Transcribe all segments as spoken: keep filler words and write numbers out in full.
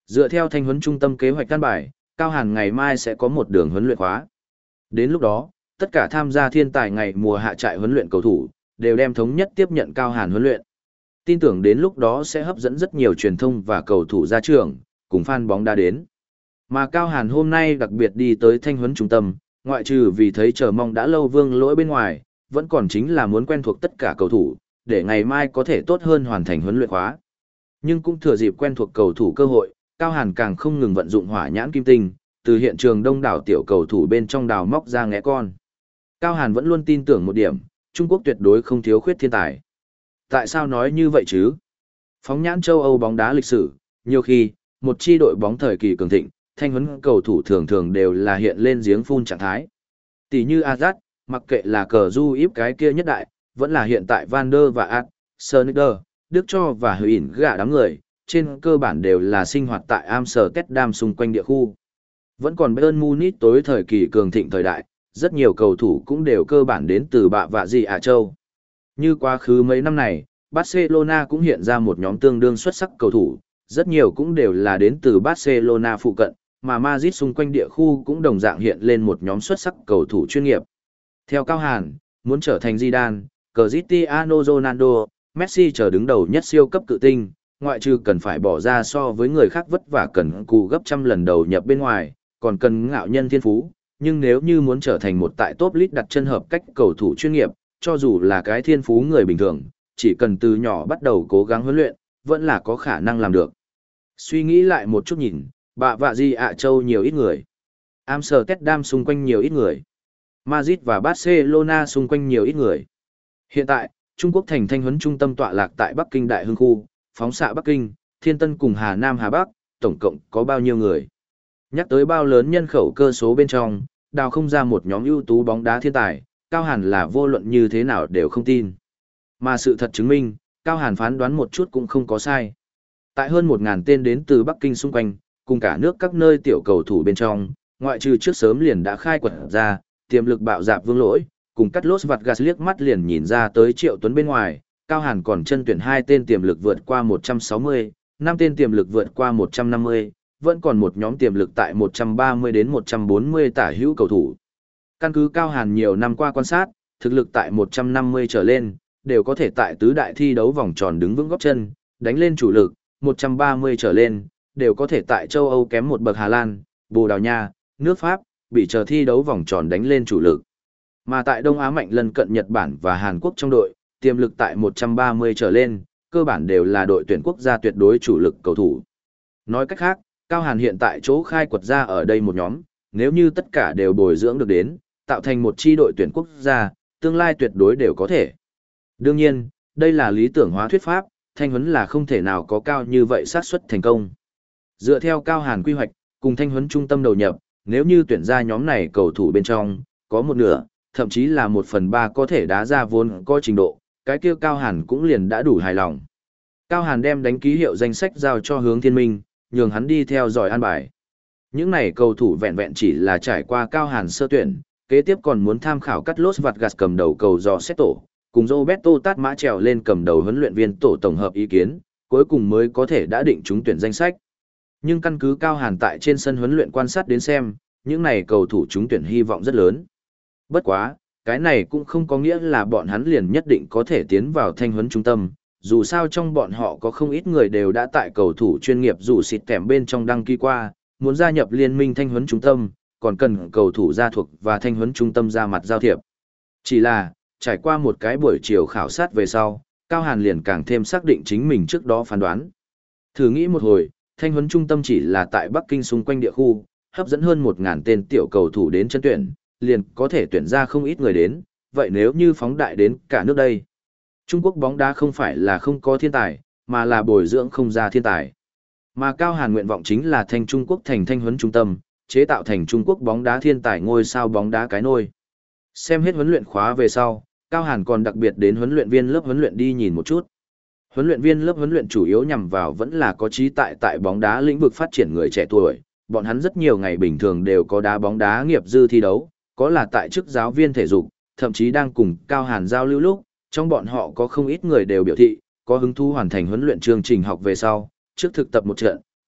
Dựa theo thanh huấn trung tâm kế hoạch căn bài, Cao Hàn ngày mai sẽ có một đường huấn luyện khóa. Đến lúc đó, tất cả tham gia thiên tài ngày mùa hạ trại huấn luyện cầu thủ, đều đem thống nhất tiếp nhận Cao Hàn huấn luyện. Tin tưởng đến lúc đó sẽ hấp dẫn rất nhiều truyền thông và cầu thủ ra trường, cùng fan bóng đá đến. Mà Cao Hàn hôm nay đặc biệt đi tới thanh huấn trung tâm, ngoại trừ vì thấy chờ mong đã lâu Vương Lỗi bên ngoài, vẫn còn chính là muốn quen thuộc tất cả cầu thủ, để ngày mai có thể tốt hơn hoàn thành huấn luyện khóa. Nhưng cũng thừa dịp quen thuộc cầu thủ cơ hội, Cao Hàn càng không ngừng vận dụng hỏa nhãn kim tinh, từ hiện trường đông đảo tiểu cầu thủ bên trong đào móc ra ngẽ con. Cao Hàn vẫn luôn tin tưởng một điểm, Trung Quốc tuyệt đối không thiếu khuyết thiên tài. Tại sao nói như vậy chứ? Phóng nhãn châu Âu bóng đá lịch sử, nhiều khi, một chi đội bóng thời kỳ cường thịnh, thanh huấn cầu thủ thường thường đều là hiện lên giếng phun trạng thái. Tỷ như Azat, mặc kệ là cờ du íp cái kia nhất đại, vẫn là hiện tại Van der và Ad, Sneijder, Đức Cho và Huyn gạ đám người, trên cơ bản đều là sinh hoạt tại Amsterdam xung quanh địa khu. Vẫn còn Bayern Munich tối thời kỳ cường thịnh thời đại, rất nhiều cầu thủ cũng đều cơ bản đến từ bạ vạ gì Ả Châu. Như quá khứ mấy năm này, Barcelona cũng hiện ra một nhóm tương đương xuất sắc cầu thủ, rất nhiều cũng đều là đến từ Barcelona phụ cận, mà Madrid xung quanh địa khu cũng đồng dạng hiện lên một nhóm xuất sắc cầu thủ chuyên nghiệp. Theo Cao Hàn, muốn trở thành Zidane, Cristiano Ronaldo, Messi chờ đứng đầu nhất siêu cấp cự tinh, ngoại trừ cần phải bỏ ra so với người khác vất vả cần cù gấp trăm lần đầu nhập bên ngoài, còn cần ngạo nhân thiên phú, nhưng nếu như muốn trở thành một tại top list đặt chân hợp cách cầu thủ chuyên nghiệp, cho dù là cái thiên phú người bình thường, chỉ cần từ nhỏ bắt đầu cố gắng huấn luyện, vẫn là có khả năng làm được. Suy nghĩ lại một chút nhìn, bạ vạ gì Ả Châu nhiều ít người, Amsterdam xung quanh nhiều ít người, Madrid và Barcelona xung quanh nhiều ít người. Hiện tại, Trung Quốc thành thanh huấn trung tâm tọa lạc tại Bắc Kinh Đại Hưng Khu, phóng xạ Bắc Kinh, Thiên Tân cùng Hà Nam Hà Bắc, tổng cộng có bao nhiêu người? Nhắc tới bao lớn nhân khẩu cơ số bên trong, đào không ra một nhóm ưu tú bóng đá thiên tài, Cao Hàn là vô luận như thế nào đều không tin. Mà sự thật chứng minh, Cao Hàn phán đoán một chút cũng không có sai. Tại hơn một nghìn tên đến từ Bắc Kinh xung quanh, cùng cả nước các nơi tiểu cầu thủ bên trong, ngoại trừ trước sớm liền đã khai quật ra, tiềm lực bạo dạp Vương Lỗi, cùng cắt lốt vặt gas liếc mắt liền nhìn ra tới Triệu Tuấn bên ngoài, Cao Hàn còn chân tuyển hai tên tiềm lực vượt qua một trăm sáu mươi, năm tên tiềm lực vượt qua một trăm năm mươi, vẫn còn một nhóm tiềm lực tại một trăm ba mươi đến một trăm bốn mươi tả hữu cầu thủ. Căn cứ Cao Hàn nhiều năm qua quan sát, thực lực tại một trăm năm mươi trở lên, đều có thể tại tứ đại thi đấu vòng tròn đứng vững góp chân, đánh lên chủ lực, một trăm ba mươi trở lên, đều có thể tại châu Âu kém một bậc Hà Lan, Bồ Đào Nha, nước Pháp, bị chờ thi đấu vòng tròn đánh lên chủ lực. Mà tại Đông Á mạnh lân cận Nhật Bản và Hàn Quốc trong đội, tiềm lực tại một trăm ba mươi trở lên, cơ bản đều là đội tuyển quốc gia tuyệt đối chủ lực cầu thủ. Nói cách khác, Cao Hàn hiện tại chỗ khai quật ra ở đây một nhóm, nếu như tất cả đều bồi dưỡng được đến, tạo thành một chi đội tuyển quốc gia, tương lai tuyệt đối đều có thể. Đương nhiên, đây là lý tưởng hóa thuyết pháp, thanh huấn là không thể nào có cao như vậy xác suất thành công. Dựa theo Cao Hàn quy hoạch, cùng thanh huấn trung tâm đầu nhập, nếu như tuyển ra nhóm này cầu thủ bên trong, có một nửa, thậm chí là một phần ba có thể đá ra vốn có trình độ, cái kia Cao Hàn cũng liền đã đủ hài lòng. Cao Hàn đem đánh ký hiệu danh sách giao cho Hướng Thiên Minh, nhường hắn đi theo dõi an bài. Những này cầu thủ vẹn vẹn chỉ là trải qua Cao Hàn sơ tuyển, kế tiếp còn muốn tham khảo cắt lốt vặt gạt cầm đầu cầu dò xét tổ, cùng Roberto Tát Mã trèo lên cầm đầu huấn luyện viên tổ tổng hợp ý kiến, cuối cùng mới có thể đã định trúng tuyển danh sách. Nhưng căn cứ Cao Hàn tại trên sân huấn luyện quan sát đến xem, những này cầu thủ trúng tuyển hy vọng rất lớn. Bất quá, cái này cũng không có nghĩa là bọn hắn liền nhất định có thể tiến vào thanh huấn trung tâm, dù sao trong bọn họ có không ít người đều đã tại cầu thủ chuyên nghiệp dù xịt kèm bên trong đăng ký qua, muốn gia nhập liên minh thanh huấn trung tâm, còn cần cầu thủ gia thuộc và thanh huấn trung tâm ra mặt giao thiệp. Chỉ là, trải qua một cái buổi chiều khảo sát về sau, Cao Hàn liền càng thêm xác định chính mình trước đó phán đoán. Thử nghĩ một hồi, thanh huấn trung tâm chỉ là tại Bắc Kinh xung quanh địa khu, hấp dẫn hơn một nghìn tên tiểu cầu thủ đến chân tuyển, liền có thể tuyển ra không ít người đến, vậy nếu như phóng đại đến cả nước đây. Trung Quốc bóng đá không phải là không có thiên tài, mà là bồi dưỡng không ra thiên tài. Mà Cao Hàn nguyện vọng chính là thanh Trung Quốc thành thanh huấn trung tâm, chế tạo thành Trung Quốc bóng đá thiên tài ngôi sao bóng đá cái nôi. Xem hết huấn luyện khóa về sau, Cao Hàn còn đặc biệt đến huấn luyện viên lớp huấn luyện đi nhìn một chút. Huấn luyện viên lớp huấn luyện chủ yếu nhằm vào vẫn là có trí tại tại bóng đá lĩnh vực phát triển người trẻ tuổi, bọn hắn rất nhiều ngày bình thường đều có đá bóng đá nghiệp dư thi đấu, có là tại chức giáo viên thể dục, thậm chí đang cùng Cao Hàn giao lưu lúc, trong bọn họ có không ít người đều biểu thị, có hứng thú hoàn thành huấn luyện chương trình học về sau, trước thực tập một trận,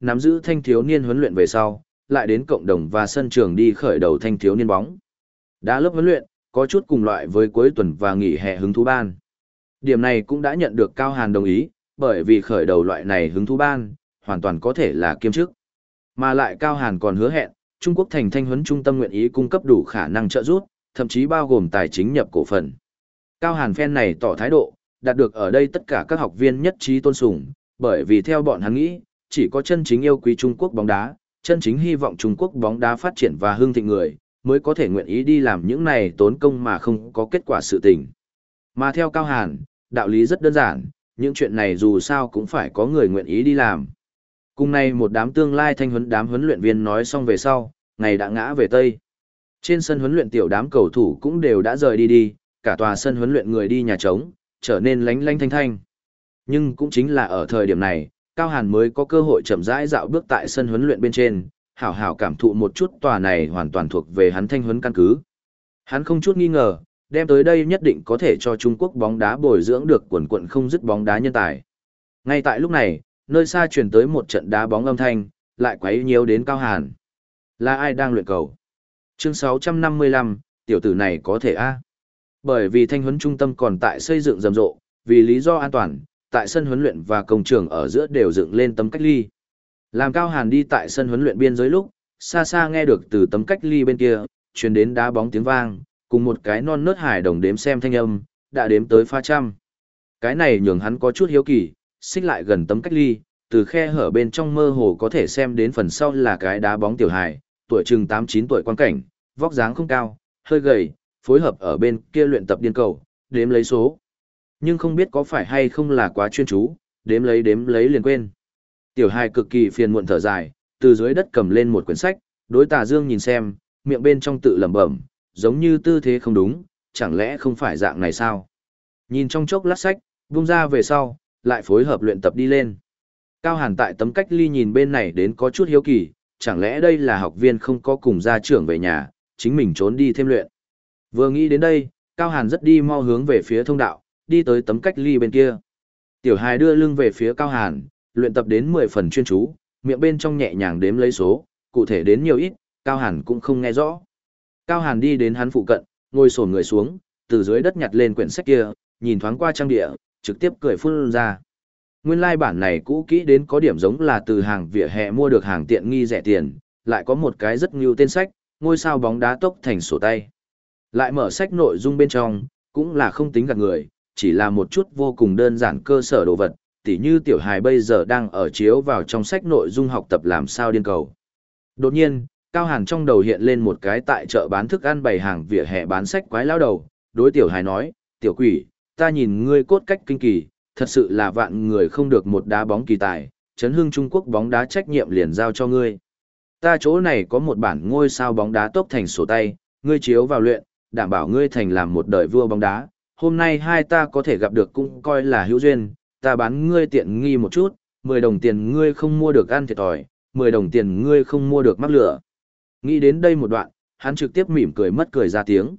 nắm giữ thanh thiếu niên huấn luyện về sau, lại đến cộng đồng và sân trường đi khởi đầu thanh thiếu niên bóng. Đá lớp huấn luyện, có chút cùng loại với cuối tuần và nghỉ hè hứng thú ban. Điểm này cũng đã nhận được Cao Hàn đồng ý, bởi vì khởi đầu loại này hứng thú ban, hoàn toàn có thể là kiêm chức. Mà lại Cao Hàn còn hứa hẹn, Trung Quốc thành thanh huấn trung tâm nguyện ý cung cấp đủ khả năng trợ giúp, thậm chí bao gồm tài chính nhập cổ phần. Cao Hàn phen này tỏ thái độ, đạt được ở đây tất cả các học viên nhất trí tôn sùng, bởi vì theo bọn hắn nghĩ, chỉ có chân chính yêu quý Trung Quốc bóng đá, chân chính hy vọng Trung Quốc bóng đá phát triển và hưng thịnh người, mới có thể nguyện ý đi làm những này tốn công mà không có kết quả sự tình. Mà theo Cao Hàn, đạo lý rất đơn giản, những chuyện này dù sao cũng phải có người nguyện ý đi làm. Cùng nay một đám tương lai thanh huấn đám huấn luyện viên nói xong về sau, ngày đã ngã về Tây. Trên sân huấn luyện tiểu đám cầu thủ cũng đều đã rời đi đi, cả tòa sân huấn luyện người đi nhà trống, trở nên lánh lánh thanh thanh. Nhưng cũng chính là ở thời điểm này, Cao Hàn mới có cơ hội chậm rãi dạo bước tại sân huấn luyện bên trên, hảo hảo cảm thụ một chút tòa này hoàn toàn thuộc về hắn thanh huấn căn cứ. Hắn không chút nghi ngờ, đem tới đây nhất định có thể cho Trung Quốc bóng đá bồi dưỡng được quần quận không dứt bóng đá nhân tài. Ngay tại lúc này, nơi xa truyền tới một trận đá bóng âm thanh, lại quấy nhiều đến Cao Hàn. Là ai đang luyện cầu? Chương sáu trăm năm mươi lăm, tiểu tử này có thể a? Bởi vì thanh huấn trung tâm còn tại xây dựng rầm rộ, vì lý do an toàn, tại sân huấn luyện và công trường ở giữa đều dựng lên tấm cách ly. Làm Cao Hàn đi tại sân huấn luyện biên giới lúc, xa xa nghe được từ tấm cách ly bên kia, truyền đến đá bóng tiếng vang, cùng một cái non nớt hài đồng đếm xem thanh âm, đã đếm tới pha trăm. Cái này nhường hắn có chút hiếu kỳ, xích lại gần tấm cách ly, từ khe hở bên trong mơ hồ có thể xem đến phần sau là cái đá bóng tiểu hài, tuổi chừng tám chín tuổi quan cảnh, vóc dáng không cao, hơi gầy, phối hợp ở bên kia luyện tập điên cầu, đếm lấy số. Nhưng không biết có phải hay không là quá chuyên chú, đếm lấy đếm lấy liền quên. Tiểu hài cực kỳ phiền muộn thở dài, từ dưới đất cầm lên một quyển sách, đối Tà Dương nhìn xem, miệng bên trong tự lẩm bẩm, giống như tư thế không đúng, chẳng lẽ không phải dạng này sao? Nhìn trong chốc lát sách, vung ra về sau, lại phối hợp luyện tập đi lên. Cao Hàn tại tấm cách ly nhìn bên này đến có chút hiếu kỳ, chẳng lẽ đây là học viên không có cùng gia trưởng về nhà, chính mình trốn đi thêm luyện. Vừa nghĩ đến đây, Cao Hàn rất đi mau hướng về phía thông đạo, đi tới tấm cách ly bên kia. Tiểu hài đưa lưng về phía Cao Hàn, luyện tập đến mười phần chuyên chú, miệng bên trong nhẹ nhàng đếm lấy số, cụ thể đến nhiều ít, Cao Hàn cũng không nghe rõ. Cao Hàn đi đến hắn phụ cận, ngồi xổm người xuống, từ dưới đất nhặt lên quyển sách kia, nhìn thoáng qua trang địa, trực tiếp cười phun ra. Nguyên lai like bản này cũ kỹ đến có điểm giống là từ hàng vỉa hè mua được hàng tiện nghi rẻ tiền, lại có một cái rất nhiều tên sách, ngôi sao bóng đá tốc thành sổ tay. Lại mở sách nội dung bên trong, cũng là không tính gạt người, chỉ là một chút vô cùng đơn giản cơ sở đồ vật, tỉ như tiểu hài bây giờ đang ở chiếu vào trong sách nội dung học tập làm sao điên cầu. Đột nhiên, Cao Hàn trong đầu hiện lên một cái tại chợ bán thức ăn bày hàng vỉa hè bán sách quái lao đầu, đối tiểu hài nói, tiểu quỷ, ta nhìn ngươi cốt cách kinh kỳ, thật sự là vạn người không được một đá bóng kỳ tài, chấn hưng Trung Quốc bóng đá trách nhiệm liền giao cho ngươi. Ta chỗ này có một bản ngôi sao bóng đá tốc thành sổ tay, ngươi chiếu vào luyện, đảm bảo ngươi thành làm một đời vua bóng đá. Hôm nay hai ta có thể gặp được cũng coi là hữu duyên, ta bán ngươi tiện nghi một chút, mười đồng tiền ngươi không mua được ăn thiệt thòi, mười đồng tiền ngươi không mua được mắc lửa. Nghĩ đến đây một đoạn, hắn trực tiếp mỉm cười mất cười ra tiếng.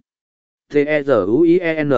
T-E-Z-U-I-E-N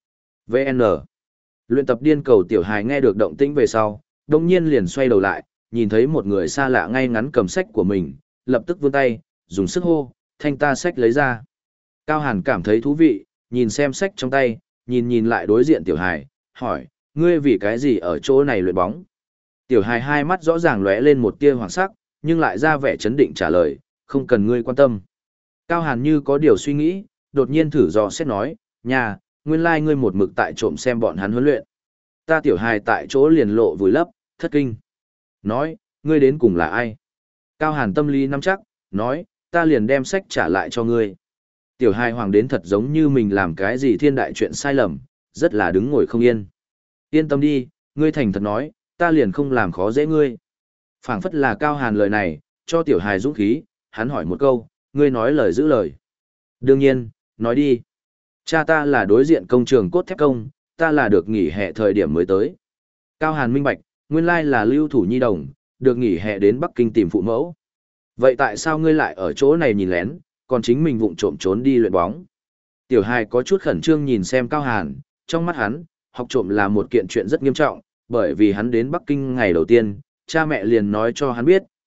V-N Luyện tập điên cầu tiểu hài nghe được động tĩnh về sau, đồng nhiên liền xoay đầu lại, nhìn thấy một người xa lạ ngay ngắn cầm sách của mình, lập tức vươn tay, dùng sức hô, thanh ta sách lấy ra. Cao Hàn cảm thấy thú vị, nhìn xem sách trong tay, nhìn nhìn lại đối diện tiểu hài, hỏi, ngươi vì cái gì ở chỗ này luyện bóng? Tiểu hài hai mắt rõ ràng lóe lên một tia hoàng sắc, nhưng lại ra vẻ chấn định trả lời, không cần ngươi quan tâm. Cao Hàn như có điều suy nghĩ, đột nhiên thử dò xét nói, nhà, nguyên lai like ngươi một mực tại trộm xem bọn hắn huấn luyện. Ta tiểu hài tại chỗ liền lộ vùi lấp, thất kinh. Nói, ngươi đến cùng là ai? Cao Hàn tâm lý nắm chắc, nói, ta liền đem sách trả lại cho ngươi. Tiểu hài hoàng đến thật giống như mình làm cái gì thiên đại chuyện sai lầm, rất là đứng ngồi không yên. Yên tâm đi, ngươi thành thật nói, ta liền không làm khó dễ ngươi. Phảng phất là Cao Hàn lời này, cho tiểu hài dũng khí, hắn hỏi một câu, ngươi nói lời giữ lời. Đương nhiên, nói đi. Cha ta là đối diện công trường cốt thép công, ta là được nghỉ hè thời điểm mới tới. Cao Hàn minh bạch, nguyên lai là lưu thủ nhi đồng, được nghỉ hè đến Bắc Kinh tìm phụ mẫu. Vậy tại sao ngươi lại ở chỗ này nhìn lén, còn chính mình vụng trộm trốn đi luyện bóng? Tiểu hài có chút khẩn trương nhìn xem Cao Hàn, trong mắt hắn, học trộm là một kiện chuyện rất nghiêm trọng, bởi vì hắn đến Bắc Kinh ngày đầu tiên, cha mẹ liền nói cho hắn biết,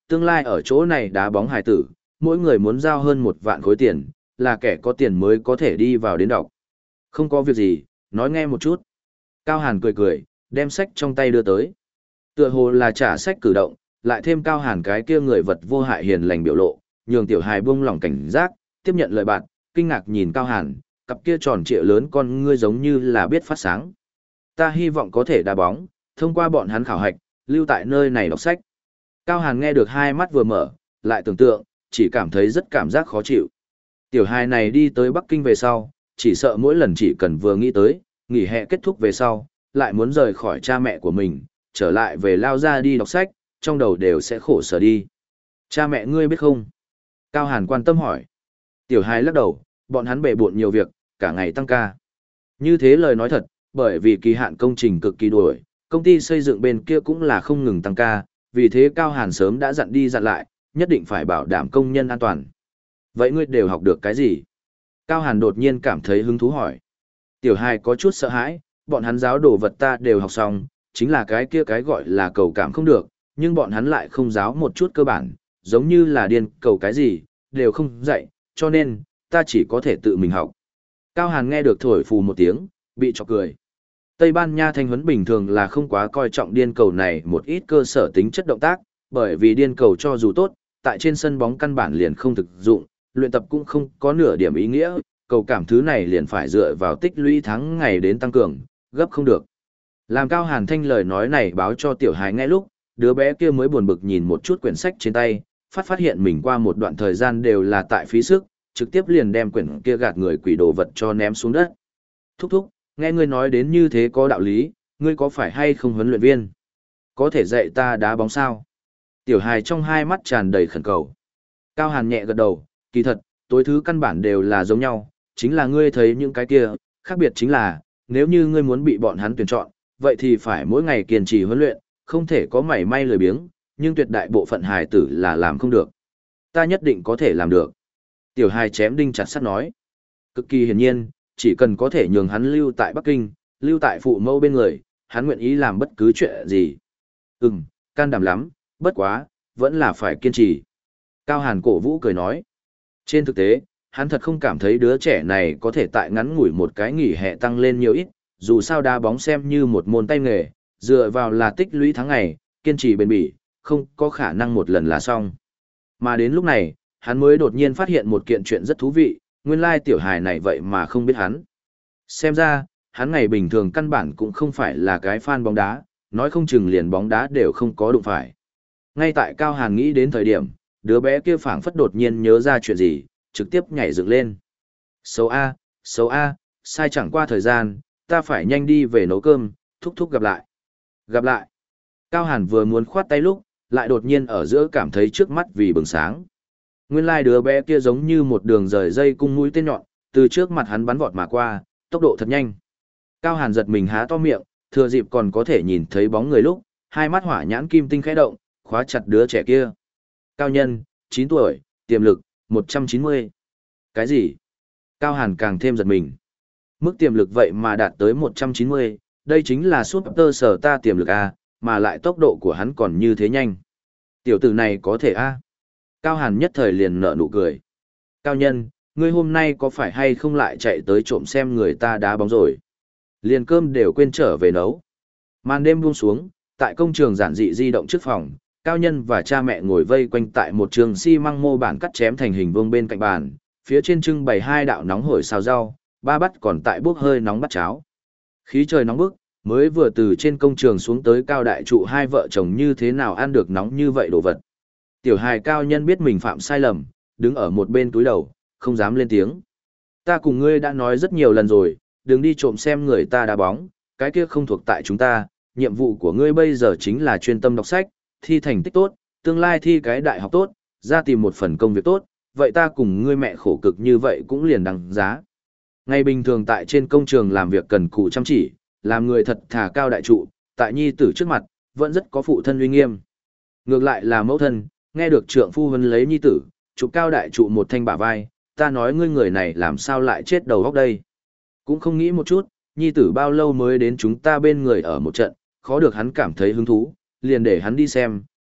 tương lai ở chỗ này đá bóng hài tử, mỗi người muốn giao hơn một vạn khối tiền, là kẻ có tiền mới có thể đi vào đến đọc. Không có việc gì, nói nghe một chút. Cao Hàn cười cười, đem sách trong tay đưa tới. Tựa hồ là trả sách cử động, lại thêm Cao Hàn cái kia người vật vô hại hiền lành biểu lộ, nhường tiểu hài buông lỏng cảnh giác, tiếp nhận lời bạn, kinh ngạc nhìn Cao Hàn, cặp kia tròn trịa lớn con ngươi giống như là biết phát sáng. Ta hy vọng có thể đá bóng, thông qua bọn hắn khảo hạch, lưu tại nơi này đọc sách. Cao Hàn nghe được hai mắt vừa mở, lại tưởng tượng, chỉ cảm thấy rất cảm giác khó chịu. Tiểu hài này đi tới Bắc Kinh về sau, chỉ sợ mỗi lần chỉ cần vừa nghĩ tới, nghỉ hè kết thúc về sau, lại muốn rời khỏi cha mẹ của mình, trở lại về lao ra đi đọc sách, trong đầu đều sẽ khổ sở đi. Cha mẹ ngươi biết không? Cao Hàn quan tâm hỏi. Tiểu hài lắc đầu, bọn hắn bể bộn nhiều việc, cả ngày tăng ca. Như thế lời nói thật, bởi vì kỳ hạn công trình cực kỳ đuổi, công ty xây dựng bên kia cũng là không ngừng tăng ca, vì thế Cao Hàn sớm đã dặn đi dặn lại, nhất định phải bảo đảm công nhân an toàn. Vậy ngươi đều học được cái gì? Cao Hàn đột nhiên cảm thấy hứng thú hỏi. Tiểu hài có chút sợ hãi, bọn hắn giáo đồ vật ta đều học xong, chính là cái kia cái gọi là cầu cảm không được, nhưng bọn hắn lại không giáo một chút cơ bản, giống như là điên cầu cái gì, đều không dạy, cho nên, ta chỉ có thể tự mình học. Cao Hàn nghe được thổi phù một tiếng, bị chọc cười. Tây Ban Nha thanh huấn bình thường là không quá coi trọng điên cầu này một ít cơ sở tính chất động tác, bởi vì điên cầu cho dù tốt, tại trên sân bóng căn bản liền không thực dụng, luyện tập cũng không có nửa điểm ý nghĩa, cầu cảm thứ này liền phải dựa vào tích lũy tháng ngày đến tăng cường, gấp không được. Làm Cao Hàn Thanh lời nói này báo cho tiểu hài nghe lúc, đứa bé kia mới buồn bực nhìn một chút quyển sách trên tay, phát phát hiện mình qua một đoạn thời gian đều là tại phí sức, trực tiếp liền đem quyển kia gạt người quỷ đồ vật cho ném xuống đất. Thúc thúc, nghe ngươi nói đến như thế có đạo lý, ngươi có phải hay không huấn luyện viên? Có thể dạy ta đá bóng sao? Tiểu hài trong hai mắt tràn đầy khẩn cầu. Cao Hàn nhẹ gật đầu, kỳ thật, tối thứ căn bản đều là giống nhau, chính là ngươi thấy những cái kia, khác biệt chính là, nếu như ngươi muốn bị bọn hắn tuyển chọn, vậy thì phải mỗi ngày kiên trì huấn luyện, không thể có mảy may lười biếng, nhưng tuyệt đại bộ phận hài tử là làm không được. Ta nhất định có thể làm được. Tiểu hài chém đinh chặt sắt nói. Cực kỳ hiển nhiên, chỉ cần có thể nhường hắn lưu tại Bắc Kinh, lưu tại phụ mẫu bên người, hắn nguyện ý làm bất cứ chuyện gì. Ừm, can đảm lắm, bất quá, vẫn là phải kiên trì. Cao Hàn cổ vũ cười nói. Trên thực tế, hắn thật không cảm thấy đứa trẻ này có thể tại ngắn ngủi một cái nghỉ hè tăng lên nhiều ít, dù sao đá bóng xem như một môn tay nghề, dựa vào là tích lũy tháng ngày, kiên trì bền bỉ, không có khả năng một lần là xong. Mà đến lúc này, hắn mới đột nhiên phát hiện một kiện chuyện rất thú vị, nguyên lai tiểu hài này vậy mà không biết hắn. Xem ra, hắn ngày bình thường căn bản cũng không phải là cái fan bóng đá, nói không chừng liền bóng đá đều không có đụng phải. Ngay tại Cao Hàn nghĩ đến thời điểm, đứa bé kia phảng phất đột nhiên nhớ ra chuyện gì, trực tiếp nhảy dựng lên. Xấu A, xấu A, sai chẳng qua thời gian, ta phải nhanh đi về nấu cơm, thúc thúc gặp lại. Gặp lại. Cao Hàn vừa muốn khoát tay lúc, lại đột nhiên ở giữa cảm thấy trước mắt vì bừng sáng. Nguyên lai đứa bé kia giống như một đường rời dây cung mũi tên nhọn, từ trước mặt hắn bắn vọt mà qua, tốc độ thật nhanh. Cao Hàn giật mình há to miệng, thừa dịp còn có thể nhìn thấy bóng người lúc, hai mắt hỏa nhãn kim tinh khẽ động, khóa chặt đứa trẻ kia. Cao nhân, chín tuổi, tiềm lực, một trăm chín mươi. Cái gì? Cao Hàn càng thêm giật mình. Mức tiềm lực vậy mà đạt tới một trăm chín mươi, đây chính là Super Sở ta tiềm lực A, mà lại tốc độ của hắn còn như thế nhanh. Tiểu tử này có thể A. Cao Hàn nhất thời liền nở nụ cười. Cao nhân, ngươi hôm nay có phải hay không lại chạy tới trộm xem người ta đá bóng rồi? Liền cơm đều quên trở về nấu. Màn đêm buông xuống, tại công trường giản dị di động trước phòng, Cao nhân và cha mẹ ngồi vây quanh tại một trường xi măng mô bản cắt chém thành hình vuông bên cạnh bàn, phía trên trưng bày hai đạo nóng hổi xào rau, ba bát còn tại bốc hơi nóng bát cháo. Khí trời nóng bức, mới vừa từ trên công trường xuống tới Cao đại trụ hai vợ chồng như thế nào ăn được nóng như vậy đồ vật. Tiểu hài Cao nhân biết mình phạm sai lầm, đứng ở một bên túi đầu, không dám lên tiếng. Ta cùng ngươi đã nói rất nhiều lần rồi, đừng đi trộm xem người ta đá bóng, cái kia không thuộc tại chúng ta, nhiệm vụ của ngươi bây giờ chính là chuyên tâm đọc sách, thi thành tích tốt, tương lai thi cái đại học tốt, ra tìm một phần công việc tốt, vậy ta cùng ngươi mẹ khổ cực như vậy cũng liền đăng giá. Ngày bình thường tại trên công trường làm việc cần cù chăm chỉ, làm người thật thà Cao đại trụ, tại nhi tử trước mặt, vẫn rất có phụ thân uy nghiêm. Ngược lại là mẫu thân, nghe được trượng phu huấn lấy nhi tử, chụp Cao đại trụ một thanh bả vai, ta nói ngươi người này làm sao lại chết đầu óc đây. Cũng không nghĩ một chút, nhi tử bao lâu mới đến chúng ta bên người ở một trận, khó được hắn cảm thấy hứng thú, liền để hắn đi xem,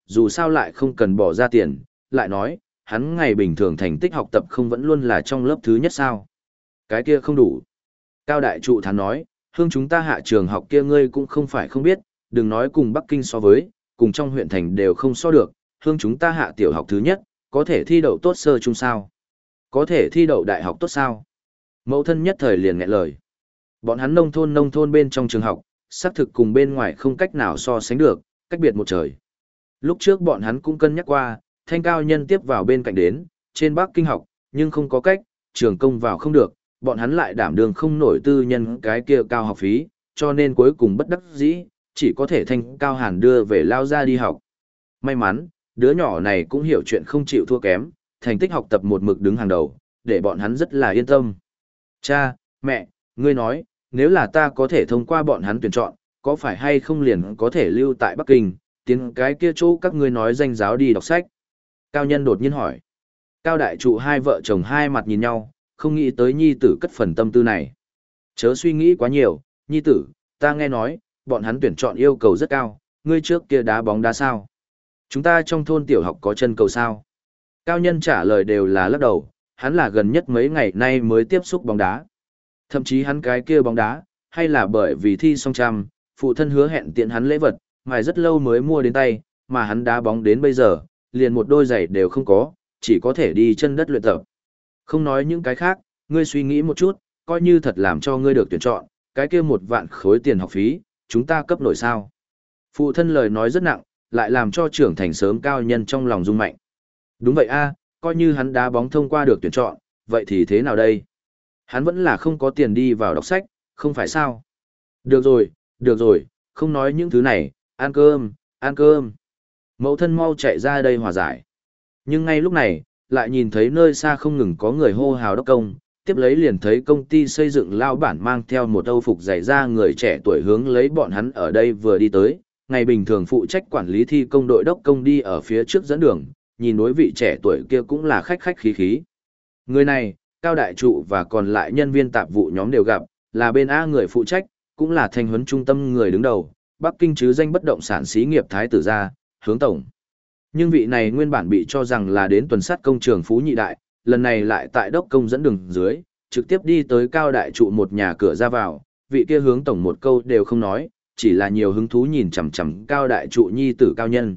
dù sao lại không cần bỏ ra tiền, lại nói, hắn ngày bình thường thành tích học tập không vẫn luôn là trong lớp thứ nhất sao. Cái kia không đủ. Cao đại trụ thán nói, hương chúng ta hạ trường học kia ngươi cũng không phải không biết, đừng nói cùng Bắc Kinh so với, cùng trong huyện thành đều không so được, hương chúng ta hạ tiểu học thứ nhất, có thể thi đậu tốt sơ chung sao? Có thể thi đậu đại học tốt sao? Mẫu thân nhất thời liền nghẹn lời. Bọn hắn nông thôn nông thôn bên trong trường học, xác thực cùng bên ngoài không cách nào so sánh được, cách biệt một trời. Lúc trước bọn hắn cũng cân nhắc qua, thanh cao nhân tiếp vào bên cạnh đến, trên Bắc Kinh học, nhưng không có cách, trường công vào không được, bọn hắn lại đảm đương không nổi tư nhân cái kia cao học phí, cho nên cuối cùng bất đắc dĩ, chỉ có thể thanh cao hàn đưa về lao ra đi học. May mắn, đứa nhỏ này cũng hiểu chuyện không chịu thua kém, thành tích học tập một mực đứng hàng đầu, để bọn hắn rất là yên tâm. Cha, mẹ, ngươi nói, nếu là ta có thể thông qua bọn hắn tuyển chọn, có phải hay không liền có thể lưu tại Bắc Kinh, tiến cái kia chỗ các ngươi nói danh giáo đi đọc sách? Cao nhân đột nhiên hỏi. Cao đại trụ hai vợ chồng hai mặt nhìn nhau, không nghĩ tới nhi tử cất phần tâm tư này. Chớ suy nghĩ quá nhiều, nhi tử, ta nghe nói, bọn hắn tuyển chọn yêu cầu rất cao, ngươi trước kia đá bóng đá sao? Chúng ta trong thôn tiểu học có chân cầu sao? Cao nhân trả lời đều là lắc đầu, hắn là gần nhất mấy ngày nay mới tiếp xúc bóng đá. Thậm chí hắn cái kia bóng đá, hay là bởi vì thi xong trăm, phụ thân hứa hẹn tiện hắn lễ vật, mài rất lâu mới mua đến tay, mà hắn đá bóng đến bây giờ, liền một đôi giày đều không có, chỉ có thể đi chân đất luyện tập. Không nói những cái khác, ngươi suy nghĩ một chút, coi như thật làm cho ngươi được tuyển chọn, cái kia một vạn khối tiền học phí, chúng ta cấp nổi sao? Phụ thân lời nói rất nặng, lại làm cho trưởng thành sớm cao nhân trong lòng rung mạnh. Đúng vậy a, coi như hắn đá bóng thông qua được tuyển chọn, vậy thì thế nào đây? Hắn vẫn là không có tiền đi vào đọc sách, không phải sao? Được rồi, được rồi, không nói những thứ này, ăn cơm, ăn cơm. Mẫu thân mau chạy ra đây hòa giải. Nhưng ngay lúc này, lại nhìn thấy nơi xa không ngừng có người hô hào đốc công, tiếp lấy liền thấy công ty xây dựng lao bản mang theo một âu phục dày ra người trẻ tuổi hướng lấy bọn hắn ở đây vừa đi tới. Ngày bình thường phụ trách quản lý thi công đội đốc công đi ở phía trước dẫn đường, nhìn đối vị trẻ tuổi kia cũng là khách khách khí khí. Người này, Cao đại trụ và còn lại nhân viên tạp vụ nhóm đều gặp, là bên A người phụ trách, cũng là thanh huấn trung tâm người đứng đầu, Bắc Kinh chứ danh bất động sản xí nghiệp Thái tử gia, Hướng tổng. Nhưng vị này nguyên bản bị cho rằng là đến tuần sát công trường Phú Nhị Đại, lần này lại tại đốc công dẫn đường dưới, trực tiếp đi tới Cao đại trụ một nhà cửa ra vào, vị kia Hướng tổng một câu đều không nói, chỉ là nhiều hứng thú nhìn chằm chằm Cao đại trụ nhi tử Cao nhân.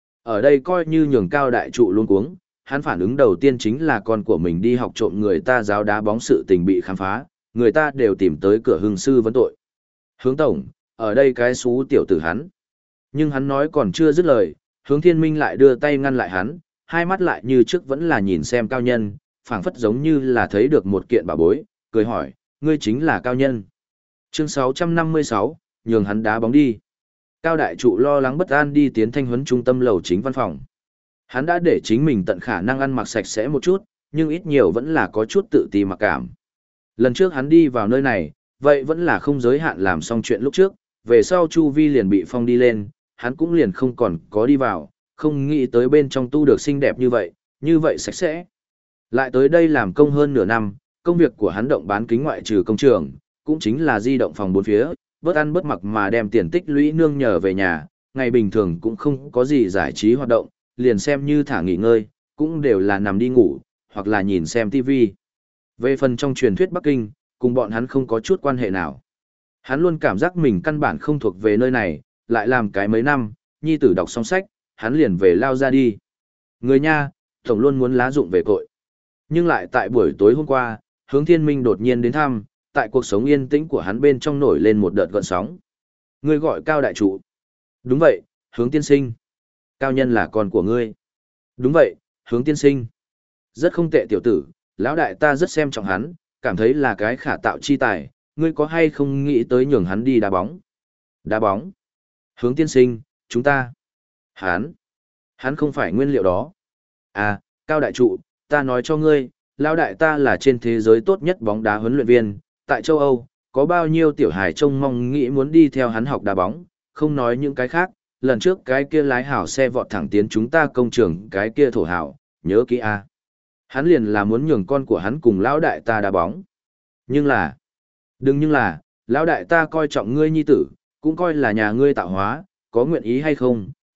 Ở đây coi như nhường Cao đại trụ luôn cuống, hắn phản ứng đầu tiên chính là con của mình đi học trộm người ta giáo đá bóng sự tình bị khám phá, người ta đều tìm tới cửa hưng sư vấn tội. Hướng tổng, ở đây cái xú tiểu tử hắn. Nhưng hắn nói còn chưa dứt lời, Hướng Thiên Minh lại đưa tay ngăn lại hắn, hai mắt lại như trước vẫn là nhìn xem Cao nhân, phảng phất giống như là thấy được một kiện bảo bối, cười hỏi, ngươi chính là Cao nhân. Chương sáu trăm năm mươi sáu, nhường hắn đá bóng đi. Cao đại trụ lo lắng bất an đi tiến thanh huấn trung tâm lầu chính văn phòng. Hắn đã để chính mình tận khả năng ăn mặc sạch sẽ một chút, nhưng ít nhiều vẫn là có chút tự ti mặc cảm. Lần trước hắn đi vào nơi này, vậy vẫn là không giới hạn làm xong chuyện lúc trước, về sau Chu Vi liền bị phong đi lên, hắn cũng liền không còn có đi vào, không nghĩ tới bên trong tu được xinh đẹp như vậy, như vậy sạch sẽ. Lại tới đây làm công hơn nửa năm, công việc của hắn động bán kính ngoại trừ công trường, cũng chính là di động phòng bốn phía, bớt ăn bớt mặc mà đem tiền tích lũy nương nhờ về nhà, ngày bình thường cũng không có gì giải trí hoạt động, liền xem như thả nghỉ ngơi, cũng đều là nằm đi ngủ, hoặc là nhìn xem ti vi. Về phần trong truyền thuyết Bắc Kinh, cùng bọn hắn không có chút quan hệ nào. Hắn luôn cảm giác mình căn bản không thuộc về nơi này, lại làm cái mấy năm, nhi tử đọc xong sách, hắn liền về lao ra đi. Người nha, tổng luôn muốn lá dụng về cội. Nhưng lại tại buổi tối hôm qua, Hướng Thiên Minh đột nhiên đến thăm, tại cuộc sống yên tĩnh của hắn bên trong nổi lên một đợt gợn sóng. Người gọi Cao đại trụ. Đúng vậy, Hướng tiên sinh. Cao nhân là con của ngươi. Đúng vậy, Hướng tiên sinh. Rất không tệ tiểu tử, lão đại ta rất xem trọng hắn, cảm thấy là cái khả tạo chi tài, ngươi có hay không nghĩ tới nhường hắn đi đá bóng? Đá bóng? Hướng tiên sinh, chúng ta. Hắn? Hắn không phải nguyên liệu đó. À, Cao đại trụ, ta nói cho ngươi, lão đại ta là trên thế giới tốt nhất bóng đá huấn luyện viên, tại châu Âu, có bao nhiêu tiểu hài trông mong nghĩ muốn đi theo hắn học đá bóng, không nói những cái khác, lần trước cái kia lái hảo xe vọt thẳng tiến chúng ta công trường cái kia thổ hảo, nhớ kỹ a. Hắn liền là muốn nhường con của hắn cùng lão đại ta đá bóng. Nhưng là, đừng nhưng là, lão đại ta coi trọng ngươi nhi tử, cũng coi là nhà ngươi tạo hóa, có nguyện ý hay không,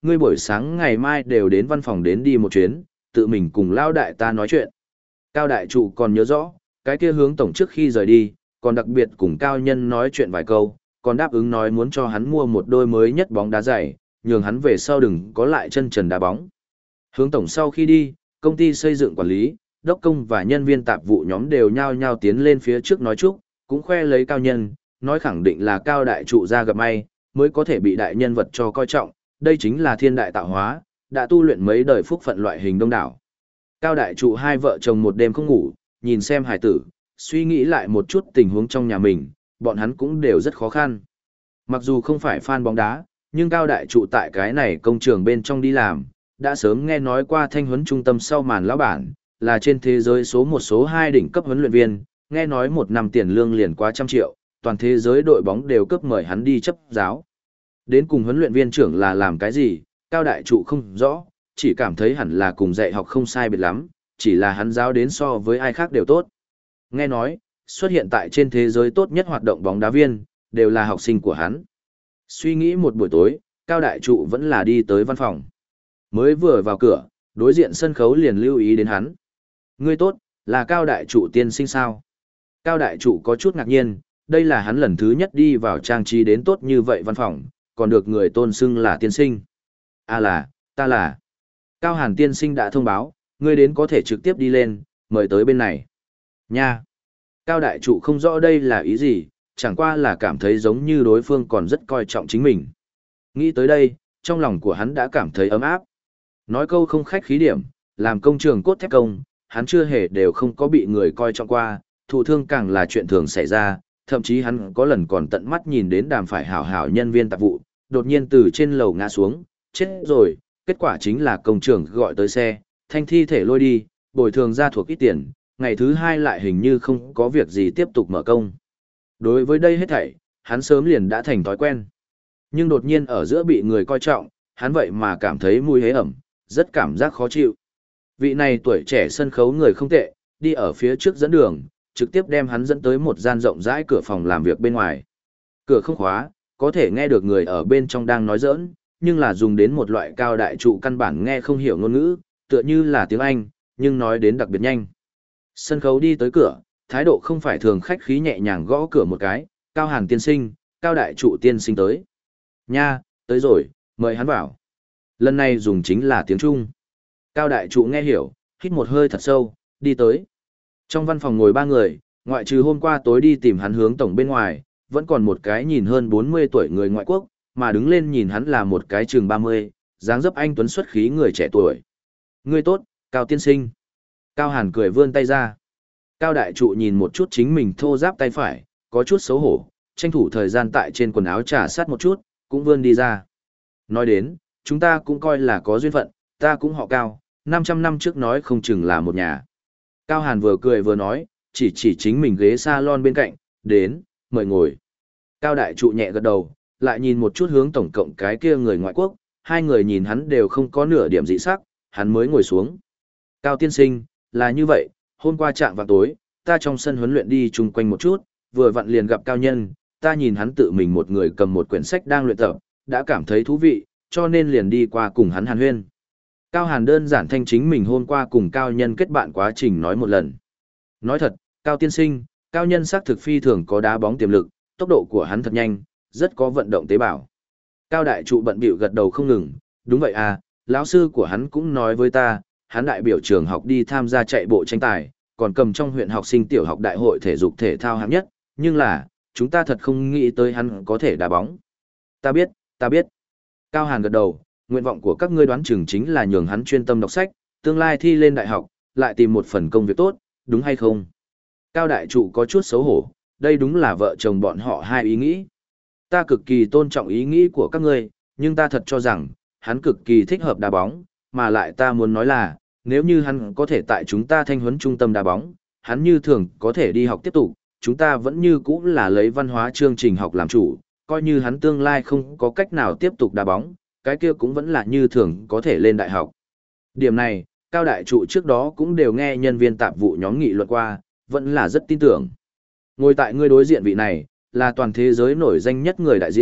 ngươi buổi sáng ngày mai đều đến văn phòng đến đi một chuyến, tự mình cùng lao đại ta nói chuyện. Cao đại trụ còn nhớ rõ, cái kia hướng tổng trước khi rời đi, còn đặc biệt cùng cao nhân nói chuyện vài câu, còn đáp ứng nói muốn cho hắn mua một đôi mới nhất bóng đá giày, nhường hắn về sau đừng có lại chân trần đá bóng. Hướng tổng sau khi đi, công ty xây dựng quản lý, đốc công và nhân viên tạp vụ nhóm đều nhao nhao tiến lên phía trước nói chúc, cũng khoe lấy cao nhân, nói khẳng định là cao đại trụ ra gặp may, mới có thể bị đại nhân vật cho coi trọng, đây chính là thiên đại tạo hóa, đã tu luyện mấy đời phúc phận loại hình đông đảo. Cao đại trụ hai vợ chồng một đêm không ngủ, nhìn xem hải tử, suy nghĩ lại một chút tình huống trong nhà mình, bọn hắn cũng đều rất khó khăn. Mặc dù không phải fan bóng đá, nhưng cao đại trụ tại cái này công trường bên trong đi làm, đã sớm nghe nói qua thanh huấn trung tâm sau màn lão bản, là trên thế giới số một số hai đỉnh cấp huấn luyện viên, nghe nói một năm tiền lương liền quá trăm triệu, toàn thế giới đội bóng đều cấp mời hắn đi chấp giáo. Đến cùng huấn luyện viên trưởng là làm cái gì, cao đại trụ không rõ, chỉ cảm thấy hẳn là cùng dạy học không sai biệt lắm, chỉ là hắn giáo đến so với ai khác đều tốt. Nghe nói, xuất hiện tại trên thế giới tốt nhất hoạt động bóng đá viên, đều là học sinh của hắn. Suy nghĩ một buổi tối, cao đại trụ vẫn là đi tới văn phòng. Mới vừa vào cửa, đối diện sân khấu liền lưu ý đến hắn. Ngươi tốt, là cao đại trụ tiên sinh sao? Cao đại trụ có chút ngạc nhiên, đây là hắn lần thứ nhất đi vào trang trí đến tốt như vậy văn phòng, còn được người tôn xưng là tiên sinh. À là, ta là. Cao Hàn tiên sinh đã thông báo, ngươi đến có thể trực tiếp đi lên, mời tới bên này. Nha. Cao đại trụ không rõ đây là ý gì, chẳng qua là cảm thấy giống như đối phương còn rất coi trọng chính mình. Nghĩ tới đây, trong lòng của hắn đã cảm thấy ấm áp. Nói câu không khách khí điểm, làm công trường cốt thép công, hắn chưa hề đều không có bị người coi trọng qua, thụ thương càng là chuyện thường xảy ra, thậm chí hắn có lần còn tận mắt nhìn đến đàm phải hảo hảo nhân viên tạp vụ, đột nhiên từ trên lầu ngã xuống, chết rồi, kết quả chính là công trường gọi tới xe, thanh thi thể lôi đi, bồi thường ra thuộc ít tiền, ngày thứ hai lại hình như không có việc gì tiếp tục mở công. Đối với đây hết thảy, hắn sớm liền đã thành thói quen. Nhưng đột nhiên ở giữa bị người coi trọng, hắn vậy mà cảm thấy mùi hế ẩm, rất cảm giác khó chịu. Vị này tuổi trẻ sân khấu người không tệ, đi ở phía trước dẫn đường, trực tiếp đem hắn dẫn tới một gian rộng rãi cửa phòng làm việc bên ngoài. Cửa không khóa, có thể nghe được người ở bên trong đang nói giỡn, nhưng là dùng đến một loại cao đại trụ căn bản nghe không hiểu ngôn ngữ, tựa như là tiếng Anh, nhưng nói đến đặc biệt nhanh. Sân khấu đi tới cửa, thái độ không phải thường khách khí nhẹ nhàng gõ cửa một cái, Cao Hàn tiên sinh, Cao đại trụ tiên sinh tới. Nha, tới rồi, mời hắn vào. Lần này dùng chính là tiếng Trung. Cao đại trụ nghe hiểu, hít một hơi thật sâu, đi tới. Trong văn phòng ngồi ba người, ngoại trừ hôm qua tối đi tìm hắn hướng tổng bên ngoài, vẫn còn một cái nhìn hơn bốn mươi tuổi người ngoại quốc, mà đứng lên nhìn hắn là một cái chừng ba mươi, dáng dấp anh tuấn xuất khí người trẻ tuổi. Ngươi tốt, Cao tiên sinh. Cao Hàn cười vươn tay ra. Cao đại trụ nhìn một chút chính mình thô ráp tay phải, có chút xấu hổ, tranh thủ thời gian tại trên quần áo trà sát một chút, cũng vươn đi ra. Nói đến, chúng ta cũng coi là có duyên phận, ta cũng họ Cao, năm trăm năm trước nói không chừng là một nhà. Cao Hàn vừa cười vừa nói, chỉ chỉ chính mình ghế salon bên cạnh, đến, mời ngồi. Cao đại trụ nhẹ gật đầu, lại nhìn một chút hướng tổng cộng cái kia người ngoại quốc, hai người nhìn hắn đều không có nửa điểm dị sắc, hắn mới ngồi xuống. Cao tiên sinh, là như vậy, hôm qua trạng vào tối, ta trong sân huấn luyện đi chung quanh một chút, vừa vặn liền gặp Cao nhân, ta nhìn hắn tự mình một người cầm một quyển sách đang luyện tập, đã cảm thấy thú vị, cho nên liền đi qua cùng hắn hàn huyên. Cao Hàn đơn giản thanh chính mình hôm qua cùng Cao nhân kết bạn quá trình nói một lần. Nói thật, Cao tiên sinh, Cao nhân xác thực phi thường có đá bóng tiềm lực, tốc độ của hắn thật nhanh, rất có vận động tế bào. Cao đại trụ bận bịu gật đầu không ngừng, đúng vậy à, lão sư của hắn cũng nói với ta, hắn đại biểu trường học đi tham gia chạy bộ tranh tài, còn cầm trong huyện học sinh tiểu học đại hội thể dục thể thao hạng nhất, nhưng là, chúng ta thật không nghĩ tới hắn có thể đá bóng. Ta biết, ta biết. Cao Hàn gật đầu, nguyện vọng của các ngươi đoán chừng chính là nhường hắn chuyên tâm đọc sách, tương lai thi lên đại học, lại tìm một phần công việc tốt, đúng hay không? Cao đại trụ có chút xấu hổ, đây đúng là vợ chồng bọn họ hai ý nghĩ. Ta cực kỳ tôn trọng ý nghĩ của các ngươi, nhưng ta thật cho rằng, hắn cực kỳ thích hợp đá bóng, mà lại ta muốn nói là, nếu như hắn có thể tại chúng ta thanh huấn trung tâm đá bóng, hắn như thường có thể đi học tiếp tục, chúng ta vẫn như cũ là lấy văn hóa chương trình học làm chủ, coi như hắn tương lai không có cách nào tiếp tục đá bóng, cái kia cũng vẫn là như thường có thể lên đại học. Điểm này, Cao đại trụ trước đó cũng đều nghe nhân viên tạp vụ nhóm nghị luận qua, vẫn là rất tin tưởng. Ngồi tại ngươi đối diện vị này, là toàn thế giới nổi danh nhất người đại diện,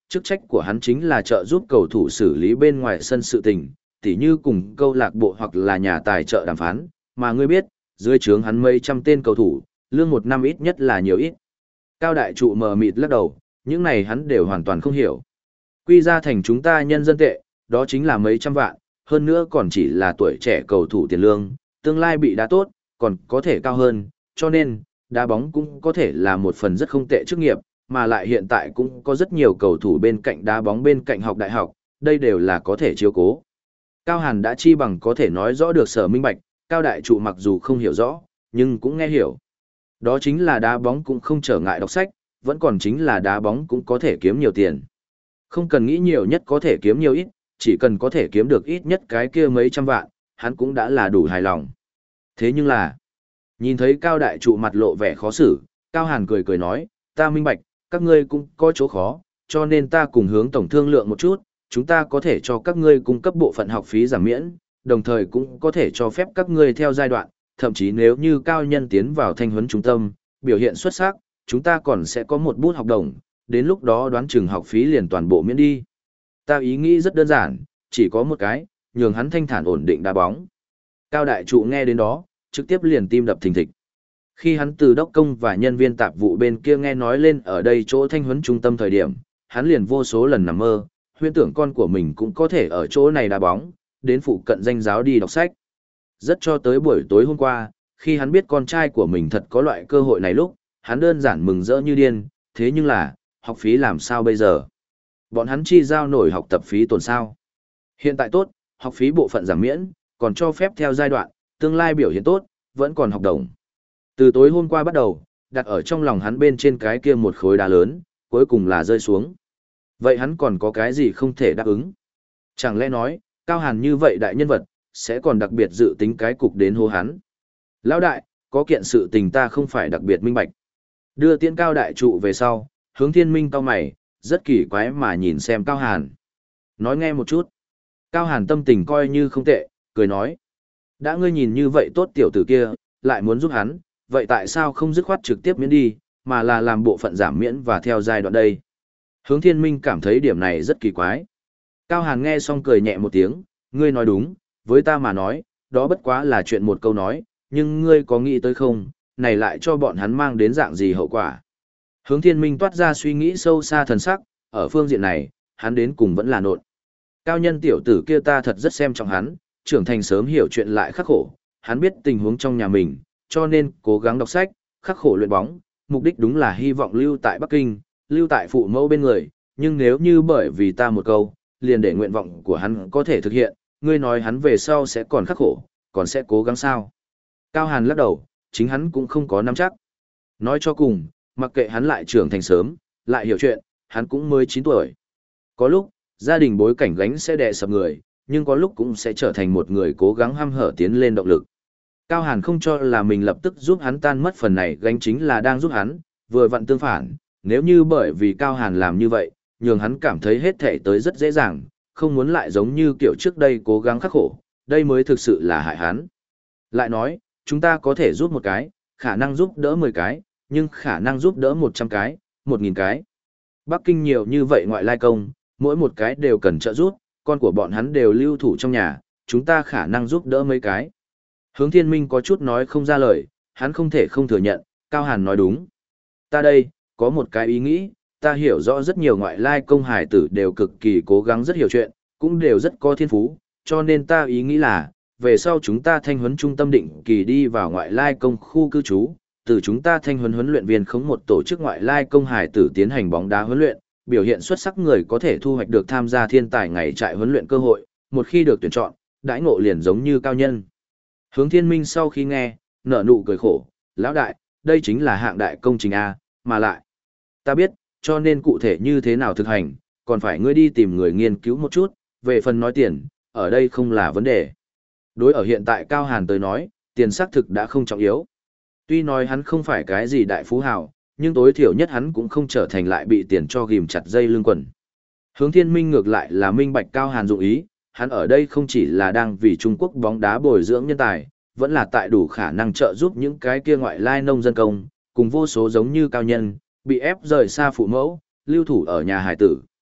chức trách của hắn chính là trợ giúp cầu thủ xử lý bên ngoài sân sự tình, tỉ như cùng câu lạc bộ hoặc là nhà tài trợ đàm phán, mà ngươi biết, dưới trướng hắn mấy trăm tên cầu thủ, lương một năm ít nhất là nhiều ít. Cao đại trụ mờ mịt lắc đầu, những này hắn đều hoàn toàn không hiểu. Quy ra thành chúng ta nhân dân tệ, đó chính là mấy trăm vạn, hơn nữa còn chỉ là tuổi trẻ cầu thủ tiền lương, tương lai bị đá tốt, còn có thể cao hơn, cho nên, đá bóng cũng có thể là một phần rất không tệ chức nghiệp, mà lại hiện tại cũng có rất nhiều cầu thủ bên cạnh đá bóng bên cạnh học đại học, đây đều là có thể chiếu cố. Cao Hàn đã chi bằng có thể nói rõ được sở minh bạch, Cao đại trụ mặc dù không hiểu rõ, nhưng cũng nghe hiểu. Đó chính là đá bóng cũng không trở ngại đọc sách, vẫn còn chính là đá bóng cũng có thể kiếm nhiều tiền. Không cần nghĩ nhiều nhất có thể kiếm nhiều ít, chỉ cần có thể kiếm được ít nhất cái kia mấy trăm vạn, hắn cũng đã là đủ hài lòng. Thế nhưng là, nhìn thấy Cao đại trụ mặt lộ vẻ khó xử, Cao Hàn cười cười nói, ta minh bạch, các ngươi cũng có chỗ khó, cho nên ta cùng hướng tổng thương lượng một chút, chúng ta có thể cho các ngươi cung cấp bộ phận học phí giảm miễn, đồng thời cũng có thể cho phép các ngươi theo giai đoạn, thậm chí nếu như cao nhân tiến vào thanh huấn trung tâm, biểu hiện xuất sắc, chúng ta còn sẽ có một bút học đồng, đến lúc đó đoán chừng học phí liền toàn bộ miễn đi. Ta ý nghĩ rất đơn giản, chỉ có một cái, nhường hắn thanh thản ổn định đá bóng. Cao đại trụ nghe đến đó, trực tiếp liền tim đập thình thịch. Khi hắn từ đốc công và nhân viên tạp vụ bên kia nghe nói lên ở đây chỗ thanh huấn trung tâm thời điểm, hắn liền vô số lần nằm mơ, huyễn tưởng con của mình cũng có thể ở chỗ này đá bóng, đến phụ cận danh giáo đi đọc sách. Rất cho tới buổi tối hôm qua, khi hắn biết con trai của mình thật có loại cơ hội này lúc, hắn đơn giản mừng rỡ như điên, thế nhưng là, học phí làm sao bây giờ? Bọn hắn chi giao nổi học tập phí tồn sao? Hiện tại tốt, học phí bộ phận giảm miễn, còn cho phép theo giai đoạn, tương lai biểu hiện tốt, vẫn còn học đồng. Từ tối hôm qua bắt đầu, đặt ở trong lòng hắn bên trên cái kia một khối đá lớn, cuối cùng là rơi xuống. Vậy hắn còn có cái gì không thể đáp ứng? Chẳng lẽ nói, Cao Hàn như vậy đại nhân vật, sẽ còn đặc biệt dự tính cái cục đến hô hắn. Lão đại, có kiện sự tình ta không phải đặc biệt minh bạch. Đưa tiễn Cao đại trụ về sau, hướng thiên minh cao mày, rất kỳ quái mà nhìn xem Cao Hàn. Nói nghe một chút. Cao Hàn tâm tình coi như không tệ, cười nói. Đã ngươi nhìn như vậy tốt tiểu tử kia, lại muốn giúp hắn, vậy tại sao không dứt khoát trực tiếp miễn đi, mà là làm bộ phận giảm miễn và theo giai đoạn đây? Hướng thiên minh cảm thấy điểm này rất kỳ quái. Cao Hàn nghe xong cười nhẹ một tiếng, ngươi nói đúng, với ta mà nói, đó bất quá là chuyện một câu nói, nhưng ngươi có nghĩ tới không, này lại cho bọn hắn mang đến dạng gì hậu quả. Hướng thiên minh toát ra suy nghĩ sâu xa thần sắc, ở phương diện này, hắn đến cùng vẫn là nộn. Cao nhân tiểu tử kia ta thật rất xem trọng hắn, trưởng thành sớm hiểu chuyện lại khắc khổ, hắn biết tình huống trong nhà mình, cho nên cố gắng đọc sách, khắc khổ luyện bóng, mục đích đúng là hy vọng lưu tại Bắc Kinh, lưu tại phụ mẫu bên người, nhưng nếu như bởi vì ta một câu, liền để nguyện vọng của hắn có thể thực hiện, ngươi nói hắn về sau sẽ còn khắc khổ, còn sẽ cố gắng sao? Cao Hàn lắc đầu, chính hắn cũng không có nắm chắc. Nói cho cùng, mặc kệ hắn lại trưởng thành sớm, lại hiểu chuyện, hắn cũng mới chín tuổi. Có lúc, gia đình bối cảnh gánh sẽ đè sập người, nhưng có lúc cũng sẽ trở thành một người cố gắng hăm hở tiến lên động lực. Cao Hàn không cho là mình lập tức giúp hắn tan mất phần này gánh chính là đang giúp hắn, vừa vặn tương phản, nếu như bởi vì Cao Hàn làm như vậy, nhường hắn cảm thấy hết thể tới rất dễ dàng, không muốn lại giống như kiểu trước đây cố gắng khắc khổ, đây mới thực sự là hại hắn. Lại nói, chúng ta có thể giúp một cái, khả năng giúp đỡ mười cái, nhưng khả năng giúp đỡ một trăm cái, một nghìn cái. Bắc Kinh nhiều như vậy ngoại lai công, mỗi một cái đều cần trợ giúp, con của bọn hắn đều lưu thủ trong nhà, chúng ta khả năng giúp đỡ mấy cái. Hướng Thiên Minh có chút nói không ra lời, hắn không thể không thừa nhận, Cao Hàn nói đúng. Ta đây, có một cái ý nghĩ, ta hiểu rõ rất nhiều ngoại lai công hải tử đều cực kỳ cố gắng rất hiểu chuyện, cũng đều rất có thiên phú, cho nên ta ý nghĩ là, về sau chúng ta thanh huấn trung tâm định kỳ đi vào ngoại lai công khu cư trú, từ chúng ta thanh huấn huấn luyện viên khống một tổ chức ngoại lai công hải tử tiến hành bóng đá huấn luyện, biểu hiện xuất sắc người có thể thu hoạch được tham gia thiên tài ngày trại huấn luyện cơ hội, một khi được tuyển chọn, đãi ngộ liền giống như cao nhân. Hướng Thiên Minh sau khi nghe, nở nụ cười khổ, lão đại, đây chính là hạng đại công trình A, mà lại. Ta biết, cho nên cụ thể như thế nào thực hành, còn phải ngươi đi tìm người nghiên cứu một chút, về phần nói tiền, ở đây không là vấn đề. Đối ở hiện tại Cao Hàn tới nói, tiền xác thực đã không trọng yếu. Tuy nói hắn không phải cái gì đại phú hào, nhưng tối thiểu nhất hắn cũng không trở thành lại bị tiền cho ghim chặt dây lưng quần. Hướng Thiên Minh ngược lại là minh bạch Cao Hàn dụng ý, hắn ở đây không chỉ là đang vì Trung Quốc bóng đá bồi dưỡng nhân tài, vẫn là tại đủ khả năng trợ giúp những cái kia ngoại lai nông dân công, cùng vô số giống như cao nhân, bị ép rời xa phụ mẫu, lưu thủ ở nhà hải tử.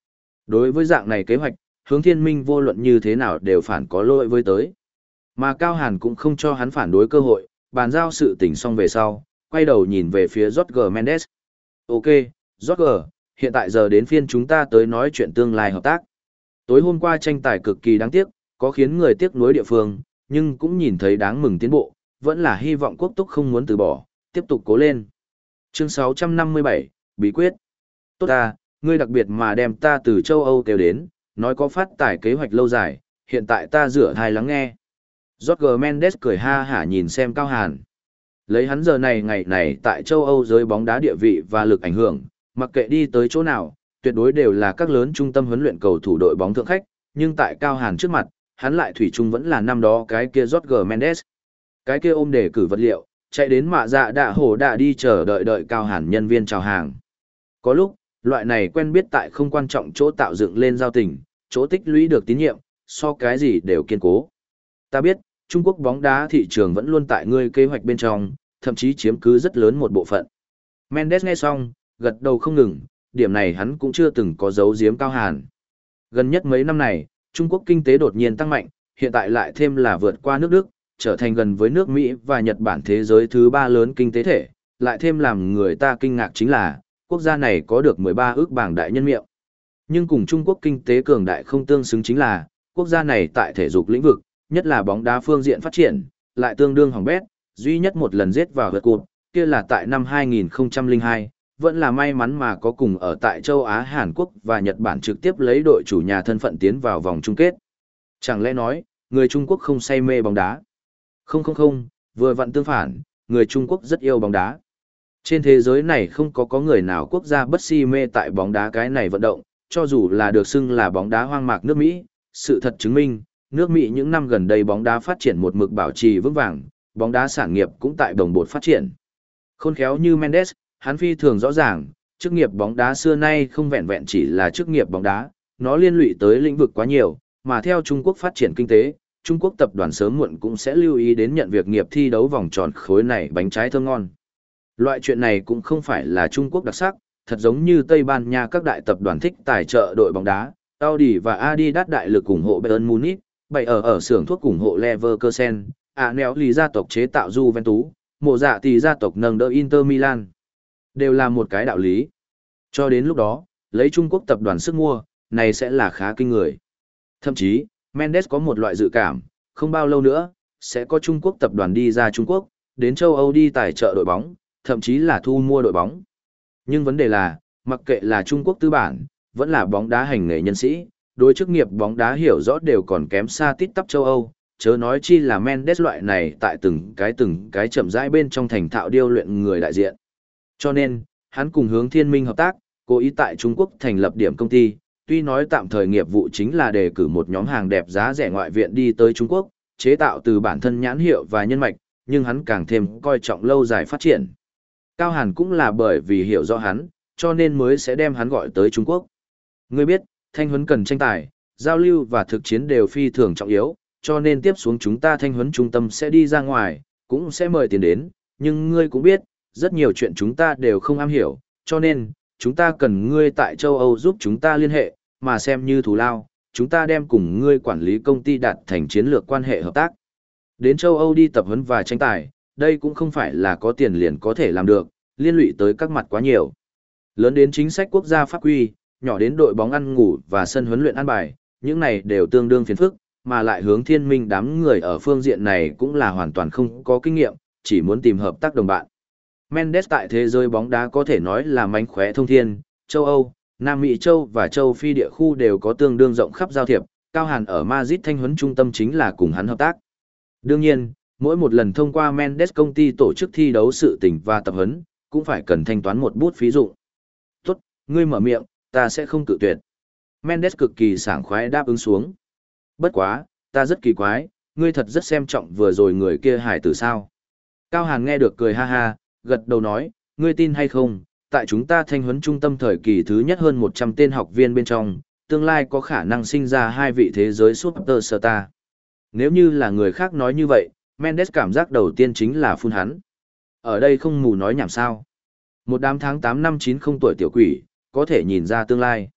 Đối với dạng này kế hoạch, Hướng Thiên Minh vô luận như thế nào đều phản có lỗi với tới. Mà Cao Hàn cũng không cho hắn phản đối cơ hội, bàn giao sự tình xong về sau, quay đầu nhìn về phía Jorge Mendes. Ok, Jorge, hiện tại giờ đến phiên chúng ta tới nói chuyện tương lai hợp tác. Tối hôm qua tranh tài cực kỳ đáng tiếc, có khiến người tiếc nuối địa phương, nhưng cũng nhìn thấy đáng mừng tiến bộ, vẫn là hy vọng quốc túc không muốn từ bỏ, tiếp tục cố lên. Chương sáu trăm năm mươi bảy, Bí quyết. Tốt ta, ngươi đặc biệt mà đem ta từ châu Âu kêu đến, nói có phát tài kế hoạch lâu dài, hiện tại ta rửa thai lắng nghe. Jorge Mendes cười ha hả nhìn xem Cao Hàn. Lấy hắn giờ này ngày này tại châu Âu giới bóng đá địa vị và lực ảnh hưởng, mặc kệ đi tới chỗ nào, tuyệt đối đều là các lớn trung tâm huấn luyện cầu thủ đội bóng thượng khách, nhưng tại Cao Hàn trước mặt, hắn lại thủy chung vẫn là năm đó cái kia Jorge Mendes. Cái kia ôm để cử vật liệu, chạy đến mạ dạ đạ hổ đạ đi chờ đợi đợi Cao Hàn nhân viên chào hàng. Có lúc, loại này quen biết tại không quan trọng chỗ tạo dựng lên giao tình, chỗ tích lũy được tín nhiệm, so cái gì đều kiên cố. Ta biết, Trung Quốc bóng đá thị trường vẫn luôn tại ngươi kế hoạch bên trong, thậm chí chiếm cứ rất lớn một bộ phận. Mendes nghe xong, gật đầu không ngừng, điểm này hắn cũng chưa từng có giấu giếm Cao Hàn. Gần nhất mấy năm này, Trung Quốc kinh tế đột nhiên tăng mạnh, hiện tại lại thêm là vượt qua nước Đức, trở thành gần với nước Mỹ và Nhật Bản thế giới thứ ba lớn kinh tế thể, lại thêm làm người ta kinh ngạc chính là, quốc gia này có được mười ba ước bảng đại nhân miệng. Nhưng cùng Trung Quốc kinh tế cường đại không tương xứng chính là, quốc gia này tại thể dục lĩnh vực, nhất là bóng đá phương diện phát triển, lại tương đương hỏng bét, duy nhất một lần giết vào vượt cột, kia là tại năm hai nghìn không trăm lẻ hai, vẫn là may mắn mà có cùng ở tại châu Á Hàn Quốc và Nhật Bản trực tiếp lấy đội chủ nhà thân phận tiến vào vòng chung kết. Chẳng lẽ nói, người Trung Quốc không say mê bóng đá? Không không không, vừa vặn tương phản, người Trung Quốc rất yêu bóng đá. Trên thế giới này không có có người nào quốc gia bất si mê tại bóng đá cái này vận động, cho dù là được xưng là bóng đá hoang mạc nước Mỹ, sự thật chứng minh, nước Mỹ những năm gần đây bóng đá phát triển một mực bảo trì vững vàng, bóng đá sản nghiệp cũng tại đồng bộ phát triển. Khôn khéo như Mendes, hắn phi thường rõ ràng, chức nghiệp bóng đá xưa nay không vẹn vẹn chỉ là chức nghiệp bóng đá, nó liên lụy tới lĩnh vực quá nhiều, mà theo Trung Quốc phát triển kinh tế, Trung Quốc tập đoàn sớm muộn cũng sẽ lưu ý đến nhận việc nghiệp thi đấu vòng tròn khối này bánh trái thơm ngon. Loại chuyện này cũng không phải là Trung Quốc đặc sắc, thật giống như Tây Ban Nha các đại tập đoàn thích tài trợ đội bóng đá, Audi và Adidas đại lực ủng hộ Bayern Munich, bày ở ở xưởng thuốc ủng hộ Leverkusen, à nèo lì gia tộc chế tạo Juventus, mộ dạ tỷ gia tộc nâng đỡ Inter Milan. Đều là một cái đạo lý. Cho đến lúc đó, lấy Trung Quốc tập đoàn sức mua, này sẽ là khá kinh người. Thậm chí, Mendes có một loại dự cảm, không bao lâu nữa, sẽ có Trung Quốc tập đoàn đi ra Trung Quốc, đến châu Âu đi tài trợ đội bóng, thậm chí là thu mua đội bóng. Nhưng vấn đề là, mặc kệ là Trung Quốc tư bản, vẫn là bóng đá hành nghề nhân sĩ, đối chức nghiệp bóng đá hiểu rõ đều còn kém xa tít tắp châu Âu, chớ nói chi là Mendes loại này tại từng cái từng cái chậm rãi bên trong thành thạo điêu luyện người đại diện. Cho nên, hắn cùng Hướng Thiên Minh hợp tác, cố ý tại Trung Quốc thành lập điểm công ty, tuy nói tạm thời nghiệp vụ chính là đề cử một nhóm hàng đẹp giá rẻ ngoại viện đi tới Trung Quốc, chế tạo từ bản thân nhãn hiệu và nhân mạch, nhưng hắn càng thêm coi trọng lâu dài phát triển. Cao Hàn cũng là bởi vì hiểu rõ hắn, cho nên mới sẽ đem hắn gọi tới Trung Quốc. Ngươi biết, thanh huấn cần tranh tài, giao lưu và thực chiến đều phi thường trọng yếu, cho nên tiếp xuống chúng ta thanh huấn trung tâm sẽ đi ra ngoài, cũng sẽ mời tiền đến, nhưng ngươi cũng biết, rất nhiều chuyện chúng ta đều không am hiểu, cho nên, chúng ta cần ngươi tại châu Âu giúp chúng ta liên hệ, mà xem như thù lao, chúng ta đem cùng ngươi quản lý công ty đạt thành chiến lược quan hệ hợp tác. Đến châu Âu đi tập huấn và tranh tài, đây cũng không phải là có tiền liền có thể làm được, liên lụy tới các mặt quá nhiều. Lớn đến chính sách quốc gia pháp quy, nhỏ đến đội bóng ăn ngủ và sân huấn luyện ăn bài, những này đều tương đương phiền phức, mà lại Hướng Thiên Minh đám người ở phương diện này cũng là hoàn toàn không có kinh nghiệm, chỉ muốn tìm hợp tác đồng bạn. Mendes tại thế giới bóng đá có thể nói là mánh khóe thông thiên, châu Âu, Nam Mỹ châu và châu Phi địa khu đều có tương đương rộng khắp giao thiệp, Cao Hàn ở Madrid thanh huấn trung tâm chính là cùng hắn hợp tác. Đương nhiên, mỗi một lần thông qua Mendes công ty tổ chức thi đấu sự tình và tập huấn, cũng phải cần thanh toán một bút phí dụng. Tốt, ngươi mở miệng, ta sẽ không cự tuyệt. Mendes cực kỳ sảng khoái đáp ứng xuống. Bất quá, ta rất kỳ quái, ngươi thật rất xem trọng vừa rồi người kia hải tử sao. Cao Hàn nghe được cười ha ha, gật đầu nói, ngươi tin hay không, tại chúng ta thanh huấn trung tâm thời kỳ thứ nhất hơn một trăm tên học viên bên trong, tương lai có khả năng sinh ra hai vị thế giới superstar. Nếu như là người khác nói như vậy, Mendes cảm giác đầu tiên chính là phun hắn. Ở đây không mù nói nhảm sao. Một đám tháng tám năm chín không tuổi tiểu quỷ, có thể nhìn ra tương lai.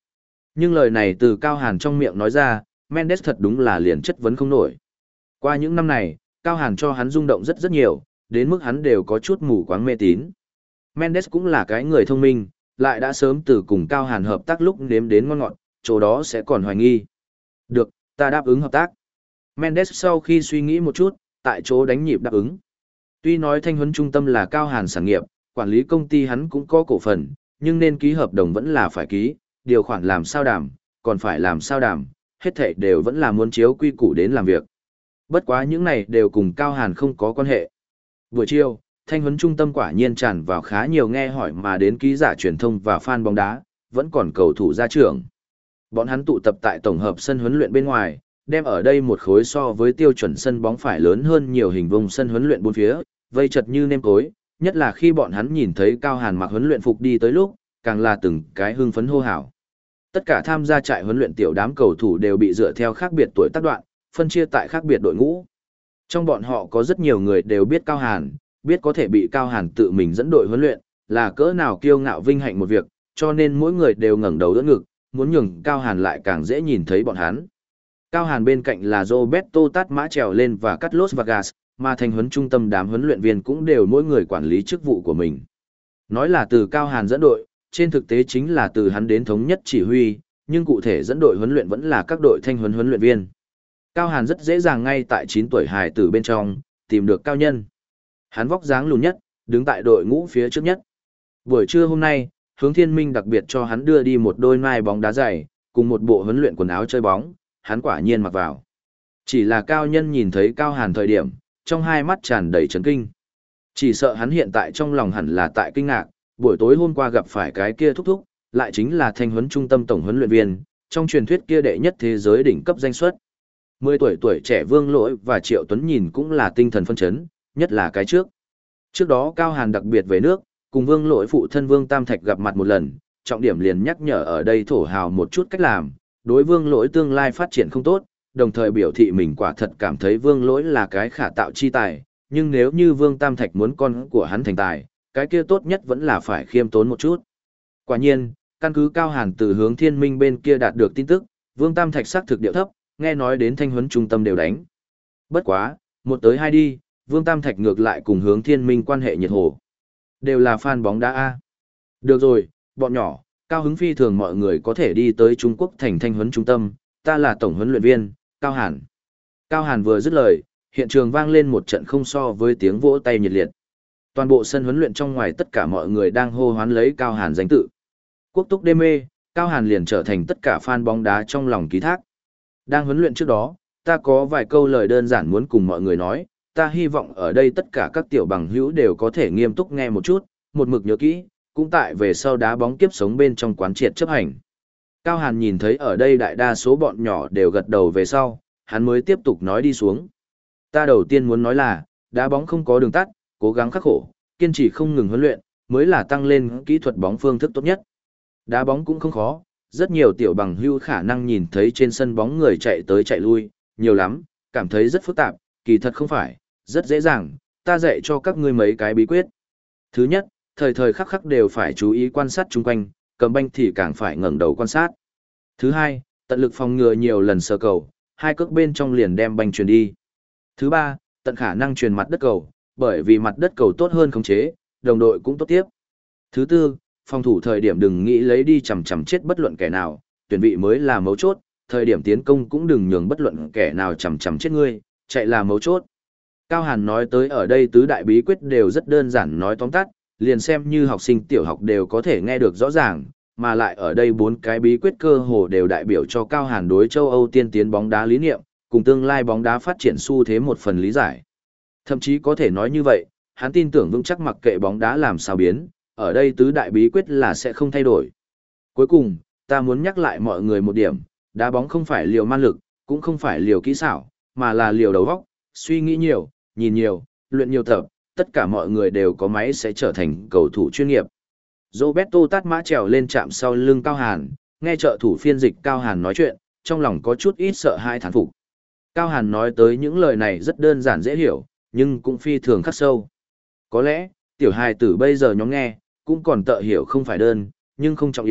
Nhưng lời này từ Cao Hàn trong miệng nói ra, Mendes thật đúng là liền chất vấn không nổi. Qua những năm này, Cao Hàn cho hắn rung động rất rất nhiều, đến mức hắn đều có chút mù quáng mê tín. Mendes cũng là cái người thông minh, lại đã sớm từ cùng Cao Hàn hợp tác lúc nếm đến ngon ngọt, chỗ đó sẽ còn hoài nghi. Được, ta đáp ứng hợp tác. Mendes sau khi suy nghĩ một chút, tại chỗ đánh nhịp đáp ứng. Tuy nói thanh huấn trung tâm là Cao Hàn sản nghiệp, quản lý công ty hắn cũng có cổ phần, nhưng nên ký hợp đồng vẫn là phải ký, điều khoản làm sao đảm, còn phải làm sao đảm, hết thảy đều vẫn là muốn chiếu quy củ đến làm việc. Bất quá những này đều cùng Cao Hàn không có quan hệ. Buổi chiều, thanh huấn trung tâm quả nhiên tràn vào khá nhiều nghe hỏi mà đến ký giả truyền thông và fan bóng đá, vẫn còn cầu thủ ra trường. Bọn hắn tụ tập tại tổng hợp sân huấn luyện bên ngoài, đem ở đây một khối so với tiêu chuẩn sân bóng phải lớn hơn nhiều hình vuông sân huấn luyện bốn phía, vây chật như nêm tối, nhất là khi bọn hắn nhìn thấy Cao Hàn mặc huấn luyện phục đi tới lúc, càng là từng cái hưng phấn hô hào. Tất cả tham gia trại huấn luyện tiểu đám cầu thủ đều bị dựa theo khác biệt tuổi tác đoạn, phân chia tại khác biệt đội ngũ. Trong bọn họ có rất nhiều người đều biết Cao Hàn, biết có thể bị Cao Hàn tự mình dẫn đội huấn luyện, là cỡ nào kiêu ngạo vinh hạnh một việc, cho nên mỗi người đều ngẩng đầu đỡ ngực, muốn nhường Cao Hàn lại càng dễ nhìn thấy bọn hắn. Cao Hàn bên cạnh là Roberto Tát mã trèo lên và Carlos Vargas, mà thành huấn trung tâm đám huấn luyện viên cũng đều mỗi người quản lý chức vụ của mình. Nói là từ Cao Hàn dẫn đội, trên thực tế chính là từ hắn đến thống nhất chỉ huy, nhưng cụ thể dẫn đội huấn luyện vẫn là các đội thanh huấn huấn luyện viên. Cao Hàn rất dễ dàng ngay tại chín tuổi hài tử bên trong, tìm được Cao Nhân. Hắn vóc dáng lùn nhất, đứng tại đội ngũ phía trước nhất. Buổi trưa hôm nay, Hướng Thiên Minh đặc biệt cho hắn đưa đi một đôi nai bóng đá dày, cùng một bộ huấn luyện quần áo chơi bóng, hắn quả nhiên mặc vào. Chỉ là Cao Nhân nhìn thấy Cao Hàn thời điểm, trong hai mắt tràn đầy chấn kinh. Chỉ sợ hắn hiện tại trong lòng hẳn là tại kinh ngạc, buổi tối hôm qua gặp phải cái kia thúc thúc, lại chính là thanh huấn trung tâm tổng huấn luyện viên, trong truyền thuyết kia đệ nhất thế giới đỉnh cấp danh suất. Mười tuổi tuổi trẻ Vương Lỗi và Triệu Tuấn nhìn cũng là tinh thần phân chấn, nhất là cái trước. Trước đó Cao Hàn đặc biệt về nước, cùng Vương Lỗi phụ thân Vương Tam Thạch gặp mặt một lần, trọng điểm liền nhắc nhở ở đây thổ hào một chút cách làm, đối Vương Lỗi tương lai phát triển không tốt, đồng thời biểu thị mình quả thật cảm thấy Vương Lỗi là cái khả tạo chi tài, nhưng nếu như Vương Tam Thạch muốn con của hắn thành tài, cái kia tốt nhất vẫn là phải khiêm tốn một chút. Quả nhiên, căn cứ Cao Hàn từ Hướng Thiên Minh bên kia đạt được tin tức, Vương Tam Thạch xác thực điệu thấp, nghe nói đến thanh huấn trung tâm đều đánh. Bất quá, một tới hai đi, Vương Tam Thạch ngược lại cùng Hướng Thiên Minh quan hệ nhiệt hồ. Đều là fan bóng đá A. Được rồi, bọn nhỏ, cao hứng phi thường mọi người có thể đi tới Trung Quốc thành thanh huấn trung tâm, ta là tổng huấn luyện viên, Cao Hàn. Cao Hàn vừa dứt lời, hiện trường vang lên một trận không so với tiếng vỗ tay nhiệt liệt. Toàn bộ sân huấn luyện trong ngoài tất cả mọi người đang hô hoán lấy Cao Hàn danh tự. Quốc túc đê mê, Cao Hàn liền trở thành tất cả fan bóng đá trong lòng ký thác. Đang huấn luyện trước đó, ta có vài câu lời đơn giản muốn cùng mọi người nói, ta hy vọng ở đây tất cả các tiểu bằng hữu đều có thể nghiêm túc nghe một chút, một mực nhớ kỹ, cũng tại về sau đá bóng kiếp sống bên trong quán triệt chấp hành. Cao Hàn nhìn thấy ở đây đại đa số bọn nhỏ đều gật đầu về sau, hắn mới tiếp tục nói đi xuống. Ta đầu tiên muốn nói là, đá bóng không có đường tắt, cố gắng khắc khổ, kiên trì không ngừng huấn luyện, mới là tăng lên kỹ thuật bóng phương thức tốt nhất. Đá bóng cũng không khó, rất nhiều tiểu bằng hưu khả năng nhìn thấy trên sân bóng người chạy tới chạy lui, nhiều lắm, cảm thấy rất phức tạp, kỳ thật không phải, rất dễ dàng, ta dạy cho các ngươi mấy cái bí quyết. Thứ nhất, thời thời khắc khắc đều phải chú ý quan sát chung quanh, cầm banh thì càng phải ngẩng đầu quan sát. Thứ hai, tận lực phòng ngừa nhiều lần sơ cầu, hai cước bên trong liền đem banh truyền đi. Thứ ba, tận khả năng truyền mặt đất cầu, bởi vì mặt đất cầu tốt hơn khống chế, đồng đội cũng tốt tiếp. Thứ tư, phòng thủ thời điểm đừng nghĩ lấy đi chằm chằm chết bất luận kẻ nào, tuyển vị mới là mấu chốt, thời điểm tiến công cũng đừng nhường bất luận kẻ nào chằm chằm chết ngươi, chạy là mấu chốt. Cao Hàn nói tới ở đây tứ đại bí quyết đều rất đơn giản nói tóm tắt, liền xem như học sinh tiểu học đều có thể nghe được rõ ràng, mà lại ở đây bốn cái bí quyết cơ hồ đều đại biểu cho Cao Hàn đối châu Âu tiên tiến bóng đá lý niệm, cùng tương lai bóng đá phát triển xu thế một phần lý giải. Thậm chí có thể nói như vậy, hắn tin tưởng vững chắc mặc kệ bóng đá làm sao biến, ở đây tứ đại bí quyết là sẽ không thay đổi. Cuối cùng, ta muốn nhắc lại mọi người một điểm, đá bóng không phải liều man lực, cũng không phải liều kỹ xảo, mà là liều đầu óc, suy nghĩ nhiều, nhìn nhiều, luyện nhiều tập, tất cả mọi người đều có máy sẽ trở thành cầu thủ chuyên nghiệp. Roberto tát mã trèo lên chạm sau lưng Cao Hàn, nghe trợ thủ phiên dịch Cao Hàn nói chuyện, trong lòng có chút ít sợ hãi thán phục. Cao Hàn nói tới những lời này rất đơn giản dễ hiểu, nhưng cũng phi thường khắc sâu. Có lẽ, tiểu hài tử bây giờ nhóm nghe, cũng còn tợ hiểu không phải đơn, nhưng không trọng yếu,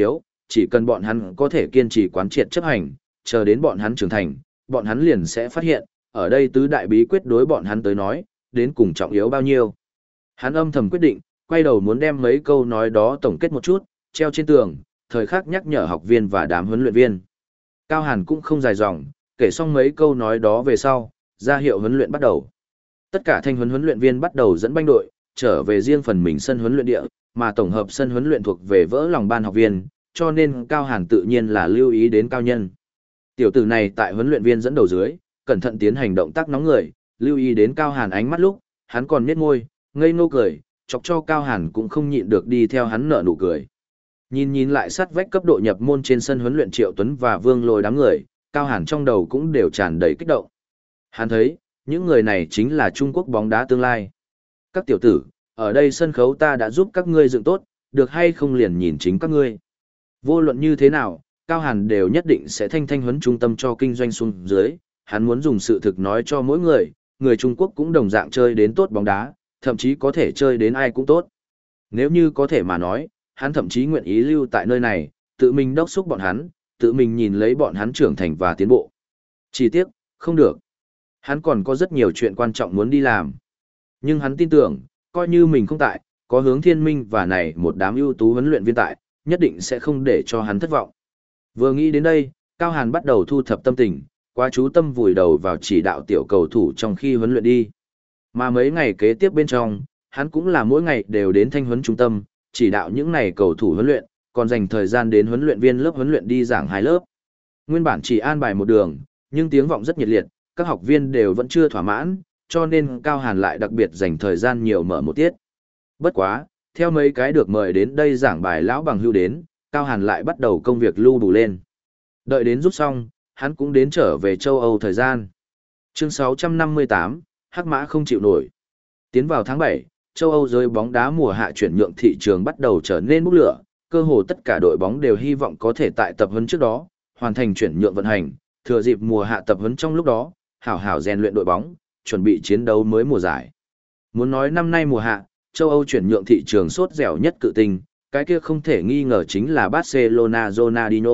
chỉ cần bọn hắn có thể kiên trì quán triệt chấp hành, chờ đến bọn hắn trưởng thành, bọn hắn liền sẽ phát hiện, ở đây tứ đại bí quyết đối bọn hắn tới nói, đến cùng trọng yếu bao nhiêu. Hắn âm thầm quyết định, quay đầu muốn đem mấy câu nói đó tổng kết một chút, treo trên tường, thời khắc nhắc nhở học viên và đám huấn luyện viên. Cao Hàn cũng không dài dòng, kể xong mấy câu nói đó về sau, ra hiệu huấn luyện bắt đầu. Tất cả thanh huấn huấn luyện viên bắt đầu dẫn banh đội, trở về riêng phần mình sân huấn luyện địa, mà tổng hợp sân huấn luyện thuộc về vỡ lòng ban học viên, cho nên Cao Hàn tự nhiên là lưu ý đến cao nhân. Tiểu tử này tại huấn luyện viên dẫn đầu dưới, cẩn thận tiến hành động tác nóng người, lưu ý đến Cao Hàn ánh mắt lúc, hắn còn nhếch môi, ngây ngô cười, chọc cho Cao Hàn cũng không nhịn được đi theo hắn nở nụ cười. Nhìn nhìn lại sát vách cấp độ nhập môn trên sân huấn luyện Triệu Tuấn và Vương Lôi đám người, Cao Hàn trong đầu cũng đều tràn đầy kích động. Hắn thấy, những người này chính là Trung Quốc bóng đá tương lai. Các tiểu tử, ở đây sân khấu ta đã giúp các ngươi dựng tốt, được hay không liền nhìn chính các ngươi. Vô luận như thế nào, Cao Hàn đều nhất định sẽ thanh thanh huấn trung tâm cho kinh doanh xuống dưới, hắn muốn dùng sự thực nói cho mỗi người, người Trung Quốc cũng đồng dạng chơi đến tốt bóng đá, thậm chí có thể chơi đến ai cũng tốt. Nếu như có thể mà nói, hắn thậm chí nguyện ý lưu tại nơi này, tự mình đốc thúc bọn hắn, tự mình nhìn lấy bọn hắn trưởng thành và tiến bộ. Chỉ tiếc, không được. Hắn còn có rất nhiều chuyện quan trọng muốn đi làm. Nhưng hắn tin tưởng, coi như mình không tại, có Hướng Thiên Minh và này một đám ưu tú huấn luyện viên tại, nhất định sẽ không để cho hắn thất vọng. Vừa nghĩ đến đây, Cao Hàn bắt đầu thu thập tâm tình, quá chú tâm vùi đầu vào chỉ đạo tiểu cầu thủ trong khi huấn luyện đi. Mà mấy ngày kế tiếp bên trong, hắn cũng là mỗi ngày đều đến thanh huấn trung tâm, chỉ đạo những này cầu thủ huấn luyện, còn dành thời gian đến huấn luyện viên lớp huấn luyện đi giảng hai lớp. Nguyên bản chỉ an bài một đường, nhưng tiếng vọng rất nhiệt liệt, các học viên đều vẫn chưa thỏa mãn, cho nên Cao Hàn lại đặc biệt dành thời gian nhiều mở một tiết. Bất quá, theo mấy cái được mời đến đây giảng bài lão bằng hưu đến, Cao Hàn lại bắt đầu công việc lưu đủ lên. Đợi đến giúp xong, hắn cũng đến trở về châu Âu thời gian. Chương sáu trăm năm mươi tám, Hắc Mã không chịu nổi. Tiến vào tháng bảy, châu Âu giới bóng đá mùa hạ chuyển nhượng thị trường bắt đầu trở nên bốc lửa, cơ hồ tất cả đội bóng đều hy vọng có thể tại tập huấn trước đó, hoàn thành chuyển nhượng vận hành, thừa dịp mùa hạ tập huấn trong lúc đó, hảo hảo rèn luyện đội bóng, chuẩn bị chiến đấu mới mùa giải. Muốn nói năm nay mùa hạ, châu Âu chuyển nhượng thị trường sốt dẻo nhất cự tinh, cái kia không thể nghi ngờ chính là Barcelona Ronaldinho.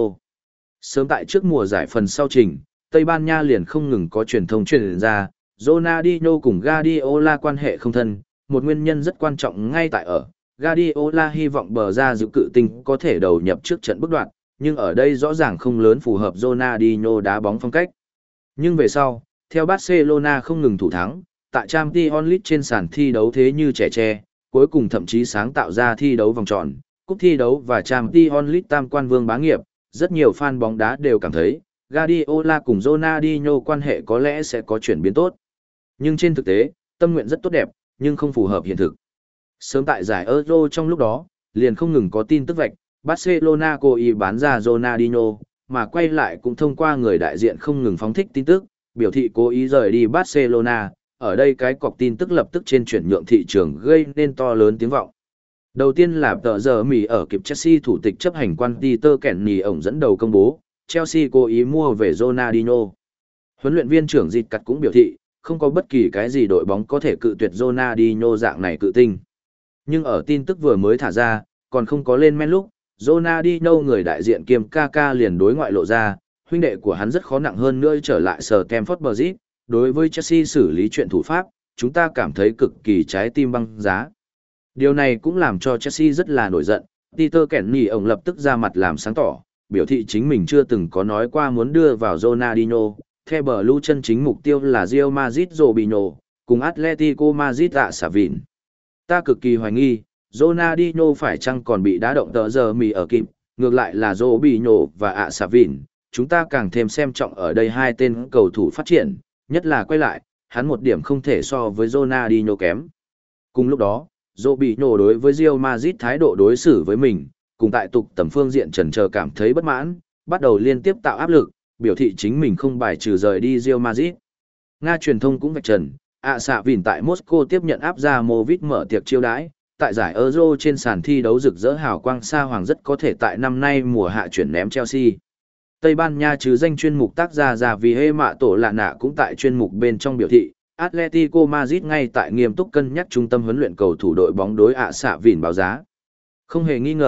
Sớm tại trước mùa giải phần sau trình, Tây Ban Nha liền không ngừng có truyền thông truyền ra, Ronaldinho cùng Guardiola quan hệ không thân, một nguyên nhân rất quan trọng ngay tại ở, Guardiola hy vọng bờ ra giữ cự tinh có thể đầu nhập trước trận bước đoạn, nhưng ở đây rõ ràng không lớn phù hợp Ronaldinho đá bóng phong cách. Nhưng về sau, theo Barcelona không ngừng thủ thắng, tại Champions League trên sàn thi đấu thế như trẻ tre, cuối cùng thậm chí sáng tạo ra thi đấu vòng tròn, cúp thi đấu và Champions League tam quan vương bá nghiệp, rất nhiều fan bóng đá đều cảm thấy, Guardiola cùng Ronaldinho quan hệ có lẽ sẽ có chuyển biến tốt. Nhưng trên thực tế, tâm nguyện rất tốt đẹp, nhưng không phù hợp hiện thực. Sớm tại giải Euro trong lúc đó, liền không ngừng có tin tức vạch, Barcelona cố ý bán ra Ronaldinho, mà quay lại cũng thông qua người đại diện không ngừng phóng thích tin tức, biểu thị cố ý rời đi Barcelona, ở đây cái cọc tin tức lập tức trên chuyển nhượng thị trường gây nên to lớn tiếng vọng. Đầu tiên là tờ giờ Mỹ ở kịp Chelsea thủ tịch chấp hành quan Peter Kenny ổng dẫn đầu công bố, Chelsea cố ý mua về Ronaldinho. Huấn luyện viên trưởng Dịch Cắt cũng biểu thị, không có bất kỳ cái gì đội bóng có thể cự tuyệt Ronaldinho dạng này cự tinh. Nhưng ở tin tức vừa mới thả ra, còn không có lên men lúc, Ronaldinho người đại diện kiêm Kaka liền đối ngoại lộ ra, huynh đệ của hắn rất khó nặng hơn nữa trở lại Stamford Bridge, đối với Chelsea xử lý chuyện thủ pháp, chúng ta cảm thấy cực kỳ trái tim băng giá. Điều này cũng làm cho Chelsea rất là nổi giận, Peter Kenny ổng lập tức ra mặt làm sáng tỏ, biểu thị chính mình chưa từng có nói qua muốn đưa vào Ronaldinho, theo Blue chân chính mục tiêu là Real Madrid Robinho, cùng Atletico Madrid ạ xả vịn. Ta cực kỳ hoài nghi, Ronaldinho phải chăng còn bị đá động tờ giờ mì ở kịp, ngược lại là Robinho và ạ xả vịn, chúng ta càng thêm xem trọng ở đây hai tên cầu thủ phát triển, nhất là quay lại, hắn một điểm không thể so với Ronaldinho kém. Cùng lúc đó, Robinho đối với Real Madrid thái độ đối xử với mình, cùng tại tục tầm phương diện trần chờ cảm thấy bất mãn, bắt đầu liên tiếp tạo áp lực, biểu thị chính mình không bài trừ rời đi Real Madrid. Nga truyền thông cũng vạch trần, ạ xạ vìn tại Moscow tiếp nhận áp ra Movit mở tiệc chiêu đãi, tại giải Euro trên sàn thi đấu rực rỡ hào quang sa hoàng rất có thể tại năm nay mùa hạ chuyển ném Chelsea. Tây Ban Nha chứ danh chuyên mục tác gia già vì hê mạ tổ lạ nạ cũng tại chuyên mục bên trong biểu thị, Atletico Madrid ngay tại nghiêm túc cân nhắc trung tâm huấn luyện cầu thủ đội bóng đối ạ xạ vìn báo giá. Không hề nghi ngờ,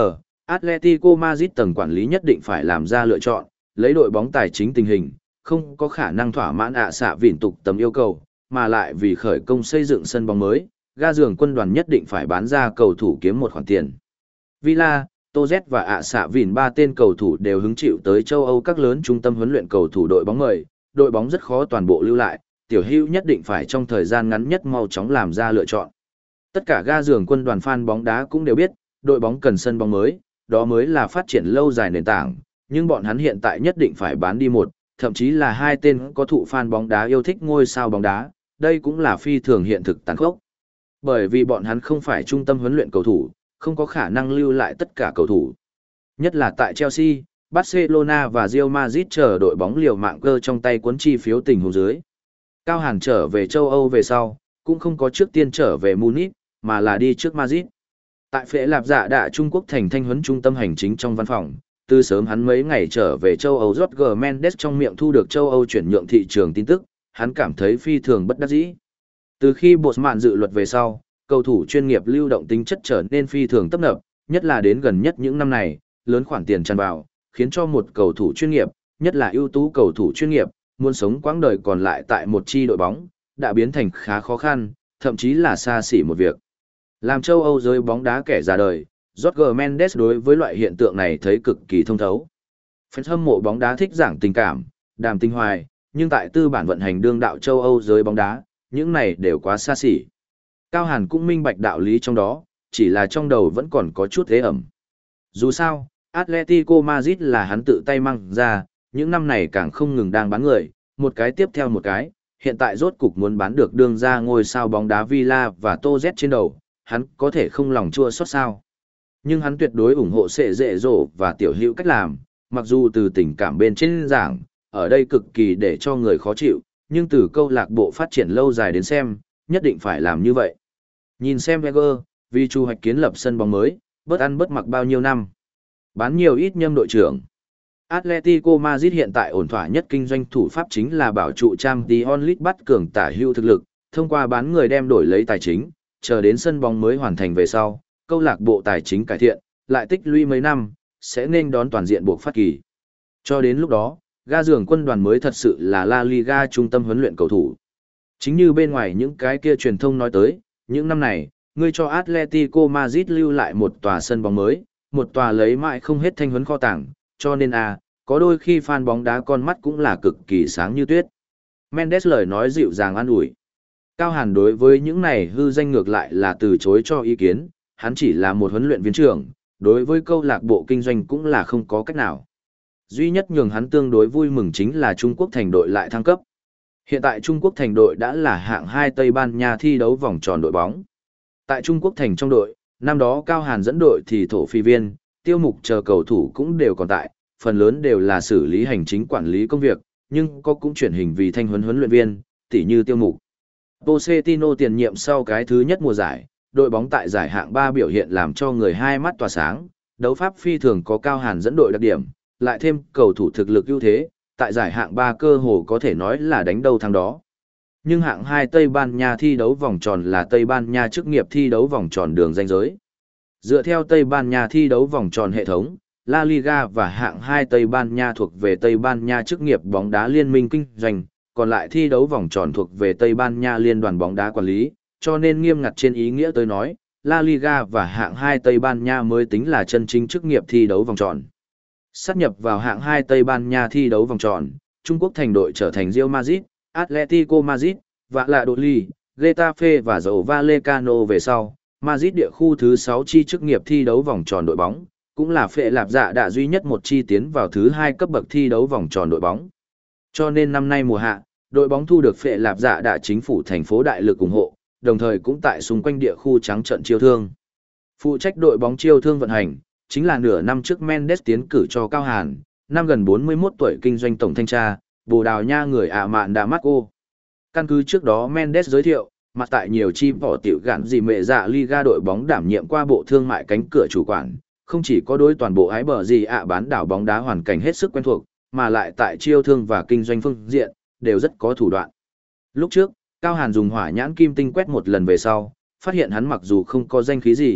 Atletico Madrid tầng quản lý nhất định phải làm ra lựa chọn, lấy đội bóng tài chính tình hình, không có khả năng thỏa mãn ạ xạ vỉn tục tầm yêu cầu, mà lại vì khởi công xây dựng sân bóng mới, ga giường quân đoàn nhất định phải bán ra cầu thủ kiếm một khoản tiền. Villa, Toz và ạ xạ vỉn ba tên cầu thủ đều hứng chịu tới châu Âu các lớn trung tâm huấn luyện cầu thủ đội bóng mời, đội bóng rất khó toàn bộ lưu lại, tiểu hữu nhất định phải trong thời gian ngắn nhất mau chóng làm ra lựa chọn. Tất cả ga giường quân đoàn fan bóng đá cũng đều biết, đội bóng cần sân bóng mới, đó mới là phát triển lâu dài nền tảng, nhưng bọn hắn hiện tại nhất định phải bán đi một, thậm chí là hai tên có thụ fan bóng đá yêu thích ngôi sao bóng đá, đây cũng là phi thường hiện thực tàn khốc. Bởi vì bọn hắn không phải trung tâm huấn luyện cầu thủ, không có khả năng lưu lại tất cả cầu thủ. Nhất là tại Chelsea, Barcelona và Real Madrid chờ đội bóng liều mạng cơ trong tay cuốn chi phiếu tình huống dưới. Cao Hàn trở về châu Âu về sau, cũng không có trước tiên trở về Munich, mà là đi trước Madrid. Tại Phệ Lạp Dạ Đạ Trung Quốc thành thanh huấn trung tâm hành chính trong văn phòng, từ sớm hắn mấy ngày trở về châu Âu, Jorge Mendes trong miệng thu được châu Âu chuyển nhượng thị trường tin tức, hắn cảm thấy phi thường bất đắc dĩ. Từ khi Bosman dự luật về sau, cầu thủ chuyên nghiệp lưu động tính chất trở nên phi thường tấp nập, nhất là đến gần nhất những năm này, lớn khoản tiền tràn vào, khiến cho một cầu thủ chuyên nghiệp, nhất là ưu tú cầu thủ chuyên nghiệp, muốn sống quãng đời còn lại tại một chi đội bóng, đã biến thành khá khó khăn, thậm chí là xa xỉ một việc. Làm châu Âu giới bóng đá kẻ già đời, Jorge Mendes đối với loại hiện tượng này thấy cực kỳ thông thấu. Fans hâm mộ bóng đá thích giảng tình cảm, đàm tinh hoài, nhưng tại tư bản vận hành đương đạo châu Âu giới bóng đá, những này đều quá xa xỉ. Cao Hàn cũng minh bạch đạo lý trong đó, chỉ là trong đầu vẫn còn có chút ế ẩm. Dù sao, Atletico Madrid là hắn tự tay mang ra, những năm này càng không ngừng đang bán người, một cái tiếp theo một cái, hiện tại rốt cục muốn bán được đương ra ngôi sao bóng đá Villa và Toz trên đầu, hắn có thể không lòng chua xót sao. Nhưng hắn tuyệt đối ủng hộ Sệ Dệ Dỗ và Tiểu Hữu cách làm, mặc dù từ tình cảm bên trên giảng, ở đây cực kỳ để cho người khó chịu, nhưng từ câu lạc bộ phát triển lâu dài đến xem, nhất định phải làm như vậy. Nhìn xem Wenger, vì chu hoạch kiến lập sân bóng mới, bớt ăn bớt mặc bao nhiêu năm. Bán nhiều ít nhâm đội trưởng. Atletico Madrid hiện tại ổn thỏa nhất kinh doanh thủ pháp chính là bảo trụ Champions League bắt cường tả hữu thực lực, thông qua bán người đem đổi lấy tài chính, chờ đến sân bóng mới hoàn thành về sau, câu lạc bộ tài chính cải thiện, lại tích lũy mấy năm, sẽ nên đón toàn diện buộc phát kỳ. Cho đến lúc đó, ga giường quân đoàn mới thật sự là La Liga trung tâm huấn luyện cầu thủ. Chính như bên ngoài những cái kia truyền thông nói tới, những năm này, ngươi cho Atletico Madrid lưu lại một tòa sân bóng mới, một tòa lấy mãi không hết thanh huấn kho tàng, cho nên à, có đôi khi fan bóng đá con mắt cũng là cực kỳ sáng như tuyết. Mendes lời nói dịu dàng an ủi. Cao Hàn đối với những này hư danh ngược lại là từ chối cho ý kiến, hắn chỉ là một huấn luyện viên trưởng, đối với câu lạc bộ kinh doanh cũng là không có cách nào. Duy nhất nhường hắn tương đối vui mừng chính là Trung Quốc thành đội lại thăng cấp. Hiện tại Trung Quốc thành đội đã là hạng hai Tây Ban Nha thi đấu vòng tròn đội bóng. Tại Trung Quốc thành trong đội, năm đó Cao Hàn dẫn đội thì thổ phi viên, tiêu mục chờ cầu thủ cũng đều còn tại, phần lớn đều là xử lý hành chính quản lý công việc, nhưng có cũng chuyển hình vì thanh huấn huấn luyện viên, tỉ như tiêu mục. Pochettino tiền nhiệm sau cái thứ nhất mùa giải, đội bóng tại giải hạng ba biểu hiện làm cho người hai mắt tỏa sáng, đấu pháp phi thường có Cao Hàn dẫn đội đặc điểm, lại thêm cầu thủ thực lực ưu thế, tại giải hạng ba cơ hồ có thể nói là đánh đầu thắng đó. Nhưng hạng hai Tây Ban Nha thi đấu vòng tròn là Tây Ban Nha chức nghiệp thi đấu vòng tròn đường ranh giới. Dựa theo Tây Ban Nha thi đấu vòng tròn hệ thống, La Liga và hạng hai Tây Ban Nha thuộc về Tây Ban Nha chức nghiệp bóng đá liên minh kinh doanh, còn lại thi đấu vòng tròn thuộc về Tây Ban Nha liên đoàn bóng đá quản lý, cho nên nghiêm ngặt trên ý nghĩa tôi nói, La Liga và hạng hai Tây Ban Nha mới tính là chân chính chức nghiệp thi đấu vòng tròn. Sát nhập vào hạng hai Tây Ban Nha thi đấu vòng tròn, Trung Quốc thành đội trở thành Real Madrid, Atletico Madrid, Valladolid, Getafe và Rayo Vallecano về sau. Madrid địa khu thứ sáu chi chức nghiệp thi đấu vòng tròn đội bóng, cũng là Phệ Lạp Dạ Đạ duy nhất một chi tiến vào thứ hai cấp bậc thi đấu vòng tròn đội bóng. Cho nên năm nay mùa hạ, đội bóng thu được Phệ Lạp Dạ Đạ chính phủ thành phố đại lực ủng hộ, đồng thời cũng tại xung quanh địa khu trắng trận chiêu thương. Phụ trách đội bóng chiêu thương vận hành, chính là nửa năm trước Mendes tiến cử cho Cao Hàn, năm gần bốn mươi mốt tuổi kinh doanh tổng thanh tra, Bồ Đào Nha người ả mạn Đà Mát Ô. Căn cứ trước đó Mendes giới thiệu, mặt tại nhiều chi bỏ tiểu gạn gì mẹ dạ Liga đội bóng đảm nhiệm qua bộ thương mại cánh cửa chủ quản, không chỉ có đối toàn bộ ái bờ gì ạ bán đảo bóng đá hoàn cảnh hết sức quen thuộc, mà lại tại chiêu thương và kinh doanh phương diện, đều rất có thủ đoạn. Lúc trước, Cao Hàn dùng hỏa nhãn kim tinh quét một lần về sau, phát hiện hắn mặc dù không có danh khí gì,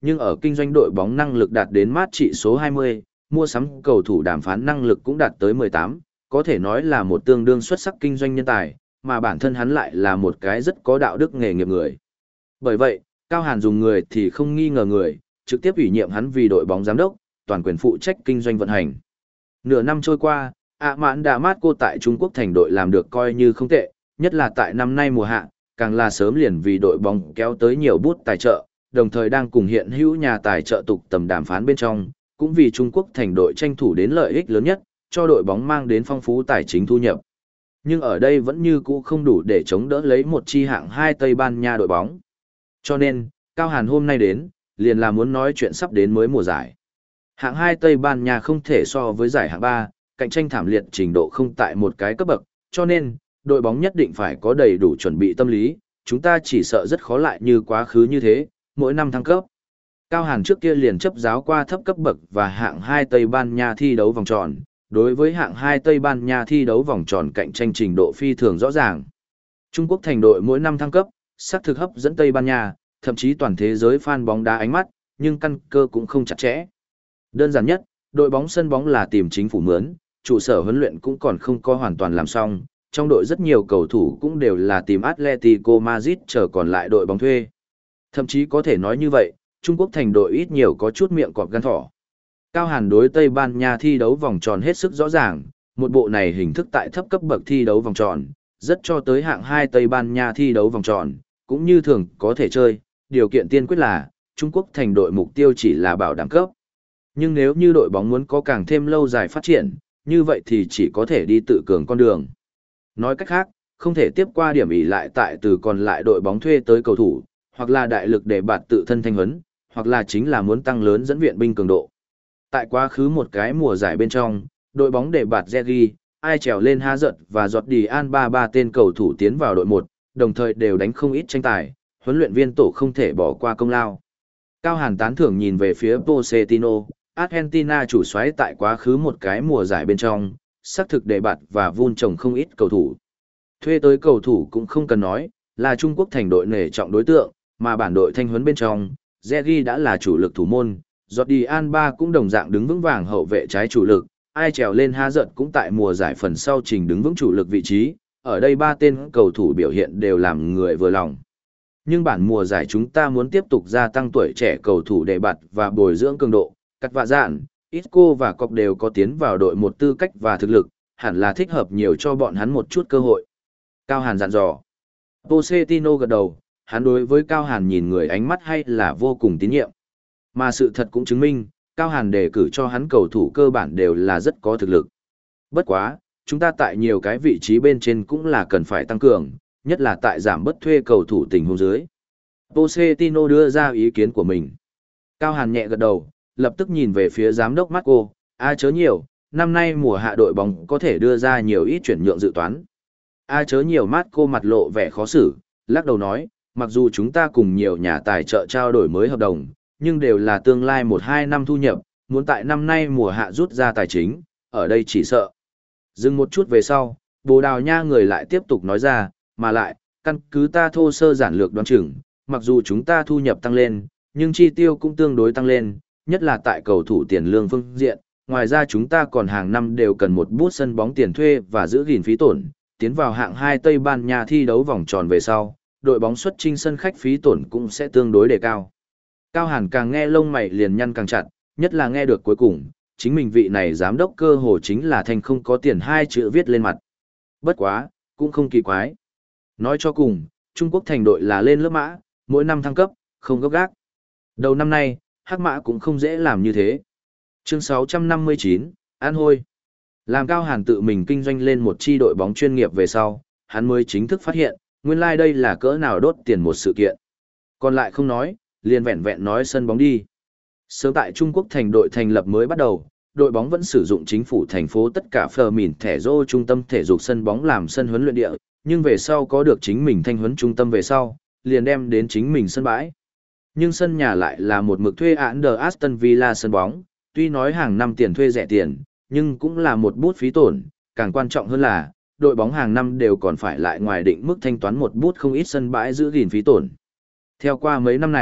nhưng ở kinh doanh đội bóng năng lực đạt đến mát trị số hai mươi, mua sắm cầu thủ đàm phán năng lực cũng đạt tới mười tám, có thể nói là một tương đương xuất sắc kinh doanh nhân tài, mà bản thân hắn lại là một cái rất có đạo đức nghề nghiệp người. Bởi vậy, Cao Hàn dùng người thì không nghi ngờ người, trực tiếp ủy nhiệm hắn vì đội bóng giám đốc, toàn quyền phụ trách kinh doanh vận hành. Nửa năm trôi qua, ạ mãn đà mát cô tại Trung Quốc thành đội làm được coi như không tệ, nhất là tại năm nay mùa hạ, càng là sớm liền vì đội bóng kéo tới nhiều bút tài trợ, đồng thời đang cùng hiện hữu nhà tài trợ tục tầm đàm phán bên trong, cũng vì Trung Quốc thành đội tranh thủ đến lợi ích lớn nhất, cho đội bóng mang đến phong phú tài chính thu nhập. Nhưng ở đây vẫn như cũ không đủ để chống đỡ lấy một chi hạng hai Tây Ban Nha đội bóng. Cho nên, Cao Hàn hôm nay đến, liền là muốn nói chuyện sắp đến mới mùa giải. Hạng hai Tây Ban Nha không thể so với giải hạng ba, cạnh tranh thảm liệt trình độ không tại một cái cấp bậc, cho nên, đội bóng nhất định phải có đầy đủ chuẩn bị tâm lý, chúng ta chỉ sợ rất khó lại như quá khứ như thế, mỗi năm thăng cấp. Cao Hàn trước kia liền chấp giáo qua thấp cấp bậc và hạng hai Tây Ban Nha thi đấu vòng tròn, đối với hạng hai Tây Ban Nha thi đấu vòng tròn cạnh tranh trình độ phi thường rõ ràng. Trung Quốc thành đội mỗi năm thăng cấp, xác thực hấp dẫn Tây Ban Nha, thậm chí toàn thế giới fan bóng đá ánh mắt, nhưng căn cơ cũng không chặt chẽ. Đơn giản nhất, đội bóng sân bóng là tìm chính phủ mướn, trụ sở huấn luyện cũng còn không có hoàn toàn làm xong, trong đội rất nhiều cầu thủ cũng đều là tìm Atletico Madrid chờ còn lại đội bóng thuê. Thậm chí có thể nói như vậy, Trung Quốc thành đội ít nhiều có chút miệng cọp gan thỏ. Cao Hàn đối Tây Ban Nha thi đấu vòng tròn hết sức rõ ràng, một bộ này hình thức tại thấp cấp bậc thi đấu vòng tròn, rất cho tới hạng hai Tây Ban Nha thi đấu vòng tròn, cũng như thường có thể chơi, điều kiện tiên quyết là Trung Quốc thành đội mục tiêu chỉ là bảo đảm cấp. Nhưng nếu như đội bóng muốn có càng thêm lâu dài phát triển, như vậy thì chỉ có thể đi tự cường con đường. Nói cách khác, không thể tiếp qua điểm ỷ lại tại từ còn lại đội bóng thuê tới cầu thủ, hoặc là đại lực để bạt tự thân thanh huấn, hoặc là chính là muốn tăng lớn dẫn viện binh cường độ. Tại quá khứ một cái mùa giải bên trong, đội bóng để bạt Zergi, ai trèo lên há giận và giọt đi an ba ba tên cầu thủ tiến vào đội một, đồng thời đều đánh không ít tranh tài, huấn luyện viên tổ không thể bỏ qua công lao. Cao Hàn tán thưởng nhìn về phía Pochettino, Argentina chủ soái tại quá khứ một cái mùa giải bên trong, xác thực để bạt và vun trồng không ít cầu thủ. Thuê tới cầu thủ cũng không cần nói, là Trung Quốc thành đội nể trọng đối tượng, mà bản đội thanh huấn bên trong, Zergi đã là chủ lực thủ môn, Jordi Alba cũng đồng dạng đứng vững vàng hậu vệ trái chủ lực, ai trèo lên há giận cũng tại mùa giải phần sau trình đứng vững chủ lực vị trí, ở đây ba tên cầu thủ biểu hiện đều làm người vừa lòng. Nhưng bản mùa giải chúng ta muốn tiếp tục gia tăng tuổi trẻ cầu thủ để bạt và bồi dưỡng cường độ, cắt vạ dạn, Isco và Cọc đều có tiến vào đội một tư cách và thực lực, hẳn là thích hợp nhiều cho bọn hắn một chút cơ hội. Cao Hàn dặn dò. Pochettino gật đầu, hắn đối với Cao Hàn nhìn người ánh mắt hay là vô cùng tín nhiệm. Mà sự thật cũng chứng minh, Cao Hàn đề cử cho hắn cầu thủ cơ bản đều là rất có thực lực. Bất quá, chúng ta tại nhiều cái vị trí bên trên cũng là cần phải tăng cường, nhất là tại giảm bất thuê cầu thủ tình huống dưới. Pochettino đưa ra ý kiến của mình. Cao Hàn nhẹ gật đầu, lập tức nhìn về phía giám đốc Marco, a chớ nhiều, năm nay mùa hạ đội bóng có thể đưa ra nhiều ít chuyển nhượng dự toán. A chớ nhiều Marco mặt lộ vẻ khó xử, lắc đầu nói, mặc dù chúng ta cùng nhiều nhà tài trợ trao đổi mới hợp đồng, nhưng đều là tương lai một hai năm thu nhập, muốn tại năm nay mùa hạ rút ra tài chính, ở đây chỉ sợ. Dừng một chút về sau, Bồ Đào Nha người lại tiếp tục nói ra, mà lại, căn cứ ta thô sơ giản lược đoán chừng, mặc dù chúng ta thu nhập tăng lên, nhưng chi tiêu cũng tương đối tăng lên, nhất là tại cầu thủ tiền lương phương diện, ngoài ra chúng ta còn hàng năm đều cần một bút sân bóng tiền thuê và giữ gìn phí tổn, tiến vào hạng hai Tây Ban Nha thi đấu vòng tròn về sau, đội bóng xuất chinh sân khách phí tổn cũng sẽ tương đối đề cao. Cao Hàn càng nghe lông mày liền nhăn càng chặt, nhất là nghe được cuối cùng, chính mình vị này giám đốc cơ hồ chính là thành không có tiền hai chữ viết lên mặt. Bất quá, cũng không kỳ quái. Nói cho cùng, Trung Quốc thành đội là lên lớp mã, mỗi năm thăng cấp, không gấp gác. Đầu năm nay, Hắc Mã cũng không dễ làm như thế. Chương sáu trăm năm mươi chín, An Hôi. Làm Cao Hàn tự mình kinh doanh lên một chi đội bóng chuyên nghiệp về sau, hắn mới chính thức phát hiện, nguyên lai like đây là cỡ nào đốt tiền một sự kiện. Còn lại không nói, liền vẹn vẹn nói sân bóng đi. Sớm tại Trung Quốc thành đội thành lập mới bắt đầu, đội bóng vẫn sử dụng chính phủ thành phố tất cả phờ mìn thẻ rô trung tâm thể dục sân bóng làm sân huấn luyện địa, nhưng về sau có được chính mình thanh huấn trung tâm về sau, liền đem đến chính mình sân bãi. Nhưng sân nhà lại là một mực thuê án The Aston Villa sân bóng, tuy nói hàng năm tiền thuê rẻ tiền, nhưng cũng là một bút phí tổn, càng quan trọng hơn là, đội bóng hàng năm đều còn phải lại ngoài định mức thanh toán một bút không ít sân bãi giữ gìn phí tổn. Theo qua mấy năm này,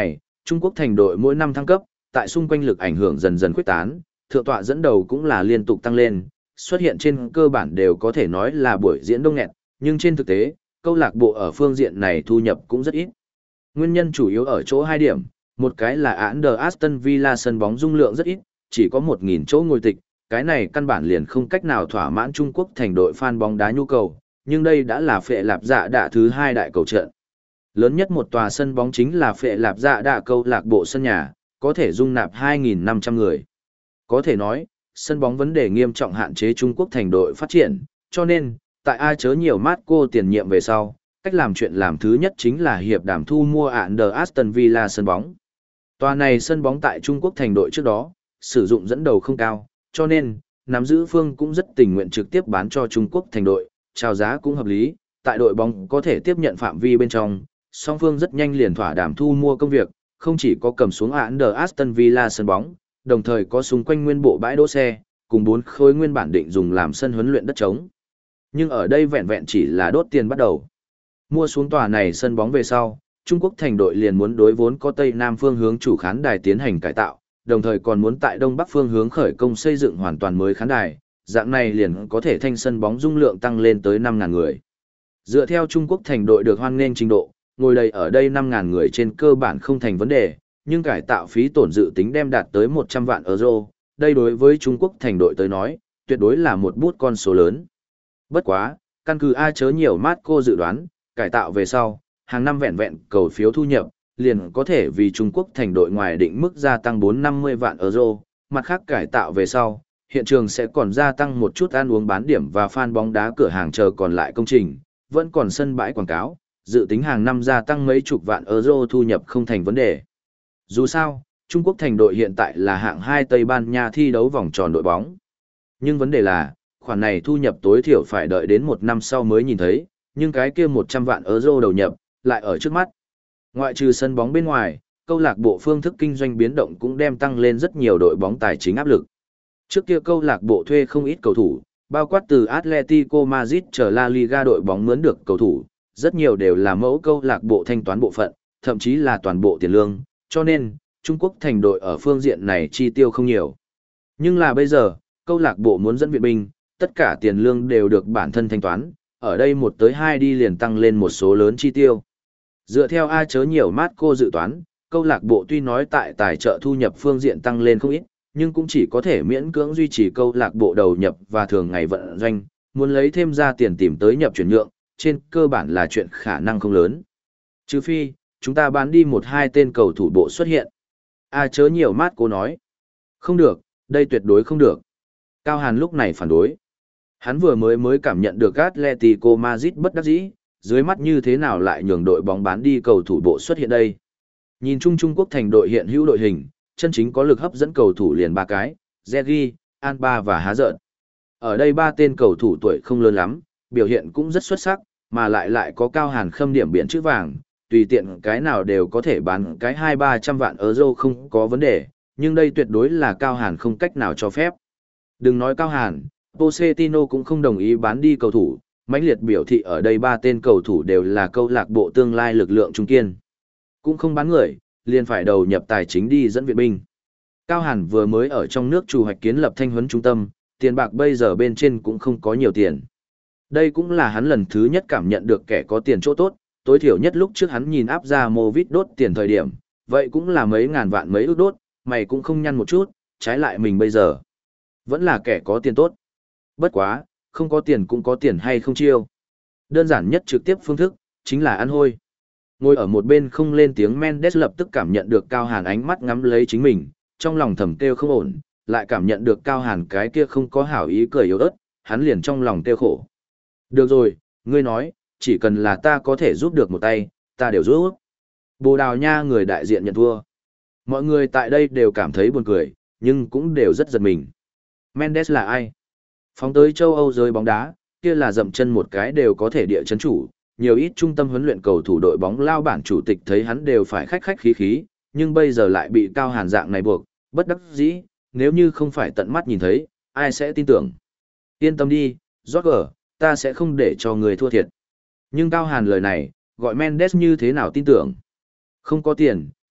Trung Quốc thành đội mỗi năm thăng cấp, tại xung quanh lực ảnh hưởng dần dần khuếch tán, thượng tọa dẫn đầu cũng là liên tục tăng lên, xuất hiện trên cơ bản đều có thể nói là buổi diễn đông nghẹt, nhưng trên thực tế, câu lạc bộ ở phương diện này thu nhập cũng rất ít. Nguyên nhân chủ yếu ở chỗ hai điểm, một cái là án The Aston Villa sân bóng dung lượng rất ít, chỉ có một nghìn chỗ ngồi tịch, cái này căn bản liền không cách nào thỏa mãn Trung Quốc thành đội fan bóng đá nhu cầu, nhưng đây đã là Phệ Lạp Dạ Đạ thứ hai đại cầu trận. Lớn nhất một tòa sân bóng chính là Phệ Lạp Dạ Đạ câu lạc bộ sân nhà, có thể dung nạp hai nghìn năm trăm người. Có thể nói, sân bóng vấn đề nghiêm trọng hạn chế Trung Quốc thành đội phát triển, cho nên, tại ai chớ nhiều mát cô tiền nhiệm về sau, cách làm chuyện làm thứ nhất chính là hiệp đàm thu mua ạn The Aston Villa sân bóng. Tòa này sân bóng tại Trung Quốc thành đội trước đó, sử dụng dẫn đầu không cao, cho nên, nắm giữ phương cũng rất tình nguyện trực tiếp bán cho Trung Quốc thành đội, chào giá cũng hợp lý, tại đội bóng có thể tiếp nhận phạm vi bên trong, song phương rất nhanh liền thỏa đàm thu mua công việc, không chỉ có cầm xuống ạn The Aston Villa sân bóng, đồng thời có xung quanh nguyên bộ bãi đỗ xe, cùng bốn khối nguyên bản định dùng làm sân huấn luyện đất trống. Nhưng ở đây vẹn vẹn chỉ là đốt tiền bắt đầu. Mua xuống tòa này sân bóng về sau, Trung Quốc thành đội liền muốn đối vốn có Tây Nam phương hướng chủ khán đài tiến hành cải tạo, đồng thời còn muốn tại Đông Bắc phương hướng khởi công xây dựng hoàn toàn mới khán đài, dạng này liền có thể thanh sân bóng dung lượng tăng lên tới năm nghìn người. Dựa theo Trung Quốc thành đội được hoan nghênh trình độ, ngồi đầy ở đây năm nghìn người trên cơ bản không thành vấn đề, nhưng cải tạo phí tổn dự tính đem đạt tới một trăm vạn euro, đây đối với Trung Quốc thành đội tới nói, tuyệt đối là một bút con số lớn. Bất quá, căn cứ ai chớ nhiều mát cô dự đoán, cải tạo về sau, hàng năm vẹn vẹn cầu phiếu thu nhập, liền có thể vì Trung Quốc thành đội ngoài định mức gia tăng bốn trăm năm mươi vạn euro, mặt khác cải tạo về sau, hiện trường sẽ còn gia tăng một chút ăn uống bán điểm và fan bóng đá cửa hàng chờ còn lại công trình, vẫn còn sân bãi quảng cáo, dự tính hàng năm gia tăng mấy chục vạn euro thu nhập không thành vấn đề. Dù sao, Trung Quốc thành đội hiện tại là hạng hai Tây Ban Nha thi đấu vòng tròn đội bóng. Nhưng vấn đề là, khoản này thu nhập tối thiểu phải đợi đến một năm sau mới nhìn thấy, nhưng cái kia một trăm vạn euro đầu nhập, lại ở trước mắt. Ngoại trừ sân bóng bên ngoài, câu lạc bộ phương thức kinh doanh biến động cũng đem tăng lên rất nhiều đội bóng tài chính áp lực. Trước kia câu lạc bộ thuê không ít cầu thủ, bao quát từ Atletico Madrid trở La Liga đội bóng mướn được cầu thủ, rất nhiều đều là mẫu câu lạc bộ thanh toán bộ phận, thậm chí là toàn bộ tiền lương, cho nên, Trung Quốc thành đội ở phương diện này chi tiêu không nhiều. Nhưng là bây giờ, câu lạc bộ muốn dẫn viện binh, tất cả tiền lương đều được bản thân thanh toán, ở đây một tới hai đi liền tăng lên một số lớn chi tiêu. Dựa theo ai chớ nhiều mát cô dự toán, câu lạc bộ tuy nói tại tài trợ thu nhập phương diện tăng lên không ít, nhưng cũng chỉ có thể miễn cưỡng duy trì câu lạc bộ đầu nhập và thường ngày vận doanh, muốn lấy thêm ra tiền tìm tới nhập chuyển nhượng, trên cơ bản là chuyện khả năng không lớn. Trừ phi, chúng ta bán đi một hai tên cầu thủ bộ xuất hiện. Ai chớ nhiều mát cô nói. Không được, đây tuyệt đối không được. Cao Hàn lúc này phản đối. Hắn vừa mới mới cảm nhận được Atletico Madrid bất đắc dĩ, dưới mắt như thế nào lại nhường đội bóng bán đi cầu thủ bộ xuất hiện đây. Nhìn chung Trung Quốc thành đội hiện hữu đội hình, chân chính có lực hấp dẫn cầu thủ liền ba cái, Zegi, Alba và Há Dợn. Ở đây ba tên cầu thủ tuổi không lớn lắm, biểu hiện cũng rất xuất sắc, mà lại lại có Cao Hàn khâm điểm biển chữ vàng, tùy tiện cái nào đều có thể bán cái hai ba trăm vạn euro không có vấn đề, nhưng đây tuyệt đối là Cao Hàn không cách nào cho phép. Đừng nói Cao Hàn, Pochettino cũng không đồng ý bán đi cầu thủ, mãnh liệt biểu thị ở đây ba tên cầu thủ đều là câu lạc bộ tương lai lực lượng trung kiên. Cũng không bán người, liền phải đầu nhập tài chính đi dẫn viện binh. Cao Hàn vừa mới ở trong nước chủ hoạch kiến lập thanh huấn trung tâm, tiền bạc bây giờ bên trên cũng không có nhiều tiền. Đây cũng là hắn lần thứ nhất cảm nhận được kẻ có tiền chỗ tốt, tối thiểu nhất lúc trước hắn nhìn áp ra Movit đốt tiền thời điểm, vậy cũng là mấy ngàn vạn mấy ước đốt, mày cũng không nhăn một chút, trái lại mình bây giờ. Vẫn là kẻ có tiền tốt. Bất quá, không có tiền cũng có tiền hay không chiêu. Đơn giản nhất trực tiếp phương thức, chính là ăn hôi. Ngồi ở một bên không lên tiếng Mendes lập tức cảm nhận được Cao Hàn ánh mắt ngắm lấy chính mình, trong lòng thầm kêu không ổn, lại cảm nhận được Cao Hàn cái kia không có hảo ý cười yếu ớt, hắn liền trong lòng kêu khổ. Được rồi, ngươi nói, chỉ cần là ta có thể giúp được một tay, ta đều giúp. Bồ Đào Nha người đại diện nhận thua. Mọi người tại đây đều cảm thấy buồn cười, nhưng cũng đều rất giật mình. Mendes là ai? Phóng tới châu Âu giới bóng đá, kia là dậm chân một cái đều có thể địa chấn chủ, nhiều ít trung tâm huấn luyện cầu thủ đội bóng lao bản chủ tịch thấy hắn đều phải khách khách khí khí, nhưng bây giờ lại bị Cao Hàn dạng này buộc, bất đắc dĩ, nếu như không phải tận mắt nhìn thấy, ai sẽ tin tưởng. Yên tâm đi, Roger, ta sẽ không để cho người thua thiệt. Nhưng Cao Hàn lời này, gọi Mendes như thế nào tin tưởng? Không có tiền,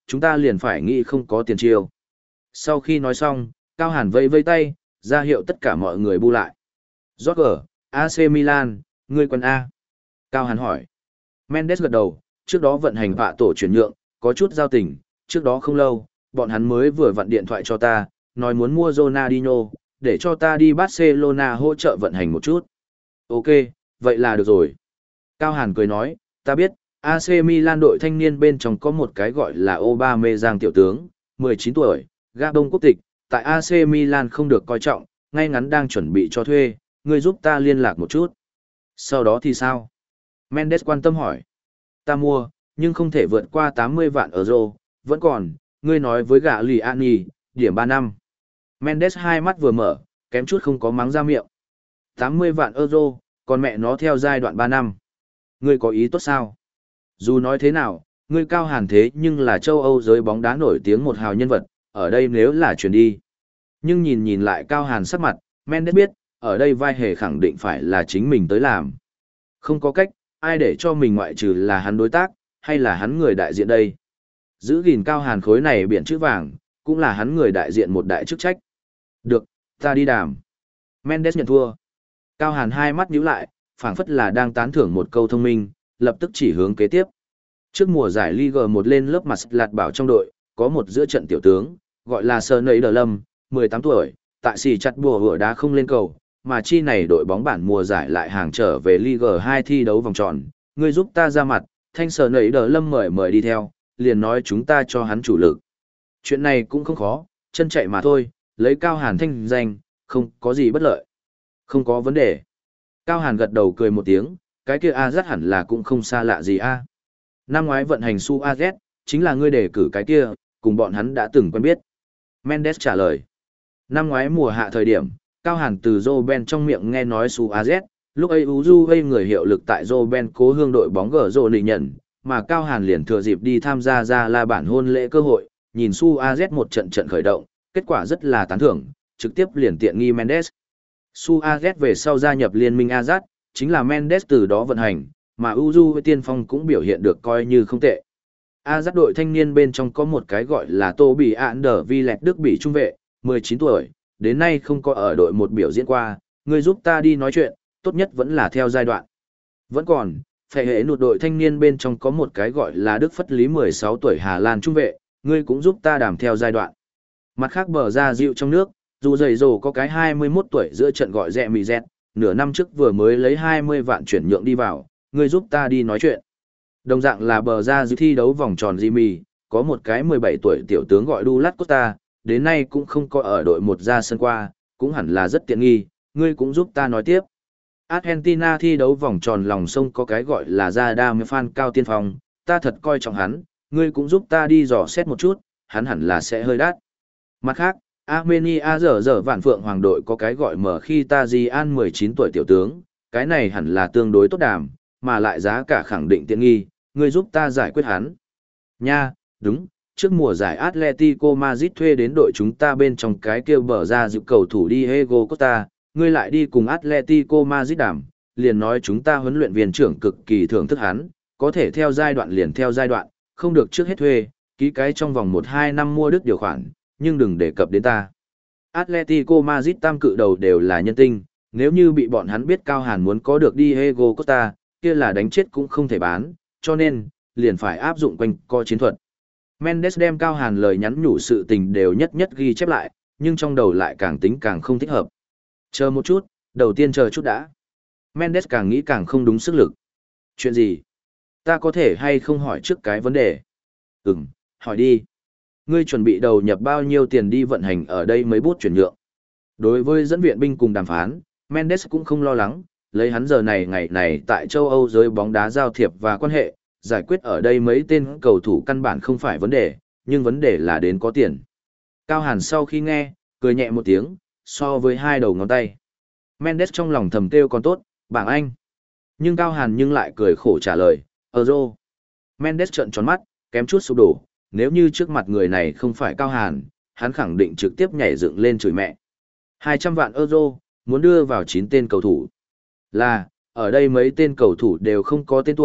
chúng ta liền phải nghĩ không có tiền chiêu. Sau khi nói xong, Cao Hàn vây vây tay, ra hiệu tất cả mọi người bu lại. Roger, a xê Milan, ngươi quân A. Cao Hàn hỏi. Mendes gật đầu, trước đó vận hành vạ tổ chuyển nhượng, có chút giao tình, trước đó không lâu, bọn hắn mới vừa vặn điện thoại cho ta, nói muốn mua Ronaldinho, để cho ta đi Barcelona hỗ trợ vận hành một chút. Ok, vậy là được rồi. Cao Hàn cười nói, ta biết, a xê Milan đội thanh niên bên trong có một cái gọi là Aubameyang tiểu tướng, mười chín tuổi, Gabon quốc tịch, tại a xê Milan không được coi trọng, ngay ngắn đang chuẩn bị cho thuê, ngươi giúp ta liên lạc một chút. Sau đó thì sao? Mendes quan tâm hỏi. Ta mua, nhưng không thể vượt qua tám mươi vạn euro, vẫn còn, ngươi nói với gã lì Ani, điểm ba năm. Mendes hai mắt vừa mở, kém chút không có mắng ra miệng. tám mươi vạn euro, còn mẹ nó theo giai đoạn ba năm. Ngươi có ý tốt sao? Dù nói thế nào, ngươi Cao Hàn thế nhưng là châu Âu giới bóng đá nổi tiếng một hào nhân vật, ở đây nếu là chuyển đi. Nhưng nhìn nhìn lại Cao Hàn sắc mặt, Mendes biết, ở đây vai hề khẳng định phải là chính mình tới làm. Không có cách, ai để cho mình ngoại trừ là hắn đối tác, hay là hắn người đại diện đây. Giữ gìn Cao Hàn khối này biển chữ vàng, cũng là hắn người đại diện một đại chức trách. Được, ta đi đàm. Mendes nhận thua. Cao Hàn hai mắt nhíu lại, phảng phất là đang tán thưởng một câu thông minh, lập tức chỉ hướng kế tiếp. Trước mùa giải Ligue một lên lớp mặt lạt bảo trong đội, có một giữa trận tiểu tướng, gọi là Sơn Nấy Đờ Lâm, mười tám tuổi, tại xì chặt bùa hựa đá không lên cầu, mà chi này đội bóng bản mùa giải lại hàng trở về Ligue hai thi đấu vòng tròn, ngươi giúp ta ra mặt, thanh Sơn Nấy Đờ Lâm mời mời đi theo, liền nói chúng ta cho hắn chủ lực. Chuyện này cũng không khó, chân chạy mà thôi, lấy Cao Hàn thanh danh, không có gì bất lợi. Không có vấn đề. Cao Hàn gật đầu cười một tiếng, cái kia A Z hẳn là cũng không xa lạ gì a. Năm ngoái vận hành Su A Z, chính là ngươi đề cử cái kia, cùng bọn hắn đã từng quen biết. Mendes trả lời. Năm ngoái mùa hạ thời điểm, Cao Hàn từ Roben trong miệng nghe nói Su A Z, lúc ấy Uju gây người hiệu lực tại Roben cố hương đội bóng gở rộ nị nhận, mà Cao Hàn liền thừa dịp đi tham gia ra la bản hôn lễ cơ hội, nhìn Su A Z một trận trận khởi động, kết quả rất là tán thưởng, trực tiếp liền tiện nghi Mendes. Su A Z về sau gia nhập liên minh A Z, chính là Mendes từ đó vận hành, mà Uju với tiên phong cũng biểu hiện được coi như không tệ. A Z đội thanh niên bên trong có một cái gọi là Tô Bỉ Ản Đờ Vi Lẹt Đức Bỉ trung vệ, mười chín tuổi, đến nay không có ở đội một biểu diễn qua, người giúp ta đi nói chuyện, tốt nhất vẫn là theo giai đoạn. Vẫn còn, phải hệ nụt đội thanh niên bên trong có một cái gọi là Đức Phất Lý mười sáu tuổi Hà Lan trung vệ, ngươi cũng giúp ta đàm theo giai đoạn. Mặt khác bờ ra dịu trong nước, dù dày dồ có cái hai mươi mốt tuổi giữa trận gọi rẹ mì dẹt, nửa năm trước vừa mới lấy hai mươi vạn chuyển nhượng đi vào, ngươi giúp ta đi nói chuyện. Đồng dạng là bờ ra dịu thi đấu vòng tròn Jimmy, có một cái mười bảy tuổi tiểu tướng gọi Dulat Costa, đến nay cũng không có ở đội một ra sân qua, cũng hẳn là rất tiện nghi, ngươi cũng giúp ta nói tiếp. Argentina thi đấu vòng tròn lòng sông có cái gọi là Radam Fan cao tiên phong, ta thật coi trọng hắn, ngươi cũng giúp ta đi dò xét một chút, hắn hẳn là sẽ hơi đắt. Mặt khác, Armenia giờ giờ vạn phượng hoàng đội có cái gọi mở khi ta di an mười chín tuổi tiểu tướng, cái này hẳn là tương đối tốt đàm, mà lại giá cả khẳng định tiện nghi, ngươi giúp ta giải quyết hắn. Nha, đúng, trước mùa giải Atletico Madrid thuê đến đội chúng ta bên trong cái kêu bờ ra dự cầu thủ Diego Costa, ngươi lại đi cùng Atletico Madrid đàm, liền nói chúng ta huấn luyện viên trưởng cực kỳ thưởng thức hắn, có thể theo giai đoạn liền theo giai đoạn, không được trước hết thuê, ký cái trong vòng một hai năm mua đứt điều khoản, nhưng đừng đề cập đến ta. Atletico Madrid tam cự đầu đều là nhân tinh, nếu như bị bọn hắn biết Cao Hàn muốn có được Diego Costa, kia là đánh chết cũng không thể bán, cho nên, liền phải áp dụng quanh co chiến thuật. Mendes đem Cao Hàn lời nhắn nhủ sự tình đều nhất nhất ghi chép lại, nhưng trong đầu lại càng tính càng không thích hợp. Chờ một chút, đầu tiên chờ chút đã. Mendes càng nghĩ càng không đúng sức lực. Chuyện gì? Ta có thể hay không hỏi trước cái vấn đề? Ừm, hỏi đi. Ngươi chuẩn bị đầu nhập bao nhiêu tiền đi vận hành ở đây mấy bút chuyển nhượng? Đối với dẫn viện binh cùng đàm phán, Mendes cũng không lo lắng, lấy hắn giờ này ngày này tại châu Âu giới bóng đá giao thiệp và quan hệ, giải quyết ở đây mấy tên cầu thủ căn bản không phải vấn đề, nhưng vấn đề là đến có tiền. Cao Hàn sau khi nghe, cười nhẹ một tiếng, so với hai đầu ngón tay. Mendes trong lòng thầm kêu còn tốt, bảng Anh. Nhưng Cao Hàn nhưng lại cười khổ trả lời, Euro. Mendes trợn tròn mắt, kém chút sụp đổ, nếu như trước mặt người này không phải Cao Hàn, hắn khẳng định trực tiếp nhảy dựng lên chửi mẹ. hai trăm vạn euro, muốn đưa vào chín tên cầu thủ. Là, ở đây mấy tên cầu thủ đều không có tên tuổi,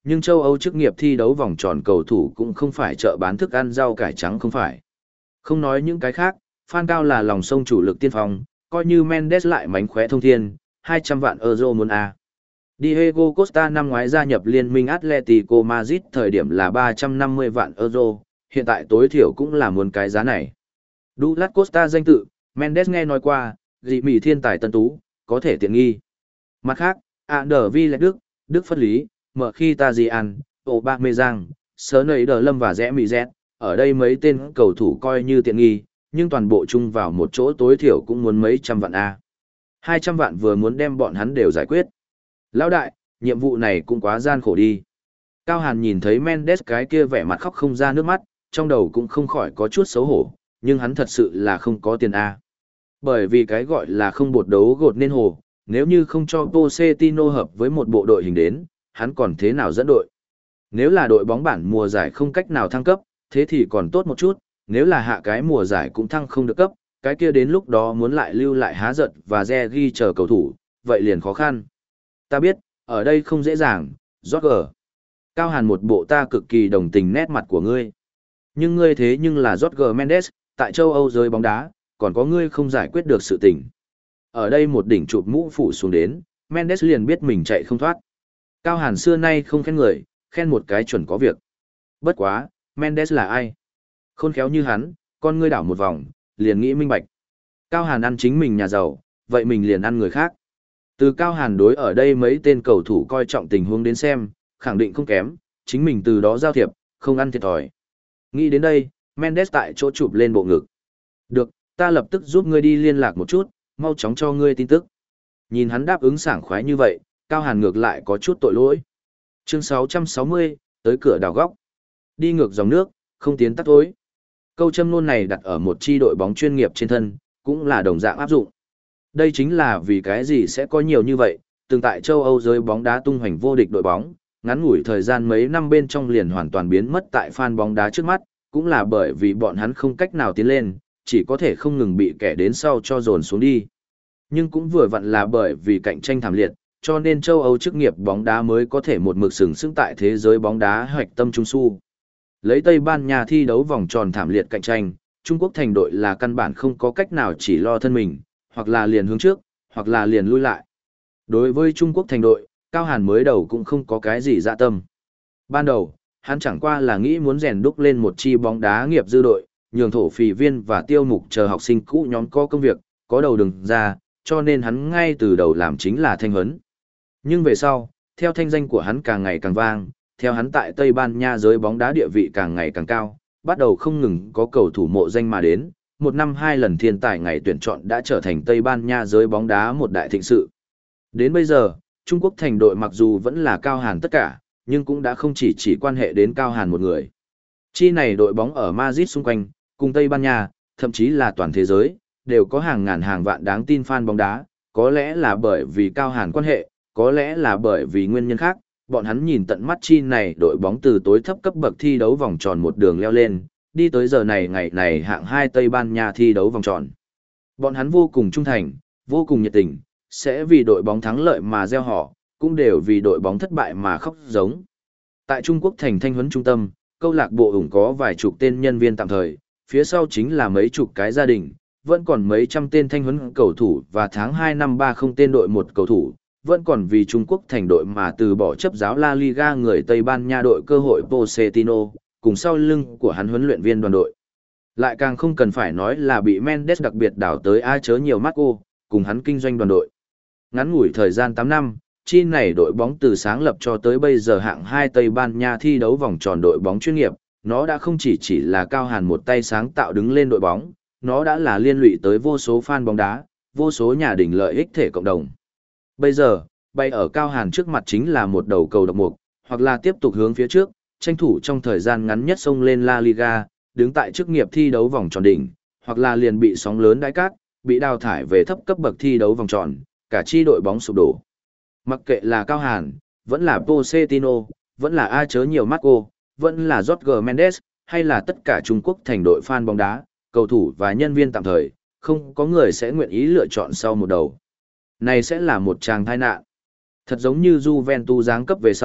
nhưng châu Âu chức nghiệp thi đấu vòng tròn cầu thủ cũng không phải chợ bán thức ăn rau cải trắng không phải. Không nói những cái khác, Phan Cao là lòng sông chủ lực tiên phong, coi như Mendes lại mánh khóe thông thiên, hai trăm vạn euro muốn A. Diego Costa năm ngoái gia nhập liên minh Atletico Madrid thời điểm là ba trăm năm mươi vạn euro, hiện tại tối thiểu cũng là muốn cái giá này. Douglas Costa danh tự, Mendes nghe nói qua, dị mỉ thiên tài tân tú, có thể tiện nghi. Mặt khác, Ander Vi Đức, Đức Phất Lý, Mở Khi Tajian, Aubameyang, Sớ Nấy Đờ Lâm và Rẽ Mì Dẹt, ở đây mấy tên cầu thủ coi như tiện nghi, nhưng toàn bộ chung vào một chỗ tối thiểu cũng muốn mấy trăm vạn A. hai trăm vạn vừa muốn đem bọn hắn đều giải quyết. Lão đại, nhiệm vụ này cũng quá gian khổ đi. Cao Hàn nhìn thấy Mendes cái kia vẻ mặt khóc không ra nước mắt, trong đầu cũng không khỏi có chút xấu hổ, nhưng hắn thật sự là không có tiền A. Bởi vì cái gọi là không bột đấu gột nên hồ, nếu như không cho Pochettino hợp với một bộ đội hình đến, hắn còn thế nào dẫn đội. Nếu là đội bóng bản mùa giải không cách nào thăng cấp, thế thì còn tốt một chút, nếu là hạ cái mùa giải cũng thăng không được cấp, cái kia đến lúc đó muốn lại lưu lại Há Giận và Regi chờ cầu thủ, vậy liền khó khăn. Ta biết, ở đây không dễ dàng, Jorge. Cao Hàn một bộ ta cực kỳ đồng tình nét mặt của ngươi. Nhưng ngươi thế nhưng là Jorge Mendes, tại châu Âu giới bóng đá, còn có ngươi không giải quyết được sự tình. Ở đây một đỉnh chụp mũ phủ xuống đến, Mendes liền biết mình chạy không thoát. Cao Hàn xưa nay không khen người, khen một cái chuẩn có việc. Bất quá, Mendes là ai? Khôn khéo như hắn, con ngươi đảo một vòng, liền nghĩ minh bạch. Cao Hàn ăn chính mình nhà giàu, vậy mình liền ăn người khác. Từ Cao Hàn đối ở đây mấy tên cầu thủ coi trọng tình huống đến xem, khẳng định không kém, chính mình từ đó giao thiệp, không ăn thiệt thòi. Nghĩ đến đây, Mendes tại chỗ chụp lên bộ ngực. Được, ta lập tức giúp ngươi đi liên lạc một chút, mau chóng cho ngươi tin tức. Nhìn hắn đáp ứng sảng khoái như vậy, Cao Hàn ngược lại có chút tội lỗi. Chương sáu trăm sáu mươi, tới cửa đào góc. Đi ngược dòng nước, không tiến tắt tối. Câu châm ngôn này đặt ở một chi đội bóng chuyên nghiệp trên thân, cũng là đồng dạng áp dụng. Đây chính là vì cái gì sẽ có nhiều như vậy, từng tại châu Âu giới bóng đá tung hoành vô địch đội bóng, ngắn ngủi thời gian mấy năm bên trong liền hoàn toàn biến mất tại fan bóng đá trước mắt, cũng là bởi vì bọn hắn không cách nào tiến lên, chỉ có thể không ngừng bị kẻ đến sau cho dồn xuống đi. Nhưng cũng vừa vặn là bởi vì cạnh tranh thảm liệt, cho nên châu Âu chức nghiệp bóng đá mới có thể một mực sừng sững tại thế giới bóng đá hoạch tâm trung su. Lấy Tây Ban Nha thi đấu vòng tròn thảm liệt cạnh tranh, Trung Quốc thành đội là căn bản không có cách nào chỉ lo thân mình, hoặc là liền hướng trước, hoặc là liền lui lại. Đối với Trung Quốc thành đội, Cao Hàn mới đầu cũng không có cái gì dạ tâm. Ban đầu, hắn chẳng qua là nghĩ muốn rèn đúc lên một chi bóng đá nghiệp dư đội, nhường thổ phỉ viên và tiêu mục chờ học sinh cũ nhóm có công việc, có đầu đừng ra, cho nên hắn ngay từ đầu làm chính là thanh huấn. Nhưng về sau, theo thanh danh của hắn càng ngày càng vang, theo hắn tại Tây Ban Nha giới bóng đá địa vị càng ngày càng cao, bắt đầu không ngừng có cầu thủ mộ danh mà đến, một năm hai lần thiên tài ngày tuyển chọn đã trở thành Tây Ban Nha giới bóng đá một đại thịnh sự. Đến bây giờ, Trung Quốc thành đội mặc dù vẫn là Cao Hàn tất cả, nhưng cũng đã không chỉ chỉ quan hệ đến Cao Hàn một người. Chi này đội bóng ở Madrid xung quanh, cùng Tây Ban Nha, thậm chí là toàn thế giới, đều có hàng ngàn hàng vạn đáng tin fan bóng đá, có lẽ là bởi vì Cao Hàn quan hệ, có lẽ là bởi vì nguyên nhân khác, bọn hắn nhìn tận mắt chi này đội bóng từ tối thấp cấp bậc thi đấu vòng tròn một đường leo lên, đi tới giờ này ngày này hạng hai Tây Ban Nha thi đấu vòng tròn. Bọn hắn vô cùng trung thành, vô cùng nhiệt tình, sẽ vì đội bóng thắng lợi mà gieo họ, cũng đều vì đội bóng thất bại mà khóc giống. Tại Trung Quốc thành thanh huấn trung tâm, câu lạc bộ ủng có vài chục tên nhân viên tạm thời, phía sau chính là mấy chục cái gia đình, vẫn còn mấy trăm tên thanh huấn cầu thủ và tháng hai năm ba không tên đội một cầu thủ, vẫn còn vì Trung Quốc thành đội mà từ bỏ chấp giáo La Liga người Tây Ban Nha đội cơ hội Pochettino, cùng sau lưng của hắn huấn luyện viên đoàn đội. Lại càng không cần phải nói là bị Mendes đặc biệt đảo tới ai chớ nhiều Marco, cùng hắn kinh doanh đoàn đội. Ngắn ngủi thời gian tám năm, chi này đội bóng từ sáng lập cho tới bây giờ hạng hai Tây Ban Nha thi đấu vòng tròn đội bóng chuyên nghiệp, nó đã không chỉ chỉ là Cao Hàn một tay sáng tạo đứng lên đội bóng, nó đã là liên lụy tới vô số fan bóng đá, vô số nhà đỉnh lợi ích thể cộng đồng. Bây giờ, bay ở Cao Hàn trước mặt chính là một đầu cầu độc mục, hoặc là tiếp tục hướng phía trước, tranh thủ trong thời gian ngắn nhất xông lên La Liga, đứng tại chức nghiệp thi đấu vòng tròn đỉnh, hoặc là liền bị sóng lớn đáy cát, bị đào thải về thấp cấp bậc thi đấu vòng tròn, cả chi đội bóng sụp đổ. Mặc kệ là Cao Hàn, vẫn là Pochettino, vẫn là ai chớ nhiều Marco, vẫn là Jorge Mendes, hay là tất cả Trung Quốc thành đội fan bóng đá, cầu thủ và nhân viên tạm thời, không có người sẽ nguyện ý lựa chọn sau một đầu. Này sẽ là một tràng tai nạn. Thật giống như Juventus giáng cấp về sau,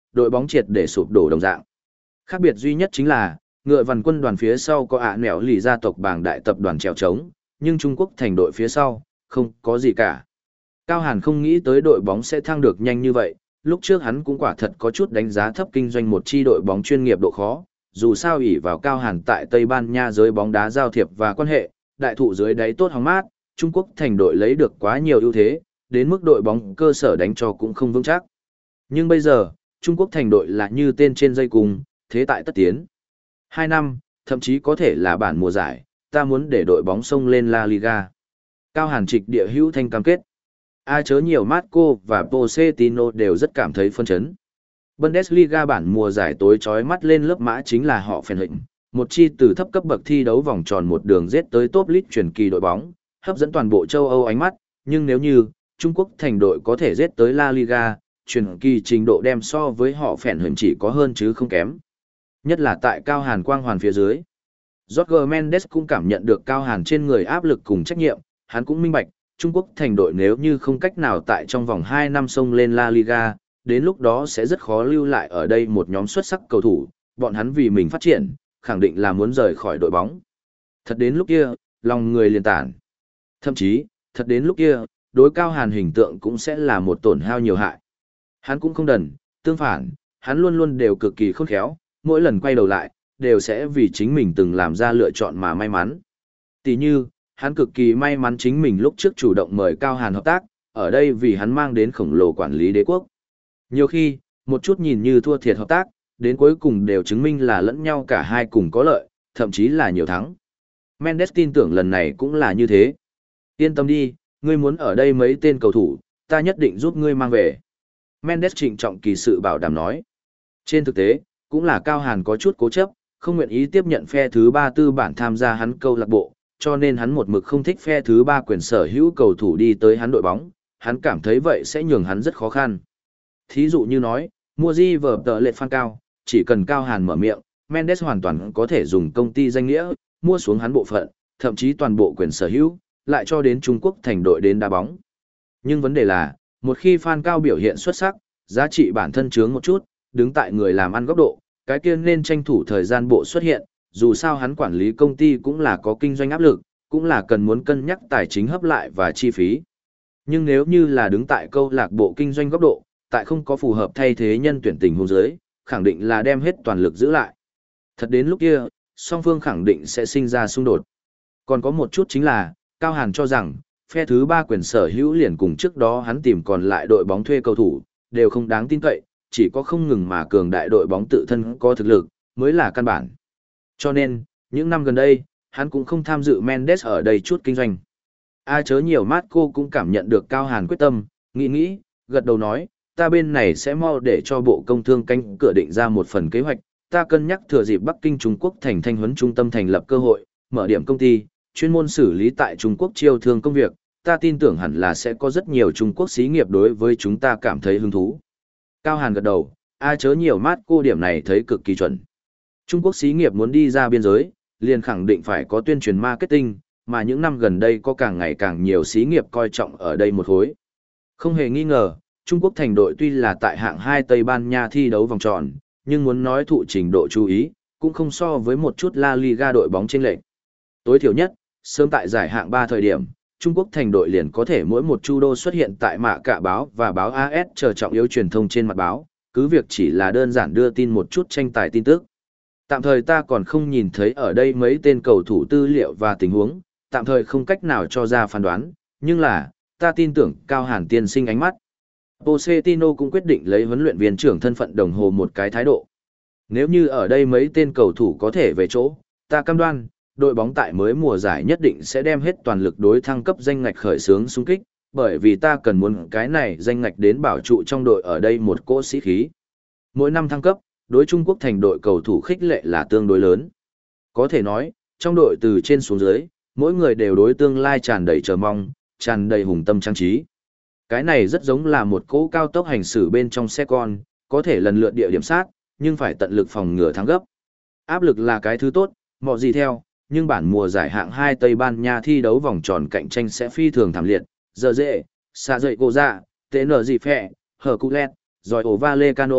đội bóng triệt để sụp đổ đồng dạng. Khác biệt duy nhất chính là, ngựa vằn quân đoàn phía sau có ạ nẻo lì gia tộc bảng đại tập đoàn trèo trống, nhưng Trung Quốc thành đội phía sau, không có gì cả. Cao Hàn không nghĩ tới đội bóng sẽ thăng được nhanh như vậy, lúc trước hắn cũng quả thật có chút đánh giá thấp kinh doanh một chi đội bóng chuyên nghiệp độ khó, dù sao ỷ vào Cao Hàn tại Tây Ban Nha giới bóng đá giao thiệp và quan hệ, đại thụ dưới đáy tốt hóng mát, Trung Quốc thành đội lấy được quá nhiều ưu thế, đến mức đội bóng cơ sở đánh cho cũng không vững chắc. Nhưng bây giờ, Trung Quốc thành đội là như tên trên dây cùng, thế tại tất tiến. Hai năm, thậm chí có thể là bản mùa giải, ta muốn để đội bóng sông lên La Liga. Cao Hàn trịch địa hữu thanh cam kết. A chớ nhiều Marco và Pochettino đều rất cảm thấy phân chấn. Bundesliga bản mùa giải tối chói mắt lên lớp mã chính là họ phèn hình, một chi từ thấp cấp bậc thi đấu vòng tròn một đường giết tới top league truyền kỳ đội bóng, hấp dẫn toàn bộ châu Âu ánh mắt, nhưng nếu như Trung Quốc thành đội có thể giết tới La Liga, truyền kỳ trình độ đem so với họ phèn hình chỉ có hơn chứ không kém. Nhất là tại Cao Hàn quang hoàn phía dưới. Jorge Mendes cũng cảm nhận được Cao Hàn trên người áp lực cùng trách nhiệm, hắn cũng minh bạch, Trung Quốc thành đội nếu như không cách nào tại trong vòng hai năm xông lên La Liga, đến lúc đó sẽ rất khó lưu lại ở đây một nhóm xuất sắc cầu thủ, bọn hắn vì mình phát triển, khẳng định là muốn rời khỏi đội bóng. Thật đến lúc kia, lòng người liền tản. Thậm chí, thật đến lúc kia, đối Cao Hàn hình tượng cũng sẽ là một tổn hao nhiều hại. Hắn cũng không đần, tương phản, hắn luôn luôn đều cực kỳ khôn khéo, mỗi lần quay đầu lại, đều sẽ vì chính mình từng làm ra lựa chọn mà may mắn. Tỷ như, hắn cực kỳ may mắn chính mình lúc trước chủ động mời Cao Hàn hợp tác, ở đây vì hắn mang đến khổng lồ quản lý đế quốc. Nhiều khi, một chút nhìn như thua thiệt hợp tác, đến cuối cùng đều chứng minh là lẫn nhau cả hai cùng có lợi, thậm chí là nhiều thắng. Mendes tin tưởng lần này cũng là như thế. Yên tâm đi, ngươi muốn ở đây mấy tên cầu thủ, ta nhất định giúp ngươi mang về. Mendes trịnh trọng kỳ sự bảo đảm nói. Trên thực tế, cũng là Cao Hàn có chút cố chấp, không nguyện ý tiếp nhận phe thứ ba tư bản tham gia hắn câu lạc bộ, cho nên hắn một mực không thích phe thứ ba quyền sở hữu cầu thủ đi tới hắn đội bóng, hắn cảm thấy vậy sẽ nhường hắn rất khó khăn. Thí dụ như nói, mua di vở tờ lệ fan cao, chỉ cần Cao Hàn mở miệng, Mendes hoàn toàn có thể dùng công ty danh nghĩa, mua xuống hắn bộ phận, thậm chí toàn bộ quyền sở hữu, lại cho đến Trung Quốc thành đội đến đá bóng. Nhưng vấn đề là, một khi fan cao biểu hiện xuất sắc, giá trị bản thân chướng một chút, đứng tại người làm ăn góc độ, cái kia nên tranh thủ thời gian bộ xuất hiện, dù sao hắn quản lý công ty cũng là có kinh doanh áp lực, cũng là cần muốn cân nhắc tài chính hấp lại và chi phí. Nhưng nếu như là đứng tại câu lạc bộ kinh doanh góc độ, tại không có phù hợp thay thế nhân tuyển tình huống dưới, khẳng định là đem hết toàn lực giữ lại. Thật đến lúc kia, song phương khẳng định sẽ sinh ra xung đột. Còn có một chút chính là, Cao Hàn cho rằng, phe thứ ba quyền sở hữu liền cùng trước đó hắn tìm còn lại đội bóng thuê cầu thủ, đều không đáng tin cậy, chỉ có không ngừng mà cường đại đội bóng tự thân có thực lực, mới là căn bản. Cho nên, những năm gần đây, hắn cũng không tham dự Mendes ở đây chút kinh doanh. A chớ nhiều Marco cũng cảm nhận được Cao Hàn quyết tâm, nghĩ nghĩ, gật đầu nói, ta bên này sẽ mau để cho Bộ Công Thương canh cửa định ra một phần kế hoạch, ta cân nhắc thừa dịp Bắc Kinh Trung Quốc thành thanh huấn trung tâm thành lập cơ hội, mở điểm công ty, chuyên môn xử lý tại Trung Quốc chiêu thương công việc, ta tin tưởng hẳn là sẽ có rất nhiều Trung Quốc xí nghiệp đối với chúng ta cảm thấy hứng thú. Cao Hàn gật đầu, a chớ nhiều Marco điểm này thấy cực kỳ chuẩn. Trung Quốc xí nghiệp muốn đi ra biên giới, liền khẳng định phải có tuyên truyền marketing, mà những năm gần đây có càng ngày càng nhiều xí nghiệp coi trọng ở đây một khối. Không hề nghi ngờ, Trung Quốc thành đội tuy là tại hạng hai Tây Ban Nha thi đấu vòng tròn, nhưng muốn nói thụ trình độ chú ý, cũng không so với một chút La Liga đội bóng chênh lệch. Tối thiểu nhất, sớm tại giải hạng ba thời điểm, Trung Quốc thành đội liền có thể mỗi một chu đô xuất hiện tại mạ cả báo và báo a ét chờ trọng yếu truyền thông trên mặt báo, cứ việc chỉ là đơn giản đưa tin một chút tranh tài tin tức. Tạm thời ta còn không nhìn thấy ở đây mấy tên cầu thủ tư liệu và tình huống, tạm thời không cách nào cho ra phán đoán, nhưng là, ta tin tưởng Cao Hàn tiên sinh ánh mắt. Pochettino cũng quyết định lấy huấn luyện viên trưởng thân phận đồng hồ một cái thái độ. Nếu như ở đây mấy tên cầu thủ có thể về chỗ, ta cam đoan, đội bóng tại mới mùa giải nhất định sẽ đem hết toàn lực đối thăng cấp danh ngạch khởi xướng xung kích, bởi vì ta cần muốn cái này danh ngạch đến bảo trụ trong đội ở đây một cỗ sĩ khí. Mỗi năm thăng cấp, đối Trung Quốc thành đội cầu thủ khích lệ là tương đối lớn. Có thể nói, trong đội từ trên xuống dưới, mỗi người đều đối tương lai tràn đầy chờ mong, tràn đầy hùng tâm trang trí. Cái này rất giống là một cỗ cao tốc hành xử bên trong xe con, có thể lần lượt địa điểm sát, nhưng phải tận lực phòng ngừa thắng gấp. Áp lực là cái thứ tốt, mọi gì theo, nhưng bản mùa giải hạng hai Tây Ban Nha thi đấu vòng tròn cạnh tranh sẽ phi thường thảm liệt, giờ dễ, xa dậy cô ra, tế nở gì phẹ, hở cụ lẹt, rồi ổ Vallecano,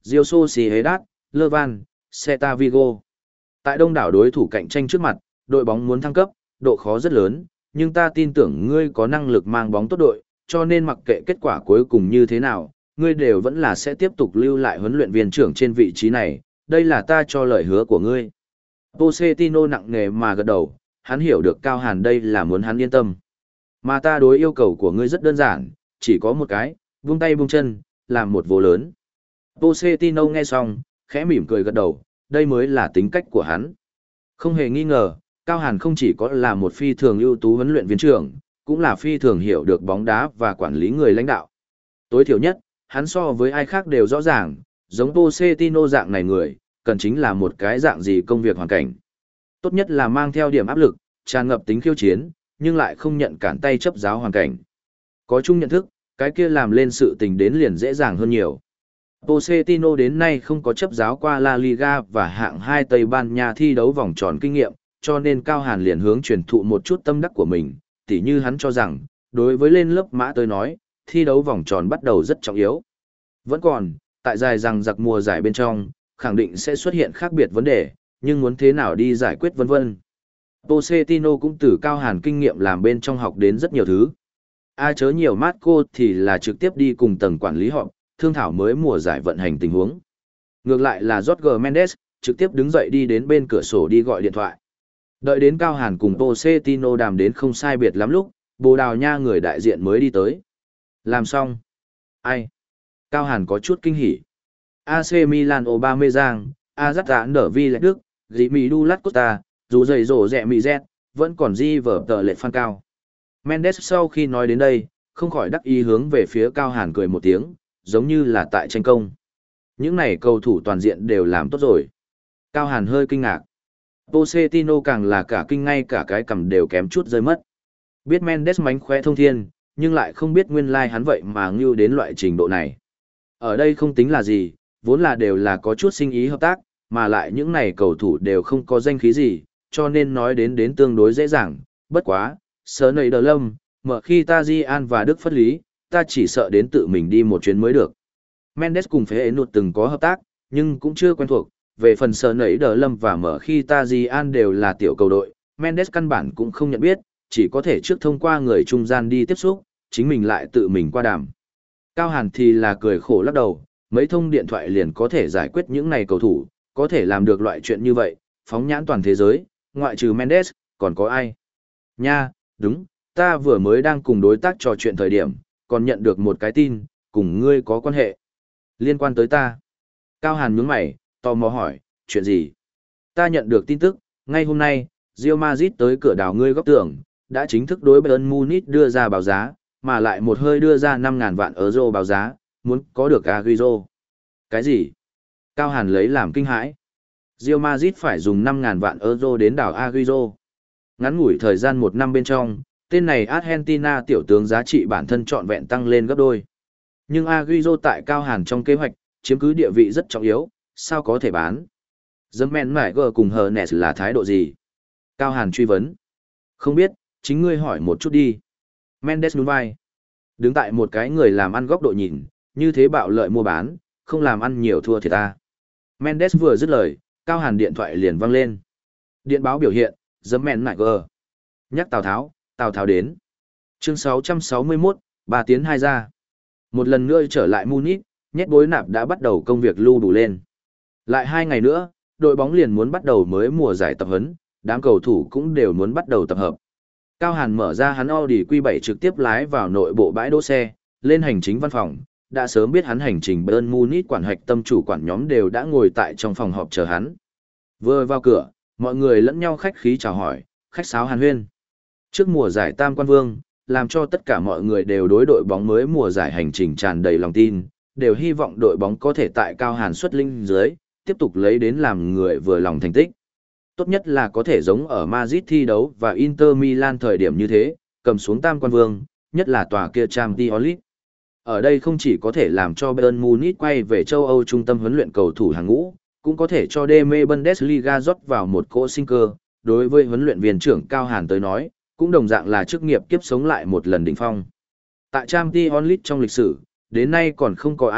Real Sociedad, Levan, Celta Vigo. Tại đông đảo đối thủ cạnh tranh trước mặt, đội bóng muốn thăng cấp, độ khó rất lớn, nhưng ta tin tưởng ngươi có năng lực mang bóng tốt đội, cho nên mặc kệ kết quả cuối cùng như thế nào, ngươi đều vẫn là sẽ tiếp tục lưu lại huấn luyện viên trưởng trên vị trí này, đây là ta cho lời hứa của ngươi. Pochettino nặng nề mà gật đầu, hắn hiểu được Cao Hàn đây là muốn hắn yên tâm. Mà ta đối yêu cầu của ngươi rất đơn giản, chỉ có một cái, buông tay buông chân, làm một vô lớn. Pochettino nghe xong, khẽ mỉm cười gật đầu, đây mới là tính cách của hắn. Không hề nghi ngờ, Cao Hàn không chỉ có là một phi thường ưu tú huấn luyện viên trưởng, cũng là phi thường hiểu được bóng đá và quản lý người lãnh đạo. Tối thiểu nhất, hắn so với ai khác đều rõ ràng, giống Pochettino dạng này người, cần chính là một cái dạng gì công việc hoàn cảnh. Tốt nhất là mang theo điểm áp lực, tràn ngập tính khiêu chiến, nhưng lại không nhận cản tay chấp giáo hoàn cảnh. Có chung nhận thức, cái kia làm lên sự tình đến liền dễ dàng hơn nhiều. Pochettino đến nay không có chấp giáo qua La Liga và hạng hai Tây Ban Nha thi đấu vòng tròn kinh nghiệm, cho nên Cao Hàn liền hướng truyền thụ một chút tâm đắc của mình, tỉ như hắn cho rằng, đối với lên lớp mã tới nói, thi đấu vòng tròn bắt đầu rất trọng yếu. Vẫn còn, tại dài rằng giặc mùa giải bên trong, khẳng định sẽ xuất hiện khác biệt vấn đề, nhưng muốn thế nào đi giải quyết vân vân. Pochettino cũng từ Cao Hàn kinh nghiệm làm bên trong học đến rất nhiều thứ. A chớ nhiều Marco thì là trực tiếp đi cùng tầng quản lý họp, thương thảo mới mùa giải vận hành tình huống. Ngược lại là Jorge Mendes, trực tiếp đứng dậy đi đến bên cửa sổ đi gọi điện thoại. Đợi đến Cao Hàn cùng Pochettino đàm đến không sai biệt lắm lúc, Bồ Đào Nha người đại diện mới đi tới. Làm xong. Ai? Cao Hàn có chút kinh hỉ. a xê Milan Aubameyang, Ajax nở vi lệch Đức, Jimmy Dulat Costa, dù dày rổ rẹ mì Z, vẫn còn di vở tờ lệ phan cao. Mendes sau khi nói đến đây, không khỏi đắc ý hướng về phía Cao Hàn cười một tiếng, giống như là tại tranh công. Những này cầu thủ toàn diện đều làm tốt rồi. Cao Hàn hơi kinh ngạc. Pochettino càng là cả kinh ngay cả cái cầm đều kém chút rơi mất. Biết Mendes mánh khóe thông thiên, nhưng lại không biết nguyên lai like hắn vậy mà ngưu đến loại trình độ này. Ở đây không tính là gì, vốn là đều là có chút sinh ý hợp tác, mà lại những này cầu thủ đều không có danh khí gì, cho nên nói đến đến tương đối dễ dàng. Bất quá, sớ nầy đờ lâm, mở khi ta Di An và Đức phất lý, ta chỉ sợ đến tự mình đi một chuyến mới được. Mendes cùng phế nụt từng có hợp tác, nhưng cũng chưa quen thuộc. Về phần sờ nấy đờ lâm và mở khi ta Di An đều là tiểu cầu đội, Mendes căn bản cũng không nhận biết, chỉ có thể trước thông qua người trung gian đi tiếp xúc, chính mình lại tự mình qua đàm. Cao Hàn thì là cười khổ lắc đầu, mấy thông điện thoại liền có thể giải quyết những này cầu thủ, có thể làm được loại chuyện như vậy, phóng nhãn toàn thế giới, ngoại trừ Mendes, còn có ai? Nha, đúng, ta vừa mới đang cùng đối tác trò chuyện thời điểm, còn nhận được một cái tin, cùng ngươi có quan hệ. Liên quan tới ta. Cao Hàn nhướng mày, tò mò hỏi, chuyện gì? Ta nhận được tin tức, ngay hôm nay, Real Madrid tới cửa đào ngươi góc tưởng, đã chính thức đối Bayern Munich đưa ra báo giá, mà lại một hơi đưa ra năm ngàn vạn euro báo giá, muốn có được Agüero. Cái gì? Cao Hàn lấy làm kinh hãi. Real Madrid phải dùng năm ngàn vạn euro đến đào Agüero. Ngắn ngủi thời gian một năm bên trong, tên này Argentina tiểu tướng giá trị bản thân trọn vẹn tăng lên gấp đôi. Nhưng Agüero tại Cao Hàn trong kế hoạch, chiếm cứ địa vị rất trọng yếu, sao có thể bán? Dâm men mải gờ cùng hờ nẹt là thái độ gì? Cao Hàn truy vấn. Không biết, chính ngươi hỏi một chút đi. Mendes nhún vai. Đứng tại một cái người làm ăn góc độ nhìn, như thế bạo lợi mua bán, không làm ăn nhiều thua thiệt ta. Mendes vừa dứt lời, Cao Hàn điện thoại liền vang lên. Điện báo biểu hiện, dâm men mải gờ. Nhắc Tào Tháo, Tào Tháo đến. Chương sáu trăm sáu mươi mốt, ba tiến hai ra. Một lần nữa trở lại Munich, nhét bối nạp đã bắt đầu công việc lưu đủ lên. Lại hai ngày nữa, đội bóng liền muốn bắt đầu mới mùa giải tập huấn, đám cầu thủ cũng đều muốn bắt đầu tập hợp. Cao Hàn mở ra hắn Audi Q bảy trực tiếp lái vào nội bộ bãi đỗ xe, lên hành chính văn phòng, đã sớm biết hắn hành trình Bayern Munich quản hạch tâm chủ quản nhóm đều đã ngồi tại trong phòng họp chờ hắn. Vừa vào cửa, mọi người lẫn nhau khách khí chào hỏi, khách sáo hàn huyên. Trước mùa giải Tam Quan Vương, làm cho tất cả mọi người đều đối đội bóng mới mùa giải hành trình tràn đầy lòng tin, đều hy vọng đội bóng có thể tại Cao Hàn xuất linh dưới, tiếp tục lấy đến làm người vừa lòng thành tích. Tốt nhất là có thể giống ở Madrid thi đấu và Inter Milan thời điểm như thế, cầm xuống Tam Quan Vương, nhất là tòa kia Champions League. Ở đây không chỉ có thể làm cho Bayern Munich quay về châu Âu trung tâm huấn luyện cầu thủ hàng ngũ, cũng có thể cho đê mê Bundesliga rót vào một cỗ sinh cơ, đối với huấn luyện viên trưởng Cao Hàn tới nói, cũng đồng dạng là chức nghiệp kiếp sống lại một lần đỉnh phong. Tại Champions League trong lịch sử, đến nay còn không có ai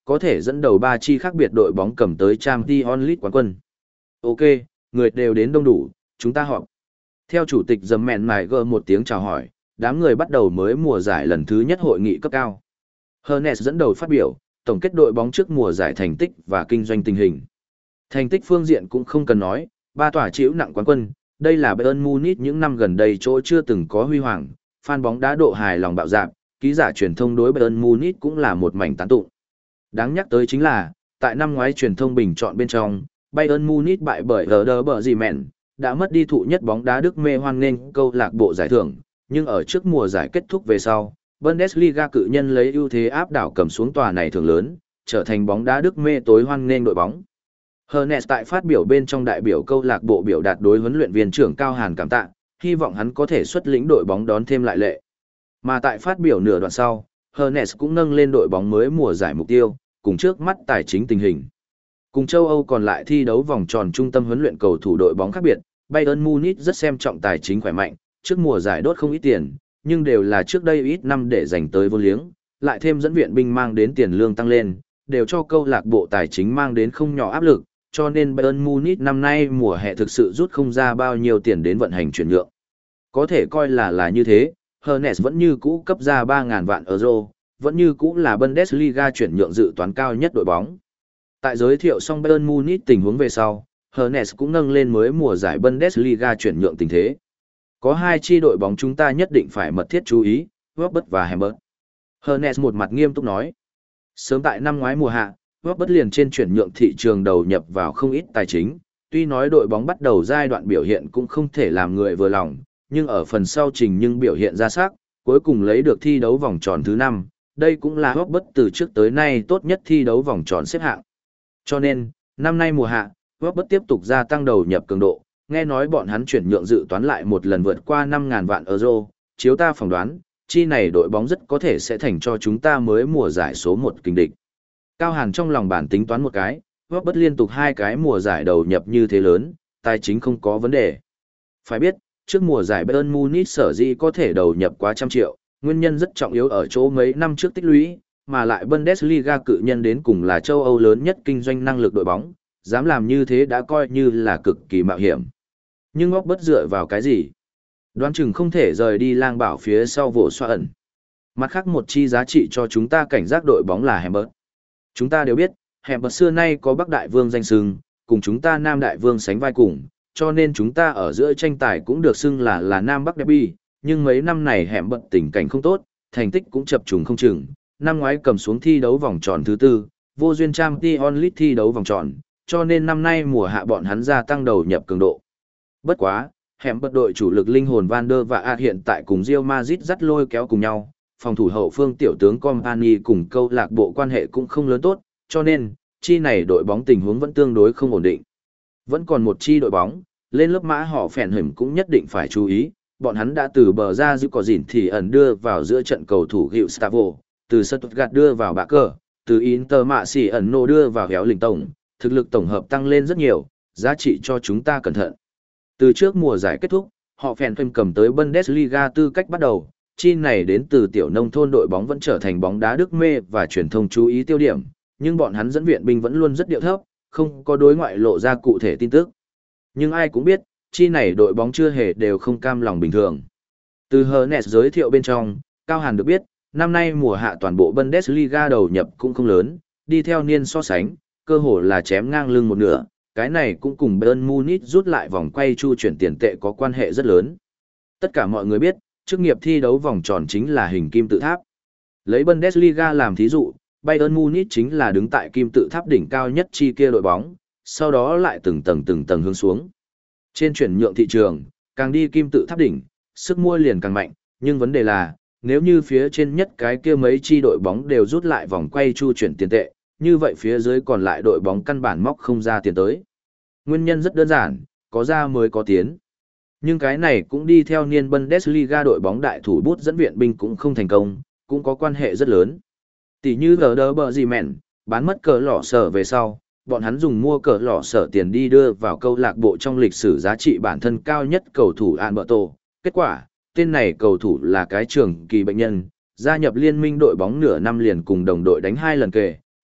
có thể dẫn đầu ba chi khác biệt đội bóng cầm tới Champions League quán quân. Ok, người đều đến đông đủ, chúng ta họp. Theo chủ tịch dầm mẹn mài gờ một tiếng chào hỏi, đám người bắt đầu mới mùa giải lần thứ nhất hội nghị cấp cao. Hernes dẫn đầu phát biểu, tổng kết đội bóng trước mùa giải thành tích và kinh doanh tình hình. Thành tích phương diện cũng không cần nói, ba tòa chịu nặng quán quân, đây là Bayern Munich những năm gần đây chỗ chưa từng có huy hoàng, fan bóng đá độ hài lòng bạo dạn, ký giả truyền thông đối Bayern Munich cũng là một mảnh tán tụng. Đáng nhắc tới chính là, tại năm ngoái truyền thông bình chọn bên trong, Bayern Munich bại bởi Werder Bremen, đã mất đi thụ nhất bóng đá Đức mê hoan nghênh câu lạc bộ giải thưởng, nhưng ở trước mùa giải kết thúc về sau, Bundesliga cự nhân lấy ưu thế áp đảo cầm xuống tòa này thưởng lớn, trở thành bóng đá Đức mê tối hoan nghênh đội bóng. Hernes tại phát biểu bên trong đại biểu câu lạc bộ biểu đạt đối huấn luyện viên trưởng Cao Hàn cảm tạ, hy vọng hắn có thể xuất lĩnh đội bóng đón thêm lại lệ. Mà tại phát biểu nửa đoạn sau, Hernes cũng nâng lên đội bóng mới mùa giải mục tiêu, cùng trước mắt tài chính tình hình. Cùng châu Âu còn lại thi đấu vòng tròn trung tâm huấn luyện cầu thủ đội bóng khác biệt, Bayern Munich rất xem trọng tài chính khỏe mạnh, trước mùa giải đốt không ít tiền, nhưng đều là trước đây ít năm để dành tới vô liếng, lại thêm dẫn viện binh mang đến tiền lương tăng lên, đều cho câu lạc bộ tài chính mang đến không nhỏ áp lực, cho nên Bayern Munich năm nay mùa hè thực sự rút không ra bao nhiêu tiền đến vận hành chuyển nhượng. Có thể coi là là như thế, Hernes vẫn như cũ cấp ra ba nghìn vạn euro, vẫn như cũ là Bundesliga chuyển nhượng dự toán cao nhất đội bóng. Tại giới thiệu xong Bayern Munich tình huống về sau, Hernes cũng nâng lên mới mùa giải Bundesliga chuyển nhượng tình thế. Có hai chi đội bóng chúng ta nhất định phải mật thiết chú ý, Wolfsburg và Hamburg. Hernes một mặt nghiêm túc nói. Sớm tại năm ngoái mùa hạ, Wolfsburg liền trên chuyển nhượng thị trường đầu nhập vào không ít tài chính, tuy nói đội bóng bắt đầu giai đoạn biểu hiện cũng không thể làm người vừa lòng, nhưng ở phần sau trình nhưng biểu hiện ra sắc, cuối cùng lấy được thi đấu vòng tròn thứ năm, đây cũng là Wolfsburg từ trước tới nay tốt nhất thi đấu vòng tròn xếp hạng. Cho nên, năm nay mùa hạ, Wolfsburg tiếp tục gia tăng đầu nhập cường độ, nghe nói bọn hắn chuyển nhượng dự toán lại một lần vượt qua năm nghìn vạn euro, chiếu ta phỏng đoán, chi này đội bóng rất có thể sẽ thành cho chúng ta mới mùa giải số một kình địch. Cao Hàn trong lòng bản tính toán một cái, Wolfsburg liên tục hai cái mùa giải đầu nhập như thế lớn, tài chính không có vấn đề. Phải biết, trước mùa giải Bayern Munich sở dĩ có thể đầu nhập quá trăm triệu, nguyên nhân rất trọng yếu ở chỗ mấy năm trước tích lũy, mà lại Bundesliga cự nhân đến cùng là châu Âu lớn nhất kinh doanh năng lực đội bóng, dám làm như thế đã coi như là cực kỳ mạo hiểm. Nhưng Wolfsburg dựa vào cái gì? Đoán chừng không thể rời đi lang bảo phía sau vỗ xoa ẩn. Mặt khác một chi giá trị cho chúng ta cảnh giác đội bóng là Hamburg. Chúng ta đều biết, Hamburg xưa nay có Bắc Đại Vương danh xưng, cùng chúng ta Nam Đại Vương sánh vai cùng, cho nên chúng ta ở giữa tranh tài cũng được xưng là là Nam Bắc Derby, nhưng mấy năm này Hamburg tình cảnh không tốt, thành tích cũng chập trùng không chừng. Năm ngoái cầm xuống thi đấu vòng tròn thứ tư, vô duyên Champions League thi đấu vòng tròn, cho nên năm nay mùa hạ bọn hắn gia tăng đầu nhập cường độ. Bất quá, Hamburg đội chủ lực linh hồn Van der và Ad hiện tại cùng Real Madrid dắt lôi kéo cùng nhau, phòng thủ hậu phương tiểu tướng Company cùng câu lạc bộ quan hệ cũng không lớn tốt, cho nên, chi này đội bóng tình huống vẫn tương đối không ổn định. Vẫn còn một chi đội bóng, lên lớp mã họ phèn hửm cũng nhất định phải chú ý, bọn hắn đã từ bờ ra giữ có dỉn thì ẩn đưa vào giữa trận cầu thủ Gil Stavo, từ Stuttgart đưa vào bạ cờ, từ Inter mạ xỉ ẩn nô đưa vào héo lình tổng, thực lực tổng hợp tăng lên rất nhiều, giá trị cho chúng ta cẩn thận. Từ trước mùa giải kết thúc, họ phèn thêm cầm tới Bundesliga tư cách bắt đầu, chi này đến từ tiểu nông thôn đội bóng vẫn trở thành bóng đá Đức mê và truyền thông chú ý tiêu điểm, nhưng bọn hắn dẫn viện binh vẫn luôn rất điệu thấp, không có đối ngoại lộ ra cụ thể tin tức. Nhưng ai cũng biết, chi này đội bóng chưa hề đều không cam lòng bình thường. Từ Hernes giới thiệu bên trong, Cao Hàn được biết, năm nay mùa hạ toàn bộ Bundesliga đầu nhập cũng không lớn, đi theo niên so sánh, cơ hồ là chém ngang lưng một nửa, cái này cũng cùng Bayern Munich rút lại vòng quay chu chuyển tiền tệ có quan hệ rất lớn. Tất cả mọi người biết, chức nghiệp thi đấu vòng tròn chính là hình kim tự tháp. Lấy Bundesliga làm thí dụ, Bayern Munich chính là đứng tại kim tự tháp đỉnh cao nhất chi kia đội bóng, sau đó lại từng tầng từng tầng hướng xuống. Trên chuyển nhượng thị trường, càng đi kim tự tháp đỉnh, sức mua liền càng mạnh, nhưng vấn đề là, nếu như phía trên nhất cái kia mấy chi đội bóng đều rút lại vòng quay chu chuyển tiền tệ, như vậy phía dưới còn lại đội bóng căn bản móc không ra tiền tới. Nguyên nhân rất đơn giản, có ra mới có tiến. Nhưng cái này cũng đi theo niên Bundesliga đội bóng đại thủ bút dẫn viện binh cũng không thành công, cũng có quan hệ rất lớn. Tỷ như Werder Bremen, bán mất cờ lọ sở về sau, bọn hắn dùng mua cờ lọ sở tiền đi đưa vào câu lạc bộ trong lịch sử giá trị bản thân cao nhất cầu thủ Alberto. Kết quả, tên này cầu thủ là cái trường kỳ bệnh nhân, gia nhập liên minh đội bóng nửa năm liền cùng đồng đội đánh hai lần kề,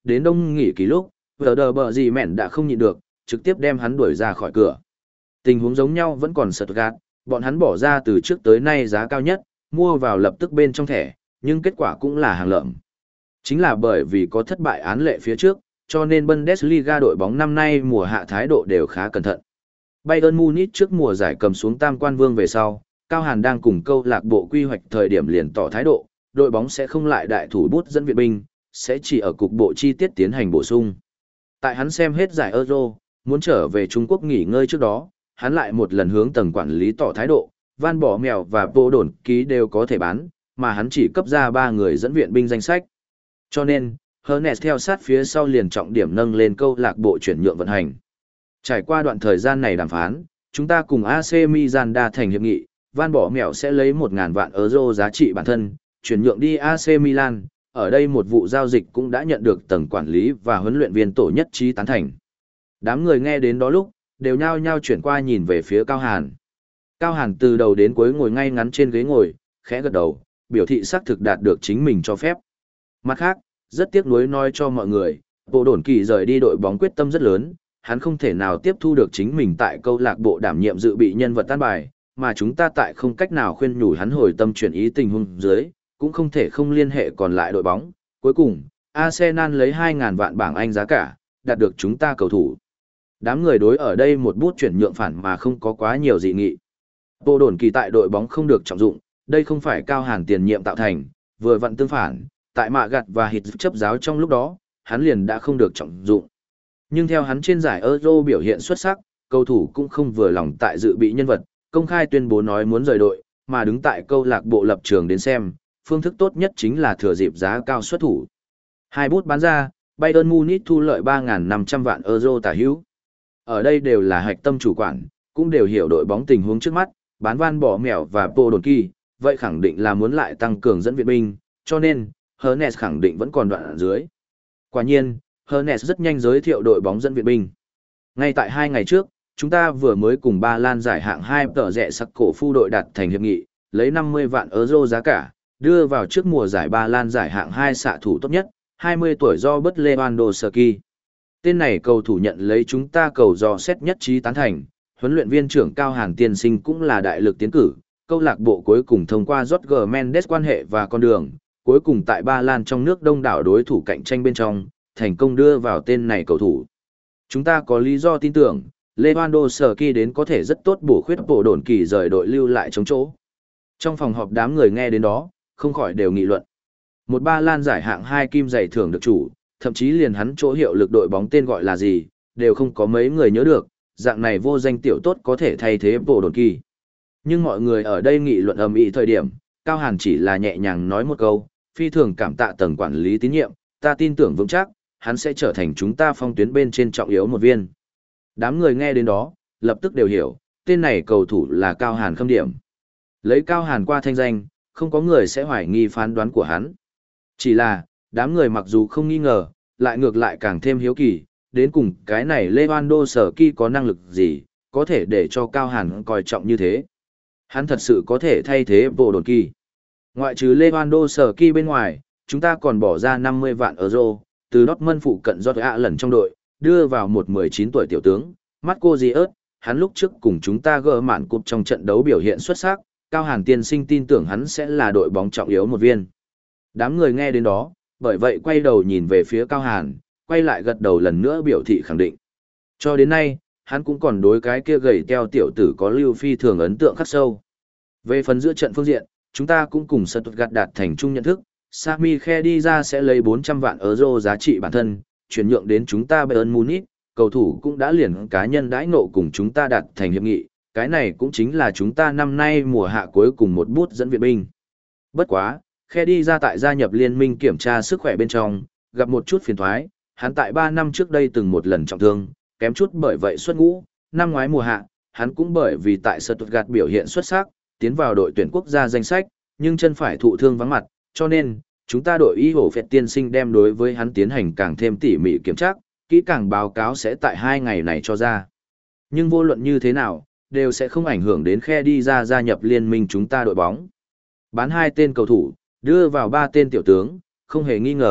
đến đông nghỉ kỳ lúc, vờ đờ bờ gì mẹn đã không nhịn được, trực tiếp đem hắn đuổi ra khỏi cửa. Tình huống giống nhau vẫn còn Stuttgart, bọn hắn bỏ ra từ trước tới nay giá cao nhất, mua vào lập tức bên trong thẻ, nhưng kết quả cũng là hàng lợm. Chính là bởi vì có thất bại án lệ phía trước, cho nên Bundesliga đội bóng năm nay mùa hạ thái độ đều khá cẩn thận. Bayern Munich trước mùa giải cầm xuống tam quan vương về sau, Cao Hàn đang cùng câu lạc bộ quy hoạch thời điểm liền tỏ thái độ, đội bóng sẽ không lại đại thủ bút dẫn viện binh, sẽ chỉ ở cục bộ chi tiết tiến hành bổ sung. Tại hắn xem hết giải Euro, muốn trở về Trung Quốc nghỉ ngơi trước đó, hắn lại một lần hướng tầng quản lý tỏ thái độ, Van Bỏ Mèo và Bộ Đồn Ký đều có thể bán, mà hắn chỉ cấp ra ba người dẫn viện binh danh sách. Cho nên, Hernes theo sát phía sau liền trọng điểm nâng lên câu lạc bộ chuyển nhượng vận hành. Trải qua đoạn thời gian này đàm phán, chúng ta cùng a xê Milan đa thành hiệp nghị, Van Bỏ Mèo sẽ lấy một nghìn vạn euro giá trị bản thân, chuyển nhượng đi a xê Milan. Ở đây một vụ giao dịch cũng đã nhận được tầng quản lý và huấn luyện viên tổ nhất trí tán thành. Đám người nghe đến đó lúc, đều nhao nhao chuyển qua nhìn về phía Cao Hàn. Cao Hàn từ đầu đến cuối ngồi ngay ngắn trên ghế ngồi, khẽ gật đầu, biểu thị xác thực đạt được chính mình cho phép. Mặt khác, rất tiếc nuối nói cho mọi người, Bộ Đồn Kỳ rời đi đội bóng quyết tâm rất lớn, hắn không thể nào tiếp thu được chính mình tại câu lạc bộ đảm nhiệm dự bị nhân vật tan bài, mà chúng ta tại không cách nào khuyên nhủ hắn hồi tâm chuyển ý tình huống dưới, cũng không thể không liên hệ còn lại đội bóng. Cuối cùng, Arsenal lấy hai nghìn vạn bảng Anh giá cả, đạt được chúng ta cầu thủ. Đám người đối ở đây một bút chuyển nhượng phản mà không có quá nhiều dị nghị. Bộ Đồn Kỳ tại đội bóng không được trọng dụng, đây không phải Cao Hàn tiền nhiệm tạo thành, vừa vặn tương phản, tại mạ gặt và hít chấp giáo trong lúc đó, hắn liền đã không được trọng dụng. Nhưng theo hắn trên giải Euro biểu hiện xuất sắc, cầu thủ cũng không vừa lòng tại dự bị nhân vật, công khai tuyên bố nói muốn rời đội, mà đứng tại câu lạc bộ lập trường đến xem, phương thức tốt nhất chính là thừa dịp giá cao xuất thủ. Hai bút bán ra, Bayern Munich thu lợi ba nghìn năm trăm vạn euro tả hữu. Ở đây đều là hạch tâm chủ quản, cũng đều hiểu đội bóng tình huống trước mắt, bán Van Bỏ Mèo và Bộ Đồn Kỳ, vậy khẳng định là muốn lại tăng cường dẫn viện binh, cho nên, Hernes khẳng định vẫn còn đoạn ở dưới. Quả nhiên, Hernes rất nhanh giới thiệu đội bóng dẫn viện binh. Ngay tại hai ngày trước, chúng ta vừa mới cùng Ba Lan giải hạng hai tờ rẻ sắc cổ phu đội đạt thành hiệp nghị, lấy năm mươi vạn euro giá cả, đưa vào trước mùa giải Ba Lan giải hạng hai xạ thủ tốt nhất, hai mươi tuổi do bất Lewandowski. Tên này cầu thủ nhận lấy chúng ta cầu dò xét nhất trí tán thành, huấn luyện viên trưởng Cao Hàn tiên sinh cũng là đại lực tiến cử, câu lạc bộ cuối cùng thông qua Jorge Mendes quan hệ và con đường, cuối cùng tại Ba Lan trong nước đông đảo đối thủ cạnh tranh bên trong, thành công đưa vào tên này cầu thủ. Chúng ta có lý do tin tưởng, Lewandowski đến có thể rất tốt bổ khuyết Bộ Đồn Kỳ rời đội lưu lại chống chỗ. Trong phòng họp đám người nghe đến đó, không khỏi đều nghị luận. Một Ba Lan giải hạng hai kim giày thưởng được chủ, thậm chí liền hắn chỗ hiệu lực đội bóng tên gọi là gì, đều không có mấy người nhớ được, dạng này vô danh tiểu tốt có thể thay thế Bộ Đồn Kỳ. Nhưng mọi người ở đây nghị luận ầm ĩ thời điểm, Cao Hàn chỉ là nhẹ nhàng nói một câu, phi thường cảm tạ tầng quản lý tín nhiệm, ta tin tưởng vững chắc, hắn sẽ trở thành chúng ta phong tuyến bên trên trọng yếu một viên. Đám người nghe đến đó, lập tức đều hiểu, tên này cầu thủ là Cao Hàn khâm điểm. Lấy Cao Hàn qua thanh danh, không có người sẽ hoài nghi phán đoán của hắn. Chỉ là, đám người mặc dù không nghi ngờ, lại ngược lại càng thêm hiếu kỳ, đến cùng cái này Lewandowski có năng lực gì, có thể để cho Cao Hàn coi trọng như thế. Hắn thật sự có thể thay thế Bộ Đồn Kỳ. Ngoại trừ Lewandowski bên ngoài, chúng ta còn bỏ ra năm mươi vạn euro, từ Dortmund phụ cận Giọt ạ lần trong đội, đưa vào một mười chín tuổi tiểu tướng, Marco Ziert, hắn lúc trước cùng chúng ta gỡ mạn cúp trong trận đấu biểu hiện xuất sắc, Cao Hàn tiên sinh tin tưởng hắn sẽ là đội bóng trọng yếu một viên. Đám người nghe đến đó, bởi vậy quay đầu nhìn về phía Cao Hàn, quay lại gật đầu lần nữa biểu thị khẳng định. Cho đến nay, hắn cũng còn đối cái kia gầy teo tiểu tử có lưu phi thường ấn tượng khắc sâu. Về phần giữa trận phương diện, chúng ta cũng cùng Stuttgart đạt thành chung nhận thức, Sami Khedira sẽ lấy bốn trăm vạn euro giá trị bản thân, chuyển nhượng đến chúng ta Bayern Munich, cầu thủ cũng đã liền cá nhân đãi ngộ cùng chúng ta đạt thành hiệp nghị, cái này cũng chính là chúng ta năm nay mùa hạ cuối cùng một bút dẫn viện binh. Bất quá, Khedira tại gia nhập liên minh kiểm tra sức khỏe bên trong, gặp một chút phiền thoái, hắn tại ba năm trước đây từng một lần trọng thương, kém chút bởi vậy xuất ngũ, năm ngoái mùa hạ, hắn cũng bởi vì tại Stuttgart biểu hiện xuất sắc, tiến vào đội tuyển quốc gia danh sách, nhưng chân phải thụ thương vắng mặt, cho nên, chúng ta đội y hổ phẹt tiên sinh đem đối với hắn tiến hành càng thêm tỉ mỉ kiểm tra, kỹ càng báo cáo sẽ tại hai ngày này cho ra. Nhưng vô luận như thế nào, đều sẽ không ảnh hưởng đến Khedira gia nhập liên minh chúng ta đội bóng. Bán hai tên cầu thủ, đưa vào ba tên tiểu tướng, không hề nghi ngờ,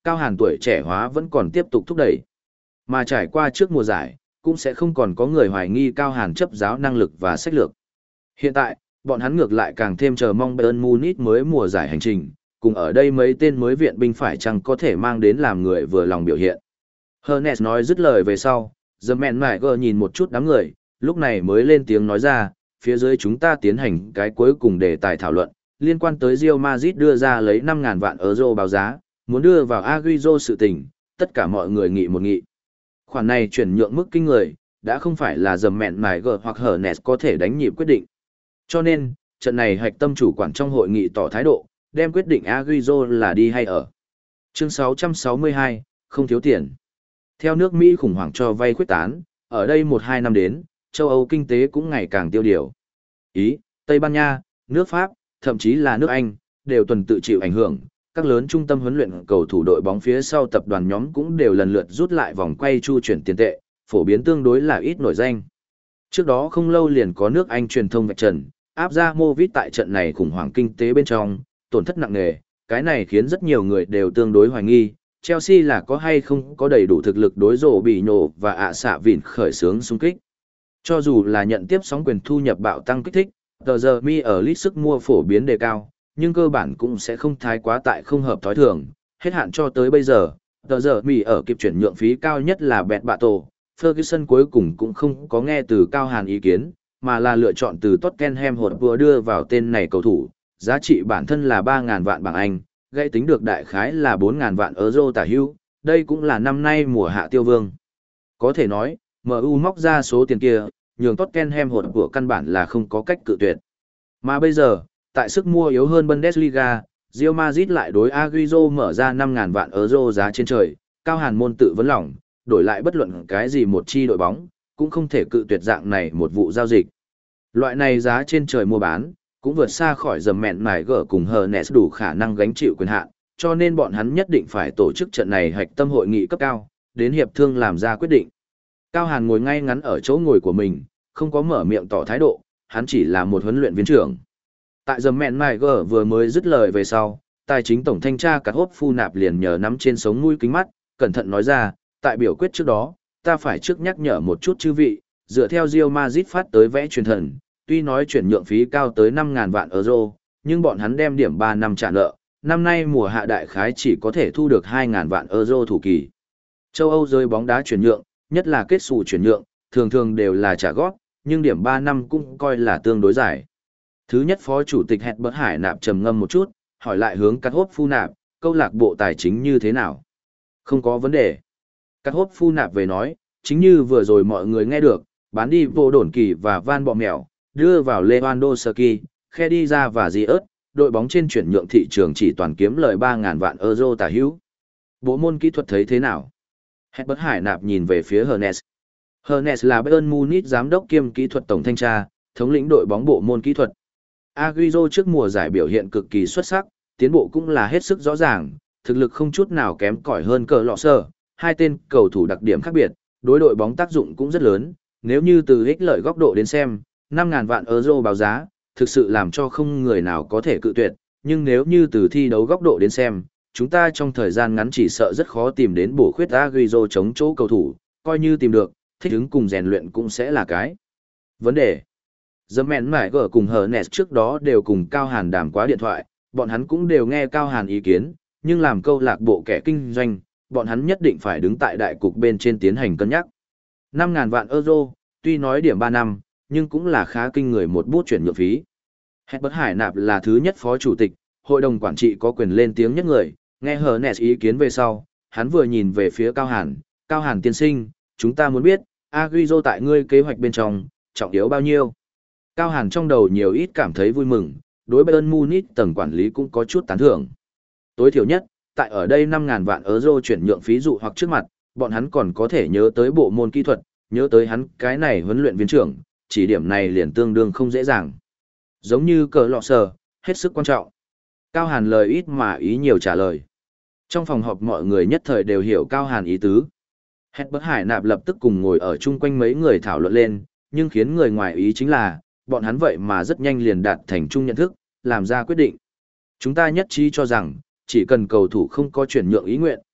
Cao Hàn tuổi trẻ hóa vẫn còn tiếp tục thúc đẩy. Mà trải qua trước mùa giải, cũng sẽ không còn có người hoài nghi Cao Hàn chấp giáo năng lực và sách lược. Hiện tại, bọn hắn ngược lại càng thêm chờ mong Bayern Munich mới mùa giải hành trình, cùng ở đây mấy tên mới viện binh phải chăng có thể mang đến làm người vừa lòng biểu hiện. Hernes nói dứt lời về sau, The Man Maiger nhìn một chút đám người, lúc này mới lên tiếng nói ra, phía dưới chúng ta tiến hành cái cuối cùng đề tài thảo luận, liên quan tới Real Madrid đưa ra lấy năm ngàn vạn euro báo giá, muốn đưa vào Agüero sự tình, tất cả mọi người nghị một nghị. Khoản này chuyển nhượng mức kinh người, đã không phải là The Man Maiger hoặc Hernes có thể đánh nhịp quyết định. Cho nên, trận này hạch tâm chủ quản trong hội nghị tỏ thái độ, đem quyết định Agüero là đi hay ở. Chương sáu trăm sáu mươi hai, không thiếu tiền. Theo nước Mỹ khủng hoảng cho vay khuếch tán, ở đây một hai năm đến, châu Âu kinh tế cũng ngày càng tiêu điều. Ý, Tây Ban Nha, nước Pháp, thậm chí là nước Anh, đều tuần tự chịu ảnh hưởng. Các lớn trung tâm huấn luyện cầu thủ đội bóng phía sau tập đoàn nhóm cũng đều lần lượt rút lại vòng quay chu chuyển tiền tệ, phổ biến tương đối là ít nổi danh. Trước đó không lâu liền có nước Anh truyền thông vạch trần, áp ra Movit tại trận này khủng hoảng kinh tế bên trong, tổn thất nặng nề, cái này khiến rất nhiều người đều tương đối hoài nghi, Chelsea là có hay không có đầy đủ thực lực đối rổ bị nhổ và ạ xạ vịn khởi xướng xung kích. Cho dù là nhận tiếp sóng quyền thu nhập bạo tăng kích thích, tờ giờ mi ở lít sức mua phổ biến đề cao, nhưng cơ bản cũng sẽ không thái quá tại không hợp thói thường. Hết hạn cho tới bây giờ, tờ giờ mi ở kịp chuyển nhượng phí cao nhất là bẹt bạ tổ, Ferguson cuối cùng cũng không có nghe từ Cao Hàn ý kiến, mà là lựa chọn từ Tottenham Hotspur đưa vào tên này cầu thủ, giá trị bản thân là ba ngàn vạn bảng Anh, gây tính được đại khái là bốn ngàn vạn euro tả hữu, đây cũng là năm nay mùa hạ tiêu vương. Có thể nói, em u móc ra số tiền kia, nhường Tottenham Hotspur căn bản là không có cách cự tuyệt. Mà bây giờ, tại sức mua yếu hơn Bundesliga, Real Madrid lại đối Agüero mở ra năm ngàn vạn euro giá trên trời, Cao Hàn môn tự vấn lòng, đổi lại bất luận cái gì một chi đội bóng, cũng không thể cự tuyệt dạng này một vụ giao dịch. Loại này giá trên trời mua bán, cũng vượt xa khỏi dầm mẹn mải gở cùng Hernes đủ khả năng gánh chịu quyền hạn, cho nên bọn hắn nhất định phải tổ chức trận này hạch tâm hội nghị cấp cao, đến hiệp thương làm ra quyết định. Cao Hàn ngồi ngay ngắn ở chỗ ngồi của mình, không có mở miệng tỏ thái độ, hắn chỉ là một huấn luyện viên trưởng. Tại dầm mẹn mải gở vừa mới dứt lời về sau, tài chính tổng thanh tra Cát Hốp Phu Nạp liền nhờ nắm trên sống mũi kính mắt, cẩn thận nói ra, tại biểu quyết trước đó, ta phải trước nhắc nhở một chút chư vị, dựa theo Real Madrid phát tới vẽ truyền thần, tuy nói chuyển nhượng phí cao tới năm ngàn vạn euro, nhưng bọn hắn đem điểm ba năm trả nợ, năm nay mùa hạ đại khái chỉ có thể thu được hai ngàn vạn euro thủ kỳ. Châu Âu rơi bóng đá chuyển nhượng, nhất là kết sủ chuyển nhượng, thường thường đều là trả góp, nhưng điểm ba năm cũng coi là tương đối dài. Thứ nhất phó chủ tịch Hẹt Bớt Hải Nạp trầm ngâm một chút, hỏi lại hướng Cát Hốp Phu Nạp, câu lạc bộ tài chính như thế nào? Không có vấn đề. Cát Hốp Phu Nạp về nói, chính như vừa rồi mọi người nghe được, bán đi vô đồn kỳ và van bọ mèo, đưa vào Lewandowski, khe đi ra và gì ớt, đội bóng trên chuyển nhượng thị trường chỉ toàn kiếm lời ba ngàn vạn euro tả hữu. Bộ môn kỹ thuật thấy thế nào? Hẹt Bớt Hải Nạp nhìn về phía Hernes. Hernes là Bayern Munich giám đốc kiêm kỹ thuật tổng thanh tra, thống lĩnh đội bóng bộ môn kỹ thuật. Agüero trước mùa giải biểu hiện cực kỳ xuất sắc, tiến bộ cũng là hết sức rõ ràng, thực lực không chút nào kém cỏi hơn cờ lọ sơ, hai tên cầu thủ đặc điểm khác biệt, đối đội bóng tác dụng cũng rất lớn, nếu như từ ích lợi góc độ đến xem, năm ngàn vạn euro báo giá, thực sự làm cho không người nào có thể cự tuyệt, nhưng nếu như từ thi đấu góc độ đến xem, chúng ta trong thời gian ngắn chỉ sợ rất khó tìm đến bổ khuyết Agüero chống chỗ cầu thủ, coi như tìm được, thích ứng cùng rèn luyện cũng sẽ là cái vấn đề. The Man Mải Gở cùng Hernes trước đó đều cùng Cao Hàn đàm qua điện thoại, bọn hắn cũng đều nghe Cao Hàn ý kiến, nhưng làm câu lạc bộ kẻ kinh doanh, bọn hắn nhất định phải đứng tại đại cục bên trên tiến hành cân nhắc. năm ngàn vạn euro, tuy nói điểm ba năm, nhưng cũng là khá kinh người một bút chuyển nhượng phí. Hẹt Bớt Hải Nạp là thứ nhất phó chủ tịch, hội đồng quản trị có quyền lên tiếng nhất người, nghe Hernes ý kiến về sau, hắn vừa nhìn về phía Cao Hàn, Cao Hàn tiên sinh, chúng ta muốn biết, Agüero tại ngươi kế hoạch bên trong, trọng yếu bao nhiêu? Cao Hàn trong đầu nhiều ít cảm thấy vui mừng, đối Bayern Munich tầng quản lý cũng có chút tán thưởng. Tối thiểu nhất, tại ở đây năm ngàn vạn euro chuyển nhượng phí dụ hoặc trước mặt, bọn hắn còn có thể nhớ tới bộ môn kỹ thuật, nhớ tới hắn cái này huấn luyện viên trưởng, chỉ điểm này liền tương đương không dễ dàng. Giống như cờ lọ sờ, hết sức quan trọng. Cao Hàn lời ít mà ý nhiều trả lời. Trong phòng họp mọi người nhất thời đều hiểu Cao Hàn ý tứ. Hẹt Bớt Hải Nạp lập tức cùng ngồi ở chung quanh mấy người thảo luận lên, nhưng khiến người ngoài ý chính là, bọn hắn vậy mà rất nhanh liền đạt thành chung nhận thức, làm ra quyết định. Chúng ta nhất trí cho rằng, chỉ cần cầu thủ không có chuyển nhượng ý nguyện,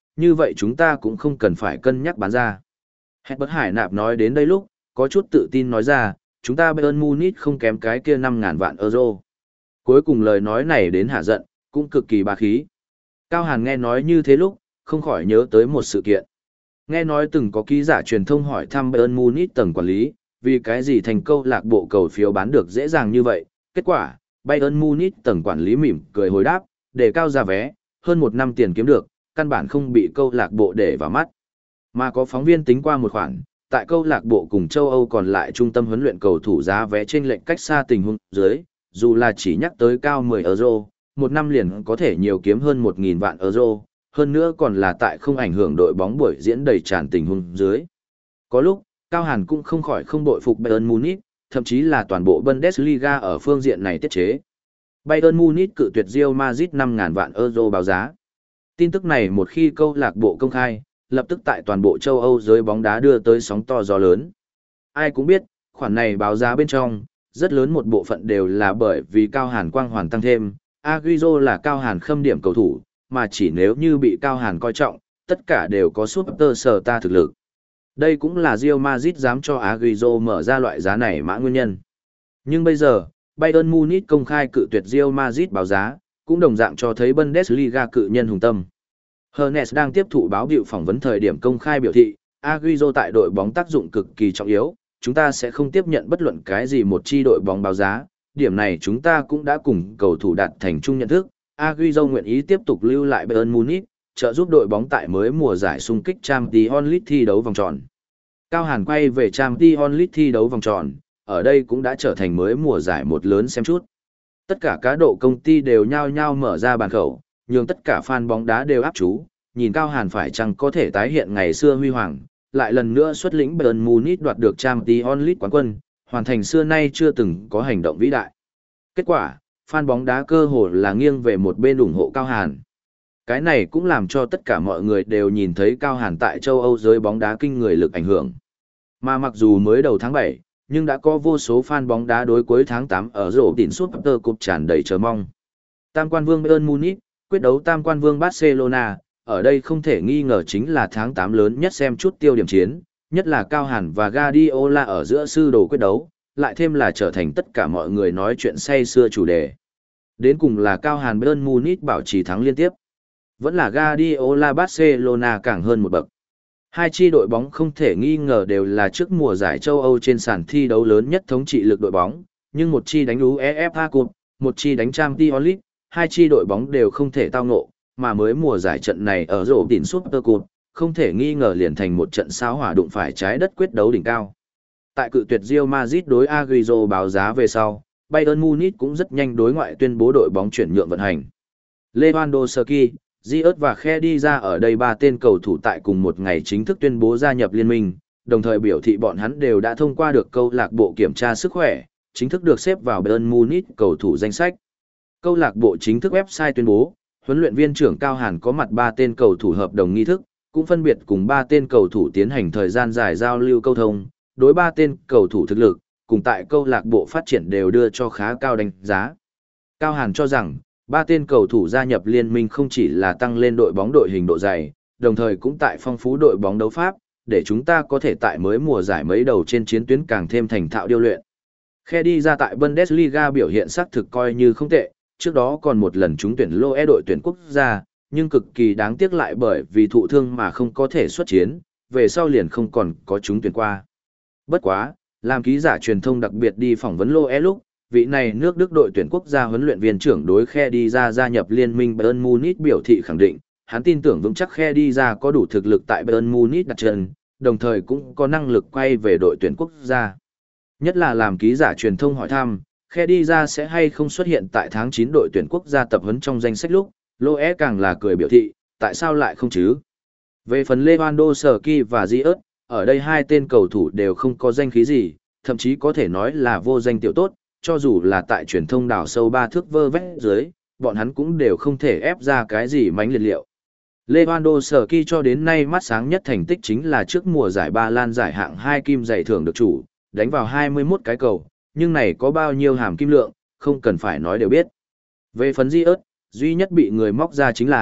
như vậy chúng ta cũng không cần phải cân nhắc bán ra. Herbert Hải Nạp nói đến đây lúc, có chút tự tin nói ra, chúng ta Bayern Munich không kém cái kia năm ngàn vạn euro. Cuối cùng lời nói này đến hạ giận, cũng cực kỳ bá khí. Cao Hàn nghe nói như thế lúc, không khỏi nhớ tới một sự kiện. Nghe nói từng có ký giả truyền thông hỏi thăm Bayern Munich tầng quản lý, vì cái gì thành câu lạc bộ cầu phiếu bán được dễ dàng như vậy. Kết quả, Bayern Munich tầng quản lý mỉm cười hồi đáp, để cao giá vé, hơn một năm tiền kiếm được, căn bản không bị câu lạc bộ để vào mắt. Mà có phóng viên tính qua một khoản, tại câu lạc bộ cùng châu Âu còn lại trung tâm huấn luyện cầu thủ giá vé trên lệnh cách xa tình huống dưới, dù là chỉ nhắc tới cao mười euro, một năm liền có thể nhiều kiếm hơn một nghìn vạn euro, hơn nữa còn là tại không ảnh hưởng đội bóng buổi diễn đầy tràn tình huống dưới. Có lúc, Cao Hàn cũng không khỏi không bội phục Bayern Munich, thậm chí là toàn bộ Bundesliga ở phương diện này tiết chế. Bayern Munich cự tuyệt Real Madrid năm ngàn vạn euro báo giá. Tin tức này một khi câu lạc bộ công khai, lập tức tại toàn bộ châu Âu giới bóng đá đưa tới sóng to gió lớn. Ai cũng biết, khoản này báo giá bên trong, rất lớn một bộ phận đều là bởi vì Cao Hàn quang hoàn tăng thêm, Agüero là Cao Hàn khâm điểm cầu thủ, mà chỉ nếu như bị Cao Hàn coi trọng, tất cả đều có Superstar thực lực. Đây cũng là Real Madrid dám cho Agüero mở ra loại giá này mã nguyên nhân. Nhưng bây giờ, Bayern Munich công khai cự tuyệt Real Madrid báo giá, cũng đồng dạng cho thấy Bundesliga cự nhân hùng tâm. Hernes đang tiếp thụ báo hiệu phỏng vấn thời điểm công khai biểu thị, Agüero tại đội bóng tác dụng cực kỳ trọng yếu, chúng ta sẽ không tiếp nhận bất luận cái gì một chi đội bóng báo giá, điểm này chúng ta cũng đã cùng cầu thủ đạt thành chung nhận thức. Agüero nguyện ý tiếp tục lưu lại Bayern Munich, trợ giúp đội bóng tại mới mùa giải xung kích Champions League thi đấu vòng tròn. Cao Hàn quay về Champions League thi đấu vòng tròn, ở đây cũng đã trở thành mới mùa giải một lớn xem chút. Tất cả cá độ công ty đều nhao nhao mở ra bàn khẩu, nhưng tất cả fan bóng đá đều áp chú, nhìn Cao Hàn phải chăng có thể tái hiện ngày xưa huy hoàng, lại lần nữa xuất lĩnh Bayern Munich đoạt được Champions League quán quân, hoàn thành xưa nay chưa từng có hành động vĩ đại. Kết quả, fan bóng đá cơ hồ là nghiêng về một bên ủng hộ Cao Hàn. Cái này cũng làm cho tất cả mọi người đều nhìn thấy Cao Hàn tại châu Âu giới bóng đá kinh người lực ảnh hưởng. Mà mặc dù mới đầu tháng bảy, nhưng đã có vô số fan bóng đá đối cuối tháng tám ở rổ tỉnh Super Cup tràn đầy chờ mong. Tam quan vương Bayern Munich, quyết đấu tam quan vương Barcelona, ở đây không thể nghi ngờ chính là tháng tám lớn nhất xem chút tiêu điểm chiến, nhất là Cao Hàn và Guardiola ở giữa sư đồ quyết đấu, lại thêm là trở thành tất cả mọi người nói chuyện say xưa chủ đề. Đến cùng là Cao Hàn Bayern Munich bảo trì thắng liên tiếp, vẫn là Guardiola Barcelona càng hơn một bậc. Hai chi đội bóng không thể nghi ngờ đều là trước mùa giải châu Âu trên sàn thi đấu lớn nhất thống trị lực đội bóng, nhưng một chi đánh UEFA Cup, một chi đánh Champions League, hai chi đội bóng đều không thể tao ngộ, mà mới mùa giải trận này ở rổ đỉnh Super Cup, không thể nghi ngờ liền thành một trận xáo hỏa đụng phải trái đất quyết đấu đỉnh cao. Tại cự tuyệt Real Madrid đối Agüero báo giá về sau, Bayern Munich cũng rất nhanh đối ngoại tuyên bố đội bóng chuyển nhượng vận hành. Lewandowski, Ziyech và Khedi ra ở đây ba tên cầu thủ tại cùng một ngày chính thức tuyên bố gia nhập liên minh, đồng thời biểu thị bọn hắn đều đã thông qua được câu lạc bộ kiểm tra sức khỏe, chính thức được xếp vào Bayern Munich cầu thủ danh sách. Câu lạc bộ chính thức website tuyên bố, huấn luyện viên trưởng Cao Hàn có mặt ba tên cầu thủ hợp đồng nghi thức, cũng phân biệt cùng ba tên cầu thủ tiến hành thời gian dài giao lưu câu thông, đối ba tên cầu thủ thực lực, cùng tại câu lạc bộ phát triển đều đưa cho khá cao đánh giá. Cao Hàn cho rằng, ba tên cầu thủ gia nhập liên minh không chỉ là tăng lên đội bóng đội hình độ dày, đồng thời cũng tại phong phú đội bóng đấu pháp, để chúng ta có thể tại mới mùa giải mấy đầu trên chiến tuyến càng thêm thành thạo điêu luyện. Khedi ra tại Bundesliga biểu hiện sắc thực coi như không tệ, trước đó còn một lần trúng tuyển lô e đội tuyển quốc gia, nhưng cực kỳ đáng tiếc lại bởi vì thụ thương mà không có thể xuất chiến, về sau liền không còn có trúng tuyển qua. Bất quá, làm ký giả truyền thông đặc biệt đi phỏng vấn lô e lúc, vị này nước Đức đội tuyển quốc gia huấn luyện viên trưởng đối Khedi ra gia nhập liên minh Bayern Munich biểu thị khẳng định, hắn tin tưởng vững chắc Khedi ra có đủ thực lực tại Bayern Munich đặt chân, đồng thời cũng có năng lực quay về đội tuyển quốc gia. Nhất là làm ký giả truyền thông hỏi thăm, Khedi ra sẽ hay không xuất hiện tại tháng chín đội tuyển quốc gia tập huấn trong danh sách lúc, Loe càng là cười biểu thị, tại sao lại không chứ? Về phần Lewandowski và Ziyech, ở đây hai tên cầu thủ đều không có danh khí gì, thậm chí có thể nói là vô danh tiểu tốt, cho dù là tại truyền thông đào sâu ba thước vơ vét dưới, bọn hắn cũng đều không thể ép ra cái gì mánh liệt liệu. Lewandowski cho đến nay mắt sáng nhất thành tích chính là trước mùa giải Ba Lan giải hạng hai kim giải thưởng được chủ, đánh vào hai mươi mốt cái cầu, nhưng này có bao nhiêu hàm kim lượng, không cần phải nói đều biết. Về phần Ziyech, duy nhất bị người móc ra chính là,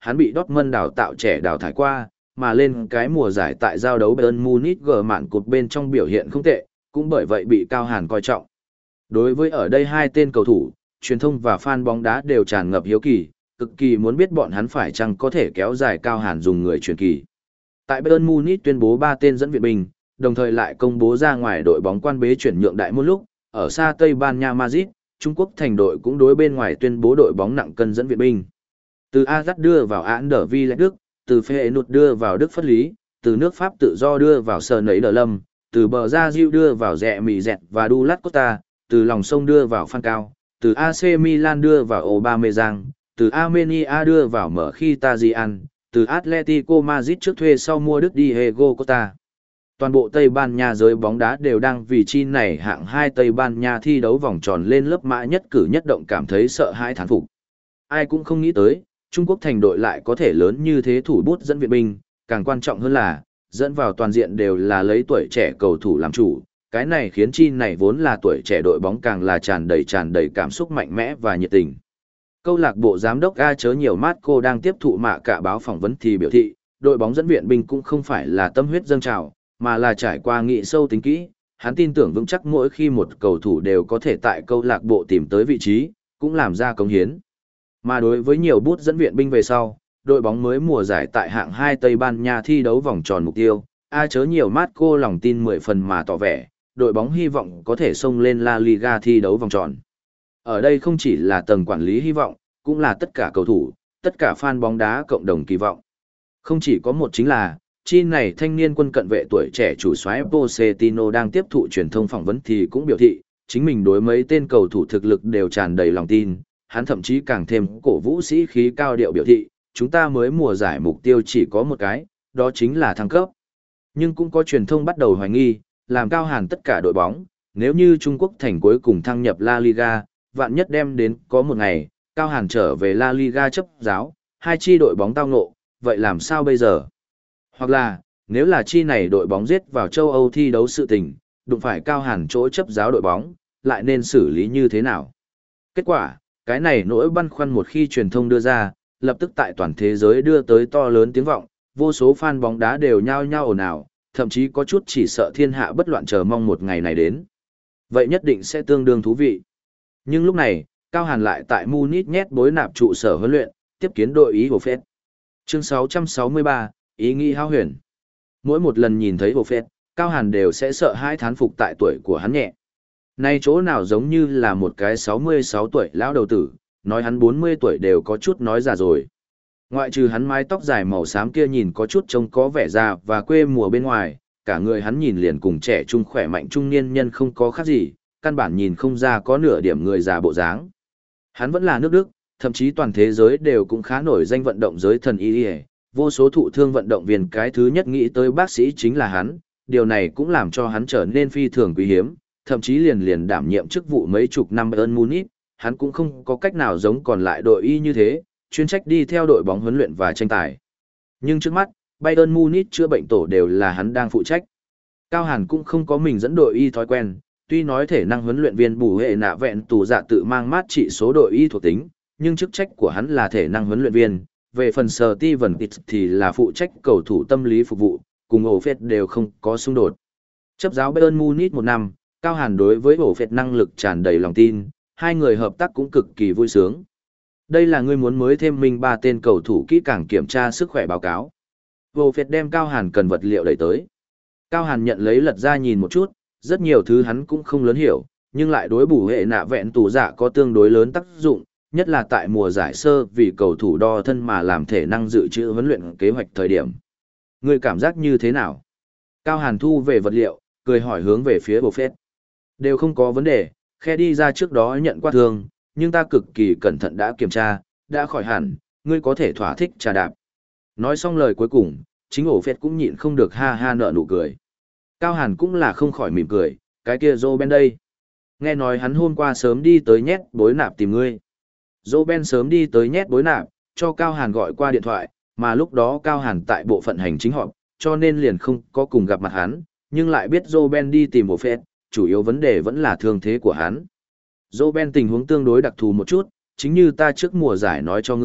hắn bị Dortmund đào tạo trẻ đào thải qua, mà lên cái mùa giải tại giao đấu Bayern Munich gờ mạn cột bên trong biểu hiện không tệ, cũng bởi vậy bị Cao Hàn coi trọng. Đối với ở đây hai tên cầu thủ, truyền thông và fan bóng đá đều tràn ngập hiếu kỳ, cực kỳ muốn biết bọn hắn phải chăng có thể kéo dài Cao Hàn dùng người truyền kỳ. Tại Bayern Munich tuyên bố ba tên dẫn viện binh, đồng thời lại công bố ra ngoài đội bóng quan bế chuyển nhượng đại môn lúc, ở xa Tây Ban Nha Madrid, Trung Quốc thành đội cũng đối bên ngoài tuyên bố đội bóng nặng cân dẫn viện binh. Từ Ajax đưa vào Anderlecht Đức, từ Feyenoord đưa vào Đức Phất Lý, từ nước Pháp tự do đưa vào Sờ Nấy Đờ Lâm, từ bờ Ra Diệu đưa vào Rẹ Mì Dẹt và Dulat Costa, từ lòng sông đưa vào Phan Cao, từ a xê Milan đưa vào Aubameyang, từ Armenia đưa vào Mkhitaryan, từ Atletico Madrid trước thuê sau mua Đức Diego Costa. Toàn bộ Tây Ban Nha giới bóng đá đều đang vì chi này hạng hai Tây Ban Nha thi đấu vòng tròn lên lớp mã nhất cử nhất động cảm thấy sợ hãi thán phục. Ai cũng không nghĩ tới, Trung Quốc thành đội lại có thể lớn như thế thủ bút dẫn viện binh, càng quan trọng hơn là, dẫn vào toàn diện đều là lấy tuổi trẻ cầu thủ làm chủ, cái này khiến chi này vốn là tuổi trẻ đội bóng càng là tràn đầy tràn đầy cảm xúc mạnh mẽ và nhiệt tình. Câu lạc bộ giám đốc A chớ nhiều Marco đang tiếp thụ mạ cả báo phỏng vấn thì biểu thị, đội bóng dẫn viện binh cũng không phải là tâm huyết dâng trào, mà là trải qua nghị sâu tính kỹ, hắn tin tưởng vững chắc mỗi khi một cầu thủ đều có thể tại câu lạc bộ tìm tới vị trí, cũng làm ra công hiến. Mà đối với nhiều bút dẫn viện binh về sau, đội bóng mới mùa giải tại hạng hai Tây Ban Nha thi đấu vòng tròn mục tiêu, A chớ nhiều Marco lòng tin mười phần mà tỏ vẻ, đội bóng hy vọng có thể xông lên La Liga thi đấu vòng tròn. Ở đây không chỉ là tầng quản lý hy vọng, cũng là tất cả cầu thủ, tất cả fan bóng đá cộng đồng kỳ vọng. Không chỉ có một chính là, chi này thanh niên quân cận vệ tuổi trẻ chủ soái Pochettino đang tiếp thụ truyền thông phỏng vấn thì cũng biểu thị, chính mình đối mấy tên cầu thủ thực lực đều tràn đầy lòng tin, hắn thậm chí càng thêm cổ vũ sĩ khí cao điệu biểu thị, chúng ta mới mùa giải mục tiêu chỉ có một cái, đó chính là thăng cấp. Nhưng cũng có truyền thông bắt đầu hoài nghi, làm Cao Hàn tất cả đội bóng, nếu như Trung Quốc thành cuối cùng thăng nhập La Liga, vạn nhất đem đến có một ngày, Cao Hàn trở về La Liga chấp giáo, hai chi đội bóng tao ngộ, vậy làm sao bây giờ? Hoặc là, nếu là chi này đội bóng giết vào châu Âu thi đấu sự tình, đụng phải Cao Hàn chỗ chấp giáo đội bóng, lại nên xử lý như thế nào? Kết quả, cái này nỗi băn khoăn một khi truyền thông đưa ra, lập tức tại toàn thế giới đưa tới to lớn tiếng vọng, vô số fan bóng đá đều nhao nhao ồn ào, thậm chí có chút chỉ sợ thiên hạ bất loạn chờ mong một ngày này đến. Vậy nhất định sẽ tương đương thú vị. Nhưng lúc này, Cao Hàn lại tại Munich nhét bối nạp trụ sở huấn luyện, tiếp kiến đội ý của Fed. Chương sáu trăm sáu mươi ba, ý nghĩ hao huyền. Mỗi một lần nhìn thấy Fed, Cao Hàn đều sẽ sợ hãi thán phục tại tuổi của hắn nhẹ. Nay chỗ nào giống như là một cái sáu mươi sáu tuổi lão đầu tử, nói hắn bốn mươi tuổi đều có chút nói già rồi. Ngoại trừ hắn mái tóc dài màu xám kia nhìn có chút trông có vẻ già và quê mùa bên ngoài, cả người hắn nhìn liền cùng trẻ trung khỏe mạnh trung niên nhân không có khác gì, căn bản nhìn không ra có nửa điểm người già bộ dáng. Hắn vẫn là nước Đức, thậm chí toàn thế giới đều cũng khá nổi danh vận động giới thần y, vô số thụ thương vận động viên cái thứ nhất nghĩ tới bác sĩ chính là hắn, điều này cũng làm cho hắn trở nên phi thường quý hiếm, thậm chí liền liền đảm nhiệm chức vụ mấy chục năm Bayern Munich, hắn cũng không có cách nào giống còn lại đội y như thế, chuyên trách đi theo đội bóng huấn luyện và tranh tài. Nhưng trước mắt, Bayern Munich chữa bệnh tổ đều là hắn đang phụ trách. Cao Hàn cũng không có mình dẫn đội y thói quen, tuy nói thể năng huấn luyện viên bù hệ nạ vẹn tù dạ tự mang mát trị số đội y thuộc tính, nhưng chức trách của hắn là thể năng huấn luyện viên, về phần Steven Pitts thì là phụ trách cầu thủ tâm lý phục vụ, cùng ổ phết đều không có xung đột. Chấp giáo Bayern Munich một năm, Cao Hàn đối với ổ phết năng lực tràn đầy lòng tin, hai người hợp tác cũng cực kỳ vui sướng. Đây là người muốn mới thêm mình ba tên cầu thủ kỹ càng kiểm tra sức khỏe báo cáo. Ổ phết đem Cao Hàn cần vật liệu đẩy tới. Cao Hàn nhận lấy lật ra nhìn một chút, rất nhiều thứ hắn cũng không lớn hiểu, nhưng lại đối bù hệ nạ vẹn tù dạ có tương đối lớn tác dụng, nhất là tại mùa giải sơ vì cầu thủ đo thân mà làm thể năng dự trữ huấn luyện kế hoạch thời điểm. Người cảm giác như thế nào? Cao Hàn thu về vật liệu, cười hỏi hướng về phía bồ phết. Đều không có vấn đề, khe đi ra trước đó nhận qua thương, nhưng ta cực kỳ cẩn thận đã kiểm tra, đã khỏi hẳn, ngươi có thể thỏa thích trà đạp. Nói xong lời cuối cùng, chính ổ phết cũng nhịn không được ha ha nở nụ cười. Cao Hàn cũng là không khỏi mỉm cười, cái kia Joe Ben đây. Nghe nói hắn hôm qua sớm đi tới nhét bối nạp tìm ngươi. Joe Ben sớm đi tới nhét bối nạp, cho Cao Hàn gọi qua điện thoại, mà lúc đó Cao Hàn tại bộ phận hành chính họp, cho nên liền không có cùng gặp mặt hắn, nhưng lại biết Joe Ben đi tìm ổ phết, chủ yếu vấn đề vẫn là thương thế của hắn. Joe Ben tình huống tương đối đặc thù một chút, chính như ta trước mùa giải nói cho ngươi,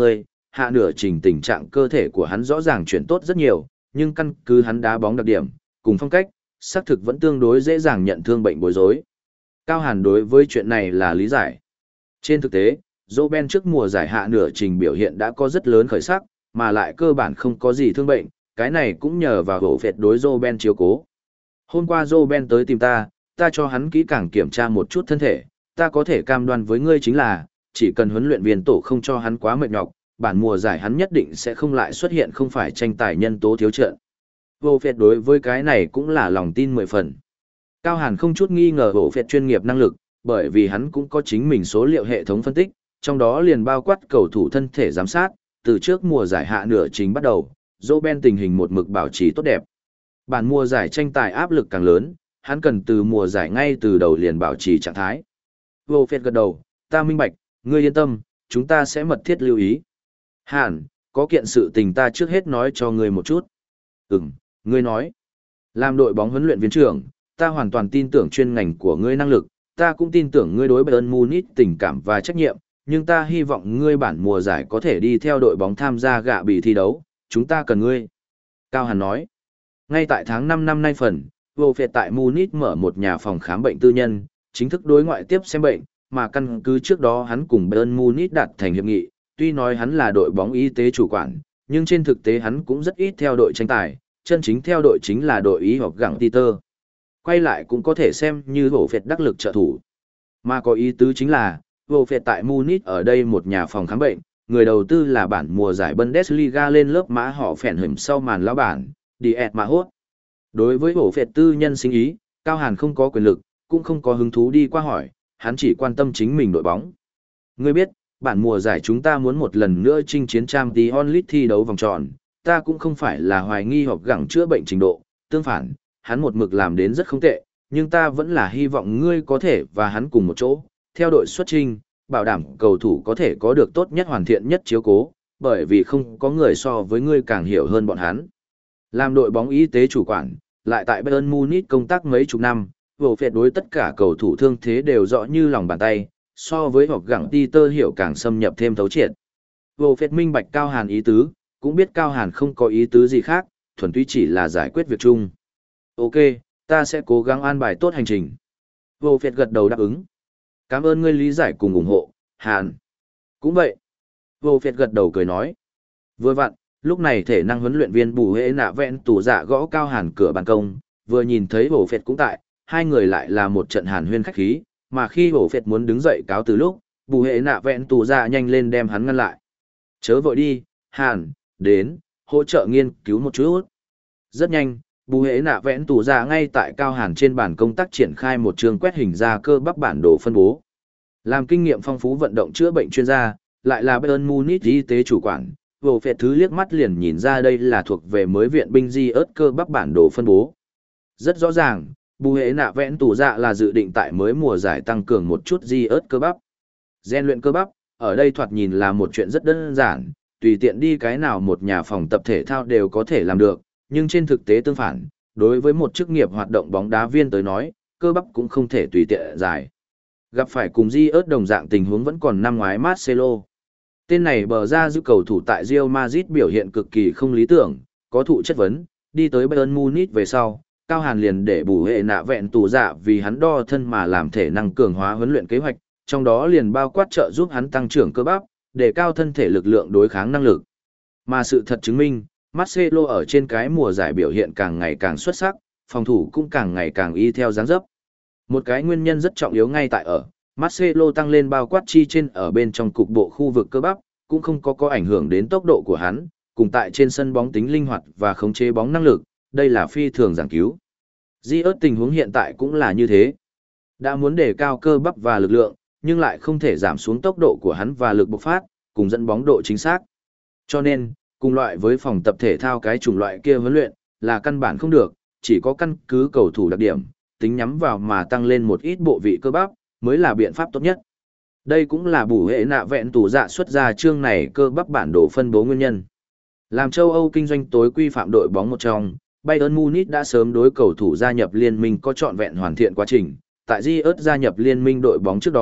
hạ nửa trình tình trạng cơ thể của hắn rõ ràng chuyển tốt rất nhiều, nhưng căn cứ hắn đá bóng đặc điểm, cùng phong cách, xác thực vẫn tương đối dễ dàng nhận thương bệnh bối rối. Cao Hàn đối với chuyện này là lý giải. Trên thực tế, Roben trước mùa giải hạ nửa trình biểu hiện đã có rất lớn khởi sắc, mà lại cơ bản không có gì thương bệnh, cái này cũng nhờ vào hổ phệt đối Roben chiếu cố. Hôm qua Roben tới tìm ta, ta cho hắn kỹ càng kiểm tra một chút thân thể, ta có thể cam đoan với ngươi chính là, chỉ cần huấn luyện viên tổ không cho hắn quá mệt nhọc, bản mùa giải hắn nhất định sẽ không lại xuất hiện không phải tranh tài nhân tố thiếu trận. Vô phệt đối với cái này cũng là lòng tin mười phần. Cao Hàn không chút nghi ngờ vô phệt chuyên nghiệp năng lực, bởi vì hắn cũng có chính mình số liệu hệ thống phân tích, trong đó liền bao quát cầu thủ thân thể giám sát, từ trước mùa giải hạ nửa chính bắt đầu, Roben tình hình một mực bảo trì tốt đẹp. Bản mùa giải tranh tài áp lực càng lớn, hắn cần từ mùa giải ngay từ đầu liền bảo trì trạng thái. Vô phệt gật đầu, ta minh bạch, ngươi yên tâm, chúng ta sẽ mật thiết lưu ý. Hàn, có kiện sự tình ta trước hết nói cho ngươi một chút. Ừm, ngươi nói. Làm đội bóng huấn luyện viên trưởng, ta hoàn toàn tin tưởng chuyên ngành của ngươi năng lực, ta cũng tin tưởng ngươi đối Bayern Munich tình cảm và trách nhiệm, nhưng ta hy vọng ngươi bản mùa giải có thể đi theo đội bóng tham gia gạ bị thi đấu, chúng ta cần ngươi. Cao Hàn nói. Ngay tại tháng năm năm nay phần, Vô Phệt tại Munich mở một nhà phòng khám bệnh tư nhân, chính thức đối ngoại tiếp xem bệnh, mà căn cứ trước đó hắn cùng Bayern Munich đạt thành hiệp nghị, tuy nói hắn là đội bóng y tế chủ quản, nhưng trên thực tế hắn cũng rất ít theo đội tranh tài, chân chính theo đội chính là đội y học gặng Peter. Quay lại cũng có thể xem như Vô Phệt đắc lực trợ thủ. Mà có ý tứ chính là, Vô Phệt tại Munich ở đây một nhà phòng khám bệnh, người đầu tư là bản mùa giải Bundesliga lên lớp mã họ phèn hửm sau màn lão bản, Diet Mã Hốt. Đối với Vô Phệt tư nhân sinh ý, Cao Hàn không có quyền lực, cũng không có hứng thú đi qua hỏi, hắn chỉ quan tâm chính mình đội bóng. Ngươi biết, bản mùa giải chúng ta muốn một lần nữa chinh chiến Champions League thi đấu vòng tròn, ta cũng không phải là hoài nghi hoặc gặng chữa bệnh trình độ, tương phản, hắn một mực làm đến rất không tệ, nhưng ta vẫn là hy vọng ngươi có thể và hắn cùng một chỗ, theo đội xuất chinh, bảo đảm cầu thủ có thể có được tốt nhất hoàn thiện nhất chiếu cố, bởi vì không có người so với ngươi càng hiểu hơn bọn hắn. Làm đội bóng y tế chủ quản, lại tại Bayern Munich công tác mấy chục năm, Vô Phệt đối tất cả cầu thủ thương thế đều rõ như lòng bàn tay, so với hoặc gặng Peter hiểu càng xâm nhập thêm thấu triệt. Vô Phệt minh bạch Cao Hàn ý tứ, cũng biết Cao Hàn không có ý tứ gì khác, thuần túy chỉ là giải quyết việc chung. Ok, ta sẽ cố gắng an bài tốt hành trình. Vô Phệt gật đầu đáp ứng. Cảm ơn ngươi lý giải cùng ủng hộ, Hàn. Cũng vậy. Vô Phệt gật đầu cười nói. Vừa vặn, lúc này thể năng huấn luyện viên Bù Hễ Nạ Vẹn tủ dạ gõ Cao Hàn cửa ban công, vừa nhìn thấy Vô Phệt cũng tại, hai người lại là một trận hàn huyên khách khí, mà khi Vô Phệt muốn đứng dậy cáo từ lúc, Bù Hễ Nạ Vẹn tủ dạ nhanh lên đem hắn ngăn lại. Chớ vội đi, Hàn, đến, hỗ trợ nghiên cứu một chút. Rất nhanh, Bù Hễ Nạ Vẹn tủ dạ ngay tại Cao Hàn trên bàn công tác triển khai một trường quét hình ra cơ bắp bản đồ phân bố. Làm kinh nghiệm phong phú vận động chữa bệnh chuyên gia, lại là Bayern Munich y tế chủ quản, Vô Phệt thứ liếc mắt liền nhìn ra đây là thuộc về mới viện binh di ớt cơ bắp bản đồ phân bố. Rất rõ ràng, Bù Hễ Nạ Vẹn tủ dạ là dự định tại mới mùa giải tăng cường một chút di ớt cơ bắp. Gen luyện cơ bắp, ở đây thoạt nhìn là một chuyện rất đơn giản, tùy tiện đi cái nào một nhà phòng tập thể thao đều có thể làm được, nhưng trên thực tế tương phản, đối với một chức nghiệp hoạt động bóng đá viên tới nói, cơ bắp cũng không thể tùy tiện giải. Gặp phải cùng di ớt đồng dạng tình huống vẫn còn năm ngoái Marcelo. Tên này bờ ra giữ cầu thủ tại Real Madrid biểu hiện cực kỳ không lý tưởng, có thụ chất vấn, đi tới Bayern Munich về sau, Cao Hàn liền để Bù Hễ Nạ Vẹn tủ dạ vì hắn đo thân mà làm thể năng cường hóa huấn luyện kế hoạch, trong đó liền bao quát trợ giúp hắn tăng trưởng cơ bắp, để cao thân thể lực lượng đối kháng năng lực. Mà sự thật chứng minh, Marcelo ở trên cái mùa giải biểu hiện càng ngày càng xuất sắc, phòng thủ cũng càng ngày càng y theo dáng dấp. Một cái nguyên nhân rất trọng yếu ngay tại ở, Marcelo tăng lên bao quát chi trên ở bên trong cục bộ khu vực cơ bắp, cũng không có có ảnh hưởng đến tốc độ của hắn, cùng tại trên sân bóng tính linh hoạt và khống chế bóng năng lực, đây là phi thường giảng cứu. Di ớt tình huống hiện tại cũng là như thế. Đã muốn đề cao cơ bắp và lực lượng, nhưng lại không thể giảm xuống tốc độ của hắn và lực bộc phát, cùng dẫn bóng độ chính xác. Cho nên, cùng loại với phòng tập thể thao cái chủng loại kia huấn luyện, là căn bản không được, chỉ có căn cứ cầu thủ đặc điểm, tính nhắm vào mà tăng lên một ít bộ vị cơ bắp, mới là biện pháp tốt nhất. Đây cũng là Bù Hễ Nạ Vẹn tủ dạ xuất ra chương này cơ bắp bản đồ phân bố nguyên nhân. Làm châu Âu kinh doanh tối quy phạm đội bóng một trong, Bayern Munich đã sớm đối cầu thủ gia nhập liên minh có trọn vẹn hoàn thiện quá trình. Tại Diet gia nhập liên minh đội bóng trước đó,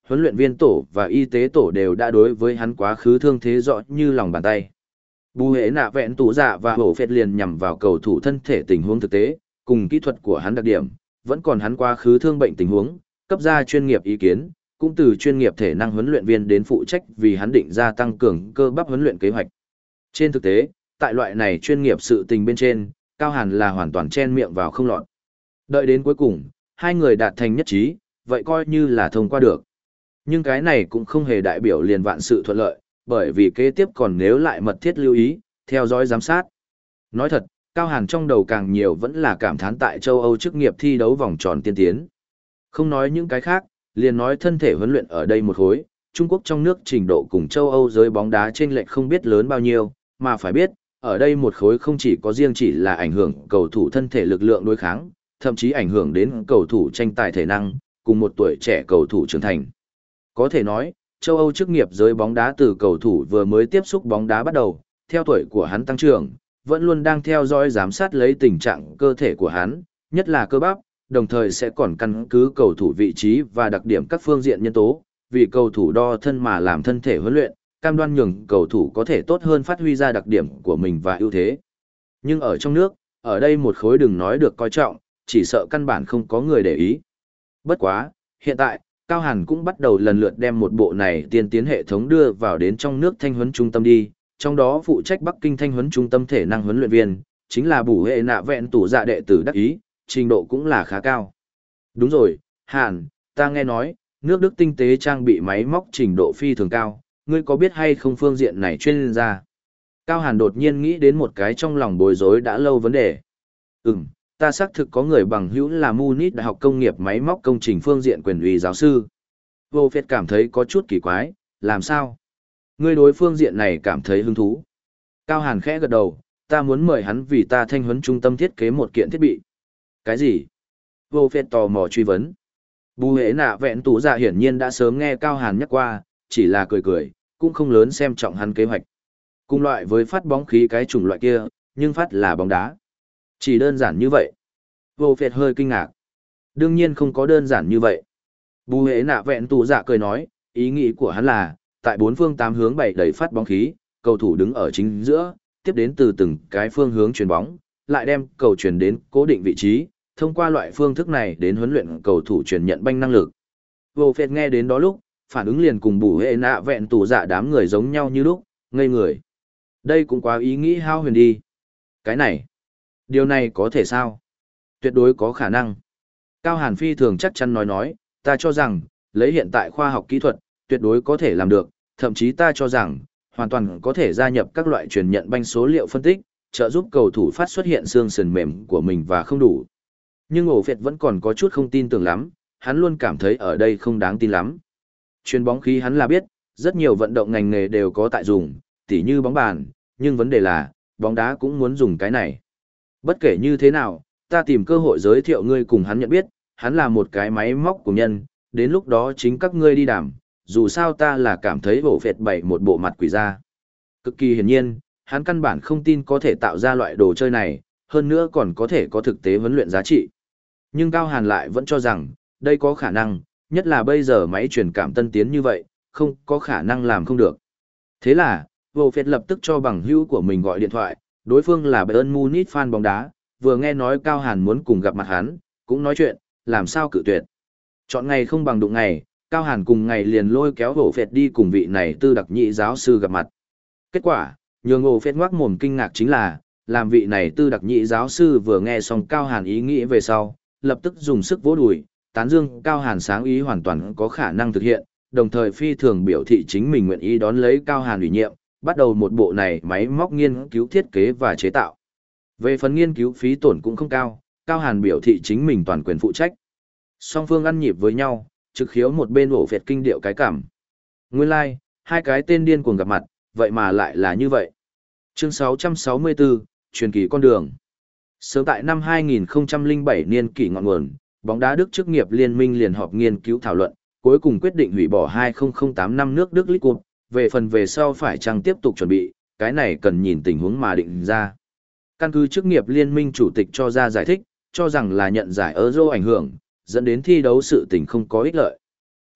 huấn luyện viên tổ và y tế tổ đều đã đối với hắn quá khứ thương thế rõ như lòng bàn tay. Bù hệ nạ vẹn tủ dạ và hổ phệt liền nhằm vào cầu thủ thân thể tình huống thực tế, cùng kỹ thuật của hắn đặc điểm, vẫn còn hắn quá khứ thương bệnh tình huống, cấp ra chuyên nghiệp ý kiến, cũng từ chuyên nghiệp thể năng huấn luyện viên đến phụ trách vì hắn định ra tăng cường cơ bắp huấn luyện kế hoạch. Trên thực tế, tại loại này chuyên nghiệp sự tình bên trên, Cao Hàn là hoàn toàn chen miệng vào không lọt. Đợi đến cuối cùng, hai người đạt thành nhất trí, vậy coi như là thông qua được. Nhưng cái này cũng không hề đại biểu liền vạn sự thuận lợi, bởi vì kế tiếp còn nếu lại mật thiết lưu ý, theo dõi giám sát. Nói thật, Cao Hàn trong đầu càng nhiều vẫn là cảm thán tại châu Âu chức nghiệp thi đấu vòng tròn tiên tiến. Không nói những cái khác, liền nói thân thể huấn luyện ở đây một khối, Trung Quốc trong nước trình độ cùng châu Âu giới bóng đá chênh lệch không biết lớn bao nhiêu, mà phải biết, ở đây một khối không chỉ có riêng chỉ là ảnh hưởng cầu thủ thân thể lực lượng đối kháng, thậm chí ảnh hưởng đến cầu thủ tranh tài thể năng, cùng một tuổi trẻ cầu thủ trưởng thành. Có thể nói, châu Âu chức nghiệp giới bóng đá từ cầu thủ vừa mới tiếp xúc bóng đá bắt đầu, theo tuổi của hắn tăng trưởng, vẫn luôn đang theo dõi giám sát lấy tình trạng cơ thể của hắn, nhất là cơ bắp, đồng thời sẽ còn căn cứ cầu thủ vị trí và đặc điểm các phương diện nhân tố, vì cầu thủ đo thân mà làm thân thể huấn luyện, cam đoan nhường cầu thủ có thể tốt hơn phát huy ra đặc điểm của mình và ưu thế. Nhưng ở trong nước, ở đây một khối đừng nói được coi trọng, chỉ sợ căn bản không có người để ý. Bất quá, hiện tại, Cao Hàn cũng bắt đầu lần lượt đem một bộ này tiên tiến hệ thống đưa vào đến trong nước thanh huấn trung tâm đi, trong đó phụ trách Bắc Kinh thanh huấn trung tâm thể năng huấn luyện viên, chính là bù hệ nạ vẹn tủ dạ đệ tử đắc ý, trình độ cũng là khá cao. Đúng rồi, Hàn, ta nghe nói, nước Đức tinh tế trang bị máy móc trình độ phi thường cao, ngươi có biết hay không phương diện này chuyên gia? Cao Hàn đột nhiên nghĩ đến một cái trong lòng bối rối đã lâu vấn đề. Ừm, ta xác thực có người bằng hữu là Munich Đại học Công nghiệp Máy móc Công trình phương diện quyền uy giáo sư. Vô Phết cảm thấy có chút kỳ quái, làm sao? Ngươi đối phương diện này cảm thấy hứng thú. Cao Hàn khẽ gật đầu, ta muốn mời hắn vì ta thanh huấn trung tâm thiết kế một kiện thiết bị. Cái gì? Vô Phết tò mò truy vấn. Bù hệ nạ vẹn tủ dạ hiển nhiên đã sớm nghe Cao Hàn nhắc qua, chỉ là cười cười, cũng không lớn xem trọng hắn kế hoạch. Cùng loại với phát bóng khí cái chủng loại kia, nhưng phát là bóng đá. Chỉ đơn giản như vậy. Vô Phết hơi kinh ngạc. Đương nhiên không có đơn giản như vậy. Bù hệ nạ vẹn tủ dạ cười nói, ý nghĩ của hắn là, tại bốn phương tám hướng bày đầy phát bóng khí, cầu thủ đứng ở chính giữa, tiếp đến từ từng cái phương hướng chuyền bóng, lại đem cầu chuyển đến cố định vị trí, thông qua loại phương thức này đến huấn luyện cầu thủ truyền nhận banh năng lực. Vô Phết nghe đến đó lúc, phản ứng liền cùng bù hệ nạ vẹn tủ dạ đám người giống nhau như lúc, ngây người. Đây cũng quá ý nghĩ hao huyền đi. Cái này, điều này có thể sao? Tuyệt đối có khả năng. Cao Hàn phi thường chắc chắn nói nói, ta cho rằng, lấy hiện tại khoa học kỹ thuật, tuyệt đối có thể làm được, thậm chí ta cho rằng, hoàn toàn có thể gia nhập các loại truyền nhận banh số liệu phân tích, trợ giúp cầu thủ phát xuất hiện xương sườn mềm của mình và không đủ. Nhưng ổ Phệt vẫn còn có chút không tin tưởng lắm, hắn luôn cảm thấy ở đây không đáng tin lắm. Chuyền bóng khí hắn là biết, rất nhiều vận động ngành nghề đều có tại dùng, tỉ như bóng bàn, nhưng vấn đề là, bóng đá cũng muốn dùng cái này. Bất kể như thế nào, ta tìm cơ hội giới thiệu ngươi cùng hắn nhận biết, hắn là một cái máy móc của nhân, đến lúc đó chính các ngươi đi đàm, dù sao ta là cảm thấy ổ Phệt bày một bộ mặt quỷ ra. Cực kỳ hiển nhiên, hắn căn bản không tin có thể tạo ra loại đồ chơi này, hơn nữa còn có thể có thực tế huấn luyện giá trị. Nhưng Cao Hàn lại vẫn cho rằng, đây có khả năng, nhất là bây giờ máy truyền cảm tân tiến như vậy, không có khả năng làm không được. Thế là, Vô Phết lập tức cho bằng hữu của mình gọi điện thoại, đối phương là Bayern Munich fan bóng đá, vừa nghe nói Cao Hàn muốn cùng gặp mặt hắn, cũng nói chuyện, làm sao cự tuyệt. Chọn ngày không bằng đụng ngày, Cao Hàn cùng ngày liền lôi kéo Vô Phết đi cùng vị này tư đặc nhị giáo sư gặp mặt. Kết quả, nhường Vô Phết ngoác mồm kinh ngạc chính là, làm vị này tư đặc nhị giáo sư vừa nghe xong Cao Hàn ý nghĩ về sau, lập tức dùng sức vỗ đùi, tán dương Cao Hàn sáng ý hoàn toàn có khả năng thực hiện, đồng thời phi thường biểu thị chính mình nguyện ý đón lấy Cao Hàn ủy nhiệm, bắt đầu một bộ này máy móc nghiên cứu thiết kế và chế tạo. Về phần nghiên cứu phí tổn cũng không cao, Cao Hàn biểu thị chính mình toàn quyền phụ trách. Song phương ăn nhịp với nhau, trực khiếu một bên ổ Phệt kinh điệu cái cảm. Nguyên lai, like, hai cái tên điên cuồng gặp mặt, vậy mà lại là như vậy. Chương sáu trăm sáu mươi tư, truyền kỳ con đường. Sớm tại năm hai nghìn không trăm lẻ bảy niên kỷ ngọn nguồn, bóng đá Đức chức nghiệp liên minh liền họp nghiên cứu thảo luận, cuối cùng quyết định hủy bỏ hai nghìn không trăm lẻ tám năm nước Đức League Cup, về phần về sau phải chăng tiếp tục chuẩn bị, cái này cần nhìn tình huống mà định ra. Căn cứ chức nghiệp liên minh chủ tịch cho ra giải thích, cho rằng là nhận giải Euro ảnh hưởng, dẫn đến thi đấu sự tình không có ích lợi.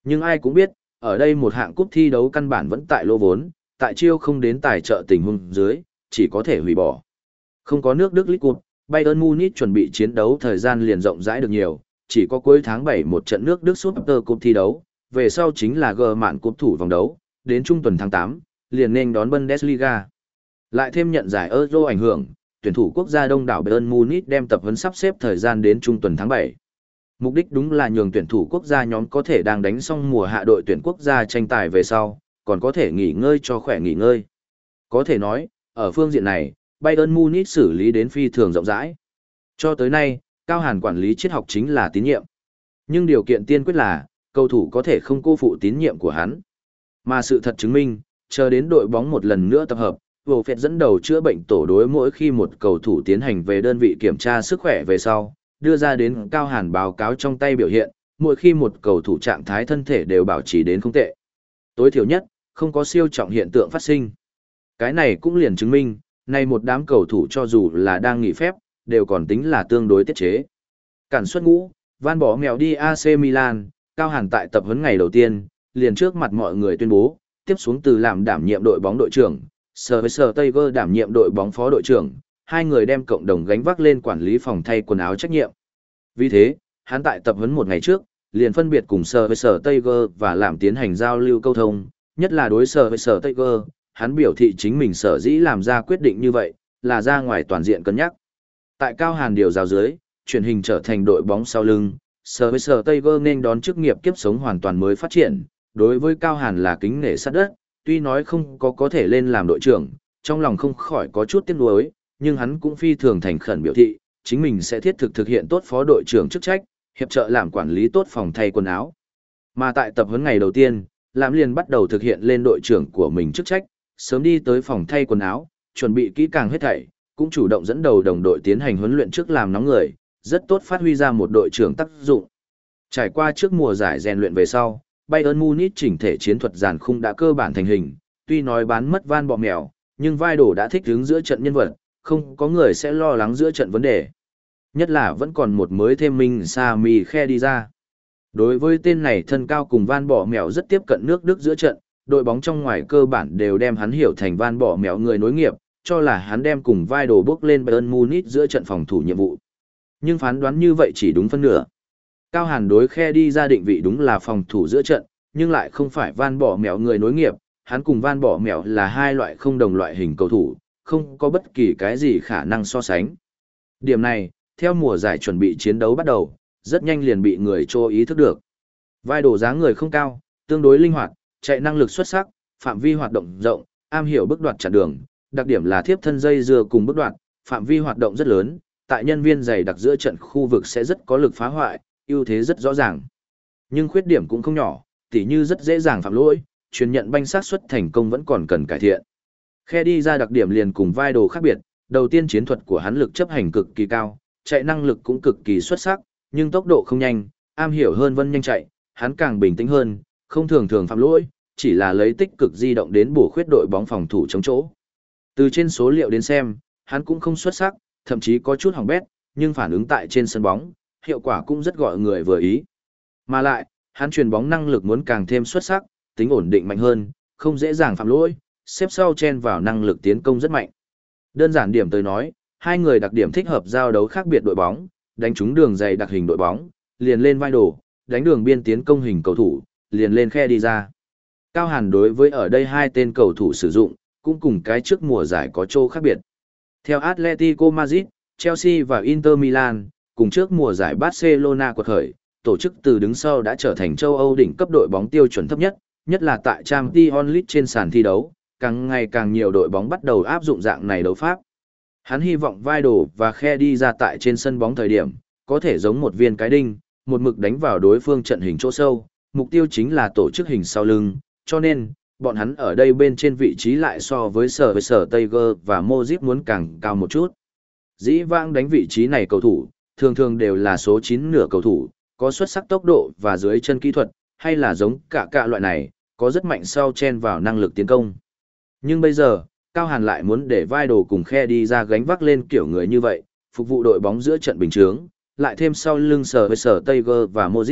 Nhưng ai cũng biết, ở đây một hạng cúp thi đấu căn bản vẫn tại lô vốn, tại chiêu không đến tài trợ tình huống dưới, chỉ có thể hủy bỏ. Không có nước Đức League Cup, Bayern Munich chuẩn bị chiến đấu thời gian liền rộng rãi được nhiều, chỉ có cuối tháng bảy một trận nước Đức Super Cup thi đấu, về sau chính là G mạn cúp thủ vòng đấu, đến trung tuần tháng tám, liền nên đón Bundesliga. Lại thêm nhận giải Euro ảnh hưởng, tuyển thủ quốc gia đông đảo Bayern Munich đem tập huấn sắp xếp thời gian đến trung tuần tháng bảy. Mục đích đúng là nhường tuyển thủ quốc gia nhóm có thể đang đánh xong mùa hạ đội tuyển quốc gia tranh tài về sau, còn có thể nghỉ ngơi cho khỏe nghỉ ngơi. Có thể nói, ở phương diện này, Bayern Munich xử lý đến phi thường rộng rãi. Cho tới nay, Cao Hàn quản lý triết học chính là tín nhiệm. Nhưng điều kiện tiên quyết là, cầu thủ có thể không cô phụ tín nhiệm của hắn. Mà sự thật chứng minh, chờ đến đội bóng một lần nữa tập hợp, Vô Phệt dẫn đầu chữa bệnh tổ đối mỗi khi một cầu thủ tiến hành về đơn vị kiểm tra sức khỏe về sau, đưa ra đến Cao Hàn báo cáo trong tay biểu hiện, mỗi khi một cầu thủ trạng thái thân thể đều bảo trì đến không tệ. Tối thiểu nhất, không có siêu trọng hiện tượng phát sinh. Cái này cũng liền chứng minh, nay một đám cầu thủ cho dù là đang nghỉ phép, đều còn tính là tương đối tiết chế. Cản xuất ngũ, Van bỏ mèo đi a xê Milan, Cao Hàn tại tập huấn ngày đầu tiên, liền trước mặt mọi người tuyên bố, tiếp xuống từ làm đảm nhiệm đội bóng đội trưởng, Sir với Sir Tiger đảm nhiệm đội bóng phó đội trưởng, hai người đem cộng đồng gánh vác lên quản lý phòng thay quần áo trách nhiệm. Vì thế, hắn tại tập huấn một ngày trước, liền phân biệt cùng Sir với Sir Tiger và làm tiến hành giao lưu câu thông, nhất là đối Sir với Sir Tiger, hắn biểu thị chính mình sở dĩ làm ra quyết định như vậy, là ra ngoài toàn diện cân nhắc. Tại Cao Hàn điều giáo dưới, truyền hình trở thành đội bóng sau lưng, Sir với Sir Tiger nên đón chức nghiệp kiếp sống hoàn toàn mới phát triển, đối với Cao Hàn là kính nể sát đất, tuy nói không có có thể lên làm đội trưởng, trong lòng không khỏi có chút tiếc nuối, nhưng hắn cũng phi thường thành khẩn biểu thị, chính mình sẽ thiết thực thực hiện tốt phó đội trưởng chức trách, hiệp trợ làm quản lý tốt phòng thay quần áo. Mà tại tập huấn ngày đầu tiên, Lãm liền bắt đầu thực hiện lên đội trưởng của mình chức trách, sớm đi tới phòng thay quần áo, chuẩn bị kỹ càng hết thảy, cũng chủ động dẫn đầu đồng đội tiến hành huấn luyện trước làm nóng người, rất tốt phát huy ra một đội trưởng tác dụng. Trải qua trước mùa giải rèn luyện về sau, Bayern Munich chỉnh thể chiến thuật giàn khung đã cơ bản thành hình, tuy nói bán mất Van bọ mèo, nhưng vai đổ đã thích ứng giữa trận nhân vật, không có người sẽ lo lắng giữa trận vấn đề. Nhất là vẫn còn một mới thêm minh Sami Khe đi ra. Đối với tên này thân cao cùng Van bọ mèo rất tiếp cận nước Đức giữa trận, đội bóng trong ngoài cơ bản đều đem hắn hiểu thành Van bọ mèo người nối nghiệp, cho là hắn đem cùng vai đổ bước lên Bayern Munich giữa trận phòng thủ nhiệm vụ. Nhưng phán đoán như vậy chỉ đúng phân nửa. Cao Hàn đối Khe đi ra định vị đúng là phòng thủ giữa trận, nhưng lại không phải Van bọ mèo người nối nghiệp, hắn cùng Van bọ mèo là hai loại không đồng loại hình cầu thủ, không có bất kỳ cái gì khả năng so sánh. Điểm này, theo mùa giải chuẩn bị chiến đấu bắt đầu, rất nhanh liền bị người cho ý thức được. Vai đổ dáng người không cao, tương đối linh hoạt, chạy năng lực xuất sắc, phạm vi hoạt động rộng, am hiểu bước đoạt chặn đường, đặc điểm là thiếp thân dây dưa cùng bước đoạt, phạm vi hoạt động rất lớn, tại nhân viên dày đặc giữa trận khu vực sẽ rất có lực phá hoại, ưu thế rất rõ ràng. Nhưng khuyết điểm cũng không nhỏ, tỉ như rất dễ dàng phạm lỗi, truyền nhận banh xác suất thành công vẫn còn cần cải thiện. Khe đi ra đặc điểm liền cùng vai đồ khác biệt, đầu tiên chiến thuật của hắn lực chấp hành cực kỳ cao, chạy năng lực cũng cực kỳ xuất sắc, nhưng tốc độ không nhanh, am hiểu hơn vân nhanh chạy, hắn càng bình tĩnh hơn, không thường thường phạm lỗi, chỉ là lấy tích cực di động đến bổ khuyết đội bóng phòng thủ chống chỗ. Từ trên số liệu đến xem, hắn cũng không xuất sắc, thậm chí có chút hỏng bét, nhưng phản ứng tại trên sân bóng, hiệu quả cũng rất gọi người vừa ý. Mà lại, hắn truyền bóng năng lực muốn càng thêm xuất sắc, tính ổn định mạnh hơn, không dễ dàng phạm lỗi, xếp sau chen vào năng lực tiến công rất mạnh. Đơn giản điểm tới nói, hai người đặc điểm thích hợp giao đấu khác biệt đội bóng, đánh trúng đường dày đặc hình đội bóng, liền lên vai đổ, đánh đường biên tiến công hình cầu thủ, liền lên Khe đi ra. Cao Hàn đối với ở đây hai tên cầu thủ sử dụng, cũng cùng cái trước mùa giải có chỗ khác biệt. Theo Atletico Madrid, Chelsea và Inter Milan, cùng trước mùa giải Barcelona quật khởi, tổ chức từ đứng sau đã trở thành châu Âu đỉnh cấp đội bóng tiêu chuẩn thấp nhất, nhất là tại Champions League trên sàn thi đấu, càng ngày càng nhiều đội bóng bắt đầu áp dụng dạng này đấu pháp. Hắn hy vọng vai đồ và Khe đi ra tại trên sân bóng thời điểm, có thể giống một viên cái đinh, một mực đánh vào đối phương trận hình chỗ sâu, mục tiêu chính là tổ chức hình sau lưng, cho nên, bọn hắn ở đây bên trên vị trí lại so với sở với sở Tiger và Modric muốn càng cao một chút. Dĩ vãng đánh vị trí này cầu thủ, thường thường đều là số chín nửa cầu thủ, có xuất sắc tốc độ và dưới chân kỹ thuật, hay là giống cả cả loại này, có rất mạnh sau chen vào năng lực tiến công. Nhưng bây giờ, Cao Hàn lại muốn để vai đồ cùng Khe đi ra gánh vác lên kiểu người như vậy, phục vụ đội bóng giữa trận bình chướng, lại thêm sau lưng sở với sở Tiger và Modric,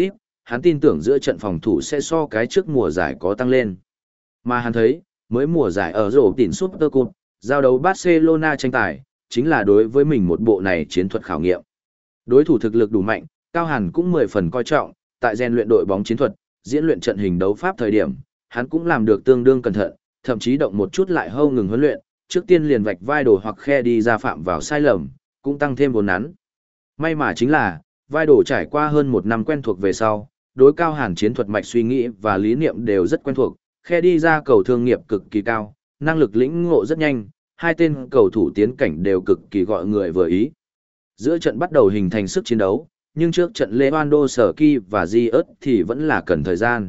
hắn tin tưởng giữa trận phòng thủ sẽ so cái trước mùa giải có tăng lên. Mà hắn thấy, mới mùa giải ở rổ tỉnh Super Cup, giao đấu Barcelona tranh tài, chính là đối với mình một bộ này chiến thuật khảo nghiệm. Đối thủ thực lực đủ mạnh, Cao Hàn cũng mười phần coi trọng, tại rèn luyện đội bóng chiến thuật, diễn luyện trận hình đấu pháp thời điểm, hắn cũng làm được tương đương cẩn thận, thậm chí động một chút lại hâu ngừng huấn luyện, trước tiên liền vạch vai đồ hoặc khe đi ra phạm vào sai lầm, cũng tăng thêm vốn nắn. May mà chính là, vai đồ trải qua hơn một năm quen thuộc về sau, đối Cao Hàn chiến thuật mạch suy nghĩ và lý niệm đều rất quen thuộc, khe đi ra cầu thương nghiệp cực kỳ cao, năng lực lĩnh ngộ rất nhanh, hai tên cầu thủ tiến cảnh đều cực kỳ gọi người vừa ý. Giữa trận bắt đầu hình thành sức chiến đấu, nhưng trước trận Lewandowski và Ziyech thì vẫn là cần thời gian.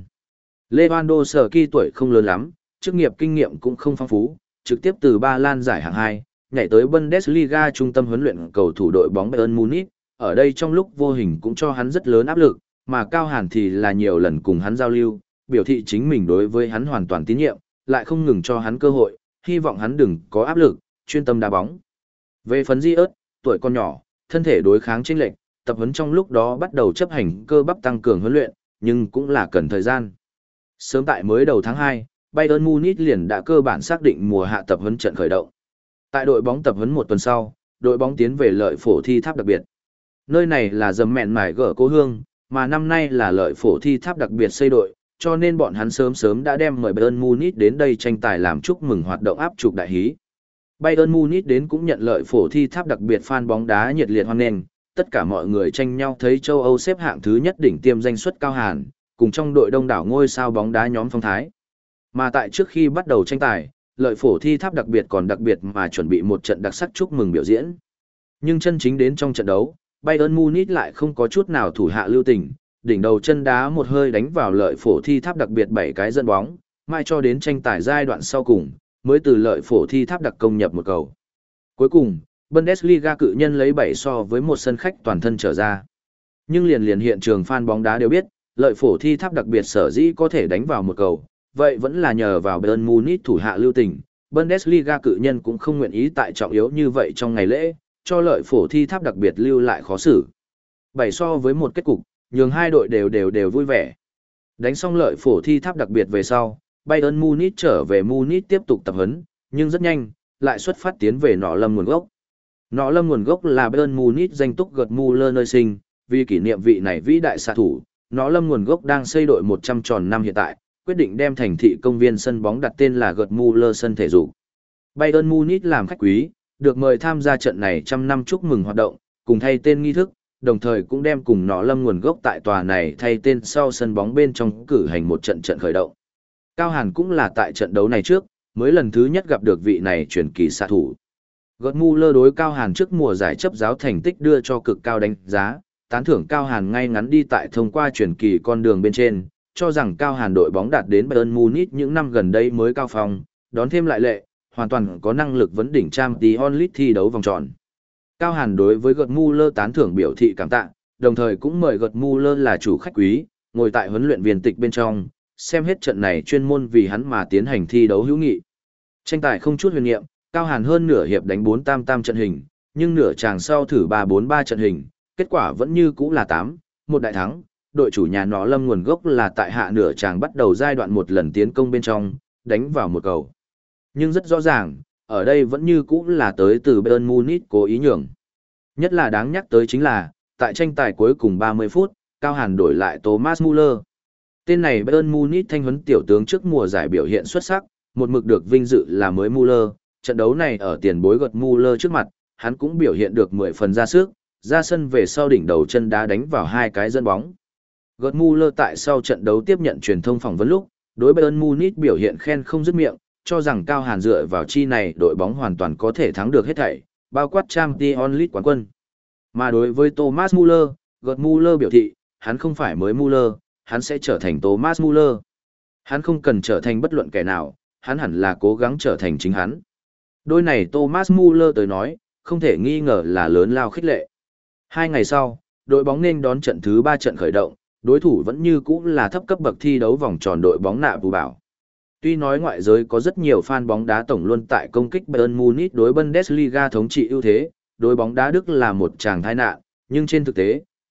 Lewandowski tuổi không lớn lắm, chức nghiệp kinh nghiệm cũng không phong phú, trực tiếp từ Ba Lan giải hạng hai, nhảy tới Bundesliga trung tâm huấn luyện cầu thủ đội bóng Bayern Munich, ở đây trong lúc vô hình cũng cho hắn rất lớn áp lực, mà Cao Hàn thì là nhiều lần cùng hắn giao lưu, biểu thị chính mình đối với hắn hoàn toàn tín nhiệm, lại không ngừng cho hắn cơ hội, hy vọng hắn đừng có áp lực, chuyên tâm đá bóng. Về phần Ziyech, tuổi còn nhỏ, thân thể đối kháng chênh lệch, tập huấn trong lúc đó bắt đầu chấp hành cơ bắp tăng cường huấn luyện, nhưng cũng là cần thời gian. Sớm tại mới đầu tháng hai, Bayern Munich liền đã cơ bản xác định mùa hạ tập huấn trận khởi động. Tại đội bóng tập huấn một tuần sau, đội bóng tiến về lợi phổ thi tháp đặc biệt. Nơi này là dầm mẹn mải gở cố hương, mà năm nay là lợi phổ thi tháp đặc biệt xây đội, cho nên bọn hắn sớm sớm đã đem mời Bayern Munich đến đây tranh tài làm chúc mừng hoạt động áp trục đại hí. Bayern Munich đến cũng nhận lợi phổ thi tháp đặc biệt fan bóng đá nhiệt liệt hoan nghênh, tất cả mọi người tranh nhau thấy châu Âu xếp hạng thứ nhất đỉnh tiêm danh suất Cao Hàn, cùng trong đội đông đảo ngôi sao bóng đá nhóm phong thái. Mà tại trước khi bắt đầu tranh tài, lợi phổ thi tháp đặc biệt còn đặc biệt mà chuẩn bị một trận đặc sắc chúc mừng biểu diễn. Nhưng chân chính đến trong trận đấu, Bayern Munich lại không có chút nào thủ hạ lưu tình, đỉnh đầu chân đá một hơi đánh vào lợi phổ thi tháp đặc biệt bảy cái dẫn bóng, mai cho đến tranh tài giai đoạn sau cùng, mới từ lợi phổ thi tháp đặc công nhập một cầu. Cuối cùng, Bundesliga cự nhân lấy bảy so với một sân khách toàn thân trở ra. Nhưng liền liền hiện trường fan bóng đá đều biết, lợi phổ thi tháp đặc biệt sở dĩ có thể đánh vào một cầu, vậy vẫn là nhờ vào Bayern Munich thủ hạ lưu tình. Bundesliga cự nhân cũng không nguyện ý tại trọng yếu như vậy trong ngày lễ, cho lợi phổ thi tháp đặc biệt lưu lại khó xử. bảy so với một kết cục, nhường hai đội đều đều đều vui vẻ. Đánh xong lợi phổ thi tháp đặc biệt về sau, Bayern Munich trở về Munich tiếp tục tập huấn, nhưng rất nhanh, lại xuất phát tiến về nọ lâm nguồn gốc. Nọ lâm nguồn gốc là Bayern Munich danh túc Gerd Müller nơi sinh, vì kỷ niệm vị này vĩ đại xạ thủ, nọ lâm nguồn gốc đang xây đội một trăm tròn năm hiện tại, quyết định đem thành thị công viên sân bóng đặt tên là Gerd Müller sân thể dục. Bayern Munich làm khách quý, được mời tham gia trận này trăm năm chúc mừng hoạt động, cùng thay tên nghi thức, đồng thời cũng đem cùng nọ lâm nguồn gốc tại tòa này thay tên sau sân bóng bên trong cử hành một trận trận khởi động. Cao Hàn cũng là tại trận đấu này trước, mới lần thứ nhất gặp được vị này truyền kỳ xạ thủ. Gerd Müller đối Cao Hàn trước mùa giải chấp giáo thành tích đưa cho cực cao đánh giá, tán thưởng Cao Hàn ngay ngắn đi tại thông qua truyền kỳ con đường bên trên, cho rằng Cao Hàn đội bóng đạt đến Bayern Munich những năm gần đây mới cao phong, đón thêm lại lệ, hoàn toàn có năng lực vấn đỉnh Champions League thi đấu vòng tròn. Cao Hàn đối với Gerd Müller tán thưởng biểu thị cảm tạ, đồng thời cũng mời Gerd Müller là chủ khách quý, ngồi tại huấn luyện viên tịch bên trong, xem hết trận này chuyên môn vì hắn mà tiến hành thi đấu hữu nghị. Tranh tài không chút huyền niệm, Cao Hàn hơn nửa hiệp đánh bốn tam tam trận hình, nhưng nửa chàng sau thử ba bốn ba trận hình, kết quả vẫn như cũ là tám, một đại thắng. Đội chủ nhà nọ lâm nguồn gốc là tại hạ nửa chàng bắt đầu giai đoạn một lần tiến công bên trong, đánh vào một cầu. Nhưng rất rõ ràng, ở đây vẫn như cũ là tới từ Bayern Munich cố ý nhường. Nhất là đáng nhắc tới chính là, tại tranh tài cuối cùng ba mươi phút, Cao Hàn đổi lại Thomas Müller. Tên này Bayern Munich thanh huấn tiểu tướng trước mùa giải biểu hiện xuất sắc, một mực được vinh dự là mới Müller. Trận đấu này ở tiền bối Gerd Müller trước mặt, hắn cũng biểu hiện được mười phần ra sức, ra sân về sau đỉnh đầu chân đá đánh vào hai cái dẫn bóng. Gerd Müller tại sau trận đấu tiếp nhận truyền thông phỏng vấn lúc, đối Bayern Munich biểu hiện khen không dứt miệng, cho rằng Cao Hàn dựa vào chi này đội bóng hoàn toàn có thể thắng được hết thảy, bao quát Champions League quán quân. Mà đối với Thomas Müller, Gerd Müller biểu thị, hắn không phải mới Müller, hắn sẽ trở thành Thomas Müller. Hắn không cần trở thành bất luận kẻ nào, hắn hẳn là cố gắng trở thành chính hắn. Đôi này Thomas Müller tới nói, không thể nghi ngờ là lớn lao khích lệ. Hai ngày sau, đội bóng nên đón trận thứ ba trận khởi động, đối thủ vẫn như cũ là thấp cấp bậc thi đấu vòng tròn đội bóng nạ bù bảo. Tuy nói ngoại giới có rất nhiều fan bóng đá tổng luôn tại công kích Bayern Munich đối Bundesliga thống trị ưu thế, đối bóng đá Đức là một tràng tai nạn, nhưng trên thực tế,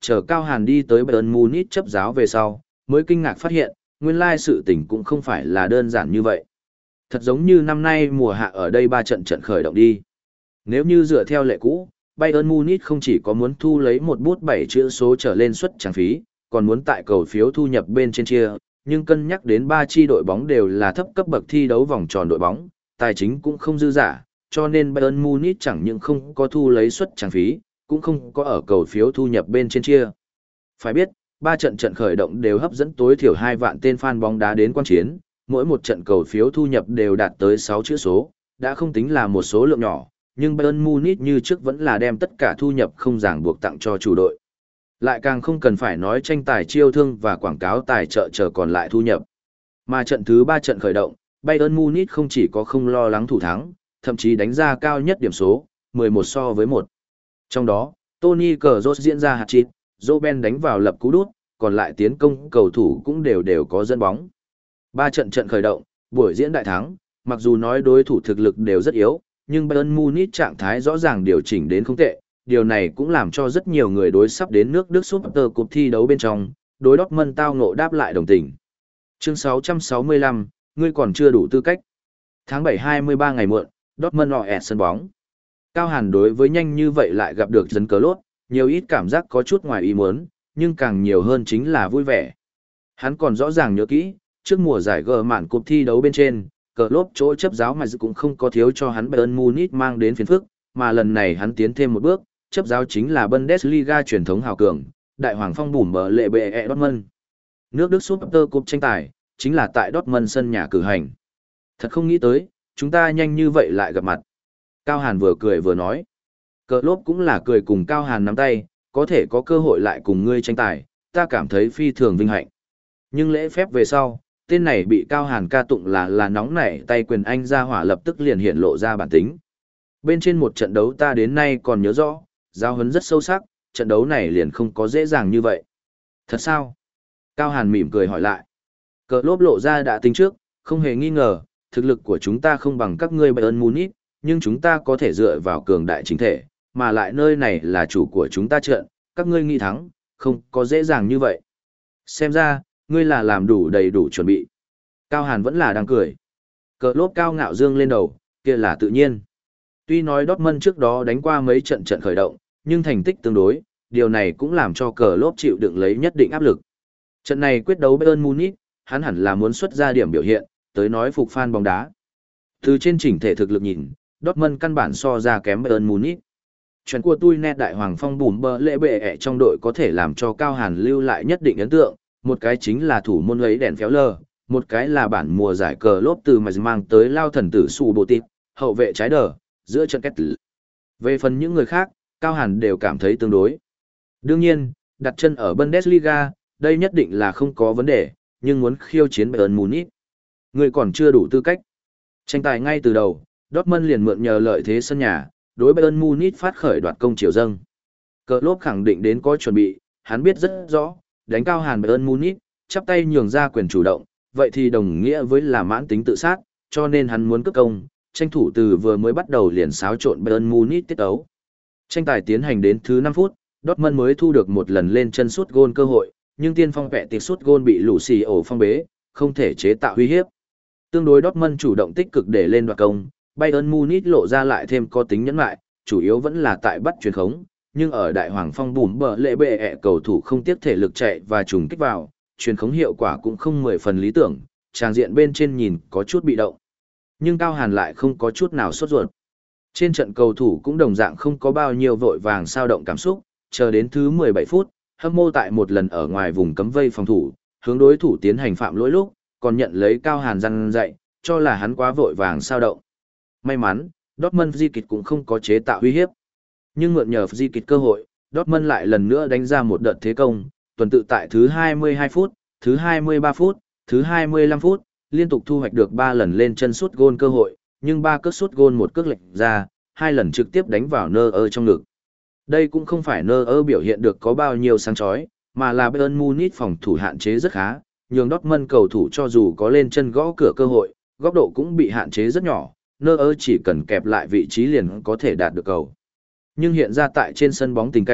chờ Cao Hàn đi tới Bayern Munich chấp giáo về sau, mới kinh ngạc phát hiện, nguyên lai sự tình cũng không phải là đơn giản như vậy. Thật giống như năm nay mùa hạ ở đây ba trận trận khởi động đi. Nếu như dựa theo lệ cũ, Bayern Munich không chỉ có muốn thu lấy một bút bảy chữ số trở lên suất trang phí, còn muốn tại cầu phiếu thu nhập bên trên chia, nhưng cân nhắc đến ba chi đội bóng đều là thấp cấp bậc thi đấu vòng tròn đội bóng, tài chính cũng không dư giả, cho nên Bayern Munich chẳng những không có thu lấy suất trang phí, cũng không có ở cầu phiếu thu nhập bên trên chia. Phải biết, ba trận trận khởi động đều hấp dẫn tối thiểu hai vạn tên fan bóng đá đến quan chiến, mỗi một trận cầu phiếu thu nhập đều đạt tới sáu chữ số, đã không tính là một số lượng nhỏ, nhưng Bayern Munich như trước vẫn là đem tất cả thu nhập không ràng buộc tặng cho chủ đội. Lại càng không cần phải nói tranh tài chiêu thương và quảng cáo tài trợ chờ còn lại thu nhập. Mà trận thứ ba trận khởi động, Bayern Munich không chỉ có không lo lắng thủ thắng, thậm chí đánh ra cao nhất điểm số, mười một so với một. Trong đó, Toni Kroos diễn ra hat-trick, Robben đánh vào lập cú đút, còn lại tiến công cầu thủ cũng đều đều có dẫn bóng. Ba trận trận khởi động, buổi diễn đại thắng, mặc dù nói đối thủ thực lực đều rất yếu, nhưng Bayern Munich trạng thái rõ ràng điều chỉnh đến không tệ, điều này cũng làm cho rất nhiều người đối sắp đến nước Đức Super Cup thi đấu bên trong, đối Dortmund tao ngộ đáp lại đồng tình. Chương sáu trăm sáu mươi lăm, ngươi còn chưa đủ tư cách. Tháng bảy hai mươi ba ngày muộn, Dortmund ở ẹt sân bóng. Cao Hàn đối với nhanh như vậy lại gặp được dân cờ lốt, nhiều ít cảm giác có chút ngoài ý muốn, nhưng càng nhiều hơn chính là vui vẻ. Hắn còn rõ ràng nhớ kỹ, trước mùa giải gờ mạn cúp thi đấu bên trên, cờ lốt chỗ chấp giáo mà cũng không có thiếu cho hắn Bayern Munich mang đến phiền phức, mà lần này hắn tiến thêm một bước, chấp giáo chính là Bundesliga truyền thống hào cường, đại hoàng phong bùm bờ lệ bệ e Dortmund. Nước Đức Super Cup tranh tài, chính là tại Dortmund sân nhà cử hành. Thật không nghĩ tới, chúng ta nhanh như vậy lại gặp mặt. Cao Hàn vừa cười vừa nói. Cờ lốp cũng là cười cùng Cao Hàn nắm tay, có thể có cơ hội lại cùng ngươi tranh tài, ta cảm thấy phi thường vinh hạnh. Nhưng lễ phép về sau, tên này bị Cao Hàn ca tụng là là nóng nảy tay quyền anh ra hỏa lập tức liền hiện lộ ra bản tính. Bên trên một trận đấu ta đến nay còn nhớ rõ, giao hấn rất sâu sắc, trận đấu này liền không có dễ dàng như vậy. Thật sao? Cao Hàn mỉm cười hỏi lại. Cờ lốp lộ ra đã tính trước, không hề nghi ngờ, thực lực của chúng ta không bằng các ngươi Bayern Munich, nhưng chúng ta có thể dựa vào cường đại chính thể, mà lại nơi này là chủ của chúng ta trận, các ngươi nghĩ thắng, không có dễ dàng như vậy. Xem ra, ngươi là làm đủ đầy đủ chuẩn bị. Cao Hàn vẫn là đang cười. Cờ lốp cao ngạo dương lên đầu, kia là tự nhiên. Tuy nói Dortmund trước đó đánh qua mấy trận trận khởi động, nhưng thành tích tương đối, điều này cũng làm cho cờ lốp chịu đựng lấy nhất định áp lực. Trận này quyết đấu Bayern Munich, hắn hẳn là muốn xuất ra điểm biểu hiện, tới nói phục fan bóng đá. Từ trên chỉnh thể thực lực nhìn, Dortmund căn bản so ra kém Bayern Munich. Chuyện của tôi nét đại hoàng phong bùm bờ lệ bệ ẹ trong đội có thể làm cho Cao Hàn lưu lại nhất định ấn tượng, một cái chính là thủ môn ấy đèn phéo lờ, một cái là bản mùa giải cờ lốp từ mà mang tới lao thần tử Sù Bộ Tịp, hậu vệ trái đờ, giữa trận kết tử. Về phần những người khác, Cao Hàn đều cảm thấy tương đối. Đương nhiên, đặt chân ở Bundesliga, đây nhất định là không có vấn đề, nhưng muốn khiêu chiến Bayern Munich, người còn chưa đủ tư cách. Tranh tài ngay từ đầu, Dortmund liền mượn nhờ lợi thế sân nhà, đối Bayern Munich phát khởi đoạt công chiều dâng. Klopp khẳng định đến có chuẩn bị, hắn biết rất rõ, đánh Cao Hàn Bayern Munich, chắp tay nhường ra quyền chủ động, vậy thì đồng nghĩa với là mãn tính tự sát, cho nên hắn muốn cướp công, tranh thủ từ vừa mới bắt đầu liền xáo trộn Bayern Munich tiết tấu. Tranh tài tiến hành đến thứ năm phút, Dortmund mới thu được một lần lên chân sút gôn cơ hội, nhưng tiên phong vẽ tiệt sút gôn bị lũ xì ổ phong bế, không thể chế tạo uy hiếp. Tương đối Dortmund chủ động tích cực để lên đoạt công, Bayern Munich lộ ra lại thêm có tính nhẫn lại, chủ yếu vẫn là tại bắt truyền khống, nhưng ở đại hoàng phong bùm bờ lệ bệ ẹ cầu thủ không tiếp thể lực chạy và trùng kích vào, truyền khống hiệu quả cũng không mười phần lý tưởng, tràng diện bên trên nhìn có chút bị động. Nhưng Cao Hàn lại không có chút nào sốt ruột. Trên trận cầu thủ cũng đồng dạng không có bao nhiêu vội vàng sao động cảm xúc, chờ đến thứ mười bảy phút, hâm mô tại một lần ở ngoài vùng cấm vây phòng thủ, hướng đối thủ tiến hành phạm lỗi lúc, còn nhận lấy Cao Hàn răn dạy, cho là hắn quá vội vàng sao động. May mắn, Dortmund di kịch cũng không có chế tạo uy hiếp. Nhưng mượn nhờ di kịch cơ hội, Dortmund lại lần nữa đánh ra một đợt thế công, tuần tự tại thứ hai mươi hai phút, thứ hai mươi ba phút, thứ hai mươi lăm phút, liên tục thu hoạch được ba lần lên chân sút gôn cơ hội, nhưng ba cước sút gôn một cước lệch ra, hai lần trực tiếp đánh vào nơ ơ trong ngực. Đây cũng không phải nơ ơ biểu hiện được có bao nhiêu sáng chói, mà là Bayern Munich phòng thủ hạn chế rất khá, nhường Dortmund cầu thủ cho dù có lên chân gõ cửa cơ hội, góc độ cũng bị hạn chế rất nhỏ, nơ ơ chỉ cần kẹp lại vị trí liền có thể đạt được cầu. Nhưng hiện ra tại trên sân bóng tình cảnh,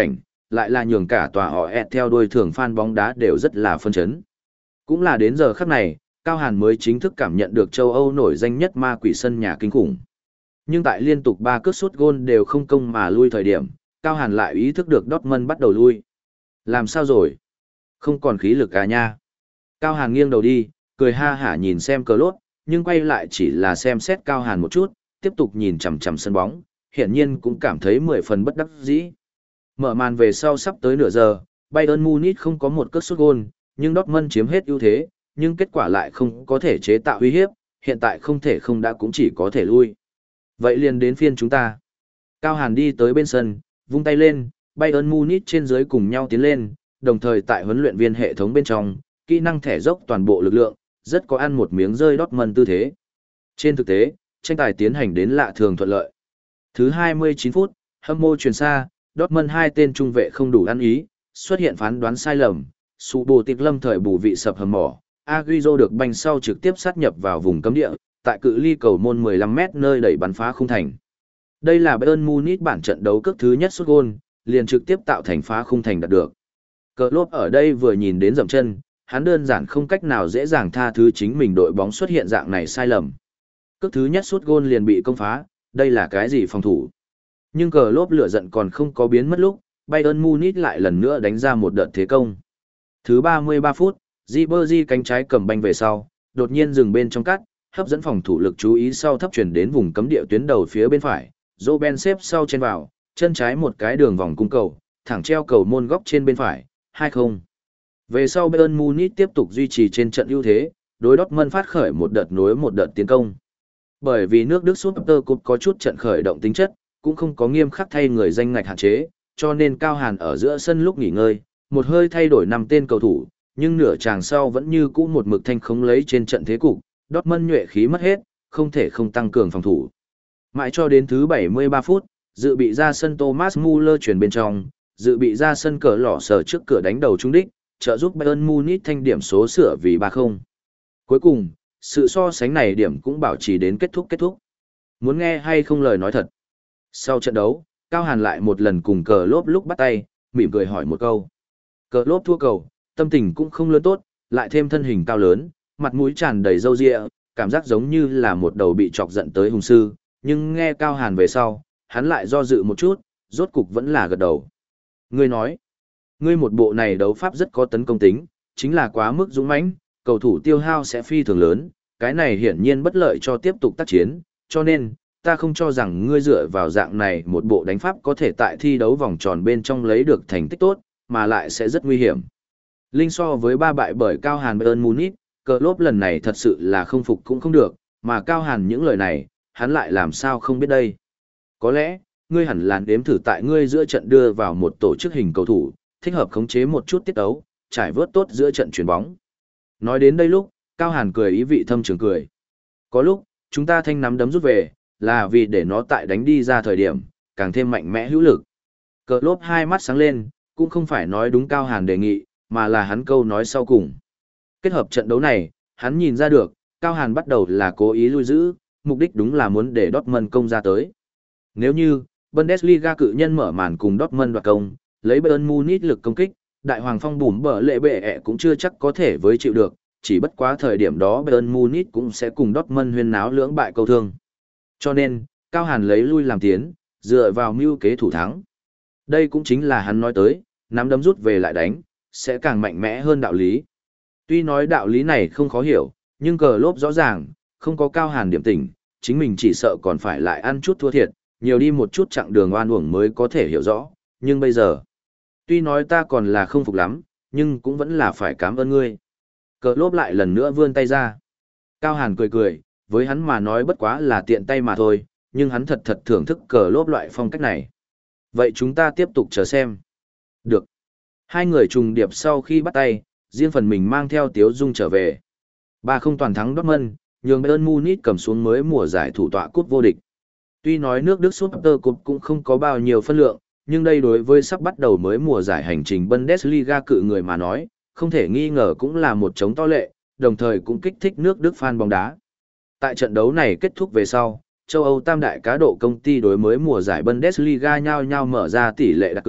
lại là nhường cả tòa họ ẹt theo đuôi thường fan bóng đá đều rất là phân chấn. Cũng là đến giờ khắc này, Cao Hàn mới chính thức cảm nhận được châu Âu nổi danh nhất ma quỷ sân nhà kinh khủng. Nhưng tại liên tục ba cước sút gôn đều không công mà lui thời điểm, Cao Hàn lại ý thức được Dortmund bắt đầu lui. Làm sao rồi? Không còn khí lực à nha? Cao Hàn nghiêng đầu đi, cười ha hả nhìn xem cờ lốt, nhưng quay lại chỉ là xem xét Cao Hàn một chút, tiếp tục nhìn chằm chằm sân bóng, hiển nhiên cũng cảm thấy mười phần bất đắc dĩ. Mở màn về sau sắp tới nửa giờ, Bayern Munich không có một cước sút gôn, nhưng Dortmund chiếm hết ưu thế, nhưng kết quả lại không có thể chế tạo uy hiếp, hiện tại không thể không đã cũng chỉ có thể lui. Vậy liền đến phiên chúng ta. Cao Hàn đi tới bên sân, vung tay lên, Bayern Munich trên dưới cùng nhau tiến lên, đồng thời tại huấn luyện viên hệ thống bên trong, kỹ năng thẻ dốc toàn bộ lực lượng, rất có ăn một miếng rơi Dortmund tư thế. Trên thực tế, tranh tài tiến hành đến lạ thường thuận lợi. Thứ hai mươi chín phút, hâm mộ truyền xa, Dortmund hai tên trung vệ không đủ ăn ý, xuất hiện phán đoán sai lầm, Sụ Bồ Tịch lâm thời bù vị sập hầm mỏ, Agüero được banh sau trực tiếp sát nhập vào vùng cấm địa, tại cự ly cầu môn mười lăm mét nơi đẩy bắn phá khung thành. Đây là Bayern Munich bản trận đấu cước thứ nhất sút gôn, liền trực tiếp tạo thành phá khung thành đạt được. Klopp ở đây vừa nhìn đến dậm chân, hắn đơn giản không cách nào dễ dàng tha thứ chính mình đội bóng xuất hiện dạng này sai lầm. Cước thứ nhất sút gôn liền bị công phá, đây là cái gì phòng thủ? Nhưng Klopp lửa giận còn không có biến mất lúc, Bayern Munich lại lần nữa đánh ra một đợt thế công. Thứ ba mươi ba phút, Ribery cánh trái cầm banh về sau, đột nhiên dừng bên trong cắt, hấp dẫn phòng thủ lực chú ý sau thấp chuyển đến vùng cấm địa tuyến đầu phía bên phải, Robben xếp sau trên vào, chân trái một cái đường vòng cung cầu, thẳng treo cầu môn góc trên bên phải, hai không. Về sau Bayern Munich tiếp tục duy trì trên trận ưu thế, đối Dortmund phát khởi một đợt nối một đợt tiến công. Bởi vì nước Đức Super Cup có chút trận khởi động tính chất, cũng không có nghiêm khắc thay người danh ngạch hạn chế, cho nên Cao Hàn ở giữa sân lúc nghỉ ngơi, một hơi thay đổi năm tên cầu thủ, nhưng nửa chàng sau vẫn như cũ một mực thanh khống lấy trên trận thế cục, Dortmund nhuệ khí mất hết, không thể không tăng cường phòng thủ. Mãi cho đến thứ bảy mươi ba phút, dự bị ra sân Thomas Muller chuyển bên trong, dự bị ra sân cờ lỏ sở trước cửa đánh đầu trúng đích, trợ giúp Bayern Munich thanh điểm số sửa vì ba không. Cuối cùng, sự so sánh này điểm cũng bảo trì đến kết thúc kết thúc. Muốn nghe hay không lời nói thật. Sau trận đấu, Cao Hàn lại một lần cùng cờ lốp lúc bắt tay, mỉm cười hỏi một câu. Cờ lốp thua cầu, tâm tình cũng không lớn tốt, lại thêm thân hình cao lớn, mặt mũi tràn đầy râu ria, cảm giác giống như là một đầu bị chọc giận tới hùng sư, nhưng nghe Cao Hàn về sau, hắn lại do dự một chút, rốt cục vẫn là gật đầu. Ngươi nói, ngươi một bộ này đấu pháp rất có tấn công tính, chính là quá mức dũng mãnh, cầu thủ tiêu hao sẽ phi thường lớn, cái này hiển nhiên bất lợi cho tiếp tục tác chiến, cho nên, ta không cho rằng ngươi dựa vào dạng này một bộ đánh pháp có thể tại thi đấu vòng tròn bên trong lấy được thành tích tốt, mà lại sẽ rất nguy hiểm. Linh so với ba bại bởi Cao Hàn Bayern Munich, Klopp lần này thật sự là không phục cũng không được, mà Cao Hàn những lời này, hắn lại làm sao không biết đây. Có lẽ, ngươi hẳn là đếm thử tại ngươi giữa trận đưa vào một tổ chức hình cầu thủ, thích hợp khống chế một chút tiết tấu, trải vớt tốt giữa trận chuyển bóng. Nói đến đây lúc, Cao Hàn cười ý vị thâm trường cười. Có lúc, chúng ta thanh nắm đấm rút về, là vì để nó tại đánh đi ra thời điểm, càng thêm mạnh mẽ hữu lực. Klopp hai mắt sáng lên, cũng không phải nói đúng Cao Hàn đề nghị, mà là hắn câu nói sau cùng. Kết hợp trận đấu này, hắn nhìn ra được, Cao Hàn bắt đầu là cố ý lui giữ, mục đích đúng là muốn để Dortmund công ra tới. Nếu như, Bundesliga cự nhân mở màn cùng Dortmund đoạt công, lấy Bayern Munich lực công kích, đại hoàng phong bùm bở lệ bệ ẹ cũng chưa chắc có thể với chịu được, chỉ bất quá thời điểm đó Bayern Munich cũng sẽ cùng Dortmund huyên náo lưỡng bại câu thương. Cho nên, Cao Hàn lấy lui làm tiến, dựa vào mưu kế thủ thắng. Đây cũng chính là hắn nói tới, nắm đấm rút về lại đánh, sẽ càng mạnh mẽ hơn đạo lý. Tuy nói đạo lý này không khó hiểu, nhưng cờ lốp rõ ràng, không có Cao Hàn điểm tỉnh, chính mình chỉ sợ còn phải lại ăn chút thua thiệt, nhiều đi một chút chặng đường oan uổng mới có thể hiểu rõ, nhưng bây giờ, tuy nói ta còn là không phục lắm, nhưng cũng vẫn là phải cảm ơn ngươi. Cờ lốp lại lần nữa vươn tay ra. Cao Hàn cười cười, với hắn mà nói bất quá là tiện tay mà thôi, nhưng hắn thật thật thưởng thức cờ lốp loại phong cách này. Vậy chúng ta tiếp tục chờ xem. Được. Hai người trùng điệp sau khi bắt tay, riêng phần mình mang theo Tiếu Dung trở về. Ba không toàn thắng Dortmund, nhường Bayern Munich cầm xuống mới mùa giải thủ tọa cúp vô địch. Tuy nói nước Đức Super Cup cũng không có bao nhiêu phân lượng, nhưng đây đối với sắp bắt đầu mới mùa giải hành trình Bundesliga cự người mà nói, không thể nghi ngờ cũng là một chống to lệ, đồng thời cũng kích thích nước Đức fan bóng đá. Tại trận đấu này kết thúc về sau, châu Âu tam đại cá độ công ty đối mới mùa giải Bundesliga nhau nhau mở ra tỷ lệ đặt cược,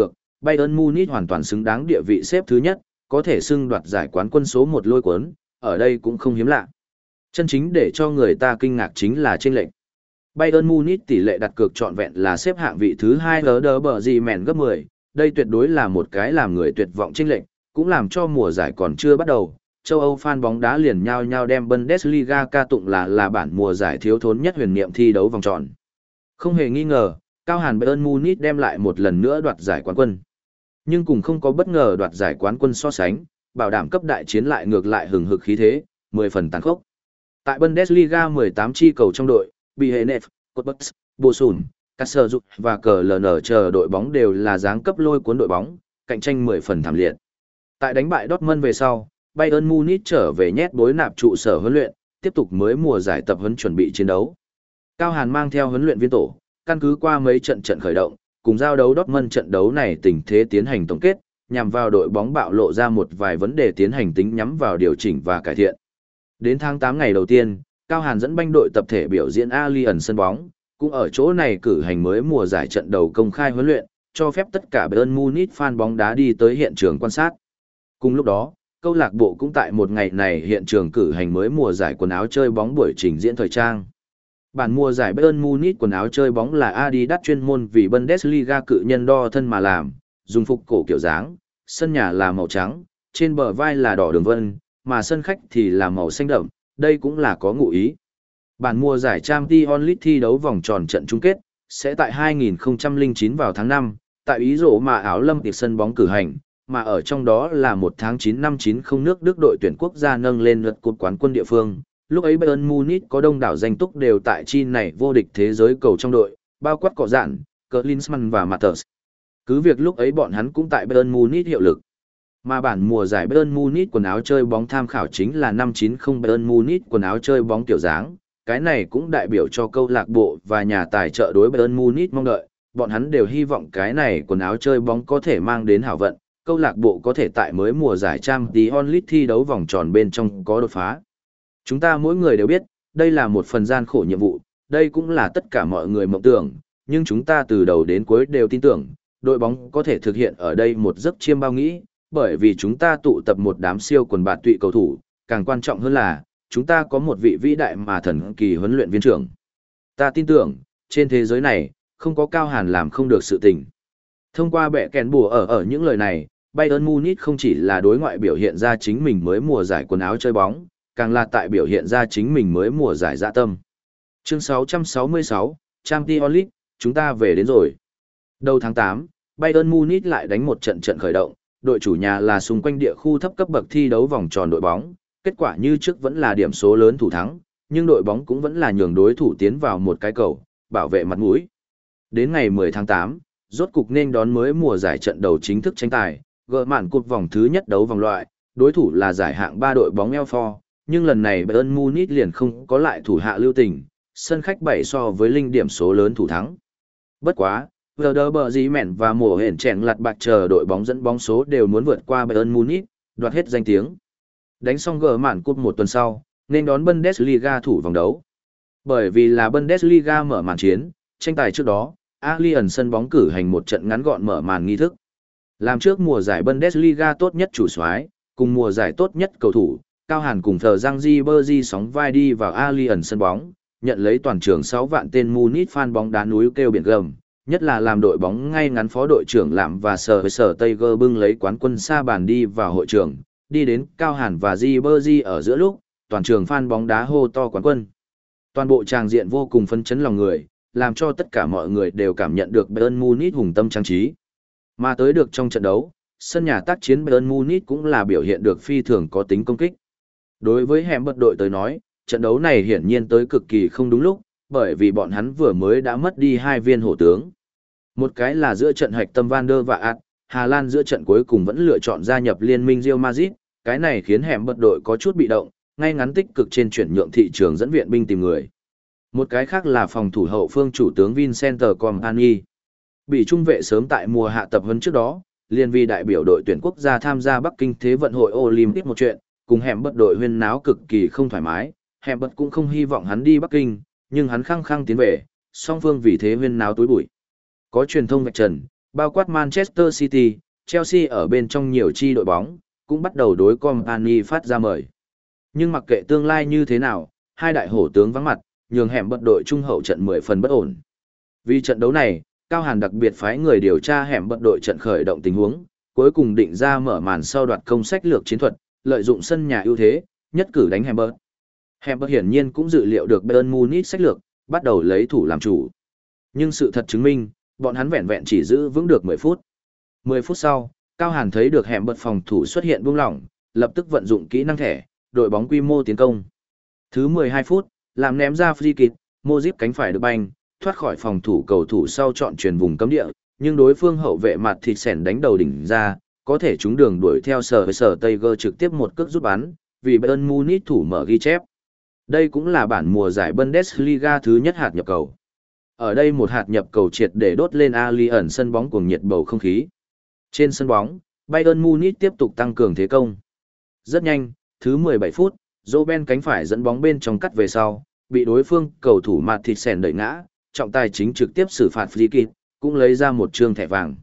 Bayern Munich hoàn toàn xứng đáng địa vị xếp thứ nhất, có thể xưng đoạt giải quán quân số một lôi cuốn, ở đây cũng không hiếm lạ. Chân chính để cho người ta kinh ngạc chính là chênh lệch. Bayern Munich tỷ lệ đặt cược trọn vẹn là xếp hạng vị thứ hai lờ đờ bờ gì mèn gấp mười, đây tuyệt đối là một cái làm người tuyệt vọng chênh lệch, cũng làm cho mùa giải còn chưa bắt đầu, châu Âu fan bóng đá liền nhao nhao đem Bundesliga ca tụng là là bản mùa giải thiếu thốn nhất huyền niệm thi đấu vòng tròn. Không hề nghi ngờ, cao hàn Bayern Munich đem lại một lần nữa đoạt giải quán quân. Nhưng cùng không có bất ngờ đoạt giải quán quân so sánh, bảo đảm cấp đại chiến lại ngược lại hừng hực khí thế, mười phần tàn khốc. Tại Bundesliga mười tám chi cầu trong đội, Bielefeld, Cottbus, Bochum, Kassel và cờ lờ en chờ đội bóng đều là dáng cấp lôi cuốn đội bóng, cạnh tranh mười phần thảm liệt. Tại đánh bại Dortmund về sau, Bayern Munich trở về nhét bối nạp trụ sở huấn luyện, tiếp tục mới mùa giải tập huấn chuẩn bị chiến đấu. Cao Hàn mang theo huấn luyện viên tổ, căn cứ qua mấy trận trận khởi động, cùng giao đấu Dortmund trận đấu này tình thế tiến hành tổng kết, nhằm vào đội bóng bạo lộ ra một vài vấn đề tiến hành tính nhắm vào điều chỉnh và cải thiện. Đến tháng tám ngày đầu tiên, Cao Hàn dẫn banh đội tập thể biểu diễn Allianz sân bóng, cũng ở chỗ này cử hành mới mùa giải trận đầu công khai huấn luyện, cho phép tất cả Bayern Munich fan bóng đá đi tới hiện trường quan sát. Cùng lúc đó, câu lạc bộ cũng tại một ngày này hiện trường cử hành mới mùa giải quần áo chơi bóng buổi trình diễn thời trang. Bản mùa giải Bayern Munich quần áo chơi bóng là Adidas chuyên môn vì Bundesliga cự nhân đo thân mà làm, dùng phục cổ kiểu dáng, sân nhà là màu trắng, trên bờ vai là đỏ đường vân, mà sân khách thì là màu xanh đậm, đây cũng là có ngụ ý. Bản mùa giải Champions League thi đấu vòng tròn trận chung kết, sẽ tại hai nghìn không trăm lẻ chín vào tháng năm, tại ý rổ mà áo lâm tiệp sân bóng cử hành, mà ở trong đó là một tháng chín năm chín không nước Đức đội tuyển quốc gia nâng lên lượt cột quán quân địa phương. Lúc ấy Bayern Munich có đông đảo danh túc đều tại chi này vô địch thế giới cầu trong đội, bao quát cỏ dạn, Klinsmann và Matters. Cứ việc lúc ấy bọn hắn cũng tại Bayern Munich hiệu lực. Mà bản mùa giải Bayern Munich quần áo chơi bóng tham khảo chính là năm chín không Bayern Munich quần áo chơi bóng kiểu dáng, cái này cũng đại biểu cho câu lạc bộ và nhà tài trợ đối Bayern Munich mong đợi, bọn hắn đều hy vọng cái này quần áo chơi bóng có thể mang đến hảo vận, câu lạc bộ có thể tại mới mùa giải Champions League thi đấu vòng tròn bên trong có đột phá. Chúng ta mỗi người đều biết, đây là một phần gian khổ nhiệm vụ, đây cũng là tất cả mọi người mộng tưởng, nhưng chúng ta từ đầu đến cuối đều tin tưởng, đội bóng có thể thực hiện ở đây một giấc chiêm bao nghĩ, bởi vì chúng ta tụ tập một đám siêu quần bạt tụy cầu thủ, càng quan trọng hơn là, chúng ta có một vị vĩ đại mà thần kỳ huấn luyện viên trưởng. Ta tin tưởng, trên thế giới này, không có Cao Hàn làm không được sự tình. Thông qua bẻ kèn bùa ở ở những lời này, Bayern Munich không chỉ là đối ngoại biểu hiện ra chính mình mới mùa giải quần áo chơi bóng, càng là tại biểu hiện ra chính mình mới mùa giải dạ tâm. Chương sáu trăm sáu mươi sáu, Champions League, chúng ta về đến rồi. Đầu tháng tám, Bayern Munich lại đánh một trận trận khởi động, đội chủ nhà là xung quanh địa khu thấp cấp bậc thi đấu vòng tròn đội bóng, kết quả như trước vẫn là điểm số lớn thủ thắng, nhưng đội bóng cũng vẫn là nhường đối thủ tiến vào một cái cầu, bảo vệ mặt mũi. Đến ngày mười tháng tám, rốt cục nên đón mới mùa giải trận đầu chính thức tranh tài, gỡ màn cột vòng thứ nhất đấu vòng loại, đối thủ là giải hạng ba đội bóng Elford, nhưng lần này Bayern Munich liền không có lại thủ hạ lưu tình, sân khách bảy so với linh điểm số lớn thủ thắng. Bất quá, Werder Bremen và mùa hển chèn lặt bạc chờ đội bóng dẫn bóng số đều muốn vượt qua Bayern Munich, đoạt hết danh tiếng. Đánh xong gỡ màn cúp một tuần sau, nên đón Bundesliga thủ vòng đấu. Bởi vì là Bundesliga mở màn chiến, tranh tài trước đó, Allianz sân bóng cử hành một trận ngắn gọn mở màn nghi thức. Làm trước mùa giải Bundesliga tốt nhất chủ soái, cùng mùa giải tốt nhất cầu thủ, Cao Hàn cùng thờ Giang Ribery sóng vai đi vào Allianz sân bóng, nhận lấy toàn trường sáu vạn tên Munich fan bóng đá núi kêu biển gầm, nhất là làm đội bóng ngay ngắn phó đội trưởng Lạm và Sở với Sở Tiger bưng lấy quán quân sa bàn đi vào hội trường, đi đến Cao Hàn và Ribery ở giữa lúc, toàn trường fan bóng đá hô to quán quân. Toàn bộ tràng diện vô cùng phấn chấn lòng người, làm cho tất cả mọi người đều cảm nhận được Bayern Munich hùng tâm trang trí. Mà tới được trong trận đấu, sân nhà tác chiến Bayern Munich cũng là biểu hiện được phi thường có tính công kích. Đối với hẻm bật đội tới nói, trận đấu này hiển nhiên tới cực kỳ không đúng lúc, bởi vì bọn hắn vừa mới đã mất đi hai viên hổ tướng. Một cái là giữa trận hạch tâm Van der Vaart, Hà Lan giữa trận cuối cùng vẫn lựa chọn gia nhập liên minh Real Madrid, cái này khiến hẻm bật đội có chút bị động, ngay ngắn tích cực trên chuyển nhượng thị trường dẫn viện binh tìm người. Một cái khác là phòng thủ hậu phương chủ tướng Vincent Kompany. Bị trung vệ sớm tại mùa hạ tập huấn trước đó, liền vì đại biểu đội tuyển quốc gia tham gia Bắc Kinh Thế vận hội Olympic một chuyện, cùng hẻm bật đội huyên náo cực kỳ không thoải mái, hẻm bật cũng không hy vọng hắn đi Bắc Kinh, nhưng hắn khăng khăng tiến về, song phương vì thế huyên náo túi bụi. Có truyền thông vạch trần, bao quát Manchester City, Chelsea ở bên trong nhiều chi đội bóng, cũng bắt đầu đối Company phát ra mời. Nhưng mặc kệ tương lai như thế nào, hai đại hổ tướng vắng mặt, nhường hẻm bật đội trung hậu trận mười phần bất ổn. Vì trận đấu này, Cao Hàn đặc biệt phái người điều tra hẻm bật đội trận khởi động tình huống, cuối cùng định ra mở màn sau đoạt công sách lược chiến thuật, lợi dụng sân nhà ưu thế, nhất cử đánh hẻm bật. Hẻm bật hiển nhiên cũng dự liệu được Bayern Munich sách lược, bắt đầu lấy thủ làm chủ. Nhưng sự thật chứng minh, bọn hắn vẹn vẹn chỉ giữ vững được mười phút. mười phút sau, Cao Hàn thấy được hẻm bật phòng thủ xuất hiện buông lỏng, lập tức vận dụng kỹ năng thẻ, đội bóng quy mô tiến công. Thứ mười hai phút, làm ném ra free kick, Modric cánh phải được banh, thoát khỏi phòng thủ cầu thủ sau chọn truyền vùng cấm địa, nhưng đối phương hậu vệ mặt thịt sẻn đánh đầu đỉnh ra, có thể trúng đường đuổi theo sở với sở Tiger trực tiếp một cước rút bắn, vì Bayern Munich thủ mở ghi chép. Đây cũng là bản mùa giải Bundesliga thứ nhất hạt nhập cầu. Ở đây một hạt nhập cầu triệt để đốt lên Allianz sân bóng cuồng nhiệt bầu không khí. Trên sân bóng, Bayern Munich tiếp tục tăng cường thế công. Rất nhanh, thứ mười bảy phút, Robben cánh phải dẫn bóng bên trong cắt về sau, bị đối phương cầu thủ mặt thịt sèn đẩy ngã, trọng tài chính trực tiếp xử phạt free kick, cũng lấy ra một trương thẻ vàng.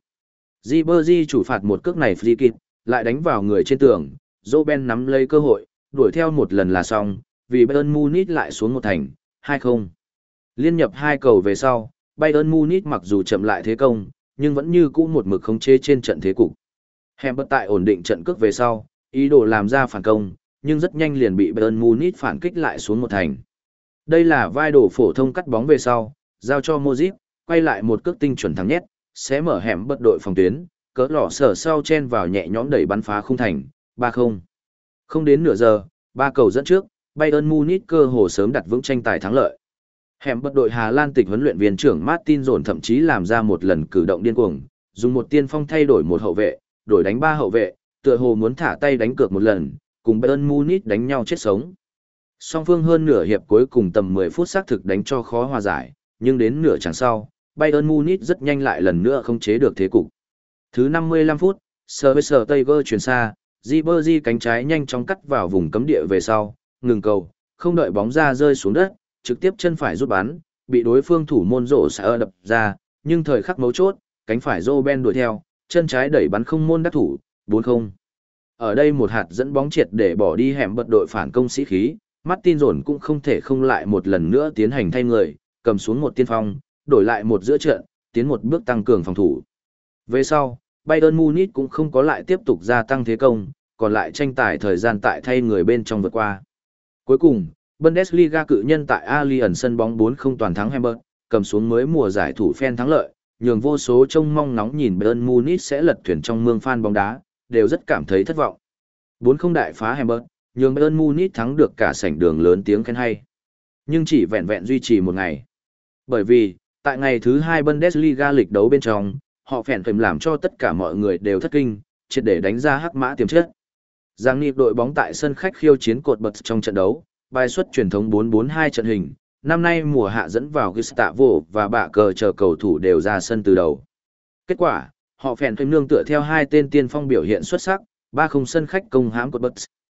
Ribery chủ phạt một cước này free kick, lại đánh vào người trên tường, Robben nắm lấy cơ hội, đuổi theo một lần là xong, vì Bayern Munich lại xuống một thành, hai không. Liên nhập hai cầu về sau, Bayern Munich mặc dù chậm lại thế công, nhưng vẫn như cũ một mực khống chế trên trận thế cục. Hẻm bật tại ổn định trận cước về sau, ý đồ làm ra phản công, nhưng rất nhanh liền bị Bayern Munich phản kích lại xuống một thành. Đây là vai đổ phổ thông cắt bóng về sau, giao cho Modric, quay lại một cước tinh chuẩn thắng nhét, sẽ mở hẻm bật đội phòng tuyến, cỡ lỏ sở sau chen vào nhẹ nhõm đẩy bắn phá khung thành, ba không. Không đến nửa giờ, ba cầu dẫn trước, Bayern Munich cơ hồ sớm đặt vững tranh tài thắng lợi. Hẻm bật đội Hà Lan tịch huấn luyện viên trưởng Martin Dồn thậm chí làm ra một lần cử động điên cuồng, dùng một tiên phong thay đổi một hậu vệ, đổi đánh ba hậu vệ, tựa hồ muốn thả tay đánh cược một lần, cùng Bayern Munich đánh nhau chết sống. Song phương hơn nửa hiệp cuối cùng tầm mười phút xác thực đánh cho khó hòa giải, nhưng đến nửa chặng sau, Bayern Munich rất nhanh lại lần nữa không chế được thế cục. Thứ năm mươi lăm phút, Sir Tiger chuyển xa, Ribery cánh trái nhanh chóng cắt vào vùng cấm địa về sau, ngừng cầu, không đợi bóng ra rơi xuống đất, trực tiếp chân phải rút bắn, bị đối phương thủ môn rổ sẽ đập ra, nhưng thời khắc mấu chốt, cánh phải Robben đuổi theo, chân trái đẩy bắn không môn đắc thủ, bốn không. Ở đây một hạt dẫn bóng triệt để bỏ đi hẻm bật đội phản công sĩ khí, Martin Dồn cũng không thể không lại một lần nữa tiến hành thay người, cầm xuống một tiên phong, đổi lại một giữa trận, tiến một bước tăng cường phòng thủ. Về sau, Bayern Munich cũng không có lại tiếp tục gia tăng thế công, còn lại tranh tài thời gian tại thay người bên trong vượt qua. Cuối cùng, Bundesliga cự nhân tại Allianz sân bóng bốn không toàn thắng Hamburg, cầm xuống mới mùa giải thủ phen thắng lợi, nhường vô số trông mong nóng nhìn Bayern Munich sẽ lật thuyền trong mương fan bóng đá, đều rất cảm thấy thất vọng. bốn không đại phá Hamburg, nhường Bayern Munich thắng được cả sảnh đường lớn tiếng khen hay. Nhưng chỉ vẹn vẹn duy trì một ngày. Bởi vì, tại ngày thứ hai Bundesliga lịch đấu bên trong, họ phèn phèm làm cho tất cả mọi người đều thất kinh, triệt để đánh ra hắc mã tiềm chất. Giang Nịp đội bóng tại sân khách khiêu chiến cột bật trong trận đấu, bài xuất truyền thống bốn bốn hai trận hình, năm nay mùa hạ dẫn vào Gustavo và bạ cờ chờ cầu thủ đều ra sân từ đầu. Kết quả, họ phèn phèm nương tựa theo hai tên tiên phong biểu hiện xuất sắc, ba không sân khách công hãm cột bật.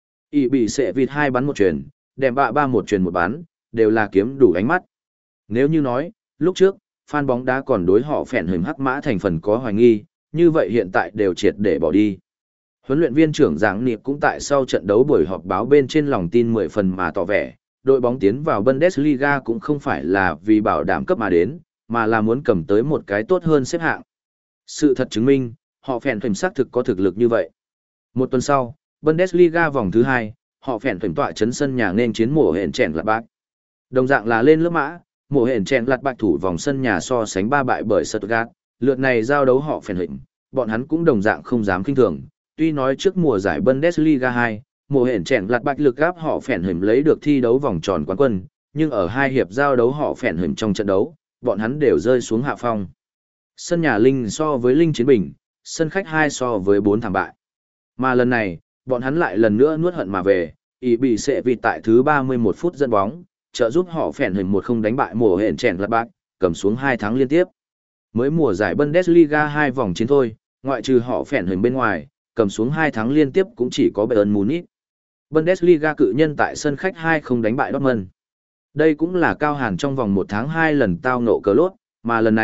Y bị sệ vịt hai bắn một truyền, đèm bạ ba một truyền một bắn, đều là kiếm đủ ánh mắt. Nếu như nói, lúc trước, fan bóng đá còn đối họ phèn hình hắc mã thành phần có hoài nghi, như vậy hiện tại đều triệt để bỏ đi. Huấn luyện viên trưởng Giảng Niệm cũng tại sau trận đấu buổi họp báo bên trên lòng tin mười phần mà tỏ vẻ, đội bóng tiến vào Bundesliga cũng không phải là vì bảo đảm cấp mà đến, mà là muốn cầm tới một cái tốt hơn xếp hạng. Sự thật chứng minh, họ phèn phèm xác thực có thực lực như vậy. Một tuần sau, Bundesliga vòng thứ hai, họ phèn phèm tọa chấn sân nhà nên chiến mùa hẹn chèn lạt bạc. Đồng dạng là lên lớp mã, mùa hẹn chèn lạt bạc thủ vòng sân nhà so sánh ba bại bởi Stuttgart, lượt này giao đấu họ phèn hình, bọn hắn cũng đồng dạng không dám kinh thường. Tuy nói trước mùa giải Bundesliga hai, mùa hẹn chèn lạt bạc lực gáp họ phèn hình lấy được thi đấu vòng tròn quán quân, nhưng ở hai hiệp giao đấu họ phèn hình trong trận đấu, bọn hắn đều rơi xuống hạ phong. Sân nhà Linh so với Linh chiến bình, sân khách hai so với bốn thảm bại. Mà lần này, bọn hắn lại lần nữa nuốt hận mà về, ý bị sệ vịt tại thứ ba mươi mốt phút dẫn bóng, trợ giúp họ phèn hình một không đánh bại mùa hẹn chèn lạt bạc, cầm xuống hai thắng liên tiếp. Mới mùa giải Bundesliga hai vòng chiến thôi, ngoại trừ họ phèn hình bên ngoài, cầm xuống hai thắng liên tiếp cũng chỉ có Bayern Munich. Bundesliga cự nhân tại sân khách hai không đánh bại Dortmund. Đây cũng là Cao Hàn trong vòng một tháng hai lần tao ngộ cờ lốt, mà lần này,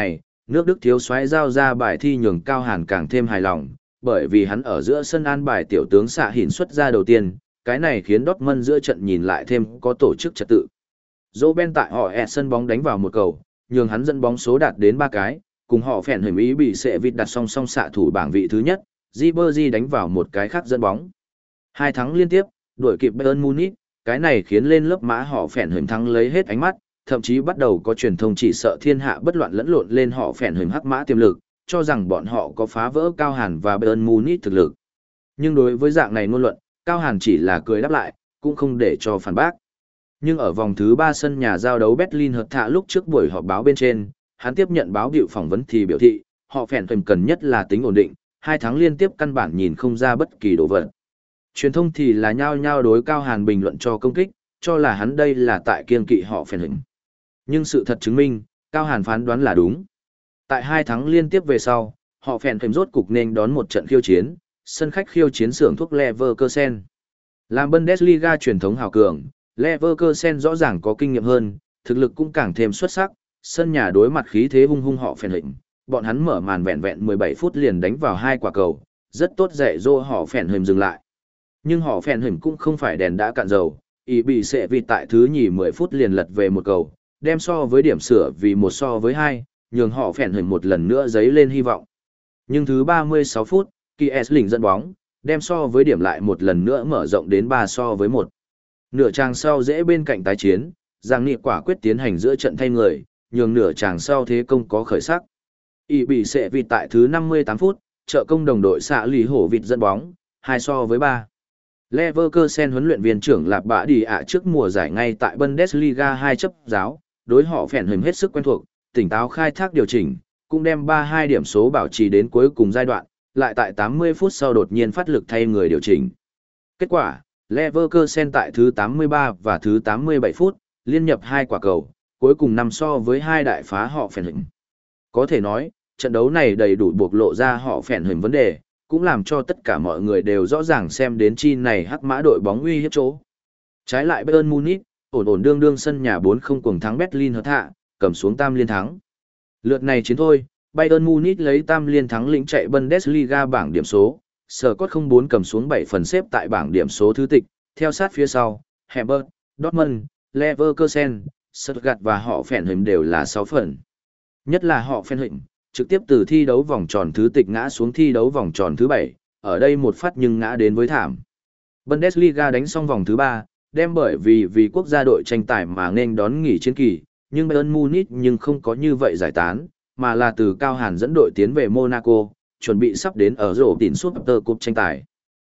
Nước Đức thiếu soái giao ra bài thi nhường Cao Hàn càng thêm hài lòng, bởi vì hắn ở giữa sân an bài tiểu tướng xạ hỉn xuất ra đầu tiên, cái này khiến Dortmund giữa trận nhìn lại thêm có tổ chức trật tự. Robben tại họ ẹ sân bóng đánh vào một cầu, nhường hắn dẫn bóng số đạt đến ba cái, cùng họ phèn hình ý bị sệ vịt đặt song song xạ thủ bảng vị thứ nhất, Ribery đánh vào một cái khác dẫn bóng. Hai thắng liên tiếp, đuổi kịp Bayern Munich, cái này khiến lên lớp mã họ phèn hình thắng lấy hết ánh mắt, thậm chí bắt đầu có truyền thông chỉ sợ thiên hạ bất loạn lẫn lộn lên họ phèn hình hắc mã tiềm lực, cho rằng bọn họ có phá vỡ Cao Hàn và Bayern Munich thực lực. Nhưng đối với dạng này ngôn luận, Cao Hàn chỉ là cười đáp lại, cũng không để cho phản bác. Nhưng ở vòng thứ ba sân nhà giao đấu Berlin Hợp Thạ lúc trước buổi họp báo bên trên, hắn tiếp nhận báo điệu phỏng vấn thì biểu thị, họ phèn hình cần nhất là tính ổn định, hai tháng liên tiếp căn bản nhìn không ra bất kỳ đồ vật. Truyền thông thì là nhao nhao đối Cao Hàn bình luận cho công kích, cho là hắn đây là tại kiên kỵ họ phèn hình. Nhưng sự thật chứng minh, Cao Hàn phán đoán là đúng. Tại hai tháng liên tiếp về sau, họ phèn hình rốt cục nên đón một trận khiêu chiến, sân khách khiêu chiến xưởng thuốc Leverkusen. Làm Bundesliga truyền thống hào cường, Leverkusen rõ ràng có kinh nghiệm hơn, thực lực cũng càng thêm xuất sắc, sân nhà đối mặt khí thế hung hung họ phèn hình, bọn hắn mở màn vẹn vẹn mười bảy phút liền đánh vào hai quả cầu, rất tốt dạy dỗ họ phèn hình dừng lại. Nhưng họ phèn hình cũng không phải đèn đã cạn dầu, ý bị sệ vịt tại thứ nhì mười phút liền lật về một cầu, đem so với điểm sửa vì một so với hai, nhường họ phèn hình một lần nữa dấy lên hy vọng. Nhưng thứ ba mươi sáu phút, Kiesling dẫn bóng, đem so với điểm lại một lần nữa mở rộng đến ba so với một. Nửa tràng sau dễ bên cạnh tái chiến, Giang Nghị quả quyết tiến hành giữa trận thay người, nhường nửa tràng sau thế công có khởi sắc. Y bị sệ vịt tại thứ năm mươi tám phút, trợ công đồng đội xạ lì hổ vịt dẫn bóng, hai so với ba. Leverkusen huấn luyện viên trưởng Lạp Bã Đi ạ trước mùa giải ngay tại Bundesliga hai chấp giáo, đối họ phèn hình hết sức quen thuộc, tỉnh táo khai thác điều chỉnh, cũng đem ba hai điểm số bảo trì đến cuối cùng giai đoạn, lại tại tám mươi phút sau đột nhiên phát lực thay người điều chỉnh. Kết quả, Leverkusen tại thứ tám mươi ba và thứ tám mươi bảy phút, liên nhập hai quả cầu, cuối cùng nằm so với hai đại phá họ phèn hình. Có thể nói, trận đấu này đầy đủ bộc lộ ra họ phèn hình vấn đề, cũng làm cho tất cả mọi người đều rõ ràng xem đến chi này hắc mã đội bóng uy hiếp chỗ. Trái lại Bayern Munich, ổn ổn đương đương sân nhà bốn không cùng thắng Berlin Hợp Thạ, cầm xuống tam liên thắng. Lượt này chiến thôi, Bayern Munich lấy tam liên thắng lĩnh chạy Bundesliga bảng điểm số, Scott không bốn cầm xuống bảy phần xếp tại bảng điểm số thứ tịch, theo sát phía sau, Hamburg, Dortmund, Leverkusen, Stuttgart và họ phèn hình đều là sáu phần. Nhất là họ phèn hình, trực tiếp từ thi đấu vòng tròn thứ tịch ngã xuống thi đấu vòng tròn thứ bảy, ở đây một phát nhưng ngã đến với thảm. Bundesliga đánh xong vòng thứ ba, đem bởi vì vì quốc gia đội tranh tài mà nên đón nghỉ chiến kỳ, nhưng Bayern Munich nhưng không có như vậy giải tán, mà là từ Cao Hàn dẫn đội tiến về Monaco, chuẩn bị sắp đến ở rổ tỉnh Super Cup tranh tài.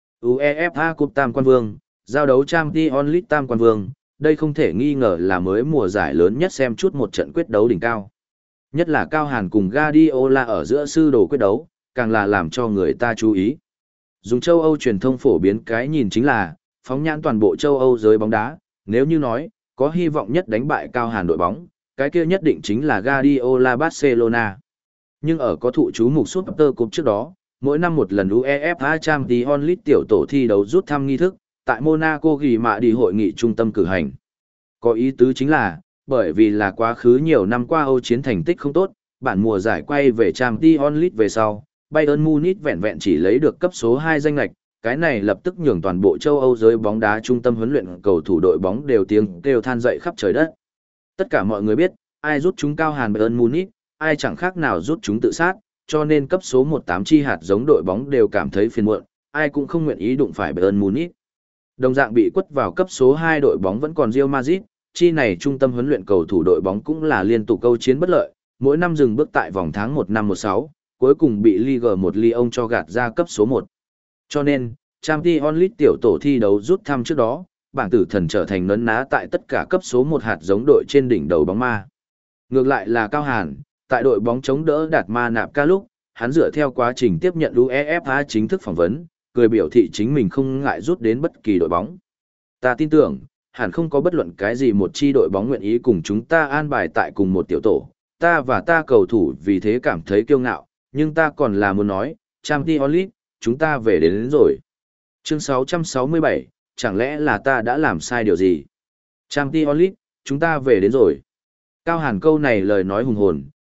UEFA Cup Tam Quan Vương, giao đấu Champions League Tam Quan Vương, đây không thể nghi ngờ là mới mùa giải lớn nhất xem chút một trận quyết đấu đỉnh cao. Nhất là Cao Hàn cùng Guardiola ở giữa sư đồ quyết đấu, càng là làm cho người ta chú ý. Dùng châu Âu truyền thông phổ biến cái nhìn chính là, phóng nhãn toàn bộ châu Âu giới bóng đá, nếu như nói, có hy vọng nhất đánh bại Cao Hàn đội bóng, cái kia nhất định chính là Guardiola Barcelona. Nhưng ở có thụ chú mục Super Cup trước đó, mỗi năm một lần UEFA Champions League tiểu tổ thi đấu rút thăm nghi thức, tại Monaco ghi mạ đi hội nghị trung tâm cử hành. Có ý tứ chính là, bởi vì là quá khứ nhiều năm qua Âu chiến thành tích không tốt, bản mùa giải quay về Champions League về sau, Bayern Munich vẹn vẹn chỉ lấy được cấp số hai danh lệch, cái này lập tức nhường toàn bộ châu Âu giới bóng đá trung tâm huấn luyện cầu thủ đội bóng đều tiếng kêu than dậy khắp trời đất. Tất cả mọi người biết, ai rút chúng Cao Hàn Bayern Munich, ai chẳng khác nào rút chúng tự sát, cho nên cấp số mười tám chi hạt giống đội bóng đều cảm thấy phiền muộn, ai cũng không nguyện ý đụng phải Bayern Munich. Đồng dạng bị quất vào cấp số hai đội bóng vẫn còn Real Madrid, chi này trung tâm huấn luyện cầu thủ đội bóng cũng là liên tục câu chiến bất lợi, mỗi năm dừng bước tại vòng tháng một năm một sáu, cuối cùng bị Ligue một Lyon cho gạt ra cấp số một. Cho nên, Champions League tiểu tổ thi đấu rút thăm trước đó, bảng tử thần trở thành nấn ná tại tất cả cấp số một hạt giống đội trên đỉnh đầu bóng ma. Ngược lại là Cao Hàn, tại đội bóng chống đỡ Đạt Ma Nạp Ca lúc, hắn dựa theo quá trình tiếp nhận UEFA chính thức phỏng vấn, cười biểu thị chính mình không ngại rút đến bất kỳ đội bóng. Ta tin tưởng, hẳn không có bất luận cái gì một chi đội bóng nguyện ý cùng chúng ta an bài tại cùng một tiểu tổ, ta và ta cầu thủ vì thế cảm thấy kiêu ngạo, nhưng ta còn là muốn nói, Champions League, chúng ta về đến, đến rồi. Chương sáu trăm sáu mươi bảy, chẳng lẽ là ta đã làm sai điều gì? Champions League, chúng ta về đến rồi. Cao Hàn câu này lời nói hùng hồn,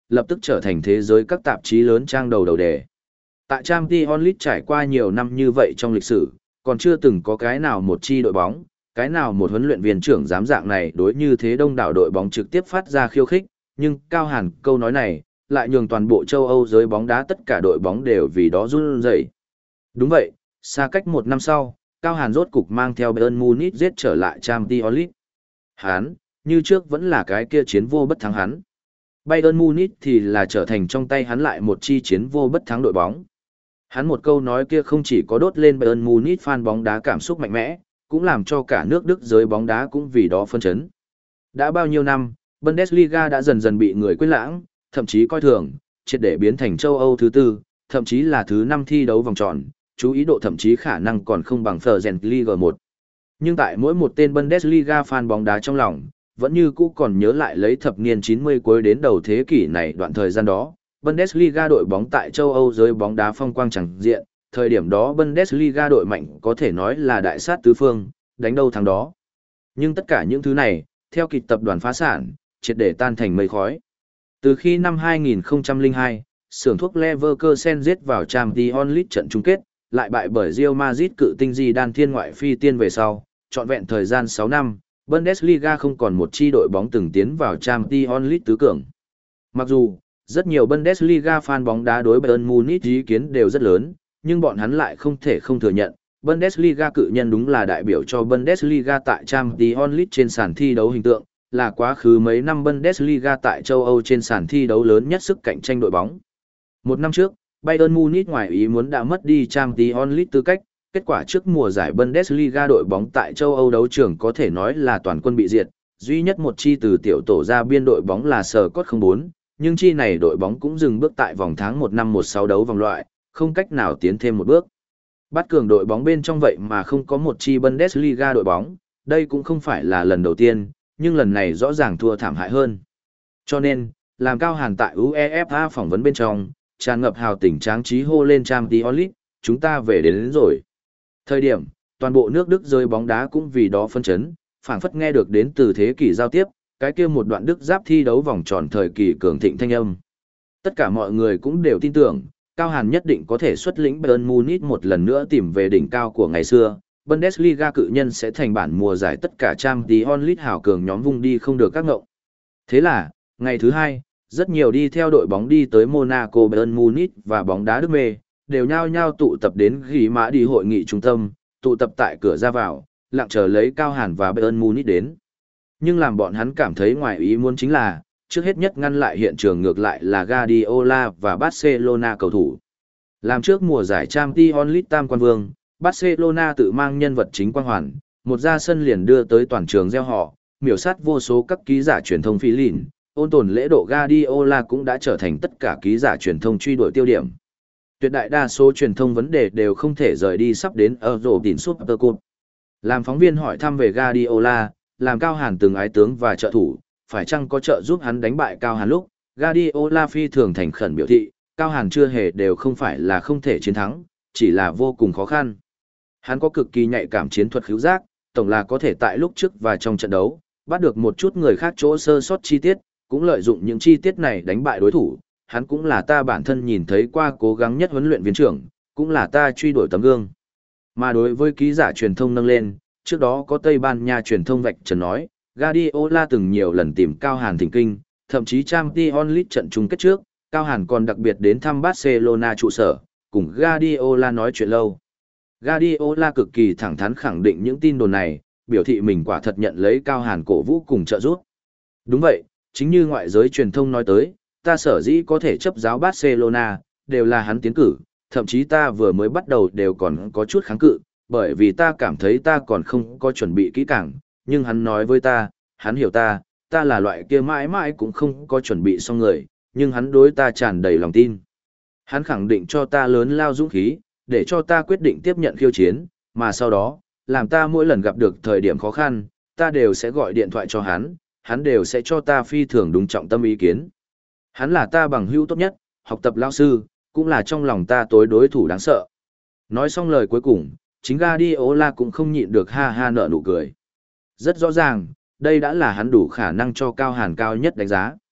lập tức trở thành thế giới các tạp chí lớn trang đầu đầu đề. Tại Champions League trải qua nhiều năm như vậy trong lịch sử, còn chưa từng có cái nào một chi đội bóng, cái nào một huấn luyện viên trưởng dám dạng này đối như thế đông đảo đội bóng trực tiếp phát ra khiêu khích, nhưng Cao Hàn câu nói này, lại nhường toàn bộ châu Âu giới bóng đá tất cả đội bóng đều vì đó run rẩy. Đúng vậy, xa cách một năm sau, Cao Hàn rốt cục mang theo Bayern Munich giết trở lại Champions League. Hắn, như trước vẫn là cái kia chiến vô bất thắng hắn. Bayern Munich thì là trở thành trong tay hắn lại một chi chiến vô bất thắng đội bóng. Hắn một câu nói kia không chỉ có đốt lên Bayern Munich fan bóng đá cảm xúc mạnh mẽ, cũng làm cho cả nước Đức giới bóng đá cũng vì đó phân chấn. Đã bao nhiêu năm, Bundesliga đã dần dần bị người quên lãng, thậm chí coi thường, triệt để biến thành châu Âu thứ tư, thậm chí là thứ năm thi đấu vòng tròn, chú ý độ thậm chí khả năng còn không bằng Fergen Liga một. Nhưng tại mỗi một tên Bundesliga fan bóng đá trong lòng, vẫn như cũ còn nhớ lại lấy thập niên chín mươi cuối đến đầu thế kỷ này đoạn thời gian đó, Bundesliga đội bóng tại châu Âu giới bóng đá phong quang chẳng diện, thời điểm đó Bundesliga đội mạnh có thể nói là đại sát tứ phương, đánh đâu thắng đó. Nhưng tất cả những thứ này, theo kịch tập đoàn phá sản, triệt để tan thành mây khói. Từ khi năm hai nghìn không trăm lẻ hai, xưởng thuốc Leverkusen giết vào Champions League trận chung kết, lại bại bởi Real Madrid cự tinh Zidane thiên ngoại phi tiên về sau, trọn vẹn thời gian sáu năm, Bundesliga không còn một chi đội bóng từng tiến vào Champions League tứ cường. Mặc dù, rất nhiều Bundesliga fan bóng đá đối Bayern Munich ý kiến đều rất lớn, nhưng bọn hắn lại không thể không thừa nhận, Bundesliga cự nhân đúng là đại biểu cho Bundesliga tại Champions League trên sàn thi đấu hình tượng, là quá khứ mấy năm Bundesliga tại châu Âu trên sàn thi đấu lớn nhất sức cạnh tranh đội bóng. Một năm trước, Bayern Munich ngoài ý muốn đã mất đi Champions League tư cách, kết quả trước mùa giải Bundesliga đội bóng tại châu Âu đấu trường có thể nói là toàn quân bị diệt, duy nhất một chi từ tiểu tổ ra biên đội bóng là Scott không bốn, nhưng chi này đội bóng cũng dừng bước tại vòng tháng một năm một sáu đấu vòng loại, không cách nào tiến thêm một bước. Bắt cường đội bóng bên trong vậy mà không có một chi Bundesliga đội bóng, đây cũng không phải là lần đầu tiên, nhưng lần này rõ ràng thua thảm hại hơn. Cho nên, làm Cao Hàn tại UEFA phỏng vấn bên trong, tràn ngập hào tình tráng trí hô lên Champions League, chúng ta về đến, đến rồi. Thời điểm, toàn bộ nước Đức rơi bóng đá cũng vì đó phân chấn, phảng phất nghe được đến từ thế kỷ giao tiếp, cái kia một đoạn Đức giáp thi đấu vòng tròn thời kỳ cường thịnh thanh âm. Tất cả mọi người cũng đều tin tưởng, Cao Hàn nhất định có thể xuất lĩnh Bayern Munich một lần nữa tìm về đỉnh cao của ngày xưa, Bundesliga cự nhân sẽ thành bản mùa giải tất cả Champions League hào cường nhóm vung đi không được các ngộng. Thế là, ngày thứ hai, rất nhiều đi theo đội bóng đi tới Monaco Bayern Munich và bóng đá Đức mê, đều nhao nhao tụ tập đến ghi mã đi hội nghị trung tâm, tụ tập tại cửa ra vào, lặng chờ lấy Cao Hàn và Bayern Munich đến. Nhưng làm bọn hắn cảm thấy ngoài ý muốn chính là, trước hết nhất ngăn lại hiện trường ngược lại là Guardiola và Barcelona cầu thủ. Làm trước mùa giải Champions League tam quan vương, Barcelona tự mang nhân vật chính quang hoàn, một ra sân liền đưa tới toàn trường gieo họ, miểu sát vô số các ký giả truyền thông phi lìn, ôn tồn lễ độ Guardiola cũng đã trở thành tất cả ký giả truyền thông truy đuổi tiêu điểm. Tuyệt đại đa số truyền thông vấn đề đều không thể rời đi sắp đến Euro tiền Super Cup. Làm phóng viên hỏi thăm về Guardiola, làm Cao Hàn từng ái tướng và trợ thủ, phải chăng có trợ giúp hắn đánh bại Cao Hàn lúc, Guardiola phi thường thành khẩn biểu thị, Cao Hàn chưa hề đều không phải là không thể chiến thắng, chỉ là vô cùng khó khăn. Hắn có cực kỳ nhạy cảm chiến thuật khứu giác, tổng là có thể tại lúc trước và trong trận đấu, bắt được một chút người khác chỗ sơ sót chi tiết, cũng lợi dụng những chi tiết này đánh bại đối thủ. Hắn cũng là ta bản thân nhìn thấy qua cố gắng nhất huấn luyện viên trưởng, cũng là ta truy đuổi tấm gương. Mà đối với ký giả truyền thông nâng lên, trước đó có Tây Ban Nha truyền thông vạch trần nói, Guardiola từng nhiều lần tìm Cao Hàn thỉnh kinh, thậm chí Champions League trận chung kết trước, Cao Hàn còn đặc biệt đến thăm Barcelona trụ sở, cùng Guardiola nói chuyện lâu. Guardiola cực kỳ thẳng thắn khẳng định những tin đồn này, biểu thị mình quả thật nhận lấy Cao Hàn cổ vũ cùng trợ giúp. Đúng vậy, chính như ngoại giới truyền thông nói tới, ta sở dĩ có thể chấp giáo Barcelona, đều là hắn tiến cử, thậm chí ta vừa mới bắt đầu đều còn có chút kháng cự, bởi vì ta cảm thấy ta còn không có chuẩn bị kỹ càng, nhưng hắn nói với ta, hắn hiểu ta, ta là loại kia mãi mãi cũng không có chuẩn bị xong người, nhưng hắn đối ta tràn đầy lòng tin. Hắn khẳng định cho ta lớn lao dũng khí, để cho ta quyết định tiếp nhận khiêu chiến, mà sau đó, làm ta mỗi lần gặp được thời điểm khó khăn, ta đều sẽ gọi điện thoại cho hắn, hắn đều sẽ cho ta phi thường đúng trọng tâm ý kiến. Hắn là ta bằng hữu tốt nhất, học tập lao sư, cũng là trong lòng ta tối đối thủ đáng sợ. Nói xong lời cuối cùng, chính Guardiola cũng không nhịn được ha ha nở nụ cười. Rất rõ ràng, đây đã là hắn đủ khả năng cho Cao Hàn cao nhất đánh giá.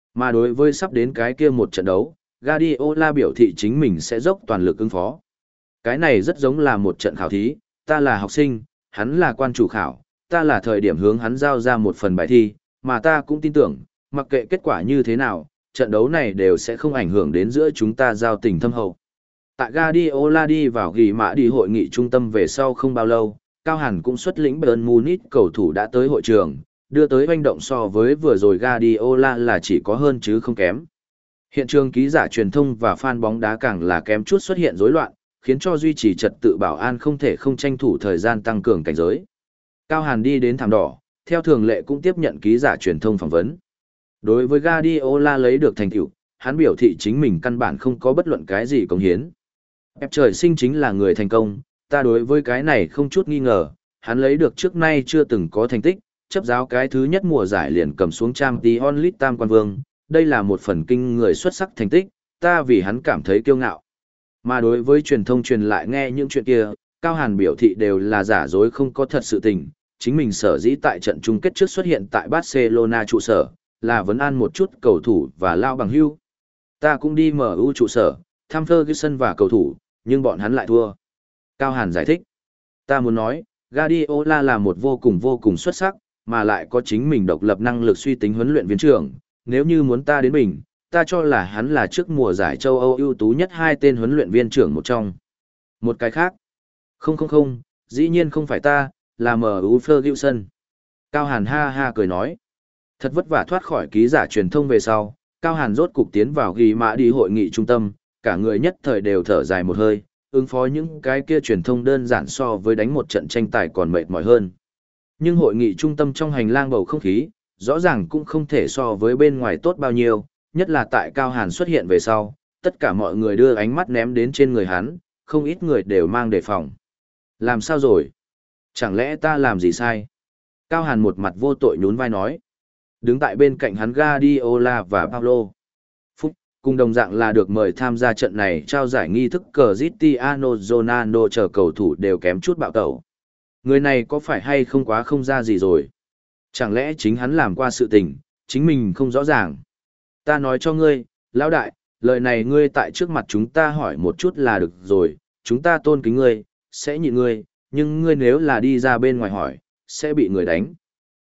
Mà đối với sắp đến cái kia một trận đấu, Guardiola biểu thị chính mình sẽ dốc toàn lực ứng phó. Cái này rất giống là một trận khảo thí, ta là học sinh, hắn là quan chủ khảo, ta là thời điểm hướng hắn giao ra một phần bài thi, mà ta cũng tin tưởng, mặc kệ kết quả như thế nào, trận đấu này đều sẽ không ảnh hưởng đến giữa chúng ta giao tình thâm hậu. Tại Guardiola đi vào ghi mã đi hội nghị trung tâm về sau không bao lâu, Cao Hàn cũng xuất lĩnh Bayern Munich cầu thủ đã tới hội trường, đưa tới hoành động so với vừa rồi Guardiola là chỉ có hơn chứ không kém. Hiện trường ký giả truyền thông và fan bóng đá càng là kém chút xuất hiện rối loạn, khiến cho duy trì trật tự bảo an không thể không tranh thủ thời gian tăng cường cảnh giới. Cao Hàn đi đến thảm đỏ, theo thường lệ cũng tiếp nhận ký giả truyền thông phỏng vấn. Đối với Guardiola lấy được thành tựu, hắn biểu thị chính mình căn bản không có bất luận cái gì cống hiến. Pep trời sinh chính là người thành công, ta đối với cái này không chút nghi ngờ, hắn lấy được trước nay chưa từng có thành tích, chấp giáo cái thứ nhất mùa giải liền cầm xuống Champions League tam quan vương, đây là một phần kinh người xuất sắc thành tích, ta vì hắn cảm thấy kiêu ngạo. Mà đối với truyền thông truyền lại nghe những chuyện kia, Cao Hàn biểu thị đều là giả dối không có thật sự tình, chính mình sở dĩ tại trận chung kết trước xuất hiện tại Barcelona trụ sở, là vấn an một chút cầu thủ và lao bằng hưu. Ta cũng đi em u trụ sở, thăm Ferguson và cầu thủ, nhưng bọn hắn lại thua. Cao Hàn giải thích, ta muốn nói, Guardiola là một vô cùng vô cùng xuất sắc, mà lại có chính mình độc lập năng lực suy tính huấn luyện viên trưởng, nếu như muốn ta đến mình, ta cho là hắn là trước mùa giải châu Âu ưu tú nhất hai tên huấn luyện viên trưởng một trong. Một cái khác, không không không, dĩ nhiên không phải ta, là em u Ferguson. Cao Hàn ha ha cười nói, thật vất vả thoát khỏi ký giả truyền thông về sau, Cao Hàn rốt cục tiến vào ghi mã đi hội nghị trung tâm, cả người nhất thời đều thở dài một hơi, ứng phó những cái kia truyền thông đơn giản so với đánh một trận tranh tài còn mệt mỏi hơn. Nhưng hội nghị trung tâm trong hành lang bầu không khí, rõ ràng cũng không thể so với bên ngoài tốt bao nhiêu, nhất là tại Cao Hàn xuất hiện về sau, tất cả mọi người đưa ánh mắt ném đến trên người hắn, không ít người đều mang đề phòng. Làm sao rồi? Chẳng lẽ ta làm gì sai? Cao Hàn một mặt vô tội nhún vai nói. Đứng tại bên cạnh hắn Guardiola và Paulo. Phúc, cùng đồng dạng là được mời tham gia trận này trao giải nghi thức Cristiano Ronaldo chờ cầu thủ đều kém chút bạo tẩu. Người này có phải hay không quá không ra gì rồi? Chẳng lẽ chính hắn làm qua sự tình, chính mình không rõ ràng? Ta nói cho ngươi, lão đại, lời này ngươi tại trước mặt chúng ta hỏi một chút là được rồi, chúng ta tôn kính ngươi, sẽ nhịn ngươi, nhưng ngươi nếu là đi ra bên ngoài hỏi, sẽ bị người đánh.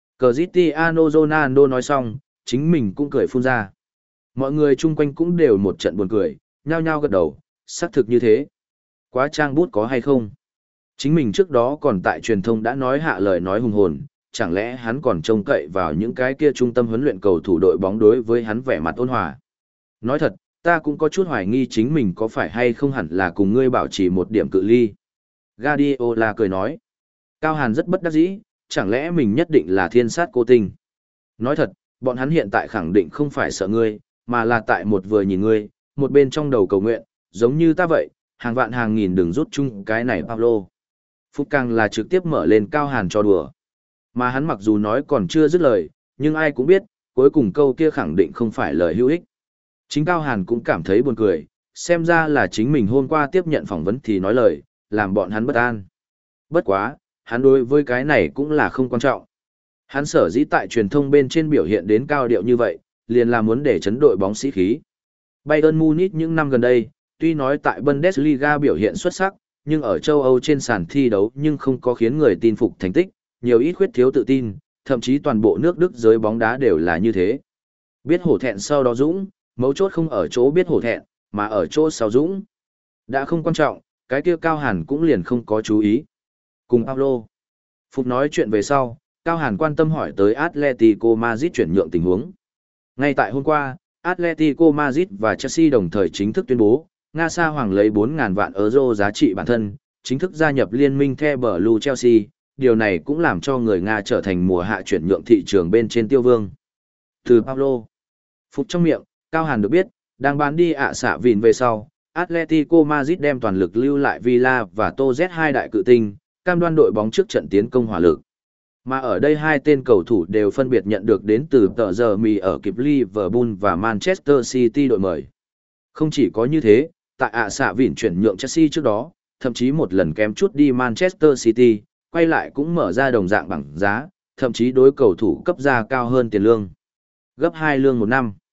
Cristiano Ronaldo nói xong, chính mình cũng cười phun ra. Mọi người chung quanh cũng đều một trận buồn cười, nhao nhao gật đầu, xác thực như thế. Quá trang bút có hay không? Chính mình trước đó còn tại truyền thông đã nói hạ lời nói hùng hồn, chẳng lẽ hắn còn trông cậy vào những cái kia trung tâm huấn luyện cầu thủ đội bóng đối với hắn vẻ mặt ôn hòa. Nói thật, ta cũng có chút hoài nghi chính mình có phải hay không hẳn là cùng ngươi bảo trì một điểm cự ly. Guardiola cười nói. Cao Hàn rất bất đắc dĩ, chẳng lẽ mình nhất định là thiên sát cô tinh. Nói thật, bọn hắn hiện tại khẳng định không phải sợ ngươi, mà là tại một vừa nhìn ngươi, một bên trong đầu cầu nguyện, giống như ta vậy, hàng vạn hàng nghìn đừng rút chung cái này Pablo. Phúc càng là trực tiếp mở lên Cao Hàn cho đùa. Mà hắn mặc dù nói còn chưa dứt lời, nhưng ai cũng biết, cuối cùng câu kia khẳng định không phải lời hữu ích. Chính Cao Hàn cũng cảm thấy buồn cười, xem ra là chính mình hôm qua tiếp nhận phỏng vấn thì nói lời, làm bọn hắn bất an. Bất quá, hắn đối với cái này cũng là không quan trọng. Hắn sở dĩ tại truyền thông bên trên biểu hiện đến cao điệu như vậy, liền là muốn để chấn đội bóng sĩ khí. Bayern Munich những năm gần đây, tuy nói tại Bundesliga biểu hiện xuất sắc, nhưng ở châu Âu trên sàn thi đấu nhưng không có khiến người tin phục thành tích, nhiều ít khuyết thiếu tự tin, thậm chí toàn bộ nước Đức giới bóng đá đều là như thế. Biết hổ thẹn sau đó dũng, mấu chốt không ở chỗ biết hổ thẹn, mà ở chỗ sau dũng. Đã không quan trọng, cái kia Cao Hàn cũng liền không có chú ý. Cùng Paulo. Phục nói chuyện về sau, Cao Hàn quan tâm hỏi tới Atletico Madrid chuyển nhượng tình huống. Ngay tại hôm qua, Atletico Madrid và Chelsea đồng thời chính thức tuyên bố, Nga Sa Hoàng lấy bốn nghìn vạn euro giá trị bản thân, chính thức gia nhập liên minh The Blue Chelsea, điều này cũng làm cho người Nga trở thành mùa hạ chuyển nhượng thị trường bên trên tiêu vương. Từ Paulo. Phục trong miệng, Cao Hàn được biết, đang bán đi ạ xạ vìn về sau, Atletico Madrid đem toàn lực lưu lại Villa và Tô Z hai đại cự tinh, cam đoan đội bóng trước trận tiến công hỏa lực. Mà ở đây hai tên cầu thủ đều phân biệt nhận được đến từ tờ giờ mì ở kịp Liverpool và Manchester City đội mời. Không chỉ có như thế, tại ạ xạ vỉn chuyển nhượng Chelsea trước đó, thậm chí một lần kém chút đi Manchester City, quay lại cũng mở ra đồng dạng bằng giá, thậm chí đối cầu thủ cấp ra cao hơn tiền lương. Gấp hai lương một năm.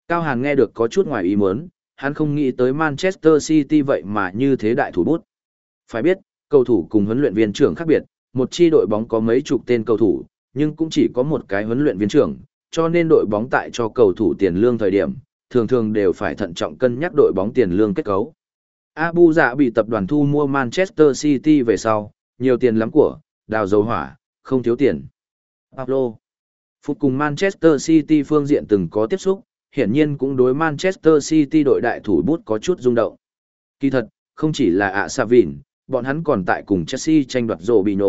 Cao Hàn nghe được có chút ngoài ý muốn, hắn không nghĩ tới Manchester City vậy mà như thế đại thủ bút. Phải biết, cầu thủ cùng huấn luyện viên trưởng khác biệt, một chi đội bóng có mấy chục tên cầu thủ, nhưng cũng chỉ có một cái huấn luyện viên trưởng, cho nên đội bóng tại cho cầu thủ tiền lương thời điểm, thường thường đều phải thận trọng cân nhắc đội bóng tiền lương kết cấu. Abu Dạ bị tập đoàn thu mua Manchester City về sau, nhiều tiền lắm của, đào dầu hỏa, không thiếu tiền. Pablo Phục cùng Manchester City phương diện từng có tiếp xúc, hiển nhiên cũng đối Manchester City đội đại thủ bút có chút rung động. Kỳ thật, không chỉ là ạ Sa Vìn, bọn hắn còn tại cùng Chelsea tranh đoạt Robinho.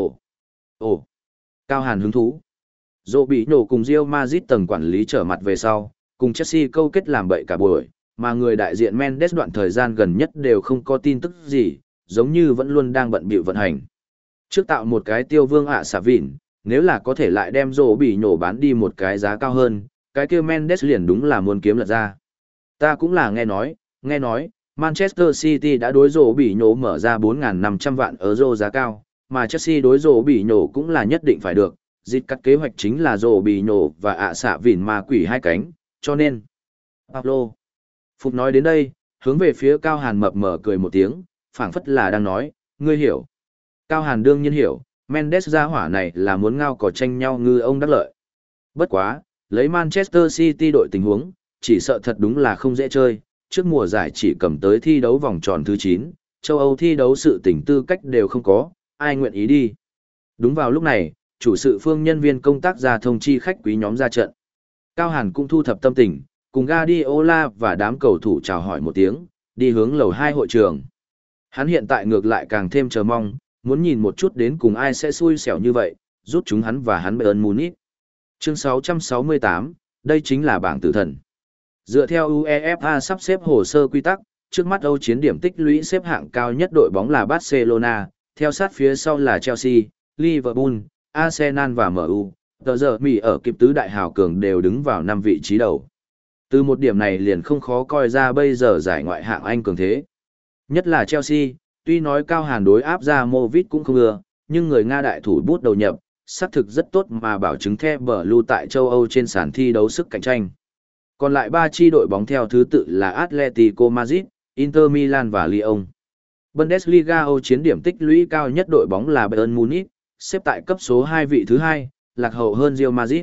Ồ, Cao Hàn hứng thú. Robinho cùng Real Madrid tầng quản lý trở mặt về sau, cùng Chelsea câu kết làm bậy cả buổi, mà người đại diện Mendes đoạn thời gian gần nhất đều không có tin tức gì, giống như vẫn luôn đang bận bịu vận hành. Trước tạo một cái tiêu vương ạ Sa Vìn, nếu là có thể lại đem Robinho bán đi một cái giá cao hơn, cái kia Mendes liền đúng là muốn kiếm lật ra. Ta cũng là nghe nói, nghe nói, Manchester City đã đối rổ bỉ nhổ mở ra bốn nghìn năm trăm vạn euro giá cao, mà Chelsea đối rổ bỉ nhổ cũng là nhất định phải được, dịch cắt kế hoạch chính là rổ bỉ nhổ và ạ xạ vỉn ma quỷ hai cánh, cho nên. Pablo. Phục nói đến đây, hướng về phía Cao Hàn mập mờ cười một tiếng, phảng phất là đang nói, ngươi hiểu. Cao Hàn đương nhiên hiểu, Mendes gia hỏa này là muốn ngao cỏ tranh nhau ngư ông đắc lợi. Bất quá, lấy Manchester City đội tình huống, chỉ sợ thật đúng là không dễ chơi, trước mùa giải chỉ cầm tới thi đấu vòng tròn thứ chín, châu Âu thi đấu sự tỉnh tư cách đều không có, ai nguyện ý đi. Đúng vào lúc này, chủ sự phương nhân viên công tác ra thông chi khách quý nhóm ra trận. Cao Hàn cũng thu thập tâm tình, cùng Guardiola và đám cầu thủ chào hỏi một tiếng, đi hướng lầu hai hội trường. Hắn hiện tại ngược lại càng thêm chờ mong, muốn nhìn một chút đến cùng ai sẽ xui xẻo như vậy, rút chúng hắn và hắn Bayern Munich. Chương sáu trăm sáu mươi tám, đây chính là bảng tử thần. Dựa theo UEFA sắp xếp hồ sơ quy tắc, trước mắt Âu chiến điểm tích lũy xếp hạng cao nhất đội bóng là Barcelona, theo sát phía sau là Chelsea, Liverpool, Arsenal và em u. Tờ giờ Mỹ ở kịp tứ đại hào cường đều đứng vào năm vị trí đầu. Từ một điểm này liền không khó coi ra bây giờ giải ngoại hạng Anh cường thế. Nhất là Chelsea, tuy nói Cao Hàn đối áp ra Movit cũng không ưa, nhưng người Nga đại thủ bút đầu nhập, xác thực rất tốt mà bảo chứng The Blue tại châu Âu trên sàn thi đấu sức cạnh tranh. Còn lại ba chi đội bóng theo thứ tự là Atletico Madrid, Inter Milan và Lyon. Bundesliga Âu chiến điểm tích lũy cao nhất đội bóng là Bayern Munich, xếp tại cấp số hai vị thứ hai, lạc hậu hơn Real Madrid.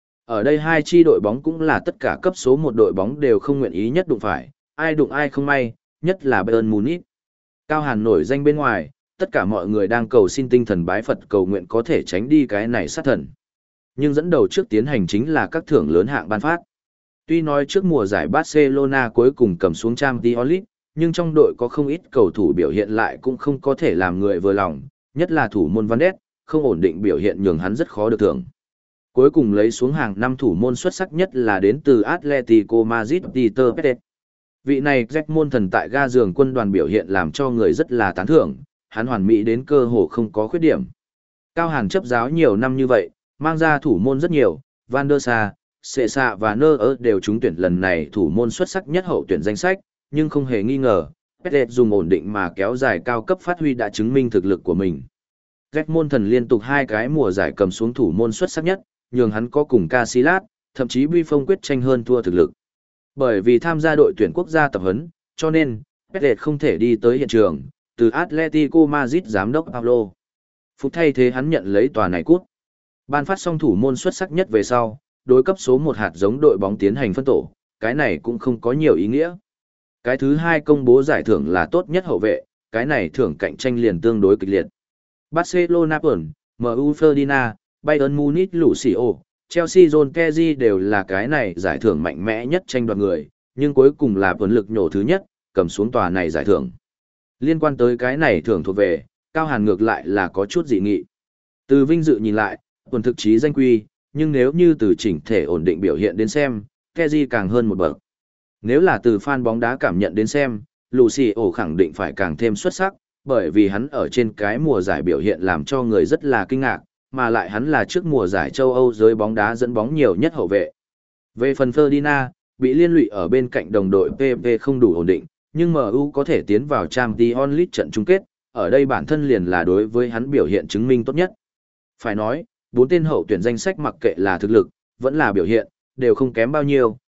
Ở đây hai chi đội bóng cũng là tất cả cấp số một đội bóng đều không nguyện ý nhất đụng phải, ai đụng ai không may, nhất là Bayern Munich. Cao Hàn nổi danh bên ngoài, tất cả mọi người đang cầu xin tinh thần bái Phật cầu nguyện có thể tránh đi cái này sát thần. Nhưng dẫn đầu trước tiến hành chính là các thưởng lớn hạng ban phát. Tuy nói trước mùa giải Barcelona cuối cùng cầm xuống Champions League, nhưng trong đội có không ít cầu thủ biểu hiện lại cũng không có thể làm người vừa lòng, nhất là thủ môn Van Ness, không ổn định biểu hiện nhường hắn rất khó được thưởng. Cuối cùng lấy xuống hàng năm thủ môn xuất sắc nhất là đến từ Atletico Madrid Peter Pérez. Vị này Jack môn thần tại ga giường quân đoàn biểu hiện làm cho người rất là tán thưởng, hắn hoàn mỹ đến cơ hồ không có khuyết điểm. Cao Hàn chấp giáo nhiều năm như vậy, mang ra thủ môn rất nhiều, Van der Sa, Sệ Sạ và Nơ ơ đều trúng tuyển lần này thủ môn xuất sắc nhất hậu tuyển danh sách, nhưng không hề nghi ngờ, Pérez dùng ổn định mà kéo dài cao cấp phát huy đã chứng minh thực lực của mình. Jack môn thần liên tục hai cái mùa giải cầm xuống thủ môn xuất sắc nhất, nhường hắn có cùng Casillas, thậm chí Bi Phong quyết tranh hơn thua thực lực. Bởi vì tham gia đội tuyển quốc gia tập huấn, cho nên Pérez không thể đi tới hiện trường, từ Atletico Madrid giám đốc Pablo Phục thay thế hắn nhận lấy tòa này cút. Ban phát xong thủ môn xuất sắc nhất về sau, đối cấp số một hạt giống đội bóng tiến hành phân tổ, cái này cũng không có nhiều ý nghĩa. Cái thứ hai công bố giải thưởng là tốt nhất hậu vệ, cái này thưởng cạnh tranh liền tương đối kịch liệt. Barcelona Pern, em u Ferdinand, Bayern Munich Lucio, Chelsea John Terry đều là cái này giải thưởng mạnh mẽ nhất tranh đoạt người, nhưng cuối cùng là Pern lực nhổ thứ nhất, cầm xuống tòa này giải thưởng. Liên quan tới cái này thưởng thuộc về, Cao Hàn ngược lại là có chút dị nghị. Từ vinh dự nhìn lại, Pern thực chí danh quy, nhưng nếu như từ chỉnh thể ổn định biểu hiện đến xem, Terry càng hơn một bậc. Nếu là từ fan bóng đá cảm nhận đến xem, Lucio khẳng định phải càng thêm xuất sắc, bởi vì hắn ở trên cái mùa giải biểu hiện làm cho người rất là kinh ngạc, mà lại hắn là trước mùa giải châu Âu giới bóng đá dẫn bóng nhiều nhất hậu vệ. Về phần Ferdinand, bị liên lụy ở bên cạnh đồng đội pê pê không đủ ổn định, nhưng em u có thể tiến vào Champions League trận chung kết, ở đây bản thân liền là đối với hắn biểu hiện chứng minh tốt nhất. Phải nói, bốn tên hậu tuyển danh sách mặc kệ là thực lực, vẫn là biểu hiện, đều không kém bao nhiêu,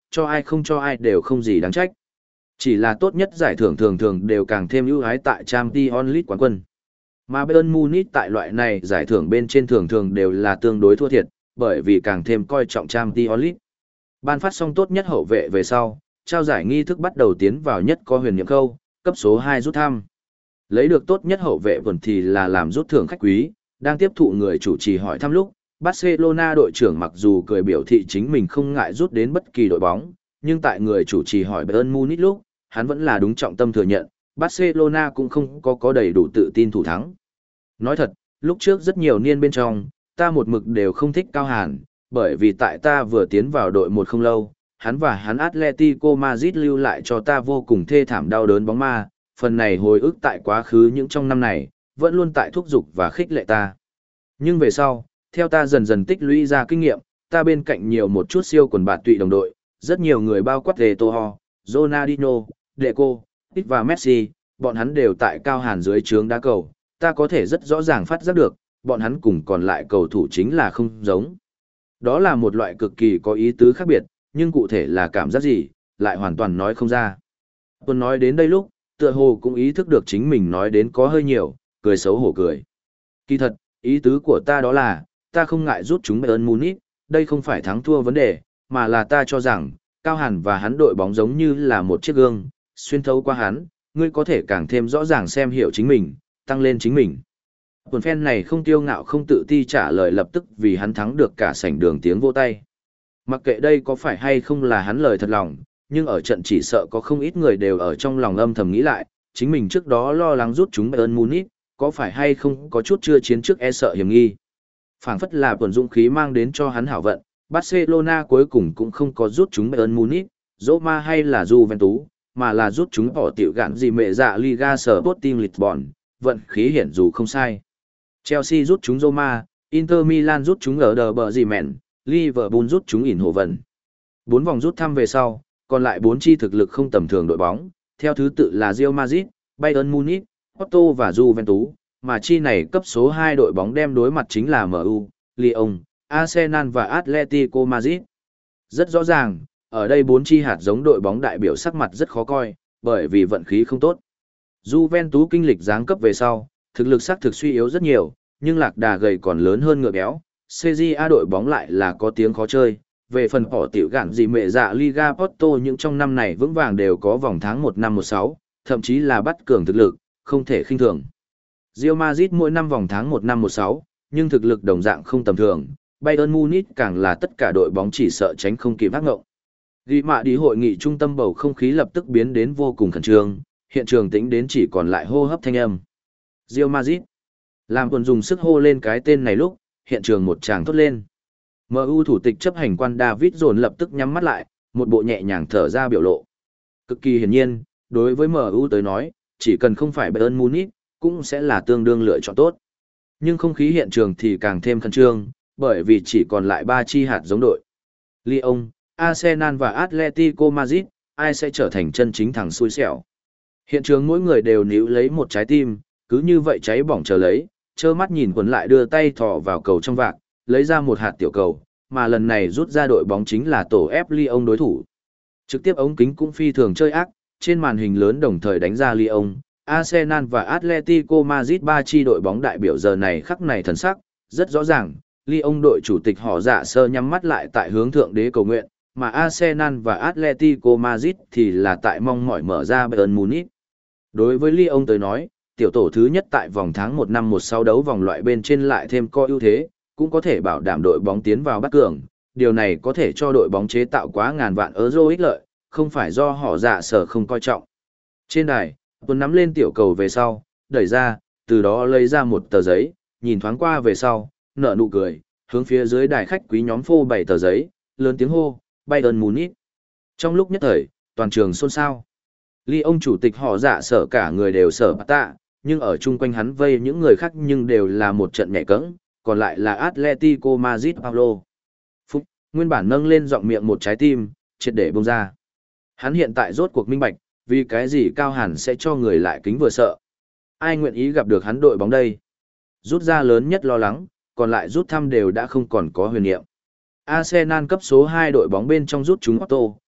cho ai không cho ai đều không gì đáng trách. Chỉ là tốt nhất giải thưởng thường thường đều càng thêm ưu ái tại Champions League quán quân. Mà Bayern Munich tại loại này giải thưởng bên trên thường thường đều là tương đối thua thiệt, bởi vì càng thêm coi trọng Champions League. Ban phát xong tốt nhất hậu vệ về sau, trao giải nghi thức bắt đầu tiến vào nhất có huyền nhiệm khâu, cấp số hai rút thăm. Lấy được tốt nhất hậu vệ vườn thì là làm rút thưởng khách quý, đang tiếp thụ người chủ trì hỏi thăm lúc, Barcelona đội trưởng mặc dù cười biểu thị chính mình không ngại rút đến bất kỳ đội bóng, nhưng tại người chủ trì hỏi Bayern Munich lúc, hắn vẫn là đúng trọng tâm thừa nhận, Barcelona cũng không có có đầy đủ tự tin thủ thắng. Nói thật, lúc trước rất nhiều niên bên trong, ta một mực đều không thích Cao Hàn, bởi vì tại ta vừa tiến vào đội một không lâu, hắn và hắn Atletico Madrid lưu lại cho ta vô cùng thê thảm đau đớn bóng ma, phần này hồi ức tại quá khứ những trong năm này, vẫn luôn tại thúc giục và khích lệ ta. Nhưng về sau, theo ta dần dần tích lũy ra kinh nghiệm, ta bên cạnh nhiều một chút siêu quần bạt tụy đồng đội, rất nhiều người bao quát Eto'o, Ronaldinho, Deco, Pitt và Messi, bọn hắn đều tại Cao Hàn dưới trướng đá cầu, ta có thể rất rõ ràng phát giác được, bọn hắn cùng còn lại cầu thủ chính là không giống. Đó là một loại cực kỳ có ý tứ khác biệt, nhưng cụ thể là cảm giác gì, lại hoàn toàn nói không ra. Tuần nói đến đây lúc, tựa hồ cũng ý thức được chính mình nói đến có hơi nhiều, cười xấu hổ cười. Kỳ thật, ý tứ của ta đó là, ta không ngại rút chúng Bayern Munich, đây không phải thắng thua vấn đề, mà là ta cho rằng, Cao Hàn và hắn đội bóng giống như là một chiếc gương, xuyên thấu qua hắn, ngươi có thể càng thêm rõ ràng xem hiểu chính mình, tăng lên chính mình. Tuần fan này không tiêu ngạo không tự ti trả lời lập tức vì hắn thắng được cả sảnh đường tiếng vỗ tay. Mặc kệ đây có phải hay không là hắn lời thật lòng, nhưng ở trận chỉ sợ có không ít người đều ở trong lòng âm thầm nghĩ lại, chính mình trước đó lo lắng rút chúng Bayern Munich, có phải hay không có chút chưa chiến trước e sợ hiểm nghi. Phảng phất là tuần dũng khí mang đến cho hắn hảo vận, Barcelona cuối cùng cũng không có rút chúng Bayern Munich, Roma hay là Juventus, mà là rút chúng họ tiểu gạn gì mẹ dạ Liga Sporting Lisbon, vận khí hiển dù không sai. Chelsea rút chúng Roma, Inter Milan rút chúng ở đờ bờ gì mẹn, Liverpool rút chúng ỉn hồ vận. Bốn vòng rút thăm về sau, còn lại bốn chi thực lực không tầm thường đội bóng, theo thứ tự là Real Madrid, Bayern Munich, Porto và Juventus, mà chi này cấp số hai đội bóng đem đối mặt chính là em u, Lyon, Arsenal và Atletico Madrid. Rất rõ ràng, ở đây bốn chi hạt giống đội bóng đại biểu sắc mặt rất khó coi, bởi vì vận khí không tốt. Juventus kinh lịch giáng cấp về sau, thực lực sắc thực suy yếu rất nhiều, nhưng lạc đà gầy còn lớn hơn ngựa béo. xê giê a đội bóng lại là có tiếng khó chơi. Về phần họ tiểu gạn gì mẹ dạ Liga Porto những trong năm này vững vàng đều có vòng tháng một năm một sáu, thậm chí là bắt cường thực lực, không thể khinh thường. Real Madrid mỗi năm vòng tháng một năm một sáu, nhưng thực lực đồng dạng không tầm thường. Bayern Munich càng là tất cả đội bóng chỉ sợ tránh không kịp ác ngộng. Ghi mạ đi hội nghị trung tâm bầu không khí lập tức biến đến vô cùng khẩn trương, hiện trường tĩnh đến chỉ còn lại hô hấp thanh âm. Real Madrid. Làm quần dùng sức hô lên cái tên này lúc, hiện trường một tràng thốt lên. em u thủ tịch chấp hành quan David dồn lập tức nhắm mắt lại, một bộ nhẹ nhàng thở ra biểu lộ. Cực kỳ hiển nhiên, đối với em u tới nói, chỉ cần không phải Bayern Munich, cũng sẽ là tương đương lựa chọn tốt. Nhưng không khí hiện trường thì càng thêm khẩn trương, bởi vì chỉ còn lại ba chi hạt giống đội. Lyon, Arsenal và Atletico Madrid, ai sẽ trở thành chân chính thằng xui xẻo. Hiện trường mỗi người đều níu lấy một trái tim, cứ như vậy cháy bỏng chờ lấy, trơ mắt nhìn quần lại đưa tay thò vào cầu trong vạc, lấy ra một hạt tiểu cầu, mà lần này rút ra đội bóng chính là tổ ép Lyon đối thủ. Trực tiếp ống kính cũng phi thường chơi ác, trên màn hình lớn đồng thời đánh ra Lyon, Arsenal và Atletico Madrid ba chi đội bóng đại biểu giờ này khắc này thần sắc, rất rõ ràng, Lyon đội chủ tịch họ dạ sơ nhắm mắt lại tại hướng thượng đế cầu nguyện, mà Arsenal và Atletico Madrid thì là tại mong mỏi mở ra Bayern Munich. Đối với Lyon tới nói, tiểu tổ thứ nhất tại vòng tháng một năm một sáu đấu vòng loại bên trên lại thêm có ưu thế, cũng có thể bảo đảm đội bóng tiến vào bắt cường, điều này có thể cho đội bóng chế tạo quá ngàn vạn euro ích lợi, không phải do họ dạ sở không coi trọng. Trên đài, Tuấn nắm lên tiểu cầu về sau, đẩy ra, từ đó lấy ra một tờ giấy, nhìn thoáng qua về sau, nở nụ cười, hướng phía dưới đài khách quý nhóm phô bảy tờ giấy, lớn tiếng hô, Bayern Munich. Trong lúc nhất thời, toàn trường xôn xao. Lyon chủ tịch họ dạ sở cả người đều sở bát tạ, nhưng ở chung quanh hắn vây những người khác nhưng đều là một trận nhảy cẫng, còn lại là Atletico Madrid Paulo. Phúc, nguyên bản nâng lên giọng miệng một trái tim, triệt để bông ra. Hắn hiện tại rốt cuộc minh bạch, vì cái gì Cao Hàn sẽ cho người lại kính vừa sợ. Ai nguyện ý gặp được hắn đội bóng đây? Rút ra lớn nhất lo lắng, còn lại rút thăm đều đã không còn có huyền niệm. Arsenal cấp số hai đội bóng bên trong rút chúng Otto,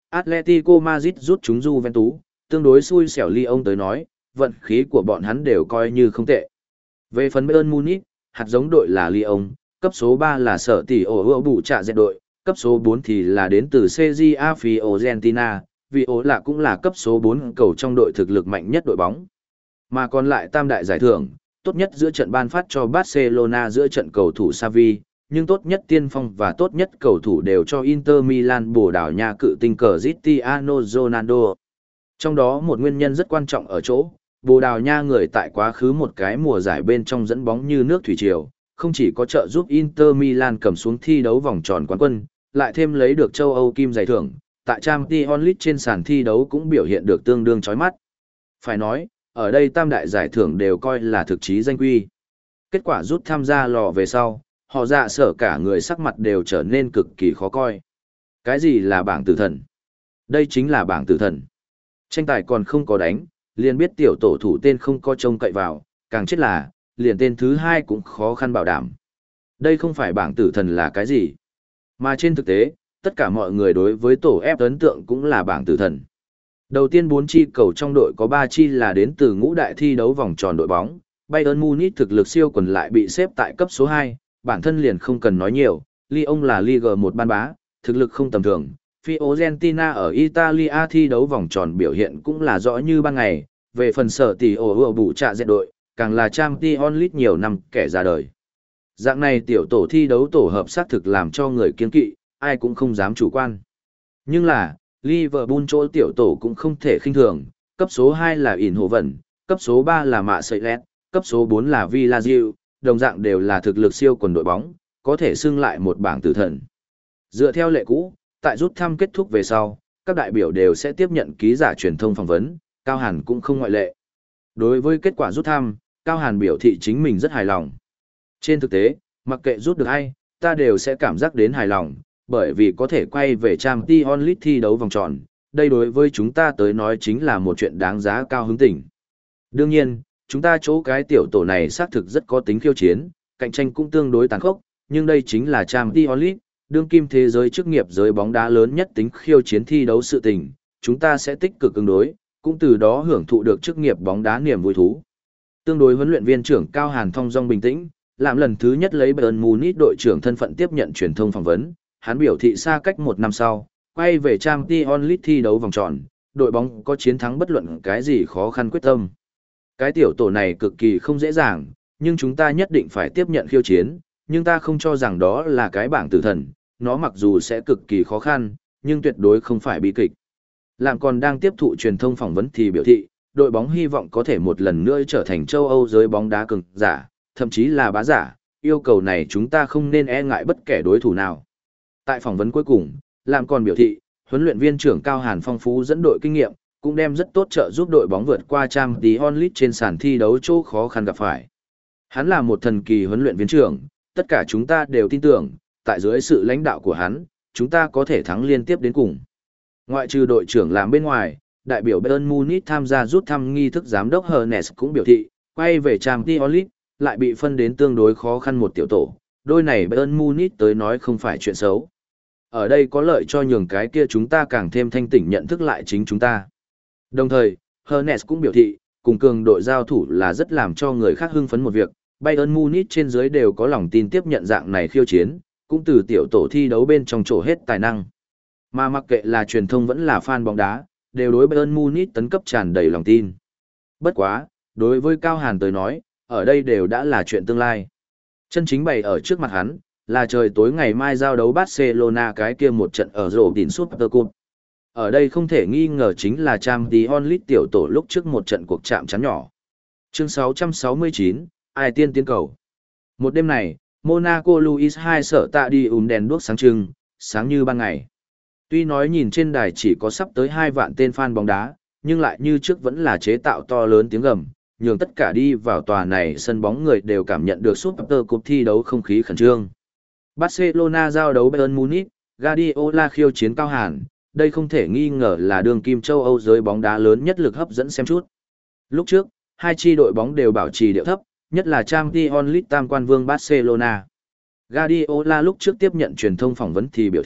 Atletico Madrid rút chúng Juventus, tương đối xui xẻo Lyon tới nói, vận khí của bọn hắn đều coi như không tệ. Về phần Bayern Munich, hạt giống đội là Lyon, cấp số ba là sở tỷ ổ ổ bù trạ dẹt đội, cấp số bốn thì là đến từ xê giê a Fiorentina, vì ổ là cũng là cấp số bốn cầu trong đội thực lực mạnh nhất đội bóng. Mà còn lại tam đại giải thưởng, tốt nhất giữa trận ban phát cho Barcelona giữa trận cầu thủ Xavi, nhưng tốt nhất tiên phong và tốt nhất cầu thủ đều cho Inter Milan Bồ Đào Nha cự tinh Cristiano Ronaldo. Trong đó một nguyên nhân rất quan trọng ở chỗ, Bồ Đào Nha người tại quá khứ một cái mùa giải bên trong dẫn bóng như nước thủy triều, không chỉ có trợ giúp Inter Milan cầm xuống thi đấu vòng tròn quán quân, lại thêm lấy được châu Âu kim giải thưởng, tại Champions League trên sàn thi đấu cũng biểu hiện được tương đương chói mắt. Phải nói, ở đây tam đại giải thưởng đều coi là thực chí danh quy. Kết quả rút tham gia lò về sau, họ dạ sở cả người sắc mặt đều trở nên cực kỳ khó coi. Cái gì là bảng tử thần? Đây chính là bảng tử thần. Tranh tài còn không có đánh, liền biết tiểu tổ thủ tên không có trông cậy vào, càng chết là, liền tên thứ hai cũng khó khăn bảo đảm. Đây không phải bảng tử thần là cái gì? Mà trên thực tế, tất cả mọi người đối với tổ ép ấn tượng cũng là bảng tử thần. Đầu tiên bốn chi cầu trong đội có ba chi là đến từ ngũ đại thi đấu vòng tròn đội bóng, Bayern Munich thực lực siêu quần lại bị xếp tại cấp số hai, bản thân liền không cần nói nhiều, Lyon là Ligue một ban bá, thực lực không tầm thường. Fiorentina ở Italia thi đấu vòng tròn biểu hiện cũng là rõ như ban ngày, về phần sở tỷ ổ ổ bù trạ dẹt đội, càng là Champions League nhiều năm kẻ ra đời. Dạng này tiểu tổ thi đấu tổ hợp xác thực làm cho người kiên kỵ, ai cũng không dám chủ quan. Nhưng là, Liverpool chỗ tiểu tổ cũng không thể khinh thường, cấp số hai là Eindhoven, cấp số ba là Marseille, cấp số bốn là Villarreal, đồng dạng đều là thực lực siêu quần đội bóng, có thể xưng lại một bảng tử thần. Dựa theo lệ cũ, tại rút thăm kết thúc về sau, các đại biểu đều sẽ tiếp nhận ký giả truyền thông phỏng vấn, Cao Hàn cũng không ngoại lệ. Đối với kết quả rút thăm, Cao Hàn biểu thị chính mình rất hài lòng. Trên thực tế, mặc kệ rút được ai, ta đều sẽ cảm giác đến hài lòng, bởi vì có thể quay về Champions League thi đấu vòng tròn, đây đối với chúng ta tới nói chính là một chuyện đáng giá cao hứng tỉnh. Đương nhiên, chúng ta chỗ cái tiểu tổ này xác thực rất có tính khiêu chiến, cạnh tranh cũng tương đối tàn khốc, nhưng đây chính là Champions League, đương kim thế giới chức nghiệp giới bóng đá lớn nhất tính khiêu chiến thi đấu sự tình, chúng ta sẽ tích cực ứng đối, cũng từ đó hưởng thụ được chức nghiệp bóng đá niềm vui thú. Tương đối huấn luyện viên trưởng Cao Hàn thong dong bình tĩnh, làm lần thứ nhất lấy Bayern Munich đội trưởng thân phận tiếp nhận truyền thông phỏng vấn, hắn biểu thị xa cách một năm sau, quay về Champions League thi đấu vòng tròn, đội bóng có chiến thắng bất luận cái gì khó khăn quyết tâm. Cái tiểu tổ này cực kỳ không dễ dàng, nhưng chúng ta nhất định phải tiếp nhận khiêu chiến, nhưng ta không cho rằng đó là cái bảng tử thần, nó mặc dù sẽ cực kỳ khó khăn, nhưng tuyệt đối không phải bi kịch. Làm còn đang tiếp thụ truyền thông phỏng vấn thì biểu thị, đội bóng hy vọng có thể một lần nữa trở thành châu Âu giới bóng đá cường giả, thậm chí là bá giả, yêu cầu này chúng ta không nên e ngại bất kể đối thủ nào. Tại phỏng vấn cuối cùng, Làm còn biểu thị, huấn luyện viên trưởng Cao Hàn phong phú dẫn đội kinh nghiệm, cũng đem rất tốt trợ giúp đội bóng vượt qua Champions League trên sàn thi đấu chỗ khó khăn gặp phải. Hắn là một thần kỳ huấn luyện viên trưởng, tất cả chúng ta đều tin tưởng, tại dưới sự lãnh đạo của hắn, chúng ta có thể thắng liên tiếp đến cùng. Ngoại trừ đội trưởng làm bên ngoài, đại biểu Bayern Munich tham gia rút thăm nghi thức giám đốc Hernes cũng biểu thị, quay về Champions League, lại bị phân đến tương đối khó khăn một tiểu tổ, đôi này Bayern Munich tới nói không phải chuyện xấu. Ở đây có lợi cho nhường cái kia chúng ta càng thêm thanh tỉnh nhận thức lại chính chúng ta. Đồng thời, Hernes cũng biểu thị, cùng cường đội giao thủ là rất làm cho người khác hưng phấn một việc, Bayern Munich trên dưới đều có lòng tin tiếp nhận dạng này khiêu chiến, cũng từ tiểu tổ thi đấu bên trong chỗ hết tài năng. Mà mặc kệ là truyền thông vẫn là fan bóng đá, đều đối Bayern Munich tấn cấp tràn đầy lòng tin. Bất quá, đối với Cao Hàn tới nói, ở đây đều đã là chuyện tương lai. Chân chính bày ở trước mặt hắn, là trời tối ngày mai giao đấu Barcelona cái kia một trận ở rổ đỉnh Super Cup. Ở đây không thể nghi ngờ chính là Champions League tiểu tổ lúc trước một trận cuộc chạm trán nhỏ. Chương sáu trăm sáu mươi chín, ai tiên tiến cầu. Một đêm này, Monaco Luis hai sở tạ đi ùm đèn đuốc sáng trưng, sáng như ban ngày. Tuy nói nhìn trên đài chỉ có sắp tới hai vạn tên fan bóng đá, nhưng lại như trước vẫn là chế tạo to lớn tiếng gầm, nhường tất cả đi vào tòa này sân bóng người đều cảm nhận được Super Cup thi đấu không khí khẩn trương. Barcelona giao đấu Bayern Munich, Guardiola khiêu chiến Cao Hàn, đây không thể nghi ngờ là đường kim châu Âu giới bóng đá lớn nhất lực hấp dẫn xem chút. Lúc trước, hai chi đội bóng đều bảo trì điệu thấp, nhất là Champions League tam quan vương Barcelona. Guardiola lúc trước tiếp nhận truyền thông phỏng vấn thì biểu thị,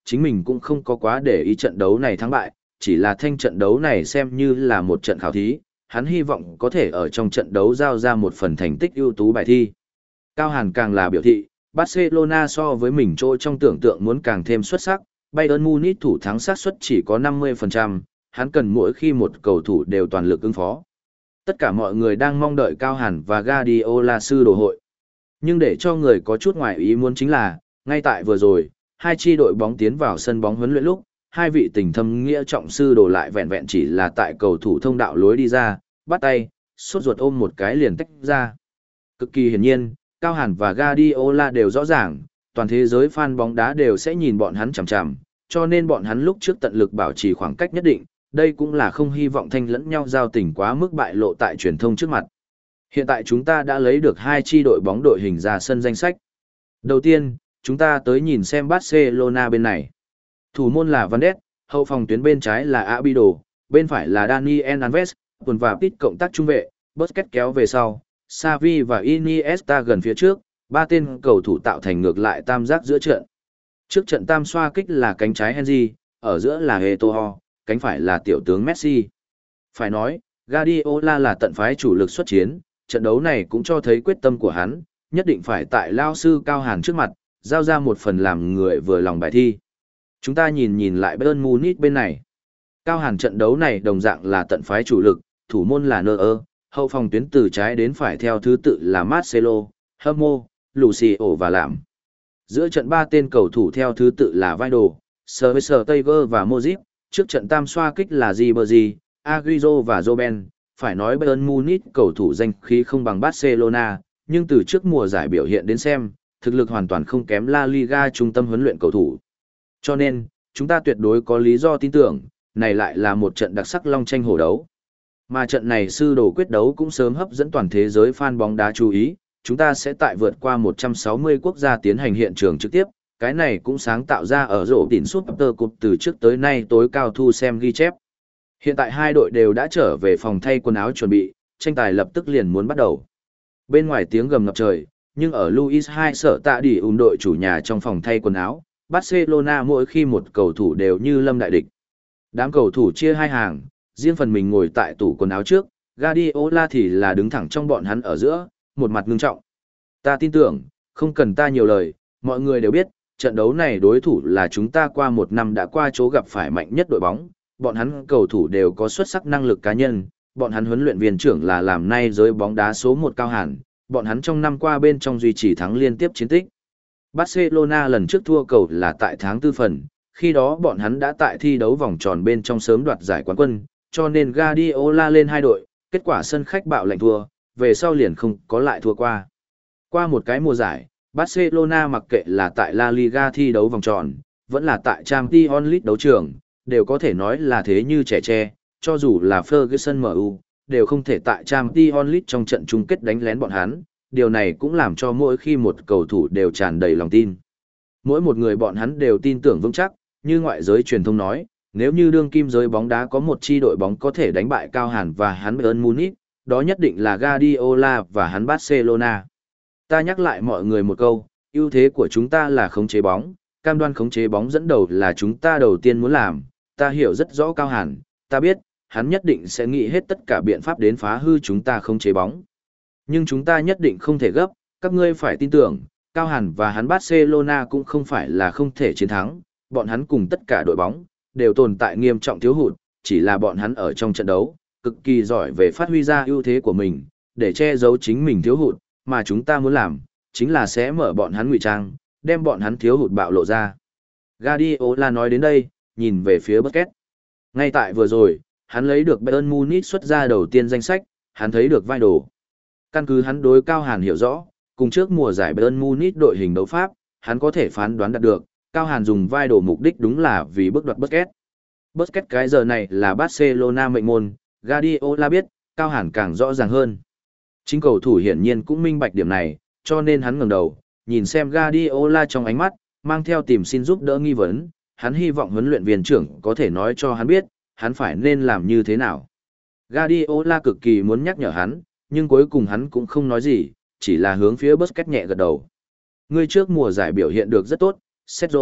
chính mình cũng không có quá để ý trận đấu này thắng bại, chỉ là thanh trận đấu này xem như là một trận khảo thí, hắn hy vọng có thể ở trong trận đấu giao ra một phần thành tích ưu tú bài thi. Cao Hàn càng là biểu thị, Barcelona so với mình chỗ trong tưởng tượng muốn càng thêm xuất sắc, Bayern Munich thủ thắng xác suất chỉ có năm mươi phần trăm, hắn cần mỗi khi một cầu thủ đều toàn lực ứng phó. Tất cả mọi người đang mong đợi Cao Hàn và Guardiola sư đồ hội. Nhưng để cho người có chút ngoài ý muốn chính là, ngay tại vừa rồi, hai chi đội bóng tiến vào sân bóng huấn luyện lúc, hai vị tình thâm nghĩa trọng sư đồ lại vẹn vẹn chỉ là tại cầu thủ thông đạo lối đi ra, bắt tay, sốt ruột ôm một cái liền tách ra. Cực kỳ hiển nhiên, Cao Hàn và Guardiola đều rõ ràng, toàn thế giới fan bóng đá đều sẽ nhìn bọn hắn chằm chằm, cho nên bọn hắn lúc trước tận lực bảo trì khoảng cách nhất định, đây cũng là không hy vọng thanh lẫn nhau giao tình quá mức bại lộ tại truyền thông trước mặt. Hiện tại chúng ta đã lấy được hai chi đội bóng đội hình ra sân danh sách. Đầu tiên, chúng ta tới nhìn xem Barcelona bên này. Thủ môn là Van Ness, hậu phòng tuyến bên trái là Abido, bên phải là Daniel Alves, tuần và Pit cộng tác trung vệ, Busquets kéo về sau, Xavi và Iniesta gần phía trước, ba tên cầu thủ tạo thành ngược lại tam giác giữa trận. Trước trận tam xoa kích là cánh trái Henry, ở giữa là Eto'o, cánh phải là tiểu tướng Messi. Phải nói, Guardiola là tận phái chủ lực xuất chiến, trận đấu này cũng cho thấy quyết tâm của hắn, nhất định phải tại lao sư Cao Hàn trước mặt, giao ra một phần làm người vừa lòng bài thi. Chúng ta nhìn nhìn lại Bayern Munich bên này. Cao Hàn trận đấu này đồng dạng là tận phái chủ lực, thủ môn là Neuer, hậu phòng tuyến từ trái đến phải theo thứ tự là Marcelo, Hummels, Lucio và Lam. Giữa trận ba tên cầu thủ theo thứ tự là Vidal, Schweinsteiger và Modric, trước trận tam xoa kích là Ribery, Agüero và Robben. Phải nói Bayern Munich cầu thủ danh khí không bằng Barcelona, nhưng từ trước mùa giải biểu hiện đến xem, thực lực hoàn toàn không kém La Liga trung tâm huấn luyện cầu thủ. Cho nên, chúng ta tuyệt đối có lý do tin tưởng, này lại là một trận đặc sắc long tranh hổ đấu. Mà trận này sư đồ quyết đấu cũng sớm hấp dẫn toàn thế giới fan bóng đá chú ý, chúng ta sẽ tại vượt qua một trăm sáu mươi quốc gia tiến hành hiện trường trực tiếp, cái này cũng sáng tạo ra ở rổ đỉnh Super Cup từ trước tới nay tối cao thu xem ghi chép. Hiện tại hai đội đều đã trở về phòng thay quần áo chuẩn bị, tranh tài lập tức liền muốn bắt đầu. Bên ngoài tiếng gầm ngập trời, nhưng ở Luis hai sở tạ đi ủng đội chủ nhà trong phòng thay quần áo, Barcelona mỗi khi một cầu thủ đều như lâm đại địch. Đám cầu thủ chia hai hàng, riêng phần mình ngồi tại tủ quần áo trước, Guardiola thì là đứng thẳng trong bọn hắn ở giữa, một mặt ngưng trọng. Ta tin tưởng, không cần ta nhiều lời, mọi người đều biết, trận đấu này đối thủ là chúng ta qua một năm đã qua chỗ gặp phải mạnh nhất đội bóng, bọn hắn cầu thủ đều có xuất sắc năng lực cá nhân, bọn hắn huấn luyện viên trưởng là làm nay giới bóng đá số một Cao Hàn, bọn hắn trong năm qua bên trong duy trì thắng liên tiếp chiến tích. Barcelona lần trước thua cầu là tại tháng tư phần, khi đó bọn hắn đã tại thi đấu vòng tròn bên trong sớm đoạt giải quán quân, cho nên Guardiola lên hai đội, kết quả sân khách bạo lệnh thua, về sau liền không có lại thua qua. Qua một cái mùa giải, Barcelona mặc kệ là tại La Liga thi đấu vòng tròn, vẫn là tại Champions League đấu trường, đều có thể nói là thế như trẻ tre, cho dù là Ferguson em u, đều không thể tại Champions League trong trận chung kết đánh lén bọn hắn, điều này cũng làm cho mỗi khi một cầu thủ đều tràn đầy lòng tin. Mỗi một người bọn hắn đều tin tưởng vững chắc, như ngoại giới truyền thông nói, nếu như đương kim giới bóng đá có một chi đội bóng có thể đánh bại Cao Hàn và hắn Bayern Munich, đó nhất định là Guardiola và hắn Barcelona. Ta nhắc lại mọi người một câu, ưu thế của chúng ta là khống chế bóng, cam đoan khống chế bóng dẫn đầu là chúng ta đầu tiên muốn làm, ta hiểu rất rõ Cao Hàn, ta biết, hắn nhất định sẽ nghĩ hết tất cả biện pháp đến phá hư chúng ta khống chế bóng. Nhưng chúng ta nhất định không thể gấp, các ngươi phải tin tưởng, Cao Hàn và hắn Barcelona cũng không phải là không thể chiến thắng, bọn hắn cùng tất cả đội bóng, đều tồn tại nghiêm trọng thiếu hụt, chỉ là bọn hắn ở trong trận đấu, cực kỳ giỏi về phát huy ra ưu thế của mình, để che giấu chính mình thiếu hụt, mà chúng ta muốn làm, chính là sẽ mở bọn hắn ngụy trang, đem bọn hắn thiếu hụt bạo lộ ra. Guardiola nói đến đây, nhìn về phía Busquets. Ngay tại vừa rồi, hắn lấy được Bayern Munich xuất ra đầu tiên danh sách, hắn thấy được Vidal. Căn cứ hắn đối Cao Hàn hiểu rõ, cùng trước mùa giải Bayern Munich đội hình đấu pháp, hắn có thể phán đoán đạt được, Cao Hàn dùng Vidal mục đích đúng là vì bước đoạt Busquets. Busquets cái giờ này là Barcelona mệnh môn, Guardiola biết, Cao Hàn càng rõ ràng hơn. Chính cầu thủ hiển nhiên cũng minh bạch điểm này, cho nên hắn ngẩng đầu, nhìn xem Guardiola trong ánh mắt, mang theo tìm xin giúp đỡ nghi vấn, hắn hy vọng huấn luyện viên trưởng có thể nói cho hắn biết, hắn phải nên làm như thế nào. Guardiola cực kỳ muốn nhắc nhở hắn, nhưng cuối cùng hắn cũng không nói gì, chỉ là hướng phía Busquets nhẹ gật đầu. Ngươi trước mùa giải biểu hiện được rất tốt, Sergio,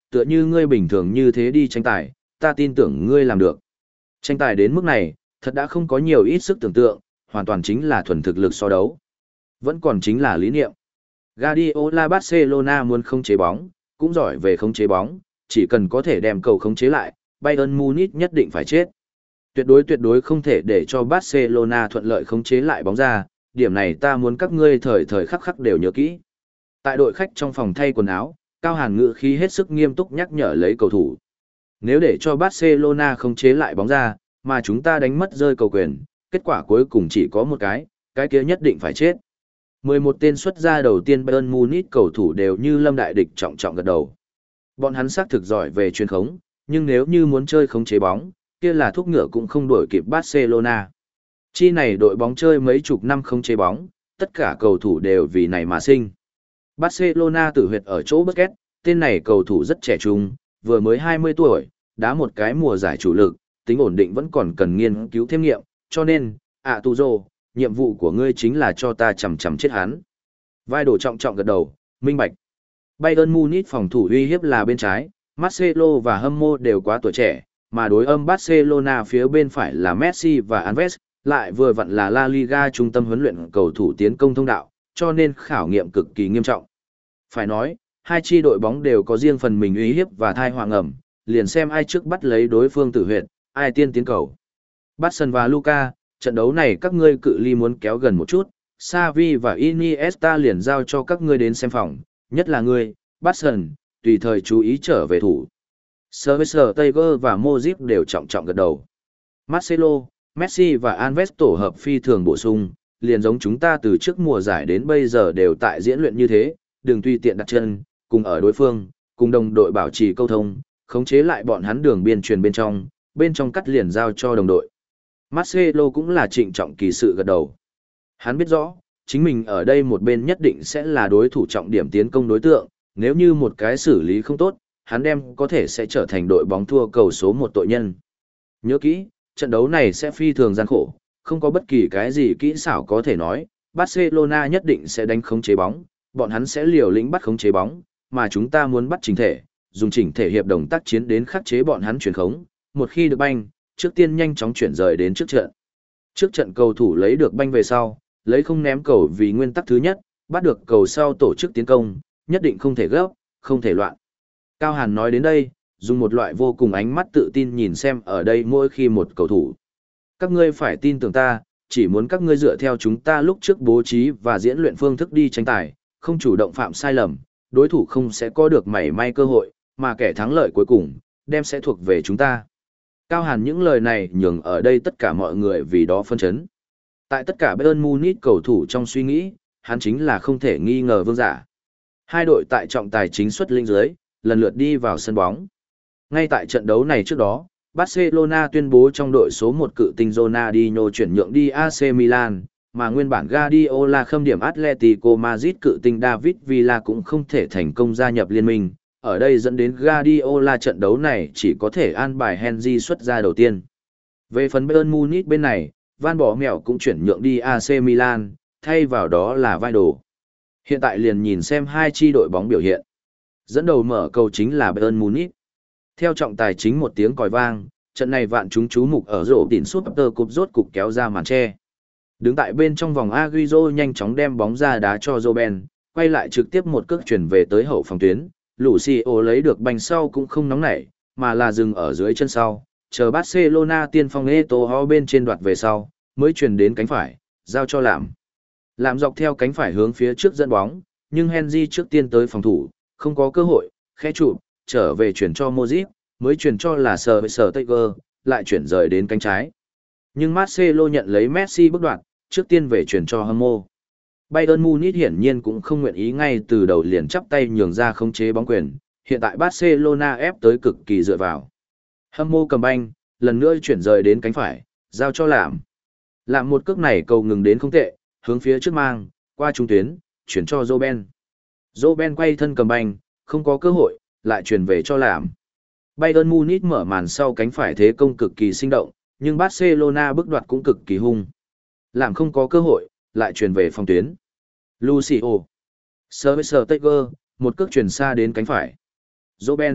tựa như ngươi bình thường như thế đi tranh tài, ta tin tưởng ngươi làm được. Tranh tài đến mức này, thật đã không có nhiều ít sức tưởng tượng, hoàn toàn chính là thuần thực lực so đấu. Vẫn còn chính là lý niệm. Guardiola Barcelona muốn khống chế bóng, cũng giỏi về khống chế bóng, chỉ cần có thể đem cầu khống chế lại, Bayern Munich nhất định phải chết. Tuyệt đối tuyệt đối không thể để cho Barcelona thuận lợi khống chế lại bóng ra, điểm này ta muốn các ngươi thời thời khắc khắc đều nhớ kỹ. Tại đội khách trong phòng thay quần áo, Cao Hàn ngự khí hết sức nghiêm túc nhắc nhở lấy cầu thủ. Nếu để cho Barcelona khống chế lại bóng ra, mà chúng ta đánh mất rơi cầu quyền, kết quả cuối cùng chỉ có một cái, cái kia nhất định phải chết. mười một tên xuất ra đầu tiên Bayern Munich cầu thủ đều như lâm đại địch trọng trọng gật đầu. Bọn hắn xác thực giỏi về truyền khống, nhưng nếu như muốn chơi khống chế bóng, kia là thuốc ngựa cũng không đuổi kịp Barcelona. Chi này đội bóng chơi mấy chục năm khống chế bóng, tất cả cầu thủ đều vì này mà sinh. Barcelona tử huyệt ở chỗ Busquets, tên này cầu thủ rất trẻ trung, vừa mới hai mươi tuổi, đá một cái mùa giải chủ lực, tính ổn định vẫn còn cần nghiên cứu thêm nghiệm, cho nên, ạ tu rồ, nhiệm vụ của ngươi chính là cho ta chầm chầm chết hắn. Vai đổ trọng trọng gật đầu, minh bạch. Bayern Munich phòng thủ uy hiếp là bên trái, Marcelo và Hâm đều quá tuổi trẻ, mà đối âm Barcelona phía bên phải là Messi và Alves, lại vừa vặn là La Liga trung tâm huấn luyện cầu thủ tiến công thông đạo, cho nên khảo nghiệm cực kỳ nghiêm trọng. Phải nói, hai chi đội bóng đều có riêng phần mình uy hiếp và thai hoàng ẩm, liền xem ai trước bắt lấy đối phương tử huyệt, ai tiên tiến cầu. Barca và Luka, trận đấu này các ngươi cự ly muốn kéo gần một chút, Xavi và Iniesta liền giao cho các ngươi đến xem phòng, nhất là ngươi, Barca, tùy thời chú ý trở về thủ. Sörser, Tiger và Modric đều trọng trọng gật đầu. Marcelo, Messi và Alves tổ hợp phi thường bổ sung, liền giống chúng ta từ trước mùa giải đến bây giờ đều tại diễn luyện như thế, đừng tùy tiện đặt chân, cùng ở đối phương, cùng đồng đội bảo trì câu thông, khống chế lại bọn hắn đường biên truyền bên trong, bên trong cắt liền giao cho đồng đội. Marcelo cũng là trịnh trọng kỳ sự gật đầu. Hắn biết rõ, chính mình ở đây một bên nhất định sẽ là đối thủ trọng điểm tiến công đối tượng, nếu như một cái xử lý không tốt, hắn đem có thể sẽ trở thành đội bóng thua cầu số một tội nhân. Nhớ kỹ, trận đấu này sẽ phi thường gian khổ, không có bất kỳ cái gì kỹ xảo có thể nói, Barcelona nhất định sẽ đánh khống chế bóng, bọn hắn sẽ liều lĩnh bắt khống chế bóng, mà chúng ta muốn bắt chỉnh thể, dùng chỉnh thể hiệp đồng tác chiến đến khắc chế bọn hắn chuyển khống, một khi được banh, trước tiên nhanh chóng chuyển rời đến trước trận. Trước trận cầu thủ lấy được banh về sau, lấy không ném cầu vì nguyên tắc thứ nhất, bắt được cầu sau tổ chức tiến công, nhất định không thể gấp, không thể loạn. Cao Hàn nói đến đây, dùng một loại vô cùng ánh mắt tự tin nhìn xem ở đây mỗi khi một cầu thủ. Các ngươi phải tin tưởng ta, chỉ muốn các ngươi dựa theo chúng ta lúc trước bố trí và diễn luyện phương thức đi tranh tài, không chủ động phạm sai lầm, đối thủ không sẽ có được mảy may cơ hội, mà kẻ thắng lợi cuối cùng, đem sẽ thuộc về chúng ta. Cao Hàn những lời này nhường ở đây tất cả mọi người vì đó phân chấn. Tại tất cả Bayern Munich cầu thủ trong suy nghĩ, hắn chính là không thể nghi ngờ vương giả. Hai đội tại trọng tài chính xuất linh dưới, lần lượt đi vào sân bóng. Ngay tại trận đấu này trước đó, Barcelona tuyên bố trong đội số một cự tinh Ronaldinho chuyển nhượng đi a xê Milan, mà nguyên bản Guardiola khâm điểm Atletico Madrid cự tinh David Villa cũng không thể thành công gia nhập liên minh. Ở đây dẫn đến Guardiola trận đấu này chỉ có thể an bài Henry xuất ra đầu tiên. Về phần Bayern Munich bên này, Van Bỏ Mèo cũng chuyển nhượng đi a xê Milan, thay vào đó là Vidal. Hiện tại liền nhìn xem hai chi đội bóng biểu hiện. Dẫn đầu mở cầu chính là Bayern Munich. Theo trọng tài chính một tiếng còi vang, trận này vạn chúng chú mục ở rổ tỉn Super Cup rốt cục kéo ra màn che. Đứng tại bên trong vòng Agüero nhanh chóng đem bóng ra đá cho Robben, quay lại trực tiếp một cước chuyển về tới hậu phòng tuyến. Lucio lấy được banh sau cũng không nóng nảy, mà là dừng ở dưới chân sau, chờ Barcelona tiên phong Eto'o bên trên đoạt về sau, mới chuyển đến cánh phải, giao cho Lạm. Lạm dọc theo cánh phải hướng phía trước dẫn bóng, nhưng Henry trước tiên tới phòng thủ, không có cơ hội, khẽ chụp, trở về chuyển cho Modric, mới chuyển cho là sờ sờ Tiger, lại chuyển rời đến cánh trái. Nhưng Marcelo nhận lấy Messi bước đoạn, trước tiên về chuyển cho Hâm. Bayern Munich hiển nhiên cũng không nguyện ý ngay từ đầu liền chắp tay nhường ra khống chế bóng quyền, hiện tại Barcelona ép tới cực kỳ dựa vào. Hâm cầm banh, lần nữa chuyển rời đến cánh phải, giao cho Lạm. Lạm một cước này cầu ngừng đến không tệ, hướng phía trước mang, qua trung tuyến, chuyển cho Robben. Robben quay thân cầm banh, không có cơ hội, lại chuyển về cho Lạm. Bayern Munich mở màn sau cánh phải thế công cực kỳ sinh động, nhưng Barcelona bước đoạt cũng cực kỳ hung. Lạm không có cơ hội, lại chuyển về phòng tuyến. Lucio. Sơ Tiger, một cước chuyển xa đến cánh phải. Robben,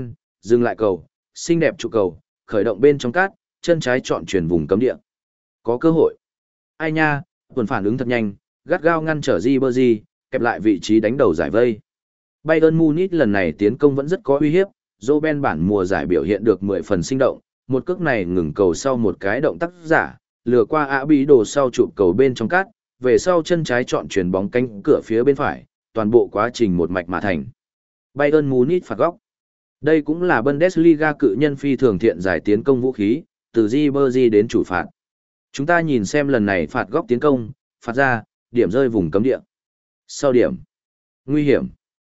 Dừng lại cầu, xinh đẹp trụ cầu, khởi động bên trong cát, chân trái chọn chuyển vùng cấm địa. Có cơ hội. Ai nha, tuần phản ứng thật nhanh, gắt gao ngăn trở Ribery, kẹp lại vị trí đánh đầu giải vây. Bayern Munich lần này tiến công vẫn rất có uy hiếp, Robben bản mùa giải biểu hiện được mười phần sinh động, một cước này ngừng cầu sau một cái động tác giả, lừa qua Á Bí đồ sau chụp cầu bên trong cát, về sau chân trái chọn chuyển bóng cánh cửa phía bên phải, toàn bộ quá trình một mạch mà thành. Bayern Munich phạt góc. Đây cũng là Bundesliga cự nhân phi thường thiện giải tiến công vũ khí, từ Ribery đến chủ phạt. Chúng ta nhìn xem lần này phạt góc tiến công, phạt ra, điểm rơi vùng cấm địa. Sau điểm. Nguy hiểm.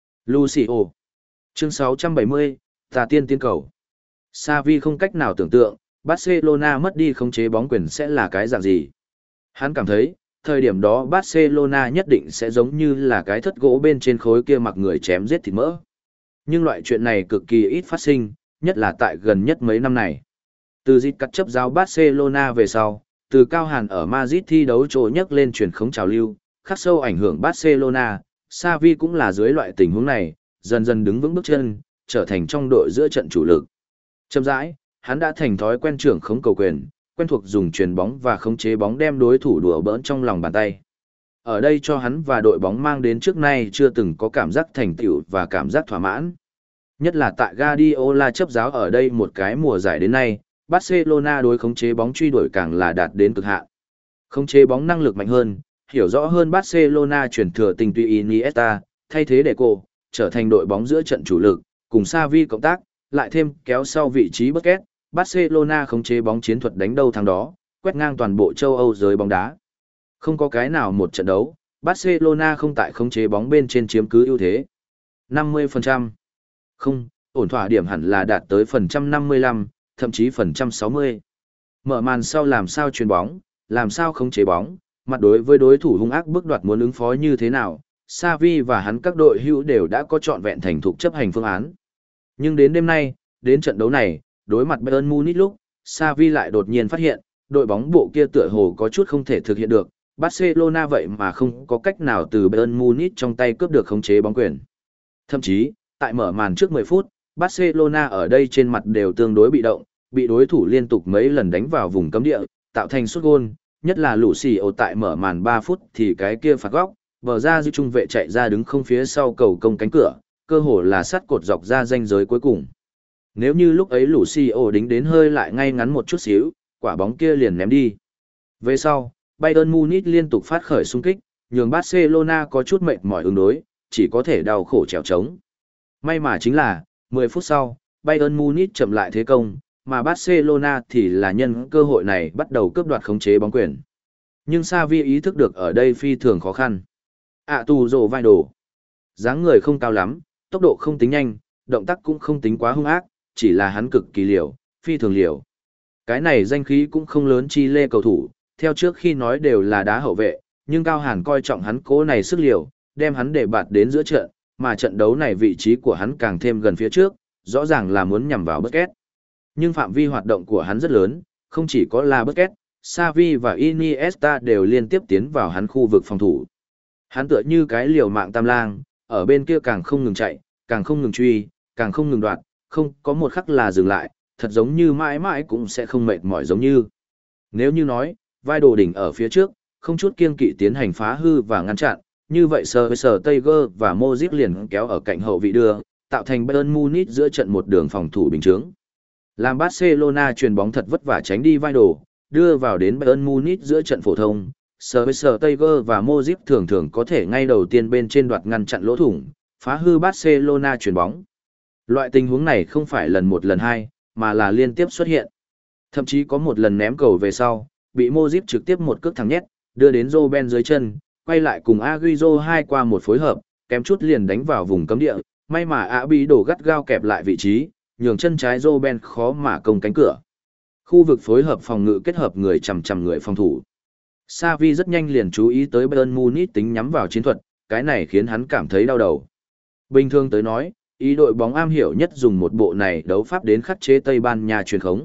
Lucio. Chương sáu trăm bảy mươi, Tà tiên tiến cầu. Xavi không cách nào tưởng tượng, Barcelona mất đi khống chế bóng quyền sẽ là cái dạng gì. Hắn cảm thấy, thời điểm đó Barcelona nhất định sẽ giống như là cái thất gỗ bên trên khối kia mặc người chém giết thịt mỡ. Nhưng loại chuyện này cực kỳ ít phát sinh, nhất là tại gần nhất mấy năm này. Từ dịch cắt chấp giáo Barcelona về sau, từ Cao Hàn ở Madrid thi đấu trội nhấc lên truyền khống trào lưu, khắc sâu ảnh hưởng Barcelona, Xavi cũng là dưới loại tình huống này, dần dần đứng vững bước chân, trở thành trong đội giữa trận chủ lực. Chậm rãi, hắn đã thành thói quen trưởng khống cầu quyền, quen thuộc dùng chuyền bóng và khống chế bóng đem đối thủ đùa bỡn trong lòng bàn tay. Ở đây cho hắn và đội bóng mang đến trước nay chưa từng có cảm giác thành tựu và cảm giác thỏa mãn. Nhất là tại Guardiola chấp giáo ở đây một cái mùa giải đến nay, Barcelona đối khống chế bóng truy đuổi càng là đạt đến cực hạn. Khống chế bóng năng lực mạnh hơn, hiểu rõ hơn Barcelona chuyển thừa tình tùy Iniesta, thay thế Deco, trở thành đội bóng giữa trận chủ lực, cùng Xavi cộng tác, lại thêm kéo sau vị trí Busquets, Barcelona khống chế bóng chiến thuật đánh đâu thắng đó, quét ngang toàn bộ châu Âu giới bóng đá. Không có cái nào một trận đấu, Barcelona không tại khống chế bóng bên trên chiếm cứ ưu thế. năm mươi phần trăm. Không, ổn thỏa điểm hẳn là đạt tới phần trăm năm mươi lăm, thậm chí phần trăm sáu mươi. Mở màn sau làm sao chuyền bóng, làm sao khống chế bóng, mặt đối với đối thủ hung ác bước đoạt muốn ứng phó như thế nào, Xavi và hắn các đội hữu đều đã có trọn vẹn thành thục chấp hành phương án. Nhưng đến đêm nay, đến trận đấu này, đối mặt Bayern Munich lúc, Xavi lại đột nhiên phát hiện, đội bóng bộ kia tựa hồ có chút không thể thực hiện được, Barcelona vậy mà không có cách nào từ Bayern Munich trong tay cướp được khống chế bóng quyền. Thậm chí, tại mở màn trước mười phút, Barcelona ở đây trên mặt đều tương đối bị động, bị đối thủ liên tục mấy lần đánh vào vùng cấm địa, tạo thành sút gôn, nhất là Lucio tại mở màn ba phút thì cái kia phạt góc, vờ ra dư trung vệ chạy ra đứng không phía sau cầu công cánh cửa, cơ hồ là sắt cột dọc ra ranh giới cuối cùng. Nếu như lúc ấy Lucio đính đến hơi lại ngay ngắn một chút xíu, quả bóng kia liền ném đi. Về sau, Bayern Munich liên tục phát khởi xung kích, nhường Barcelona có chút mệt mỏi ứng đối, chỉ có thể đau khổ trèo trống. May mà chính là, mười phút sau, Bayern Munich chậm lại thế công, mà Barcelona thì là nhân cơ hội này bắt đầu cướp đoạt khống chế bóng quyền. Nhưng Xavi ý thức được ở đây phi thường khó khăn. À tù rồ vai đồ. Dáng người không cao lắm, tốc độ không tính nhanh, động tác cũng không tính quá hung ác, chỉ là hắn cực kỳ liều, phi thường liều. Cái này danh khí cũng không lớn chi lê cầu thủ, theo trước khi nói đều là đá hậu vệ, nhưng Cao Hàn coi trọng hắn cố này sức liều, đem hắn để bạt đến giữa trận, mà trận đấu này vị trí của hắn càng thêm gần phía trước, rõ ràng là muốn nhằm vào Busquets. Nhưng phạm vi hoạt động của hắn rất lớn, không chỉ có là Busquets, Xavi và Iniesta đều liên tiếp tiến vào hắn khu vực phòng thủ. Hắn tựa như cái liều mạng tam lang, ở bên kia càng không ngừng chạy, càng không ngừng truy, càng không ngừng đoạt, không có một khắc là dừng lại, thật giống như mãi mãi cũng sẽ không mệt mỏi giống như. Nếu như nói, vai đồ đỉnh ở phía trước, không chút kiêng kỵ tiến hành phá hư và ngăn chặn, như vậy sờ sờ Tiger và Modric liền kéo ở cạnh hậu vị đưa, tạo thành Bayern Munich giữa trận một đường phòng thủ bình chướng. Làm Barcelona chuyền bóng thật vất vả tránh đi vai đồ, đưa vào đến Bayern Munich giữa trận phổ thông, sờ sờ Tiger và Modric thường thường có thể ngay đầu tiên bên trên đoạt ngăn chặn lỗ thủng, phá hư Barcelona chuyền bóng. Loại tình huống này không phải lần một lần hai, mà là liên tiếp xuất hiện. Thậm chí có một lần ném cầu về sau, bị Modric trực tiếp một cước thẳng nhét, đưa đến Robben dưới chân, quay lại cùng Agüero hai qua một phối hợp, kém chút liền đánh vào vùng cấm địa, may mà Á Bí đổ gắt gao kẹp lại vị trí, nhường chân trái Robben khó mà công cánh cửa. Khu vực phối hợp phòng ngự kết hợp người chằm chằm người phòng thủ. Xavi rất nhanh liền chú ý tới Bayern Munich tính nhắm vào chiến thuật, cái này khiến hắn cảm thấy đau đầu. Bình thường tới nói, ý đội bóng am hiểu nhất dùng một bộ này đấu pháp đến khắc chế Tây Ban Nha truyền khống.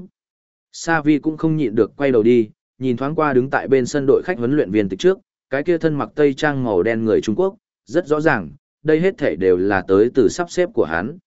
Xavi cũng không nhịn được quay đầu đi, nhìn thoáng qua đứng tại bên sân đội khách huấn luyện viên tịch trước, cái kia thân mặc tây trang màu đen người Trung Quốc, rất rõ ràng, đây hết thảy đều là tới từ sắp xếp của hắn.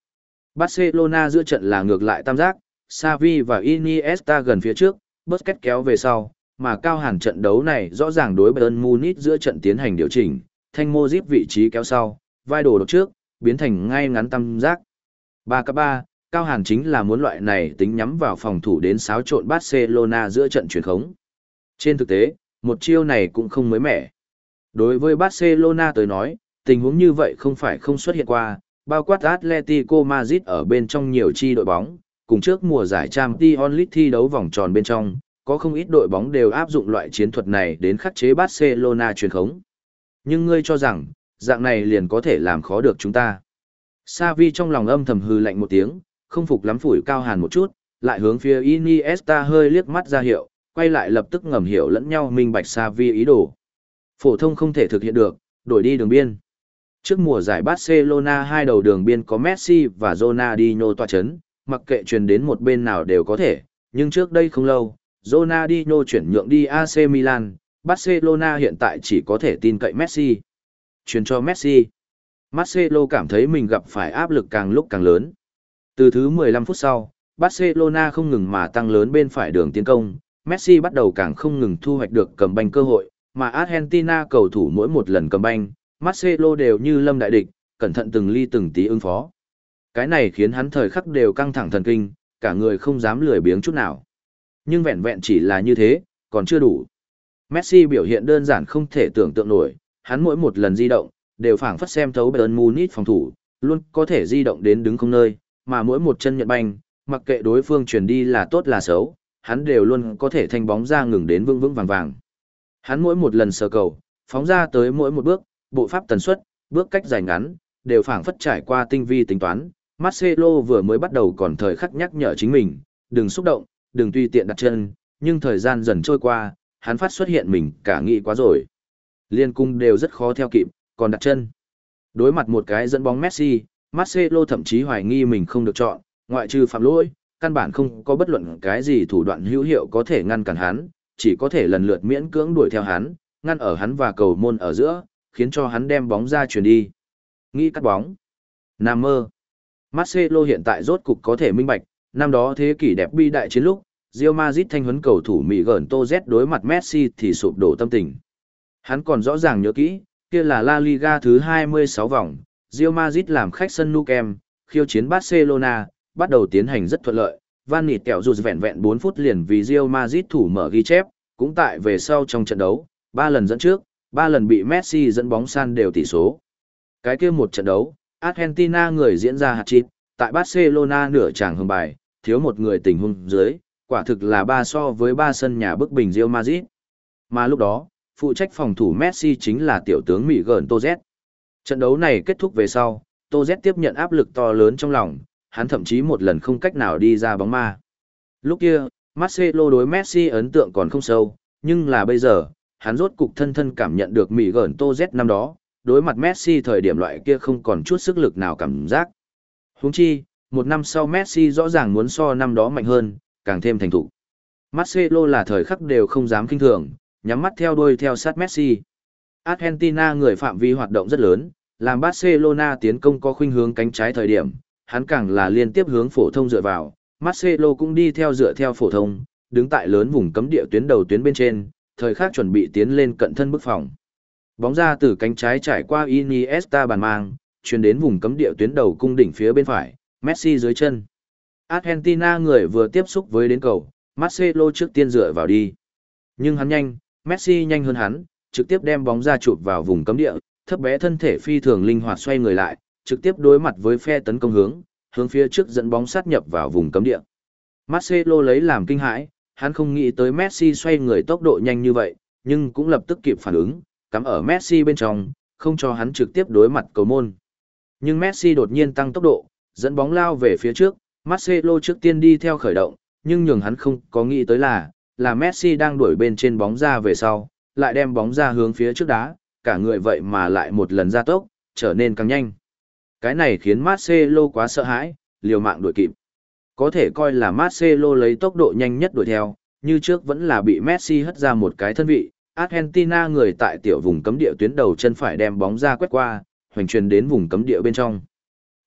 Barcelona giữa trận là ngược lại tam giác, Xavi và Iniesta gần phía trước, Busquets kéo về sau, mà cao hàn trận đấu này rõ ràng đối Bayern Munich giữa trận tiến hành điều chỉnh, thanh Modric vị trí kéo sau, vai đồ đột trước, biến thành ngay ngắn tam giác. ba ca ba, cao hàn chính là muốn loại này tính nhắm vào phòng thủ đến xáo trộn Barcelona giữa trận chuyển khống. Trên thực tế, một chiêu này cũng không mới mẻ. Đối với Barcelona tới nói, tình huống như vậy không phải không xuất hiện qua, bao quát Atletico Madrid ở bên trong nhiều chi đội bóng, cùng trước mùa giải Champions League thi đấu vòng tròn bên trong, có không ít đội bóng đều áp dụng loại chiến thuật này đến khắc chế Barcelona truyền khống. Nhưng ngươi cho rằng, dạng này liền có thể làm khó được chúng ta. Xavi trong lòng âm thầm hừ lạnh một tiếng, không phục lắm phủi cao hàn một chút, lại hướng phía Iniesta hơi liếc mắt ra hiệu, quay lại lập tức ngầm hiểu lẫn nhau minh bạch Xavi ý đồ. Phổ thông không thể thực hiện được, đổi đi đường biên. Trước mùa giải Barcelona hai đầu đường biên có Messi và Ronaldinho tọa chấn, mặc kệ truyền đến một bên nào đều có thể, nhưng trước đây không lâu, Ronaldinho chuyển nhượng đi a xê Milan, Barcelona hiện tại chỉ có thể tin cậy Messi. Chuyển cho Messi. Marcelo cảm thấy mình gặp phải áp lực càng lúc càng lớn. Từ thứ mười lăm phút sau, Barcelona không ngừng mà tăng lớn bên phải đường tiến công, Messi bắt đầu càng không ngừng thu hoạch được cầm banh cơ hội, mà Argentina cầu thủ mỗi một lần cầm banh, Marcelo đều như lâm đại địch, cẩn thận từng ly từng tí ứng phó. Cái này khiến hắn thời khắc đều căng thẳng thần kinh, cả người không dám lười biếng chút nào. Nhưng vẹn vẹn chỉ là như thế, còn chưa đủ. Messi biểu hiện đơn giản không thể tưởng tượng nổi, hắn mỗi một lần di động, đều phảng phất xem thấu Bayern Munich phòng thủ, luôn có thể di động đến đứng không nơi, mà mỗi một chân nhận banh, mặc kệ đối phương chuyển đi là tốt là xấu, hắn đều luôn có thể thanh bóng ra ngừng đến vững vững vàng vàng. Hắn mỗi một lần sờ cầu, phóng ra tới mỗi một bước, bộ pháp tần suất, bước cách dài ngắn, đều phảng phất trải qua tinh vi tính toán. Marcelo vừa mới bắt đầu còn thời khắc nhắc nhở chính mình, đừng xúc động, đừng tùy tiện đặt chân, nhưng thời gian dần trôi qua, hắn phát xuất hiện mình cả nghĩ quá rồi. Liên cung đều rất khó theo kịp, còn đặt chân. Đối mặt một cái dẫn bóng Messi, Marcelo thậm chí hoài nghi mình không được chọn, ngoại trừ phạm lỗi, căn bản không có bất luận cái gì thủ đoạn hữu hiệu có thể ngăn cản hắn, chỉ có thể lần lượt miễn cưỡng đuổi theo hắn, ngăn ở hắn và cầu môn ở giữa, khiến cho hắn đem bóng ra chuyền đi. Nghĩ cắt bóng. Nam mơ. Marcelo hiện tại rốt cục có thể minh bạch, năm đó thế kỷ đẹp bi đại chiến lúc, Real Madrid thanh huấn cầu thủ Mỹ gần Tô Z đối mặt Messi thì sụp đổ tâm tình. Hắn còn rõ ràng nhớ kỹ, kia là La Liga thứ hai mươi sáu vòng, Real Madrid làm khách sân Nou Camp, khiêu chiến Barcelona, bắt đầu tiến hành rất thuận lợi. Van Nịt kẹo dù vẹn vẹn bốn phút liền vì Real Madrid thủ mở ghi chép, cũng tại về sau trong trận đấu, ba lần dẫn trước, ba lần bị Messi dẫn bóng san đều tỷ số. Cái kia một trận đấu, Argentina người diễn ra hat-trick, tại Barcelona nửa chàng hưởng bài, thiếu một người tình huống dưới, quả thực là ba so với ba sân nhà bức bình Real Madrid. Mà lúc đó, phụ trách phòng thủ Messi chính là tiểu tướng Mỹ gần Tô Z. Trận đấu này kết thúc về sau, Tô Z tiếp nhận áp lực to lớn trong lòng, hắn thậm chí một lần không cách nào đi ra bóng ma. Lúc kia, Marcelo đối Messi ấn tượng còn không sâu, nhưng là bây giờ, hắn rốt cục thân thân cảm nhận được Mỹ gần Tô Z năm đó, đối mặt Messi thời điểm loại kia không còn chút sức lực nào cảm giác. Huống chi, một năm sau Messi rõ ràng muốn so năm đó mạnh hơn, càng thêm thành thục. Marcelo là thời khắc đều không dám kinh thường, nhắm mắt theo đuôi theo sát Messi. Argentina người phạm vi hoạt động rất lớn, làm Barcelona tiến công có khuynh hướng cánh trái thời điểm, hắn càng là liên tiếp hướng phổ thông dựa vào, Marcelo cũng đi theo dựa theo phổ thông, đứng tại lớn vùng cấm địa tuyến đầu tuyến bên trên, thời khắc chuẩn bị tiến lên cận thân bức phòng. Bóng ra từ cánh trái trải qua Iniesta bàn mang, truyền đến vùng cấm địa tuyến đầu cung đỉnh phía bên phải, Messi dưới chân. Argentina người vừa tiếp xúc với đến cầu, Marcelo trước tiên dựa vào đi. Nhưng hắn nhanh, Messi nhanh hơn hắn, trực tiếp đem bóng ra chụp vào vùng cấm địa, thấp bé thân thể phi thường linh hoạt xoay người lại, trực tiếp đối mặt với phe tấn công hướng, hướng phía trước dẫn bóng sát nhập vào vùng cấm địa. Marcelo lấy làm kinh hãi, hắn không nghĩ tới Messi xoay người tốc độ nhanh như vậy, nhưng cũng lập tức kịp phản ứng, cắm ở Messi bên trong, không cho hắn trực tiếp đối mặt cầu môn. Nhưng Messi đột nhiên tăng tốc độ, dẫn bóng lao về phía trước, Marcelo trước tiên đi theo khởi động, nhưng nhường hắn không có nghĩ tới là, là Messi đang đuổi bên trên bóng ra về sau, lại đem bóng ra hướng phía trước đá, cả người vậy mà lại một lần ra tốc, trở nên càng nhanh. Cái này khiến Marcelo quá sợ hãi, liều mạng đuổi kịp. Có thể coi là Marcelo lấy tốc độ nhanh nhất đuổi theo, như trước vẫn là bị Messi hất ra một cái thân vị. Argentina người tại tiểu vùng cấm địa tuyến đầu chân phải đem bóng ra quét qua, hoành truyền đến vùng cấm địa bên trong.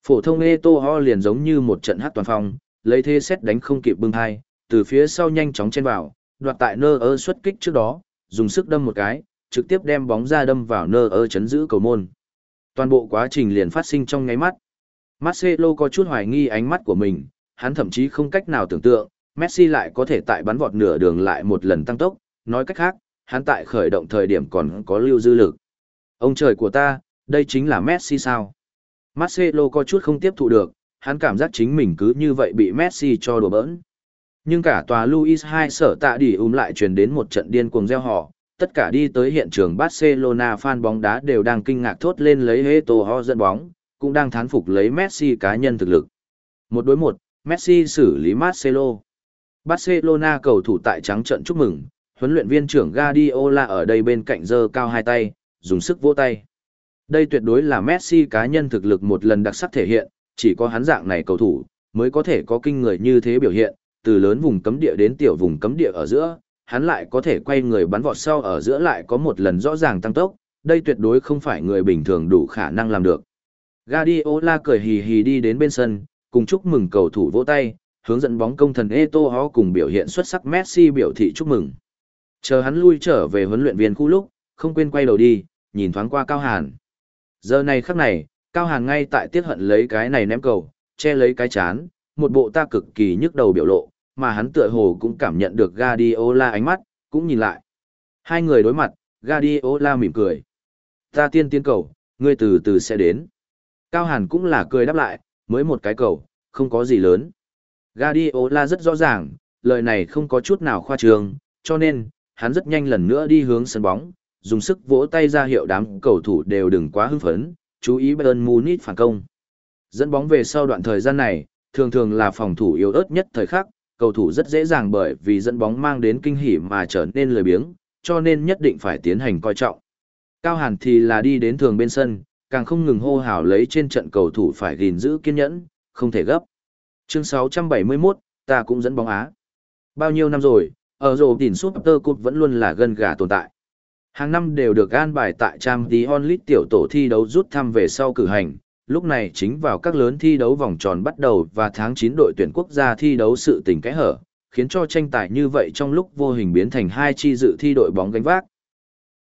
Phổ thông Eto'o liền giống như một trận hát toàn phong, lấy thế xét đánh không kịp bưng hai, từ phía sau nhanh chóng chen vào, đoạt tại nơ ơ xuất kích trước đó, dùng sức đâm một cái, trực tiếp đem bóng ra đâm vào nơ ơ chấn giữ cầu môn. Toàn bộ quá trình liền phát sinh trong nháy mắt. Marcelo có chút hoài nghi ánh mắt của mình, hắn thậm chí không cách nào tưởng tượng, Messi lại có thể tại bắn vọt nửa đường lại một lần tăng tốc, nói cách khác, hắn tại khởi động thời điểm còn có lưu dư lực. Ông trời của ta, đây chính là Messi sao? Marcelo có chút không tiếp thụ được, hắn cảm giác chính mình cứ như vậy bị Messi cho đùa bỡn. Nhưng cả tòa Luis hai sở tạ đi um lại truyền đến một trận điên cuồng reo hò, tất cả đi tới hiện trường Barcelona fan bóng đá đều đang kinh ngạc thốt lên lấy Eto'o dẫn bóng, cũng đang thán phục lấy Messi cá nhân thực lực. Một đối một, Messi xử lý Marcelo. Barcelona cầu thủ tại trắng trận chúc mừng, huấn luyện viên trưởng Guardiola ở đây bên cạnh giơ cao hai tay, dùng sức vỗ tay. Đây tuyệt đối là Messi cá nhân thực lực một lần đặc sắc thể hiện, chỉ có hắn dạng này cầu thủ mới có thể có kinh người như thế biểu hiện, từ lớn vùng cấm địa đến tiểu vùng cấm địa ở giữa, hắn lại có thể quay người bắn vọt sau ở giữa lại có một lần rõ ràng tăng tốc, đây tuyệt đối không phải người bình thường đủ khả năng làm được. Guardiola cười hì hì đi đến bên sân, cùng chúc mừng cầu thủ vỗ tay, hướng dẫn bóng công thần Eto'o cùng biểu hiện xuất sắc Messi biểu thị chúc mừng. Chờ hắn lui trở về huấn luyện viên khu lúc, không quên quay đầu đi, nhìn thoáng qua Cao Hàn. Giờ này khắc này, Cao Hàn ngay tại tiết hận lấy cái này ném cầu, che lấy cái chán, một bộ ta cực kỳ nhức đầu biểu lộ, mà hắn tựa hồ cũng cảm nhận được Guardiola ánh mắt, cũng nhìn lại. Hai người đối mặt, Guardiola mỉm cười. Ta tiên tiến cầu, ngươi từ từ sẽ đến. Cao Hàn cũng là cười đáp lại, mới một cái cầu, không có gì lớn. Guardiola rất rõ ràng, lời này không có chút nào khoa trương, cho nên, hắn rất nhanh lần nữa đi hướng sân bóng, dùng sức vỗ tay ra hiệu đám cầu thủ đều đừng quá hưng phấn, chú ý Bayern Munich phản công. Dẫn bóng về sau đoạn thời gian này, thường thường là phòng thủ yếu ớt nhất thời khắc, cầu thủ rất dễ dàng bởi vì dẫn bóng mang đến kinh hỉ mà trở nên lười biếng, cho nên nhất định phải tiến hành coi trọng. Cao Hàn thì là đi đến thường bên sân, càng không ngừng hô hào lấy trên trận cầu thủ phải gìn giữ kiên nhẫn, không thể gấp. Chương sáu trăm bảy mươi mốt, ta cũng dẫn bóng Á. Bao nhiêu năm rồi, ở rổ tỉnh Super Cup vẫn luôn là gân gà tồn tại. Hàng năm đều được an bài tại Champions League tiểu tổ thi đấu rút thăm về sau cử hành, lúc này chính vào các lớn thi đấu vòng tròn bắt đầu và tháng chín đội tuyển quốc gia thi đấu sự tình kẽ hở, khiến cho tranh tài như vậy trong lúc vô hình biến thành hai chi dự thi đội bóng gánh vác,